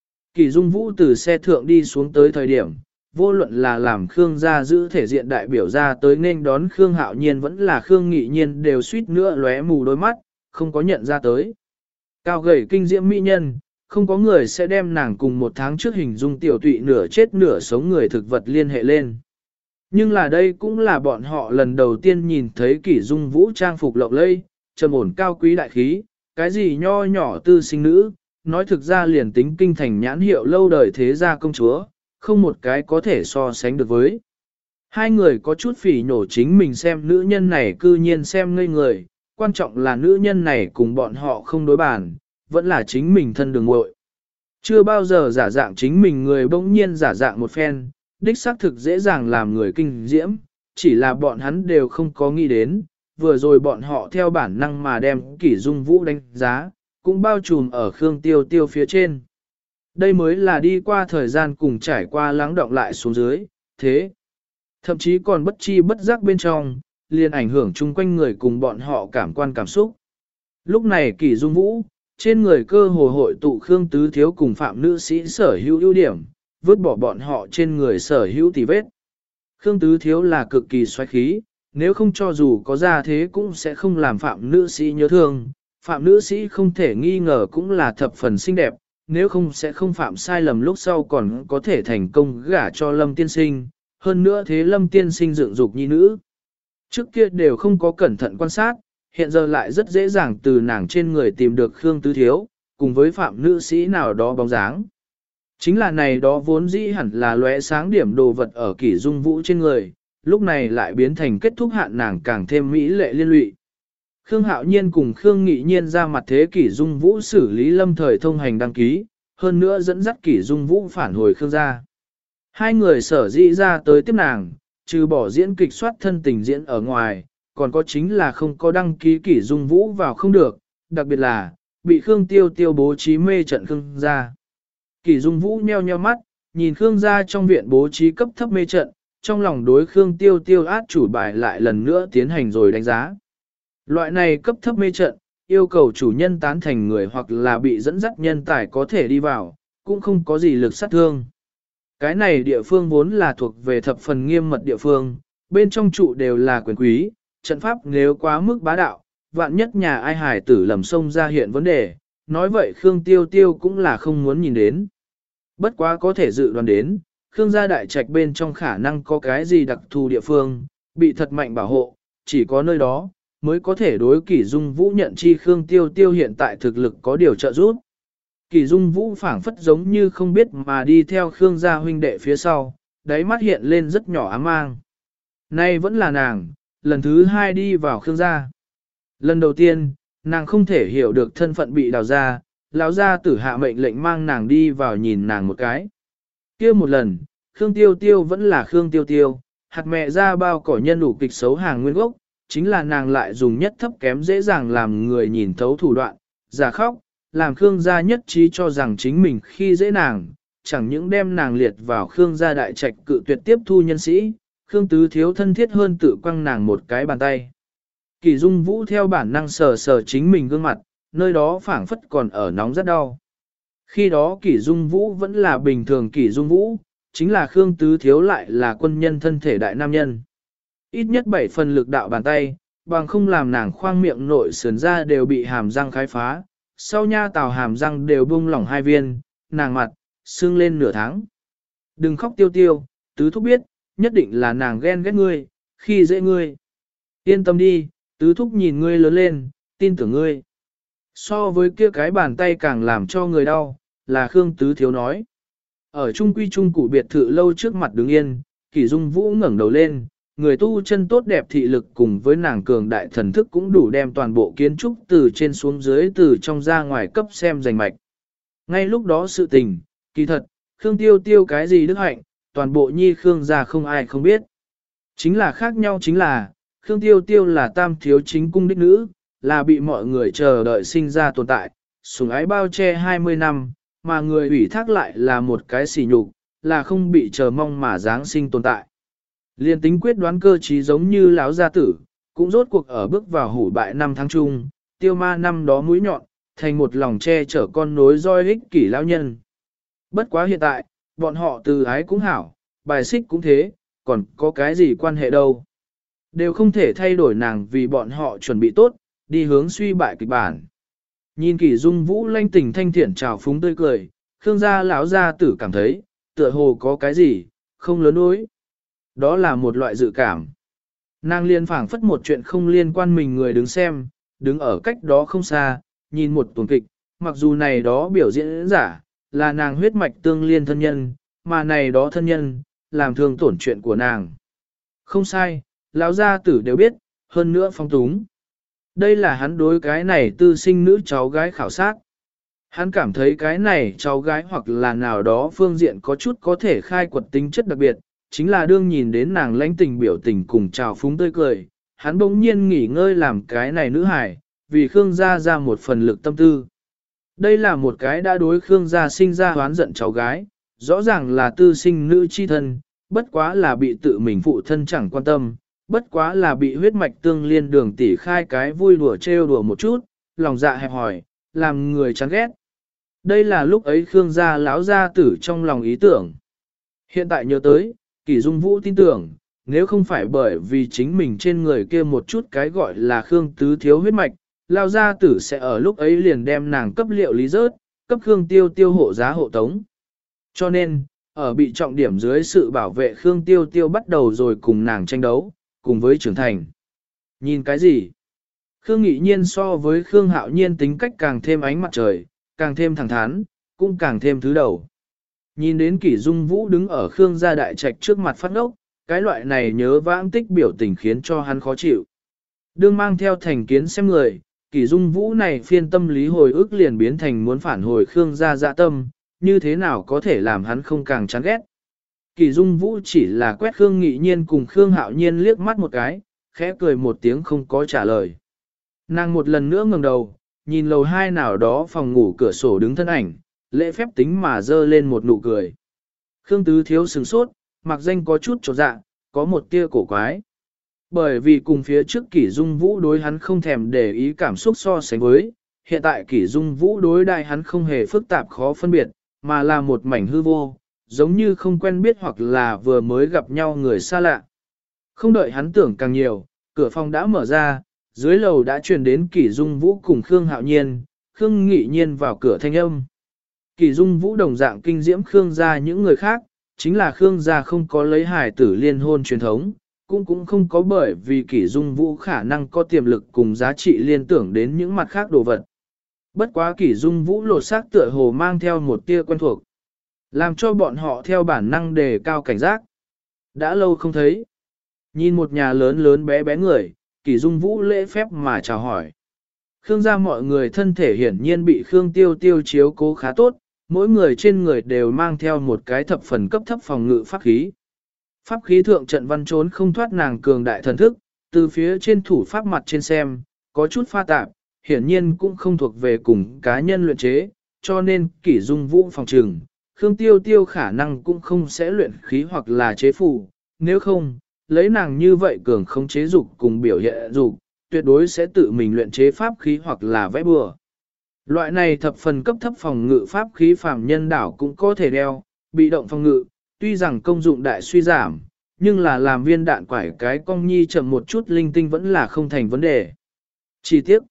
Kỳ Dung Vũ từ xe thượng đi xuống tới thời điểm, vô luận là làm Khương gia giữ thể diện đại biểu ra tới nên đón Khương Hạo Nhiên vẫn là Khương Nghị Nhiên đều suýt nữa lóe mù đôi mắt, không có nhận ra tới. Cao gầy kinh diễm mỹ nhân, không có người sẽ đem nàng cùng một tháng trước hình dung tiểu tụy nửa chết nửa sống người thực vật liên hệ lên. Nhưng là đây cũng là bọn họ lần đầu tiên nhìn thấy Kỷ Dung Vũ trang phục lộng lẫy, trầm ổn cao quý đại khí, cái gì nho nhỏ tư sinh nữ, nói thực ra liền tính kinh thành nhãn hiệu lâu đời thế gia công chúa, không một cái có thể so sánh được với. Hai người có chút phỉ nhổ chính mình xem nữ nhân này cư nhiên xem ngây người, quan trọng là nữ nhân này cùng bọn họ không đối bàn, vẫn là chính mình thân đường muội. Chưa bao giờ giả dạng chính mình người bỗng nhiên giả dạng một phen, đích xác thực dễ dàng làm người kinh diễm, chỉ là bọn hắn đều không có nghĩ đến, vừa rồi bọn họ theo bản năng mà đem Kỷ Dung Vũ đánh giá, cũng bao trùm ở Khương Tiêu Tiêu phía trên. Đây mới là đi qua thời gian cùng trải qua lắng động lại xuống dưới, thế. Thậm chí còn bất chi bất giác bên trong, liền ảnh hưởng chung quanh người cùng bọn họ cảm quan cảm xúc. Lúc này Kỷ Dung Vũ, trên người cơ hồ hội tụ Khương Tứ Thiếu cùng Phạm nữ sĩ sở hữu ưu điểm, vứt bỏ bọn họ trên người sở hữu tì vết. Khương Tứ Thiếu là cực kỳ xoáy khí, nếu không cho dù có ra thế cũng sẽ không làm Phạm nữ sĩ nhớ thương. Phạm nữ sĩ không thể nghi ngờ cũng là thập phần xinh đẹp, nếu không sẽ không phạm sai lầm lúc sau còn có thể thành công gả cho Lâm Tiên Sinh, hơn nữa thế Lâm Tiên Sinh dựng dục nhi nữ. Trước kia đều không có cẩn thận quan sát, hiện giờ lại rất dễ dàng từ nàng trên người tìm được Khương Tứ Thiếu, cùng với Phạm nữ sĩ nào đó bóng dáng. Chính là này đó vốn dĩ hẳn là lóe sáng điểm đồ vật ở Kỷ Dung Vũ trên người, lúc này lại biến thành kết thúc hạn nàng càng thêm mỹ lệ liên lụy. Khương Hạo Nhiên cùng Khương Nghị Nhiên ra mặt thế Kỷ Dung Vũ xử lý lâm thời thông hành đăng ký, hơn nữa dẫn dắt Kỷ Dung Vũ phản hồi Khương gia. Hai người sở dĩ ra tới tiếp nàng, trừ bỏ diễn kịch soát thân tình diễn ở ngoài, còn có chính là không có đăng ký Kỷ Dung Vũ vào không được, đặc biệt là, bị Khương Tiêu Tiêu bố trí mê trận Khương gia. Kỷ Dung Vũ nheo nheo mắt, nhìn Khương gia trong viện bố trí cấp thấp mê trận, trong lòng đối Khương Tiêu Tiêu át chủ bài lại lần nữa tiến hành rồi đánh giá. Loại này cấp thấp mê trận, yêu cầu chủ nhân tán thành người hoặc là bị dẫn dắt nhân tài có thể đi vào, cũng không có gì lực sát thương. Cái này địa phương vốn là thuộc về thập phần nghiêm mật địa phương, bên trong trụ đều là quyền quý, trận pháp nếu quá mức bá đạo, vạn nhất nhà ai hải tử lầm sông ra hiện vấn đề, nói vậy Khương Tiêu Tiêu cũng là không muốn nhìn đến. Bất quá có thể dự đoán đến, Khương gia đại trạch bên trong khả năng có cái gì đặc thù địa phương, bị thật mạnh bảo hộ, chỉ có nơi đó, mới có thể đối Kỷ Dung Vũ nhận chi Khương Tiêu Tiêu hiện tại thực lực có điều trợ giúp. Kỷ Dung Vũ phảng phất giống như không biết mà đi theo Khương gia huynh đệ phía sau, đáy mắt hiện lên rất nhỏ ám mang. Nay vẫn là nàng, lần thứ hai đi vào Khương gia. Lần đầu tiên, nàng không thể hiểu được thân phận bị đào ra, lão gia tử hạ mệnh lệnh mang nàng đi vào nhìn nàng một cái. Kia một lần, Khương Tiêu Tiêu vẫn là Khương Tiêu Tiêu, hạt mẹ ra bao cỏ nhân đủ kịch xấu hàng nguyên gốc, chính là nàng lại dùng nhất thấp kém dễ dàng làm người nhìn thấu thủ đoạn, giả khóc, làm Khương gia nhất trí cho rằng chính mình khi dễ nàng, chẳng những đem nàng liệt vào Khương gia đại trạch cự tuyệt tiếp thu nhân sĩ, Khương Tứ Thiếu thân thiết hơn tự quăng nàng một cái bàn tay. Kỷ Dung Vũ theo bản năng sờ sờ chính mình gương mặt, nơi đó phảng phất còn ở nóng rất đau. Khi đó Kỷ Dung Vũ vẫn là bình thường Kỷ Dung Vũ, chính là Khương Tứ Thiếu lại là quân nhân thân thể đại nam nhân. Ít nhất 7 phần lực đạo bàn tay, bằng không làm nàng khoang miệng nội sườn ra đều bị hàm răng khai phá, sau nha tào hàm răng đều bung lỏng 2 viên, nàng mặt, sưng lên nửa tháng. Đừng khóc Tiêu Tiêu, Tứ Thúc biết, nhất định là nàng ghen ghét ngươi, khi dễ ngươi. Yên tâm đi, Tứ Thúc nhìn ngươi lớn lên, tin tưởng ngươi. So với kia cái bàn tay càng làm cho người đau, là Khương Tứ Thiếu nói. Ở trung quy trung cụ biệt thự lâu trước mặt đứng yên, Kỷ Dung Vũ ngẩng đầu lên, người tu chân tốt đẹp thị lực cùng với nàng cường đại thần thức cũng đủ đem toàn bộ kiến trúc từ trên xuống dưới từ trong ra ngoài cấp xem rành mạch. Ngay lúc đó sự tình, kỳ thật, Khương Tiêu Tiêu cái gì đức hạnh, toàn bộ nhi Khương gia không ai không biết. Chính là khác nhau chính là, Khương Tiêu Tiêu là tam thiếu chính cung đích nữ, là bị mọi người chờ đợi sinh ra tồn tại, sủng ái bao che 20 năm, mà người ủy thác lại là một cái sỉ nhục, là không bị chờ mong mà giáng sinh tồn tại. Liên tính quyết đoán cơ trí giống như lão gia tử, cũng rốt cuộc ở bước vào hủ bại năm tháng chung, Tiêu Ma năm đó mũi nhọn, thành một lòng che chở con nối roi ích kỷ lão nhân. Bất quá hiện tại, bọn họ từ ái cũng hảo, bài xích cũng thế, còn có cái gì quan hệ đâu. Đều không thể thay đổi nàng vì bọn họ chuẩn bị tốt, đi hướng suy bại kịch bản. Nhìn Kỷ Dung Vũ lanh tình thanh thiện trào phúng tươi cười, Khương gia lão gia tử cảm thấy, tựa hồ có cái gì, không lớn đối. Đó là một loại dự cảm. Nàng liên phảng phất một chuyện không liên quan mình người đứng xem, đứng ở cách đó không xa, nhìn một tuần kịch, mặc dù này đó biểu diễn giả, là nàng huyết mạch tương liên thân nhân, mà này đó thân nhân, làm thương tổn chuyện của nàng. Không sai, lão gia tử đều biết, hơn nữa phong túng. Đây là hắn đối cái này tư sinh nữ cháu gái khảo sát. Hắn cảm thấy cái này cháu gái hoặc là nào đó phương diện có chút có thể khai quật tính chất đặc biệt, chính là đương nhìn đến nàng lãnh tình biểu tình cùng chào phúng tươi cười, hắn bỗng nhiên nghỉ ngơi làm cái này nữ hải, vì Khương gia ra một phần lực tâm tư. Đây là một cái đã đối Khương gia sinh ra hoán giận cháu gái, rõ ràng là tư sinh nữ chi thân, bất quá là bị tự mình phụ thân chẳng quan tâm, bất quá là bị huyết mạch tương liên đường tỉ khai cái vui đùa trêu đùa một chút, lòng dạ hẹp hỏi, làm người chán ghét. Đây là lúc ấy Khương gia lão gia tử trong lòng ý tưởng. Hiện tại nhớ tới, Kỷ Dung Vũ tin tưởng, nếu không phải bởi vì chính mình trên người kia một chút cái gọi là Khương Tứ Thiếu huyết mạch, lão gia tử sẽ ở lúc ấy liền đem nàng cấp liệu lý rớt, cấp Khương Tiêu Tiêu hộ giá hộ tống. Cho nên, ở bị trọng điểm dưới sự bảo vệ Khương Tiêu Tiêu bắt đầu rồi cùng nàng tranh đấu, cùng với trưởng thành. Nhìn cái gì? Khương Nghị Nhiên so với Khương Hạo Nhiên tính cách càng thêm ánh mặt trời, càng thêm thẳng thắn, cũng càng thêm thứ đầu. Nhìn đến Kỷ Dung Vũ đứng ở Khương gia đại trạch trước mặt phát ngốc, cái loại này nhớ vãng tích biểu tình khiến cho hắn khó chịu. Đương mang theo thành kiến xem người, Kỷ Dung Vũ này phiên tâm lý hồi ức liền biến thành muốn phản hồi Khương gia dạ tâm, như thế nào có thể làm hắn không càng chán ghét. Kỷ Dung Vũ chỉ là quét Khương Nghị Nhiên cùng Khương Hạo Nhiên liếc mắt một cái, khẽ cười một tiếng không có trả lời. Nàng một lần nữa ngẩng đầu, nhìn lầu 2 nào đó phòng ngủ cửa sổ đứng thân ảnh, lễ phép tính mà dơ lên một nụ cười. Khương Tứ Thiếu sừng sốt, mặc danh có chút chột dạ, có một tia cổ quái. Bởi vì cùng phía trước Kỷ Dung Vũ đối hắn không thèm để ý cảm xúc so sánh với, hiện tại Kỷ Dung Vũ đối đại hắn không hề phức tạp khó phân biệt, mà là một mảnh hư vô, giống như không quen biết hoặc là vừa mới gặp nhau người xa lạ. Không đợi hắn tưởng càng nhiều, cửa phòng đã mở ra, dưới lầu đã truyền đến Kỷ Dung Vũ cùng Khương Hạo Nhiên, Khương Nghị Nhiên vào cửa thanh âm. Kỷ Dung Vũ đồng dạng kinh diễm Khương gia những người khác, chính là Khương gia không có lấy hài tử liên hôn truyền thống, cũng không có bởi vì Kỷ Dung Vũ khả năng có tiềm lực cùng giá trị liên tưởng đến những mặt khác đồ vật. Bất quá Kỷ Dung Vũ lột xác tựa hồ mang theo một tia quen thuộc, làm cho bọn họ theo bản năng đề cao cảnh giác. Đã lâu không thấy. Nhìn một nhà lớn lớn bé bé người, Kỷ Dung Vũ lễ phép mà chào hỏi. Khương gia mọi người thân thể hiển nhiên bị Khương Tiêu Tiêu chiếu cố khá tốt, mỗi người trên người đều mang theo một cái thập phần cấp thấp phòng ngự pháp khí. Pháp khí thượng trận văn trốn không thoát nàng cường đại thần thức, từ phía trên thủ pháp mặt trên xem, có chút pha tạp, hiển nhiên cũng không thuộc về cùng cá nhân luyện chế, cho nên Kỷ Dung Vũ phòng trừng, Khương Tiêu Tiêu khả năng cũng không sẽ luyện khí hoặc là chế phù, nếu không, lấy nàng như vậy cường không chế dục cùng biểu hiện dục, tuyệt đối sẽ tự mình luyện chế pháp khí hoặc là vẽ bừa. Loại này thập phần cấp thấp phòng ngự pháp khí phàm nhân đảo cũng có thể đeo, bị động phòng ngự, tuy rằng công dụng đại suy giảm, nhưng là làm viên đạn quải cái cong nhi chậm một chút linh tinh vẫn là không thành vấn đề. Chi tiết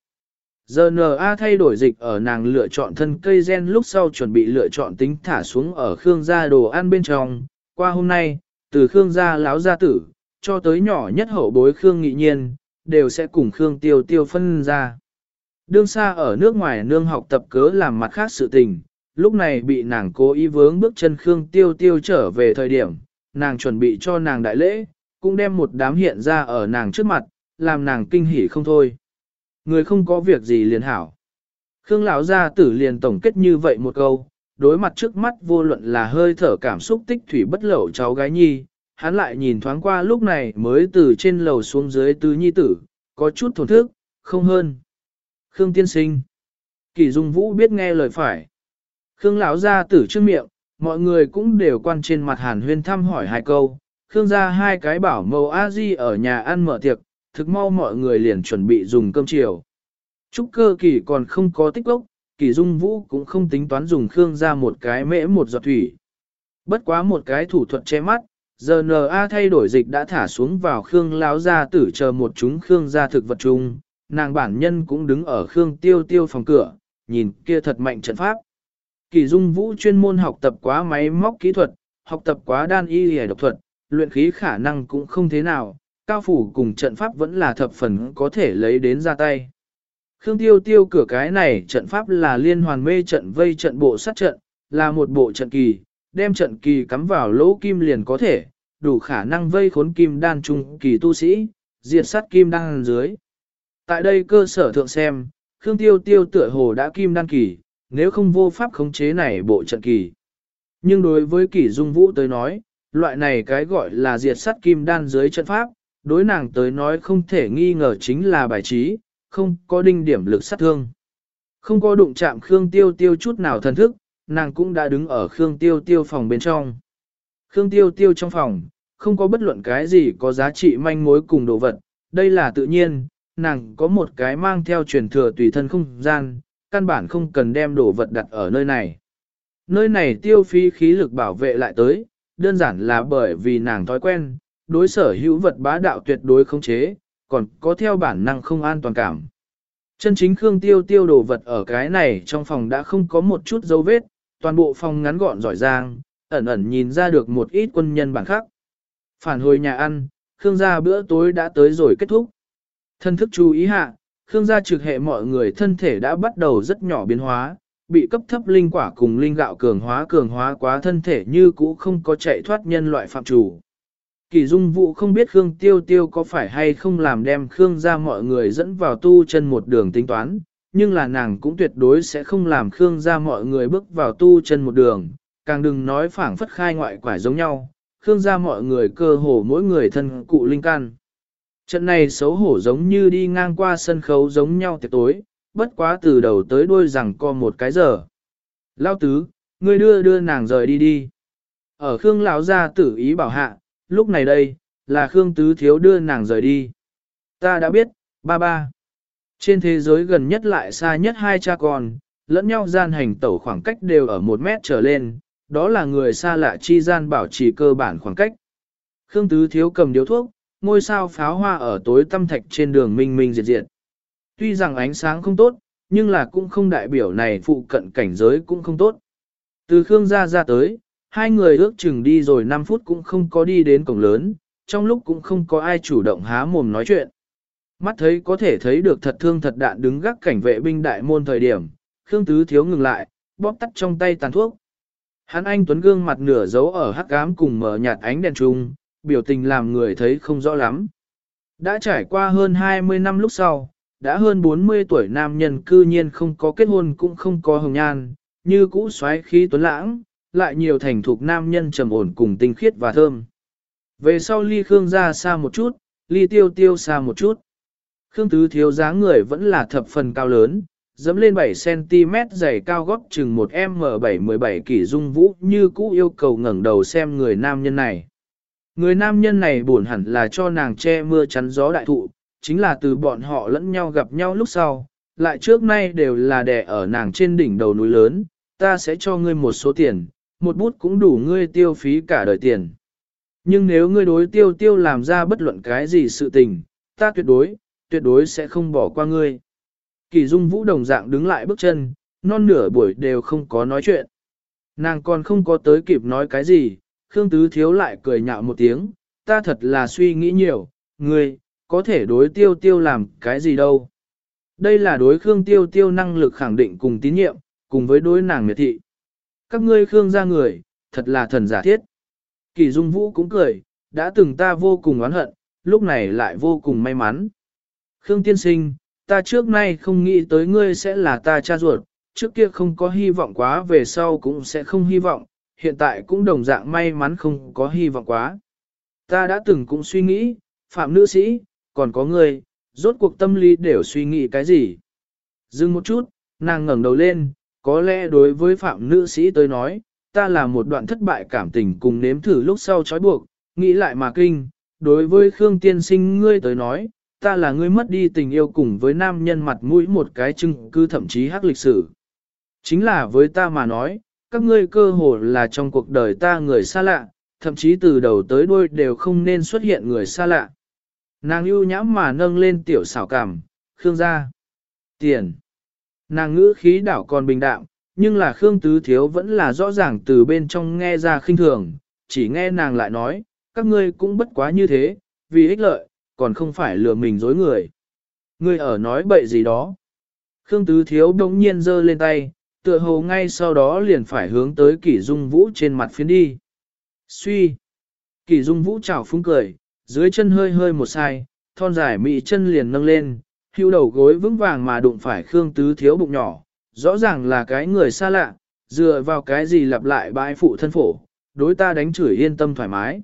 GNA thay đổi dịch ở nàng lựa chọn thân cây gen lúc sau chuẩn bị lựa chọn tính thả xuống ở Khương gia đồ ăn bên trong. Qua hôm nay, từ Khương gia láo gia tử, cho tới nhỏ nhất hậu bối Khương Nghị Nhiên, đều sẽ cùng Khương Tiêu Tiêu phân ra. Đương xa ở nước ngoài nương học tập cớ làm mặt khác sự tình, lúc này bị nàng cố ý vướng bước chân Khương Tiêu Tiêu trở về thời điểm, nàng chuẩn bị cho nàng đại lễ, cũng đem một đám hiện ra ở nàng trước mặt, làm nàng kinh hỉ không thôi. Người không có việc gì liền hảo. Khương lão gia tử liền tổng kết như vậy một câu, đối mặt trước mắt vô luận là hơi thở cảm xúc tích thủy bất lậu cháu gái nhi, hắn lại nhìn thoáng qua lúc này mới từ trên lầu xuống dưới tứ nhi tử, có chút thổn thức, không hơn. Khương tiên sinh. Kỷ Dung Vũ biết nghe lời phải. Khương lão gia tử trước miệng, mọi người cũng đều quan trên mặt Hàn Huyên thăm hỏi hai câu. Khương gia hai cái bảo mẫu a di ở nhà ăn mở tiệc, thực mau mọi người liền chuẩn bị dùng cơm chiều. Trúc Cơ Kỳ còn không có tích lốc, Kỷ Dung Vũ cũng không tính toán dùng Khương gia một cái mễ một giọt thủy. Bất quá một cái thủ thuật che mắt, GNA thay đổi dịch đã thả xuống vào Khương lão gia tử chờ một chúng Khương gia thực vật chung, nàng bản nhân cũng đứng ở Khương Tiêu Tiêu phòng cửa, nhìn kia thật mạnh trận pháp. Kỷ Dung Vũ chuyên môn học tập quá máy móc kỹ thuật, học tập quá đan y y độc thuật, luyện khí khả năng cũng không thế nào, cao phủ cùng trận pháp vẫn là thập phần có thể lấy đến ra tay. Khương Tiêu Tiêu cửa cái này trận pháp là liên hoàn mê trận vây trận bộ sát trận, là một bộ trận kỳ, đem trận kỳ cắm vào lỗ kim liền có thể, đủ khả năng vây khốn kim đan trung kỳ tu sĩ, diệt sát kim đan dưới. Tại đây cơ sở thượng xem, Khương Tiêu Tiêu tựa hồ đã kim đan kỳ, nếu không vô pháp khống chế này bộ trận kỳ. Nhưng đối với Kỷ Dung Vũ tới nói, loại này cái gọi là diệt sát kim đan dưới trận pháp, đối nàng tới nói không thể nghi ngờ chính là bài trí, không có đinh điểm lực sát thương. Không có đụng chạm Khương Tiêu Tiêu chút nào thần thức, nàng cũng đã đứng ở Khương Tiêu Tiêu phòng bên trong. Khương Tiêu Tiêu trong phòng, không có bất luận cái gì có giá trị manh mối cùng đồ vật, đây là tự nhiên, nàng có một cái mang theo truyền thừa tùy thân không gian, căn bản không cần đem đồ vật đặt ở nơi này. Nơi này tiêu phí khí lực bảo vệ lại tới, đơn giản là bởi vì nàng thói quen, đối sở hữu vật bá đạo tuyệt đối không chế, còn có theo bản năng không an toàn cảm. Chân chính Khương Tiêu Tiêu đồ vật ở cái này trong phòng đã không có một chút dấu vết, toàn bộ phòng ngắn gọn giỏi giang, ẩn ẩn nhìn ra được một ít quân nhân bản khác. Phản hồi nhà ăn, Khương gia bữa tối đã tới rồi kết thúc. Thân thức chú ý hạ, Khương gia trực hệ mọi người thân thể đã bắt đầu rất nhỏ biến hóa, bị cấp thấp linh quả cùng linh gạo cường hóa quá thân thể như cũ không có chạy thoát nhân loại phạm chủ. Kỷ Dung Vũ không biết Khương Tiêu Tiêu có phải hay không làm đem Khương gia mọi người dẫn vào tu chân một đường tính toán, nhưng là nàng cũng tuyệt đối sẽ không làm Khương gia mọi người bước vào tu chân một đường, càng đừng nói phảng phất khai ngoại quải giống nhau, Khương gia mọi người cơ hồ mỗi người thân cụ linh can. Trận này xấu hổ giống như đi ngang qua sân khấu giống nhau tiệc tối, bất quá từ đầu tới đuôi rằng co một cái giờ. Lao tứ, ngươi đưa nàng rời đi đi. Ở Khương lão gia tử ý bảo hạ, lúc này đây, là Khương Tứ Thiếu đưa nàng rời đi. Ta đã biết, ba ba. Trên thế giới gần nhất lại xa nhất hai cha con, lẫn nhau gian hành tẩu khoảng cách đều ở 1 mét trở lên, đó là người xa lạ chi gian bảo trì cơ bản khoảng cách. Khương Tứ Thiếu cầm điếu thuốc, ngôi sao pháo hoa ở tối tăm thạch trên đường minh minh diệt diệt. Tuy rằng ánh sáng không tốt, nhưng là cũng không đại biểu này phụ cận cảnh giới cũng không tốt. Từ Khương gia ra tới, hai người ước chừng đi rồi 5 phút cũng không có đi đến cổng lớn, trong lúc cũng không có ai chủ động há mồm nói chuyện. Mắt thấy có thể thấy được thật thương thật đạn đứng gác cảnh vệ binh đại môn thời điểm, Khương Tứ Thiếu ngừng lại, bóp tắt trong tay tàn thuốc. Hắn anh tuấn gương mặt nửa giấu ở hắc ám cùng mở nhạt ánh đèn trung, biểu tình làm người thấy không rõ lắm. Đã trải qua hơn 20 năm lúc sau, đã hơn 40 tuổi nam nhân cư nhiên không có kết hôn cũng không có hồng nhan, như cũ xoáy khí tuấn lãng, lại nhiều thành thục nam nhân trầm ổn cùng tinh khiết và thơm. Về sau ly Khương ra xa một chút, ly tiêu tiêu xa một chút. Khương Tứ Thiếu dáng người vẫn là thập phần cao lớn, dẫm lên 7cm dày cao gót chừng 1m7-17 kỷ dung vũ như cũ yêu cầu ngẩng đầu xem người nam nhân này. Người nam nhân này buồn hẳn là cho nàng che mưa chắn gió đại thụ, chính là từ bọn họ lẫn nhau gặp nhau lúc sau, lại trước nay đều là đè ở nàng trên đỉnh đầu núi lớn, ta sẽ cho ngươi một số tiền, một bút cũng đủ ngươi tiêu phí cả đời tiền. Nhưng nếu ngươi đối tiêu tiêu làm ra bất luận cái gì sự tình, ta tuyệt đối sẽ không bỏ qua ngươi. Kỳ Dung Vũ đồng dạng đứng lại bước chân, non nửa buổi đều không có nói chuyện. Nàng còn không có tới kịp nói cái gì, Khương Tứ Thiếu lại cười nhạo một tiếng, ta thật là suy nghĩ nhiều, ngươi, có thể đối tiêu tiêu làm cái gì đâu. Đây là đối Khương Tiêu Tiêu năng lực khẳng định cùng tín nhiệm, cùng với đối nàng miệt thị. Các ngươi Khương gia người, thật là thần giả thiết. Kỳ Dung Vũ cũng cười, đã từng ta vô cùng oán hận, lúc này lại vô cùng may mắn. Khương tiên sinh, ta trước nay không nghĩ tới ngươi sẽ là ta cha ruột, trước kia không có hy vọng quá về sau cũng sẽ không hy vọng, hiện tại cũng đồng dạng may mắn không có hy vọng quá. Ta đã từng cũng suy nghĩ, phạm nữ sĩ, còn có ngươi, rốt cuộc tâm lý đều suy nghĩ cái gì. Dừng một chút, nàng ngẩng đầu lên, có lẽ đối với phạm nữ sĩ tới nói, ta là một đoạn thất bại cảm tình cùng nếm thử lúc sau trói buộc, nghĩ lại mà kinh, đối với Khương tiên sinh ngươi tới nói, ta là ngươi mất đi tình yêu cùng với nam nhân mặt mũi một cái chứng cứ thậm chí hắc lịch sử. Chính là với ta mà nói, các ngươi cơ hồ là trong cuộc đời ta người xa lạ, thậm chí từ đầu tới đuôi đều không nên xuất hiện người xa lạ. Nàng ưu nhãm mà nâng lên tiểu xảo cảm, Khương gia. Tiền. Nàng ngữ khí đảo còn bình đạm, nhưng là Khương Tứ Thiếu vẫn là rõ ràng từ bên trong nghe ra khinh thường, chỉ nghe nàng lại nói, các ngươi cũng bất quá như thế, vì ích lợi, còn không phải lừa mình dối người. Ngươi ở nói bậy gì đó. Khương Tứ Thiếu đống nhiên giơ lên tay, tựa hồ ngay sau đó liền phải hướng tới Kỷ Dung Vũ trên mặt phiến đi. Suy. Kỷ Dung Vũ chảo phúng cười, dưới chân hơi hơi một sai, thon dài mị chân liền nâng lên, hữu đầu gối vững vàng mà đụng phải Khương Tứ Thiếu bụng nhỏ, rõ ràng là cái người xa lạ, dựa vào cái gì lặp lại bãi phụ thân phổ, đối ta đánh chửi yên tâm thoải mái.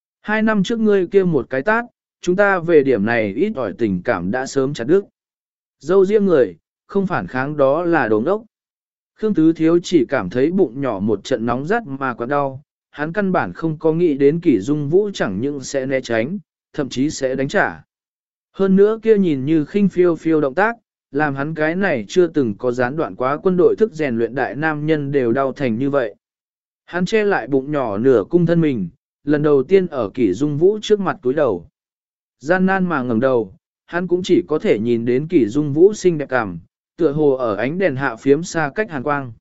2 năm trước ngươi kia một cái tát, chúng ta về điểm này ít ỏi tình cảm đã sớm chặt đứt. Dâu riêng người, không phản kháng đó là đồ ngốc. Khương Tứ Thiếu chỉ cảm thấy bụng nhỏ một trận nóng rát mà quá đau, hắn căn bản không có nghĩ đến Kỷ Dung Vũ chẳng những sẽ né tránh, thậm chí sẽ đánh trả. Hơn nữa kia nhìn như khinh phiêu phiêu động tác, làm hắn cái này chưa từng có gián đoạn quá quân đội thức rèn luyện đại nam nhân đều đau thành như vậy. Hắn che lại bụng nhỏ nửa cung thân mình, lần đầu tiên ở Kỷ Dung Vũ trước mặt túi đầu. Gian nan mà ngẩng đầu, hắn cũng chỉ có thể nhìn đến Kỷ Dung Vũ xinh đẹp cảm, tựa hồ ở ánh đèn hạ phiếm xa cách hàn quang.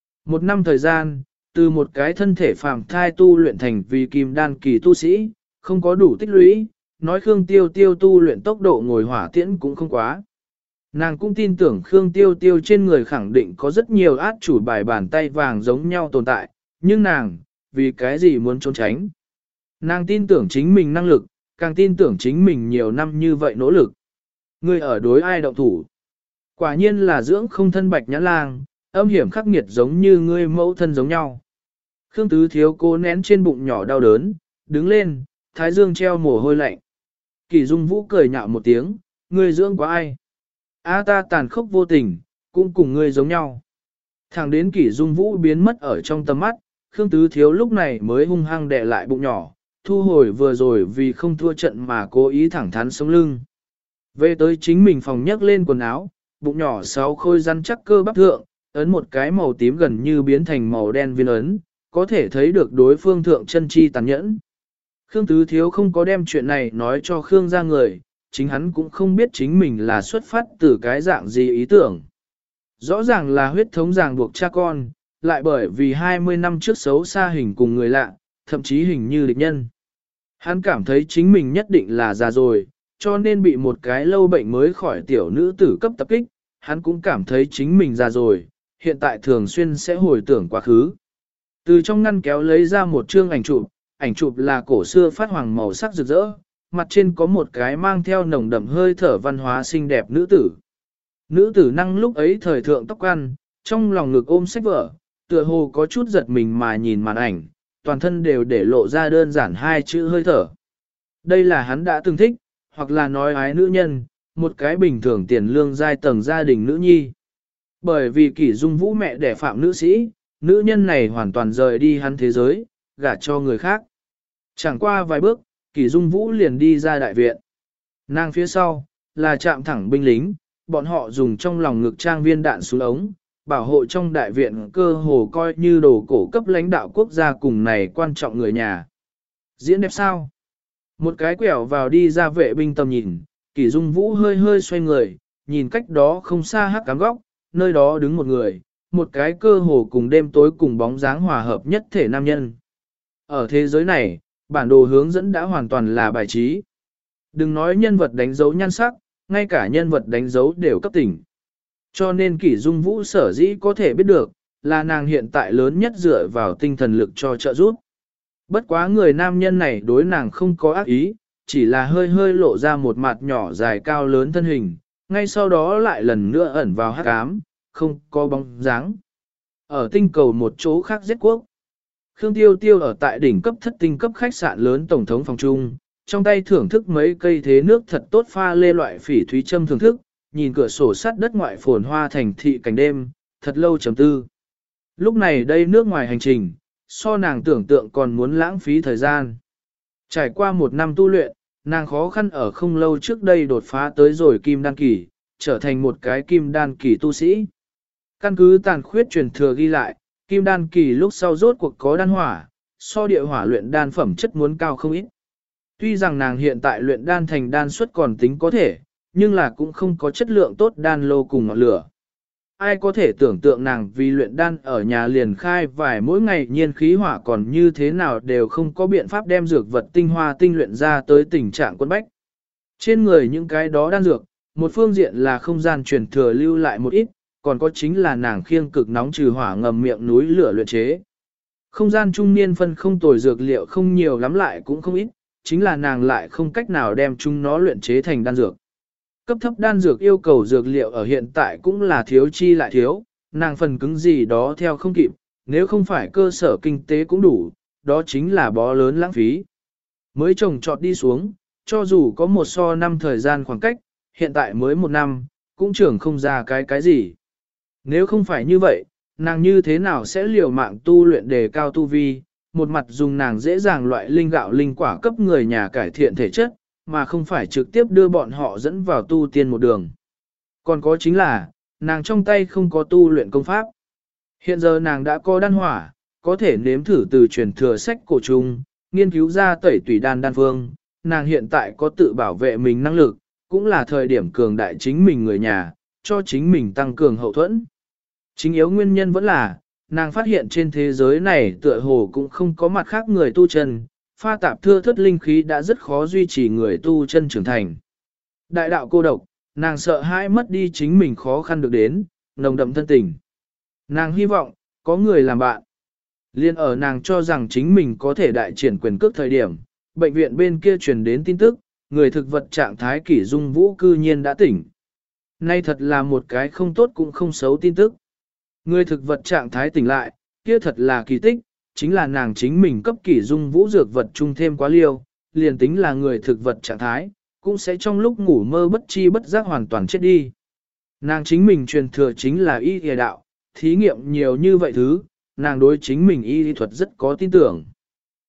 1 năm thời gian, từ một cái thân thể phàm thai tu luyện thành vì kim đan kỳ tu sĩ, không có đủ tích lũy, nói Khương Tiêu Tiêu tu luyện tốc độ ngồi hỏa tiễn cũng không quá. Nàng cũng tin tưởng Khương Tiêu Tiêu trên người khẳng định có rất nhiều át chủ bài bàn tay vàng giống nhau tồn tại, nhưng nàng, vì cái gì muốn trốn tránh? Nàng tin tưởng chính mình năng lực, càng tin tưởng chính mình nhiều năm như vậy nỗ lực. Ngươi ở đối ai động thủ? Quả nhiên là dưỡng không thân Bạch Nhã Lang, âm hiểm khắc nghiệt giống như ngươi mẫu thân giống nhau. Khương Tứ Thiếu cố nén trên bụng nhỏ đau đớn, đứng lên, thái dương treo mồ hôi lạnh. Kỷ Dung Vũ cười nhạo một tiếng, ngươi dưỡng quá ai? Ta tàn khốc vô tình, cũng cùng ngươi giống nhau. Thẳng đến Kỷ Dung Vũ biến mất ở trong tầm mắt, Khương Tứ Thiếu lúc này mới hung hăng đè lại bụng nhỏ, thu hồi vừa rồi vì không thua trận mà cố ý thẳng thắn sống lưng. Về tới chính mình phòng nhấc lên quần áo, bụng nhỏ 6 khối rắn chắc cơ bắp thượng, ấn một cái màu tím gần như biến thành màu đen viên ấn, có thể thấy được đối phương thượng chân chi tàn nhẫn. Khương Tứ Thiếu không có đem chuyện này nói cho Khương ra người, chính hắn cũng không biết chính mình là xuất phát từ cái dạng gì ý tưởng. Rõ ràng là huyết thống ràng buộc cha con, lại bởi vì 20 năm trước xấu xa hình cùng người lạ, thậm chí hình như địch nhân. Hắn cảm thấy chính mình nhất định là già rồi, cho nên bị một cái lâu bệnh mới khỏi tiểu nữ tử cấp tập kích, hắn cũng cảm thấy chính mình già rồi, hiện tại thường xuyên sẽ hồi tưởng quá khứ. Từ trong ngăn kéo lấy ra một chương ảnh chụp là cổ xưa phát hoàng màu sắc rực rỡ, mặt trên có một cái mang theo nồng đậm hơi thở văn hóa xinh đẹp nữ tử. Nữ tử năng lúc ấy thời thượng tóc ăn, trong lòng ngực ôm sách vở, tựa hồ có chút giật mình mà nhìn màn ảnh, toàn thân đều để lộ ra đơn giản hai chữ hơi thở. Đây là hắn đã từng thích, hoặc là nói ái nữ nhân, một cái bình thường tiền lương giai tầng gia đình nữ nhi. Bởi vì Kỷ Dung Vũ mẹ đẻ phạm nữ sĩ, nữ nhân này hoàn toàn rời đi hắn thế giới, gả cho người khác. Chẳng qua vài bước, Kỷ Dung Vũ liền đi ra đại viện. Nàng phía sau, là chạm thẳng binh lính, bọn họ dùng trong lòng ngực trang viên đạn xuống ống, bảo hộ trong đại viện cơ hồ coi như đồ cổ cấp lãnh đạo quốc gia cùng này quan trọng người nhà. Diễn đẹp sao? Một cái quẹo vào đi ra vệ binh tầm nhìn, Kỷ Dung Vũ hơi hơi xoay người, nhìn cách đó không xa hắc cám góc, nơi đó đứng một người, một cái cơ hồ cùng đêm tối cùng bóng dáng hòa hợp nhất thể nam nhân. Ở thế giới này, bản đồ hướng dẫn đã hoàn toàn là bài trí. Đừng nói nhân vật đánh dấu nhan sắc, ngay cả nhân vật đánh dấu đều cấp tỉnh. Cho nên Kỷ Dung Vũ sở dĩ có thể biết được, là nàng hiện tại lớn nhất dựa vào tinh thần lực cho trợ giúp. Bất quá người nam nhân này đối nàng không có ác ý, chỉ là hơi hơi lộ ra một mặt nhỏ dài cao lớn thân hình, ngay sau đó lại lần nữa ẩn vào hắc ám, không có bóng dáng. Ở tinh cầu một chỗ khác giết quốc, Khương Tiêu Tiêu ở tại đỉnh cấp thất tinh cấp khách sạn lớn tổng thống phòng trung, trong tay thưởng thức mấy cây thế nước thật tốt pha lê loại phỉ thúy châm thưởng thức, nhìn cửa sổ sắt đất ngoại phồn hoa thành thị cảnh đêm, thật lâu trầm tư. Lúc này đây nước ngoài hành trình, so nàng tưởng tượng còn muốn lãng phí thời gian. Trải qua một năm tu luyện, nàng khó khăn ở không lâu trước đây đột phá tới rồi kim đan kỳ, trở thành một cái kim đan kỳ tu sĩ. Căn cứ tàn khuyết truyền thừa ghi lại, kim đan kỳ lúc sau rốt cuộc có đan hỏa, so địa hỏa luyện đan phẩm chất muốn cao không ít. Tuy rằng nàng hiện tại luyện đan thành đan suất còn tính có thể, nhưng là cũng không có chất lượng tốt đan lô cùng ngọn lửa. Ai có thể tưởng tượng nàng vì luyện đan ở nhà liền khai vài mỗi ngày nhiên khí hỏa còn như thế nào đều không có biện pháp đem dược vật tinh hoa tinh luyện ra tới tình trạng quân bách. Trên người những cái đó đan dược, một phương diện là không gian truyền thừa lưu lại một ít, còn có chính là nàng khiêng cực nóng trừ hỏa ngầm miệng núi lửa luyện chế. Không gian trung niên phân không tồi dược liệu không nhiều lắm lại cũng không ít, chính là nàng lại không cách nào đem chúng nó luyện chế thành đan dược. Cấp thấp đan dược yêu cầu dược liệu ở hiện tại cũng là thiếu chi lại thiếu, nàng phần cứng gì đó theo không kịp, nếu không phải cơ sở kinh tế cũng đủ, đó chính là bó lớn lãng phí. Mới trồng trọt đi xuống, cho dù có một so năm thời gian khoảng cách, hiện tại mới một năm, cũng trưởng không ra cái gì. Nếu không phải như vậy, nàng như thế nào sẽ liều mạng tu luyện đề cao tu vi, một mặt dùng nàng dễ dàng loại linh gạo linh quả cấp người nhà cải thiện thể chất, mà không phải trực tiếp đưa bọn họ dẫn vào tu tiên một đường. Còn có chính là, nàng trong tay không có tu luyện công pháp. Hiện giờ nàng đã có đan hỏa, có thể nếm thử từ truyền thừa sách cổ trùng, nghiên cứu ra tẩy tùy đan phương, nàng hiện tại có tự bảo vệ mình năng lực, cũng là thời điểm cường đại chính mình người nhà, cho chính mình tăng cường hậu thuẫn. Chính yếu nguyên nhân vẫn là, nàng phát hiện trên thế giới này tựa hồ cũng không có mặt khác người tu chân, pha tạp thưa thất linh khí đã rất khó duy trì người tu chân trưởng thành. Đại đạo cô độc, nàng sợ hãi mất đi chính mình khó khăn được đến, nồng đậm thân tình. Nàng hy vọng, có người làm bạn. Liên ở nàng cho rằng chính mình có thể đại triển quyền cước thời điểm, bệnh viện bên kia truyền đến tin tức, người thực vật trạng thái Kỷ Dung Vũ cư nhiên đã tỉnh. Nay thật là một cái không tốt cũng không xấu tin tức. Người thực vật trạng thái tỉnh lại, kia thật là kỳ tích, chính là nàng chính mình cấp Kỷ Dung Vũ dược vật chung thêm quá liêu, liền tính là người thực vật trạng thái, cũng sẽ trong lúc ngủ mơ bất chi bất giác hoàn toàn chết đi. Nàng chính mình truyền thừa chính là y y đạo, thí nghiệm nhiều như vậy thứ, nàng đối chính mình y lý thuật rất có tin tưởng.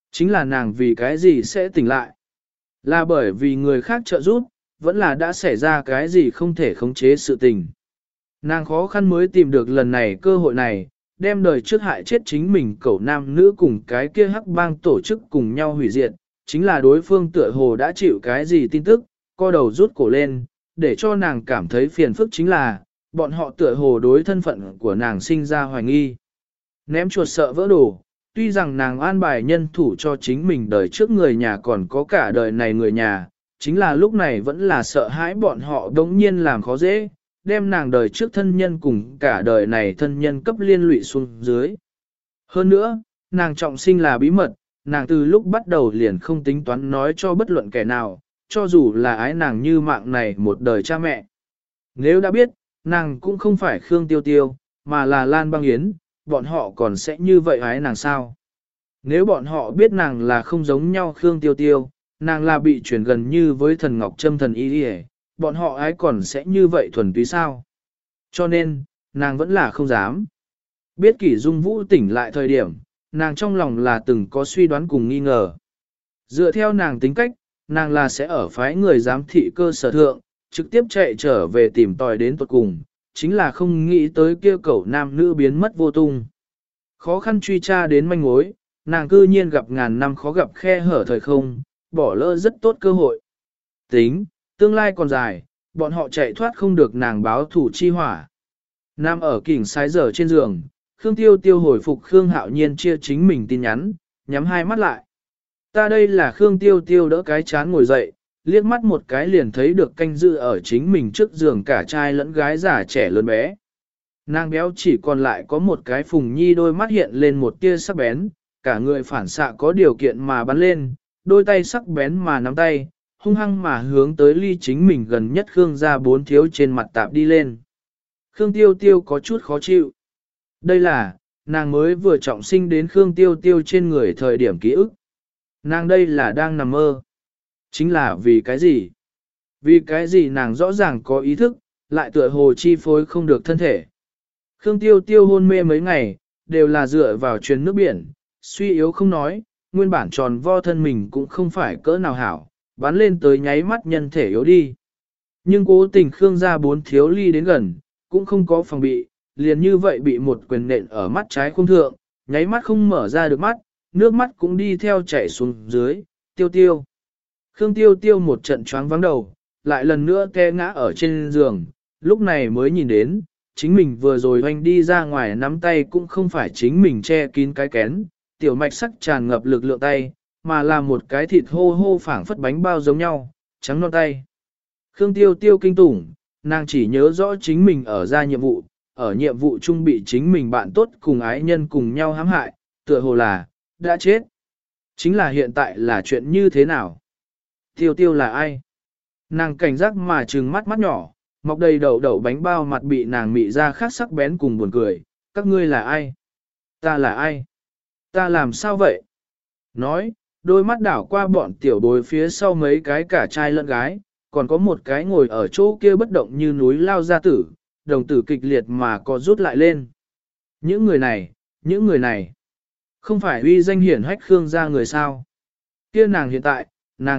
Chính là nàng vì cái gì sẽ tỉnh lại? Là bởi vì người khác trợ giúp, vẫn là đã xảy ra cái gì không thể khống chế sự tình. Nàng khó khăn mới tìm được lần này cơ hội này, đem đời trước hại chết chính mình cẩu nam nữ cùng cái kia hắc bang tổ chức cùng nhau hủy diệt, chính là đối phương tựa hồ đã chịu cái gì tin tức, co đầu rút cổ lên, để cho nàng cảm thấy phiền phức chính là, bọn họ tựa hồ đối thân phận của nàng sinh ra hoài nghi. Ném chuột sợ vỡ đồ, tuy rằng nàng an bài nhân thủ cho chính mình đời trước người nhà còn có cả đời này người nhà, chính là lúc này vẫn là sợ hãi bọn họ đống nhiên làm khó dễ, đem nàng đời trước thân nhân cùng cả đời này thân nhân cấp liên lụy xuống dưới. Hơn nữa, nàng trọng sinh là bí mật, nàng từ lúc bắt đầu liền không tính toán nói cho bất luận kẻ nào, cho dù là ái nàng như mạng này một đời cha mẹ. Nếu đã biết, nàng cũng không phải Khương Tiêu Tiêu, mà là Lan Băng Yến, bọn họ còn sẽ như vậy ái nàng sao? Nếu bọn họ biết nàng là không giống nhau Khương Tiêu Tiêu, nàng là bị chuyển gần như với thần Ngọc Trâm thần y đi, bọn họ ái còn sẽ như vậy thuần túy sao? Cho nên, nàng vẫn là không dám. Biết Kỷ Dung Vũ tỉnh lại thời điểm, nàng trong lòng là từng có suy đoán cùng nghi ngờ. Dựa theo nàng tính cách, nàng là sẽ ở phái người giám thị cơ sở thượng, trực tiếp chạy trở về tìm tòi đến tuật cùng, chính là không nghĩ tới kia cẩu nam nữ biến mất vô tung. Khó khăn truy tra đến manh mối, nàng cư nhiên gặp ngàn năm khó gặp khe hở thời không, bỏ lỡ rất tốt cơ hội. Tính, tương lai còn dài, bọn họ chạy thoát không được nàng báo thủ chi hỏa. Nam ở kỉnh sái giờ trên giường, Khương Tiêu Tiêu hồi phục Khương Hạo Nhiên chia chính mình tin nhắn, nhắm hai mắt lại. Ta đây là Khương Tiêu Tiêu đỡ cái chán ngồi dậy, liếc mắt một cái liền thấy được canh dự ở chính mình trước giường cả trai lẫn gái già trẻ lớn bé. Nàng béo chỉ còn lại có một cái phùng nhi, đôi mắt hiện lên một tia sắc bén, cả người phản xạ có điều kiện mà bắn lên, đôi tay sắc bén mà nắm tay, hung hăng mà hướng tới ly chính mình gần nhất Khương gia bốn thiếu trên mặt tạp đi lên. Khương Tiêu Tiêu có chút khó chịu. Đây là, nàng mới vừa trọng sinh đến Khương Tiêu Tiêu trên người thời điểm ký ức. Nàng đây là đang nằm mơ. Chính là vì cái gì? Vì cái gì nàng rõ ràng có ý thức, lại tựa hồ chi phối không được thân thể. Khương Tiêu Tiêu hôn mê mấy ngày, đều là dựa vào truyền nước biển, suy yếu không nói, nguyên bản tròn vo thân mình cũng không phải cỡ nào hảo, bắn lên tới nháy mắt nhân thể yếu đi. Nhưng cố tình Khương gia bốn thiếu ly đến gần, cũng không có phòng bị, liền như vậy bị một quyền nện ở mắt trái khung thượng, nháy mắt không mở ra được mắt, nước mắt cũng đi theo chảy xuống dưới, Tiêu Tiêu. Khương Tiêu Tiêu một trận choáng vắng đầu, lại lần nữa té ngã ở trên giường, lúc này mới nhìn đến, chính mình vừa rồi hoành đi ra ngoài nắm tay cũng không phải chính mình che kín cái kén, tiểu mạch sắc tràn ngập lực lượng tay, mà là một cái thịt hô hô phảng phất bánh bao giống nhau, trắng non tay. Khương Tiêu Tiêu kinh tủng, nàng chỉ nhớ rõ chính mình ở nhiệm vụ chung bị chính mình bạn tốt cùng ái nhân cùng nhau hãm hại, tựa hồ là, đã chết. Chính là hiện tại là chuyện như thế nào? Tiêu Tiêu là ai? Nàng cảnh giác mà trừng mắt mắt nhỏ, mọc đầy đầu đậu bánh bao mặt bị nàng mị ra khác sắc bén cùng buồn cười. Các ngươi là ai? Ta là ai? Ta làm sao vậy? Nói, đôi mắt đảo qua bọn tiểu bối phía sau mấy cái cả trai lẫn gái, còn có một cái ngồi ở chỗ kia bất động như núi lao ra tử, đồng tử kịch liệt mà có rút lại lên. Những người này, không phải uy danh hiển hách Khương gia người sao? Kia nàng hiện tại,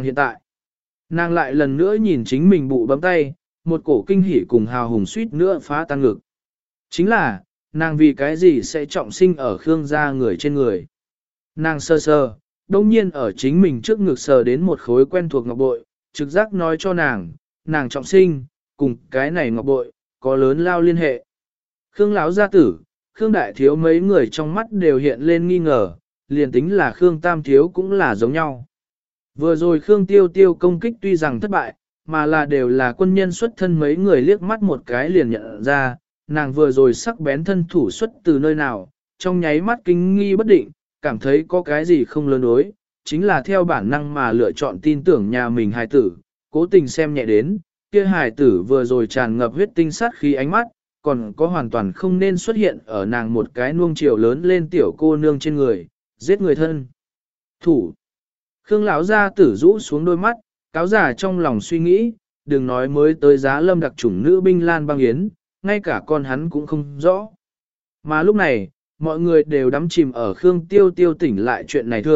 nàng lại lần nữa nhìn chính mình bụ bấm tay, một cổ kinh hỉ cùng hào hùng suýt nữa phá tan ngực. Chính là, nàng vì cái gì sẽ trọng sinh ở Khương gia người trên người. Nàng sơ sơ, đông nhiên ở chính mình trước ngực sờ đến một khối quen thuộc ngọc bội, trực giác nói cho nàng trọng sinh, cùng cái này ngọc bội, có lớn lao liên hệ. Khương lão gia tử, Khương đại thiếu mấy người trong mắt đều hiện lên nghi ngờ, liền tính là Khương tam thiếu cũng là giống nhau. Vừa rồi Khương Tiêu Tiêu công kích tuy rằng thất bại, mà là đều là quân nhân xuất thân, mấy người liếc mắt một cái liền nhận ra, nàng vừa rồi sắc bén thân thủ xuất từ nơi nào, trong nháy mắt kinh nghi bất định, cảm thấy có cái gì không lớn đối, chính là theo bản năng mà lựa chọn tin tưởng nhà mình hài tử, cố tình xem nhẹ đến, kia hài tử vừa rồi tràn ngập huyết tinh sát khí ánh mắt, còn có hoàn toàn không nên xuất hiện ở nàng một cái nuông chiều lớn lên tiểu cô nương trên người, giết người thân. Thủ. Khương lão gia tử rũ xuống đôi mắt, cáo giả trong lòng suy nghĩ, đừng nói mới tới Giá Lâm đặc chủng nữ binh Lan Băng Yến, ngay cả con hắn cũng không rõ. Mà lúc này, mọi người đều đắm chìm ở Khương Tiêu Tiêu tỉnh lại chuyện này thượng,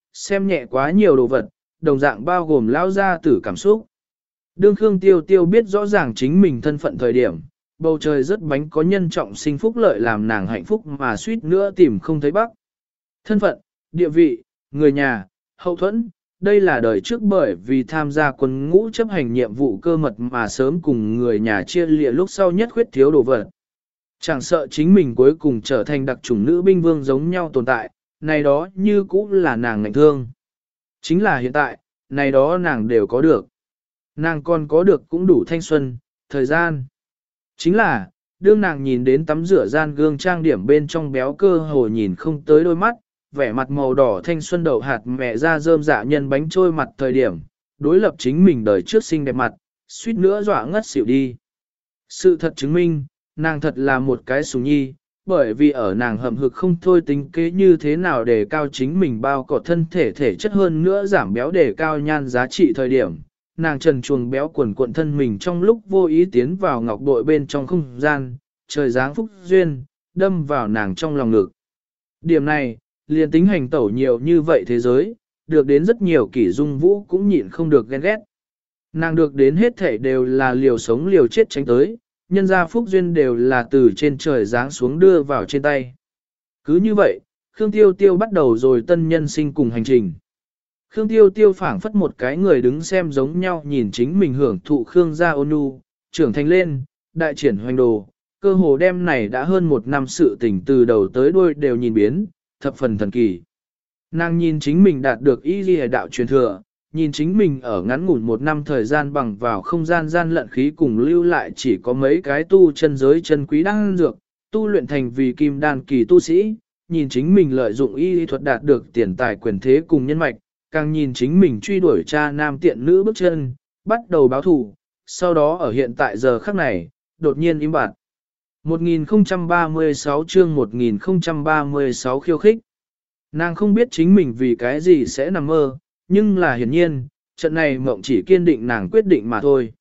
xem nhẹ quá nhiều đồ vật, đồng dạng bao gồm lao ra tử cảm xúc. Đương Khương Tiêu Tiêu biết rõ ràng chính mình thân phận thời điểm, bầu trời rất bánh có nhân trọng sinh phúc lợi làm nàng hạnh phúc mà suýt nữa tìm không thấy bắc. Thân phận, địa vị, người nhà, hậu thuẫn, đây là đời trước bởi vì tham gia quân ngũ chấp hành nhiệm vụ cơ mật mà sớm cùng người nhà chia lìa lúc sau nhất khuyết thiếu đồ vật. Chẳng sợ chính mình cuối cùng trở thành đặc chủng nữ binh vương giống nhau tồn tại, này đó như cũ là nàng ngạnh thương. Chính là hiện tại, này đó nàng đều có được. Nàng còn có được cũng đủ thanh xuân, thời gian. Chính là, đương nàng nhìn đến tắm rửa gian gương trang điểm bên trong béo cơ hồ nhìn không tới đôi mắt, vẻ mặt màu đỏ thanh xuân đậu hạt mẹ ra rơm dạ nhân bánh trôi mặt thời điểm, đối lập chính mình đời trước xinh đẹp mặt, suýt nữa dọa ngất xỉu đi. Sự thật chứng minh, nàng thật là một cái sủng nhi, bởi vì ở nàng hậm hực không thôi tính kế như thế nào để cao chính mình bao cỏ thân thể thể chất hơn nữa giảm béo để cao nhan giá trị thời điểm. Nàng trần chuồng béo quần cuộn thân mình trong lúc vô ý tiến vào ngọc bội bên trong không gian, trời giáng phúc duyên, đâm vào nàng trong lòng ngực. Điểm này, liền tính hành tẩu nhiều như vậy thế giới, được đến rất nhiều kỷ dung vũ cũng nhịn không được ghen ghét. Nàng được đến hết thể đều là liều sống liều chết tránh tới, nhân ra phúc duyên đều là từ trên trời giáng xuống đưa vào trên tay. Cứ như vậy, Khương Tiêu Tiêu bắt đầu rồi tân nhân sinh cùng hành trình. Khương Tiêu Tiêu phảng phất một cái người đứng xem giống nhau nhìn chính mình hưởng thụ Khương gia ôn nhu, trưởng thành lên, đại triển hoành đồ, cơ hồ đem này đã hơn một năm sự tình từ đầu tới đuôi đều nhìn biến, thập phần thần kỳ. Nàng nhìn chính mình đạt được y ghi đạo truyền thừa, nhìn chính mình ở ngắn ngủn một năm thời gian bằng vào không gian gian lận khí cùng lưu lại chỉ có mấy cái tu chân giới chân quý đan dược, tu luyện thành vì kim đan kỳ tu sĩ, nhìn chính mình lợi dụng y lý thuật đạt được tiền tài quyền thế cùng nhân mạch, càng nhìn chính mình truy đuổi cha nam tiện nữ bước chân, bắt đầu báo thù, sau đó ở hiện tại giờ khắc này, đột nhiên im bặt. 1036 chương 1036 khiêu khích. Nàng không biết chính mình vì cái gì sẽ nằm mơ, nhưng là hiển nhiên, trận này mộng chỉ kiên định nàng quyết định mà thôi.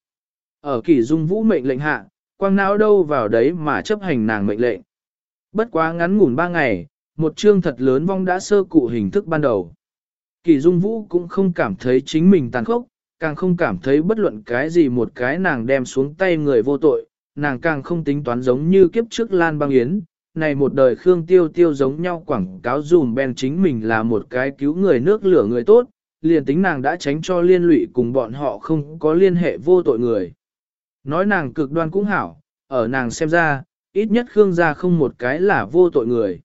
Ở Kỷ Dung Vũ mệnh lệnh hạ, quang não đâu vào đấy mà chấp hành nàng mệnh lệnh. Bất quá ngắn ngủn 3 ngày, một chương thật lớn vong đã sơ cụ hình thức ban đầu. Kỷ Dung Vũ cũng không cảm thấy chính mình tàn khốc, càng không cảm thấy bất luận cái gì một cái nàng đem xuống tay người vô tội, nàng càng không tính toán giống như kiếp trước Lan Băng Yến, này một đời Khương Tiêu Tiêu giống nhau quảng cáo dùm ben chính mình là một cái cứu người nước lửa người tốt, liền tính nàng đã tránh cho liên lụy cùng bọn họ không có liên hệ vô tội người. Nói nàng cực đoan cũng hảo, ở nàng xem ra, ít nhất Khương gia không một cái là vô tội người.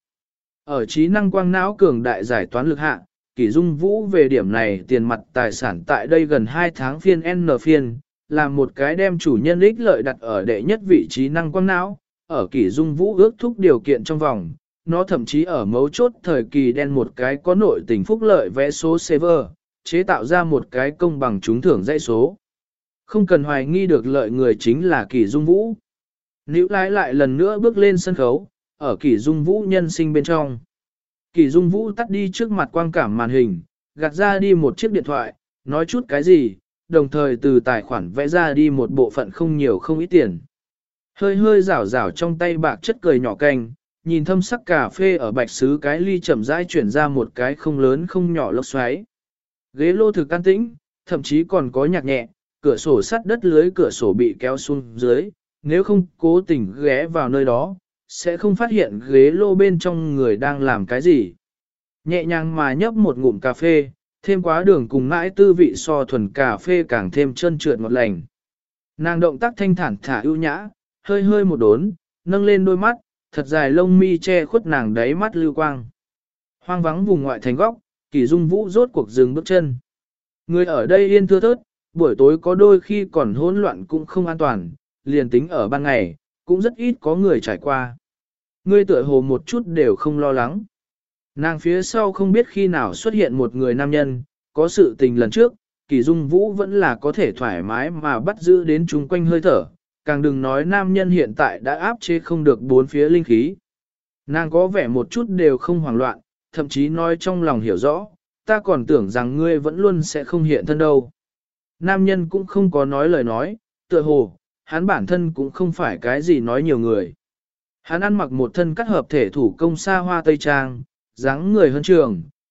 Ở trí năng quang não cường đại giải toán lực hạ, Kỷ Dung Vũ về điểm này tiền mặt tài sản tại đây gần 2 tháng phiên N phiên, là một cái đem chủ nhân ích lợi đặt ở đệ nhất vị trí năng quang não, ở Kỷ Dung Vũ ước thúc điều kiện trong vòng, nó thậm chí ở mấu chốt thời kỳ đen một cái có nội tình phúc lợi vẽ số server, chế tạo ra một cái công bằng trúng thưởng dãy số. Không cần hoài nghi được lợi người chính là Kỷ Dung Vũ. Níu lái lại lần nữa bước lên sân khấu, ở Kỷ Dung Vũ nhân sinh bên trong. Kỷ Dung Vũ tắt đi trước mặt quang cảm màn hình, gạt ra đi một chiếc điện thoại, nói chút cái gì, đồng thời từ tài khoản vẽ ra đi một bộ phận không nhiều không ít tiền. Hơi hơi rảo rảo trong tay bạc chất cười nhỏ canh, nhìn thâm sắc cà phê ở bạch sứ cái ly chậm rãi chuyển ra một cái không lớn không nhỏ lốc xoáy. Ghế lô thực an tĩnh, thậm chí còn có nhạc nhẹ, cửa sổ sắt đất lưới cửa sổ bị kéo xuống dưới, nếu không cố tình ghé vào nơi đó, sẽ không phát hiện ghế lô bên trong người đang làm cái gì. Nhẹ nhàng mà nhấp một ngụm cà phê, thêm quá đường cùng mãi tư vị so thuần cà phê càng thêm trơn trượt ngọt lành. Nàng động tác thanh thản thả ưu nhã, hơi hơi một đốn, nâng lên đôi mắt, thật dài lông mi che khuất nàng đáy mắt lưu quang. Hoang vắng vùng ngoại thành góc, Kỷ Dung Vũ rốt cuộc dừng bước chân. Người ở đây yên thưa thớt, buổi tối có đôi khi còn hỗn loạn cũng không an toàn, liền tính ở ban ngày, cũng rất ít có người trải qua. Người tựa hồ một chút đều không lo lắng. Nàng phía sau không biết khi nào xuất hiện một người nam nhân, có sự tình lần trước, Kỷ Dung Vũ vẫn là có thể thoải mái mà bắt giữ đến chung quanh hơi thở, càng đừng nói nam nhân hiện tại đã áp chế không được bốn phía linh khí. Nàng có vẻ một chút đều không hoảng loạn, thậm chí nói trong lòng hiểu rõ, ta còn tưởng rằng ngươi vẫn luôn sẽ không hiện thân đâu. Nam nhân cũng không có nói lời nói, tựa hồ, hắn bản thân cũng không phải cái gì nói nhiều người. Hắn ăn mặc một thân cắt hợp thể thủ công xa hoa tây trang, dáng người hơn trường,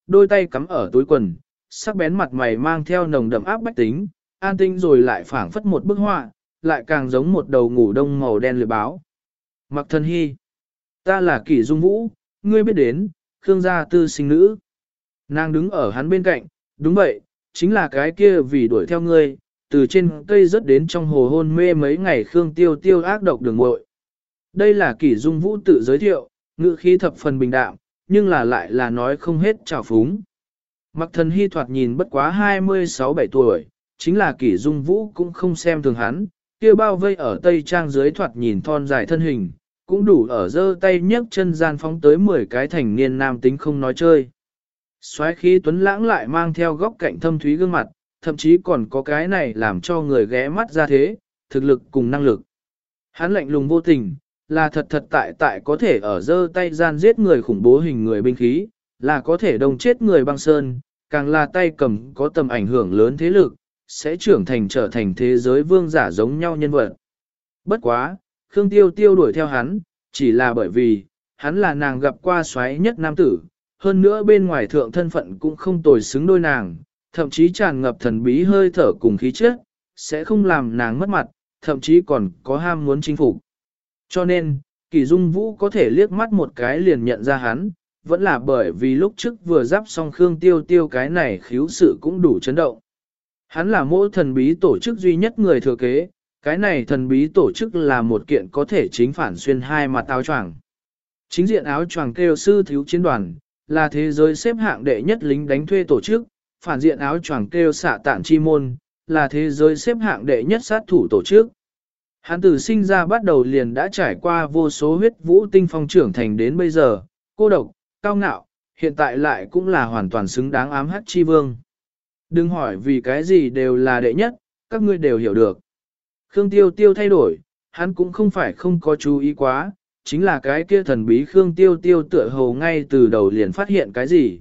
đôi tay cắm ở túi quần, sắc bén mặt mày mang theo nồng đậm áp bách tính, an tinh rồi lại phảng phất một bức họa, lại càng giống một đầu ngủ đông màu đen lưỡi báo. Mặc Thần Hy, ta là Kỷ Dung Vũ, ngươi biết đến, Khương gia tư sinh nữ. Nàng đứng ở hắn bên cạnh, đúng vậy, chính là cái kia vì đuổi theo ngươi, từ trên cây rớt đến trong hồ hôn mê mấy ngày Khương Tiêu Tiêu ác độc đường muội. Đây là Kỷ Dung Vũ tự giới thiệu, ngữ khí thập phần bình đạm, nhưng là lại là nói không hết trào phúng. Mặc Thần Hy thoạt nhìn bất quá 26-7 tuổi, chính là Kỷ Dung Vũ cũng không xem thường hắn, kia bao vây ở tây trang dưới thoạt nhìn thon dài thân hình, cũng đủ ở giơ tay nhấc chân gian phóng tới 10 cái thành niên nam tính không nói chơi. Soái khí tuấn lãng lại mang theo góc cạnh thâm thúy gương mặt, thậm chí còn có cái này làm cho người ghé mắt ra thế, thực lực cùng năng lực. Hắn lạnh lùng vô tình, là thật thật tại tại có thể ở giơ tay gian giết người khủng bố hình người binh khí, là có thể đồng chết người băng sơn, càng là tay cầm có tầm ảnh hưởng lớn thế lực, sẽ trưởng thành trở thành thế giới vương giả giống nhau nhân vật. Bất quá, Khương Tiêu Tiêu đuổi theo hắn, chỉ là bởi vì, hắn là nàng gặp qua xoáy nhất nam tử, hơn nữa bên ngoài thượng thân phận cũng không tồi xứng đôi nàng, thậm chí tràn ngập thần bí hơi thở cùng khí chất, sẽ không làm nàng mất mặt, thậm chí còn có ham muốn chinh phục. Cho nên, Kỷ Dung Vũ có thể liếc mắt một cái liền nhận ra hắn, vẫn là bởi vì lúc trước vừa giáp xong Khương Tiêu Tiêu cái này khiếu sự cũng đủ chấn động. Hắn là mỗi thần bí tổ chức duy nhất người thừa kế, cái này thần bí tổ chức là một kiện có thể chính phản xuyên hai mặt áo choàng. Chính diện áo choàng kêu sư thiếu chiến đoàn, là thế giới xếp hạng đệ nhất lính đánh thuê tổ chức, phản diện áo choàng kêu xạ tản chi môn, là thế giới xếp hạng đệ nhất sát thủ tổ chức. Hắn từ sinh ra bắt đầu liền đã trải qua vô số huyết vũ tinh phong trưởng thành đến bây giờ, cô độc, cao ngạo, hiện tại lại cũng là hoàn toàn xứng đáng ám hắc chi vương. Đừng hỏi vì cái gì đều là đệ nhất, các ngươi đều hiểu được. Khương Tiêu Tiêu thay đổi, hắn cũng không phải không có chú ý quá, chính là cái kia thần bí Khương Tiêu Tiêu tựa hồ ngay từ đầu liền phát hiện cái gì.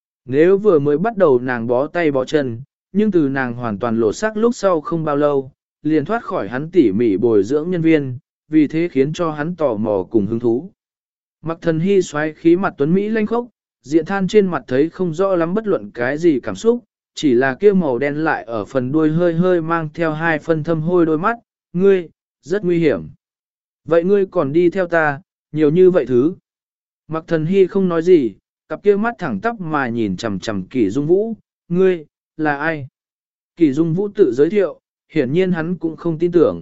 Nếu vừa mới bắt đầu nàng bó tay bó chân, nhưng từ nàng hoàn toàn lộ sắc lúc sau không bao lâu, liền thoát khỏi hắn tỉ mỉ bồi dưỡng nhân viên, vì thế khiến cho hắn tò mò cùng hứng thú. Mặc Thần Hy xoáy khí mặt tuấn Mỹ lanh khốc, diện than trên mặt thấy không rõ lắm bất luận cái gì cảm xúc, chỉ là kia màu đen lại ở phần đuôi hơi hơi mang theo hai phân thâm hôi đôi mắt, ngươi, rất nguy hiểm. Vậy ngươi còn đi theo ta, nhiều như vậy thứ. Mặc Thần Hy không nói gì, cặp kia mắt thẳng tắp mà nhìn chằm chằm Kỷ Dung Vũ, ngươi, là ai? Kỷ Dung Vũ tự giới thiệu, hiển nhiên hắn cũng không tin tưởng.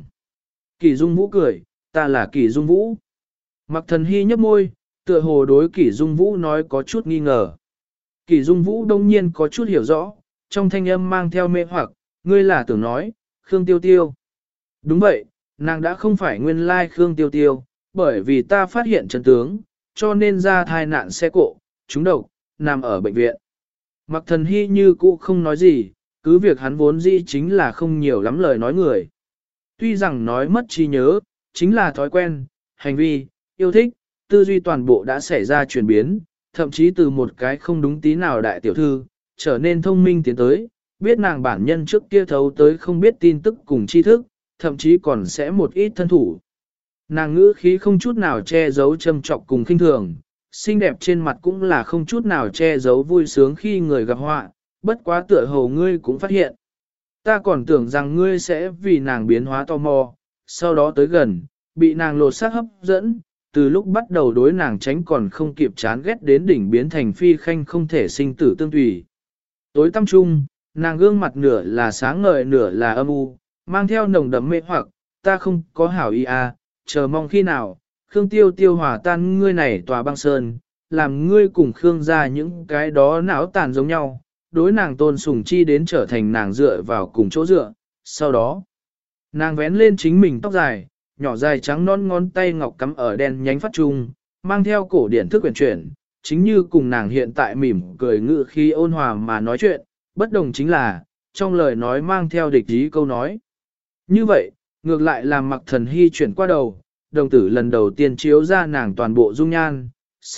Kỷ Dung Vũ cười, ta là Kỷ Dung Vũ. Mặc Thần Hy nhấp môi, tựa hồ đối Kỷ Dung Vũ nói có chút nghi ngờ. Kỷ Dung Vũ đông nhiên có chút hiểu rõ, trong thanh âm mang theo mê hoặc, ngươi là tưởng nói, Khương Tiêu Tiêu. Đúng vậy, nàng đã không phải nguyên lai Khương Tiêu Tiêu, bởi vì ta phát hiện chân tướng, cho nên ra thai nạn xe cộ, trúng độc, nằm ở bệnh viện. Mặc Thần Hy như cũ không nói gì, cứ việc hắn vốn dĩ chính là không nhiều lắm lời nói người. Tuy rằng nói mất trí nhớ, chính là thói quen, hành vi, yêu thích, tư duy toàn bộ đã xảy ra chuyển biến, thậm chí từ một cái không đúng tí nào đại tiểu thư, trở nên thông minh tiến tới, biết nàng bản nhân trước kia thấu tới không biết tin tức cùng tri thức, thậm chí còn sẽ một ít thân thủ. Nàng ngữ khí không chút nào che giấu châm trọng cùng khinh thường, xinh đẹp trên mặt cũng là không chút nào che giấu vui sướng khi người gặp họa, bất quá tựa hồ ngươi cũng phát hiện. Ta còn tưởng rằng ngươi sẽ vì nàng biến hóa tò mò, sau đó tới gần, bị nàng lột xác hấp dẫn, từ lúc bắt đầu đối nàng tránh còn không kịp chán ghét đến đỉnh biến thành phi khanh không thể sinh tử tương tùy. Tối tăm trung, nàng gương mặt nửa là sáng ngời nửa là âm u, mang theo nồng đậm mê hoặc, ta không có hảo ý à, chờ mong khi nào, Khương Tiêu Tiêu hòa tan ngươi này tòa băng sơn, làm ngươi cùng Khương ra những cái đó não tàn giống nhau, đối nàng tôn sùng chi đến trở thành nàng dựa vào cùng chỗ dựa, sau đó, nàng vén lên chính mình tóc dài, nhỏ dài trắng non ngón tay ngọc cắm ở đen nhánh phát trung, mang theo cổ điển thức quyển chuyển, chính như cùng nàng hiện tại mỉm cười ngự khi ôn hòa mà nói chuyện, bất đồng chính là, trong lời nói mang theo địch ý câu nói. Như vậy, ngược lại làm Mặc Thần Hy chuyển qua đầu, đồng tử lần đầu tiên chiếu ra nàng toàn bộ dung nhan,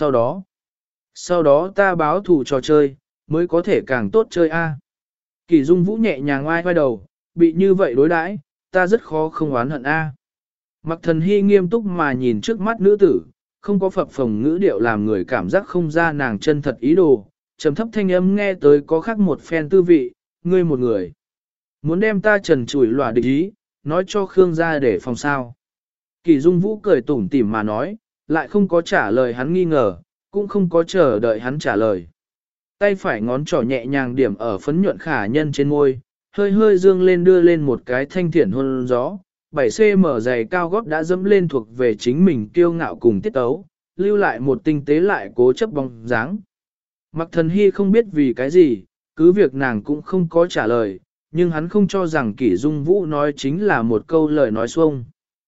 sau đó ta báo thù trò chơi, mới có thể càng tốt chơi a. Kỷ Dung Vũ nhẹ nhàng oai vai đầu, bị như vậy đối đãi, ta rất khó không oán hận a. Mặc Thần Hy nghiêm túc mà nhìn trước mắt nữ tử, không có phập phồng ngữ điệu làm người cảm giác không ra nàng chân thật ý đồ, trầm thấp thanh âm nghe tới có khác một phen tư vị, ngươi một người. Muốn đem ta trần chủi lòa địch ý, nói cho Khương gia để phòng sao. Kỳ Dung Vũ cười tủm tỉm mà nói, lại không có trả lời hắn nghi ngờ, cũng không có chờ đợi hắn trả lời. Tay phải ngón trỏ nhẹ nhàng điểm ở phấn nhuận khả nhân trên môi, hơi hơi dương lên đưa lên một cái thanh thiển hôn gió. 7cm giày cao gót đã dẫm lên thuộc về chính mình kiêu ngạo cùng tiết tấu, lưu lại một tinh tế lại cố chấp bóng dáng. Mặc Thần Hy không biết vì cái gì, cứ việc nàng cũng không có trả lời, nhưng hắn không cho rằng Kỷ Dung Vũ nói chính là một câu lời nói xuông.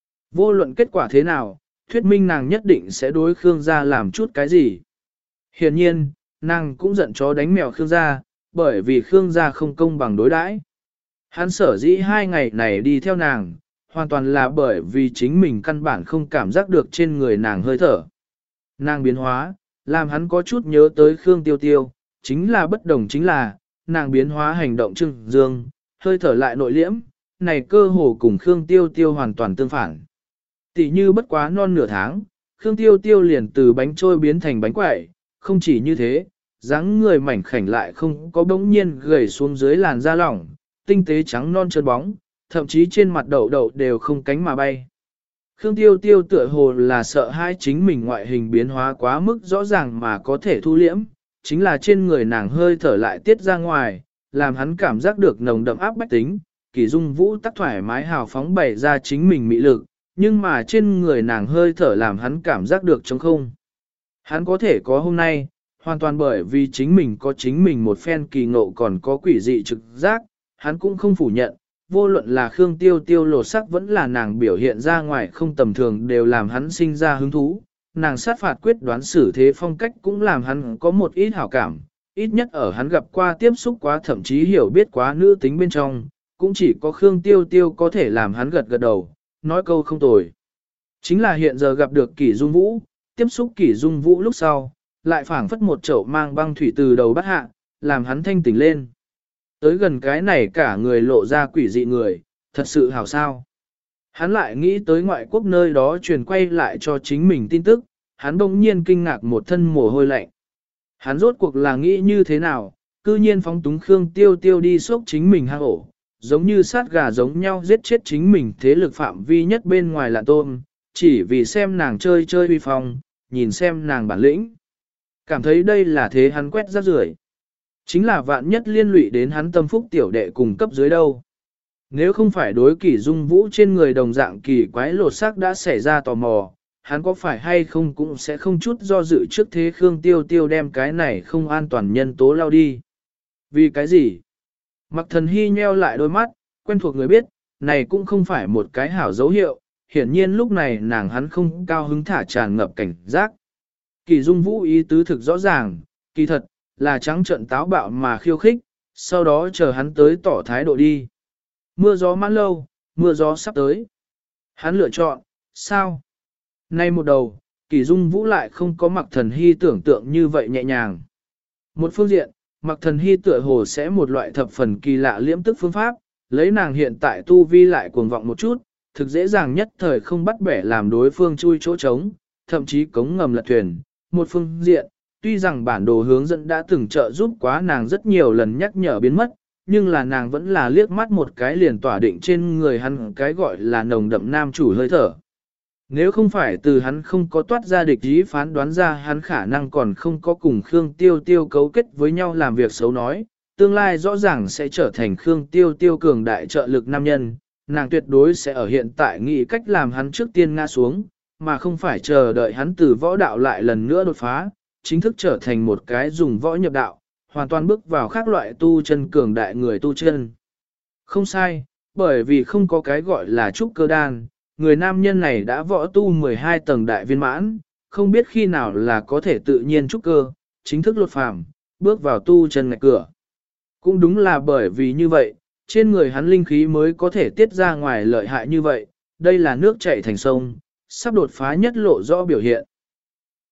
Vô luận kết quả thế nào, thuyết minh nàng nhất định sẽ đối Khương gia làm chút cái gì. Hiển nhiên, nàng cũng giận chó đánh mèo Khương gia, bởi vì Khương gia không công bằng đối đãi. Hắn sở dĩ 2 ngày này đi theo nàng, hoàn toàn là bởi vì chính mình căn bản không cảm giác được trên người nàng hơi thở. Nàng biến hóa, làm hắn có chút nhớ tới Khương Tiêu Tiêu, chính là bất đồng chính là, nàng biến hóa hành động trưng dương, hơi thở lại nội liễm, này cơ hồ cùng Khương Tiêu Tiêu hoàn toàn tương phản. Tỷ như bất quá non nửa tháng, Khương Tiêu Tiêu liền từ bánh trôi biến thành bánh quẩy, không chỉ như thế, dáng người mảnh khảnh lại không có bỗng nhiên gầy xuống dưới làn da lỏng, tinh tế trắng non trơn bóng, thậm chí trên mặt đậu đậu đều không cánh mà bay. Khương Tiêu Tiêu tựa hồ là sợ hai chính mình ngoại hình biến hóa quá mức rõ ràng mà có thể thu liễm, chính là trên người nàng hơi thở lại tiết ra ngoài, làm hắn cảm giác được nồng đậm áp bách tính, Kỷ Dung Vũ tắc thoải mái hào phóng bày ra chính mình mị lực, nhưng mà trên người nàng hơi thở làm hắn cảm giác được trống không. Hắn có thể có hôm nay, hoàn toàn bởi vì chính mình có chính mình một phen kỳ ngộ còn có quỷ dị trực giác, hắn cũng không phủ nhận, vô luận là Khương Tiêu Tiêu lột sắc vẫn là nàng biểu hiện ra ngoài không tầm thường đều làm hắn sinh ra hứng thú, nàng sát phạt quyết đoán xử thế phong cách cũng làm hắn có một ít hảo cảm, ít nhất ở hắn gặp qua tiếp xúc quá thậm chí hiểu biết quá nữ tính bên trong, cũng chỉ có Khương Tiêu Tiêu có thể làm hắn gật gật đầu, nói câu không tồi. Chính là hiện giờ gặp được Kỷ Dung Vũ, tiếp xúc Kỷ Dung Vũ lúc sau, lại phảng phất một chậu mang băng thủy từ đầu bắt hạ, làm hắn thanh tỉnh lên. Tới gần cái này cả người lộ ra quỷ dị người, thật sự hảo sao. Hắn lại nghĩ tới ngoại quốc nơi đó truyền quay lại cho chính mình tin tức, hắn bỗng nhiên kinh ngạc một thân mồ hôi lạnh. Hắn rốt cuộc là nghĩ như thế nào, cư nhiên phóng túng Khương Tiêu Tiêu đi xúc chính mình hang ổ, giống như sát gà giống nhau giết chết chính mình thế lực phạm vi nhất bên ngoài là tôm, chỉ vì xem nàng chơi chơi uy phong, nhìn xem nàng bản lĩnh. Cảm thấy đây là thế hắn quét rác rưởi. Chính là vạn nhất liên lụy đến hắn tâm phúc tiểu đệ cùng cấp dưới đâu. Nếu không phải đối Kỷ Dung Vũ trên người đồng dạng kỳ quái lột xác đã xảy ra tò mò, hắn có phải hay không cũng sẽ không chút do dự trước thế Khương Tiêu Tiêu đem cái này không an toàn nhân tố lao đi. Vì cái gì? Mặc Thần Hy nheo lại đôi mắt, quen thuộc người biết, này cũng không phải một cái hảo dấu hiệu, hiển nhiên lúc này nàng hắn không cao hứng thả tràn ngập cảnh giác. Kỷ Dung Vũ ý tứ thực rõ ràng, kỳ thật, là trắng trợn táo bạo mà khiêu khích, sau đó chờ hắn tới tỏ thái độ đi. Mưa gió mãn lâu, mưa gió sắp tới. Hắn lựa chọn, sao? Nay một đầu, Kỷ Dung Vũ lại không có Mặc Thần Hy tưởng tượng như vậy nhẹ nhàng. Một phương diện, Mặc Thần Hy tựa hồ sẽ một loại thập phần kỳ lạ liễm tức phương pháp, lấy nàng hiện tại tu vi lại cuồng vọng một chút, thực dễ dàng nhất thời không bắt bẻ làm đối phương chui chỗ trống, thậm chí cống ngầm lật thuyền. Một phương diện, tuy rằng bản đồ hướng dẫn đã từng trợ giúp quá nàng rất nhiều lần nhắc nhở biến mất, nhưng là nàng vẫn là liếc mắt một cái liền tỏa định trên người hắn cái gọi là nồng đậm nam chủ hơi thở. Nếu không phải từ hắn không có toát ra địch ý phán đoán ra hắn khả năng còn không có cùng Khương Tiêu Tiêu cấu kết với nhau làm việc xấu nói, tương lai rõ ràng sẽ trở thành Khương Tiêu Tiêu cường đại trợ lực nam nhân, nàng tuyệt đối sẽ ở hiện tại nghĩ cách làm hắn trước tiên ngã xuống, mà không phải chờ đợi hắn từ võ đạo lại lần nữa đột phá, chính thức trở thành một cái dùng võ nhập đạo, hoàn toàn bước vào khác loại tu chân cường đại người tu chân. Không sai, bởi vì không có cái gọi là trúc cơ đan, người nam nhân này đã võ tu 12 tầng đại viên mãn, không biết khi nào là có thể tự nhiên trúc cơ, chính thức lột phàm, bước vào tu chân ngạch cửa. Cũng đúng là bởi vì như vậy, trên người hắn linh khí mới có thể tiết ra ngoài lợi hại như vậy, đây là nước chảy thành sông, sắp đột phá nhất lộ rõ biểu hiện.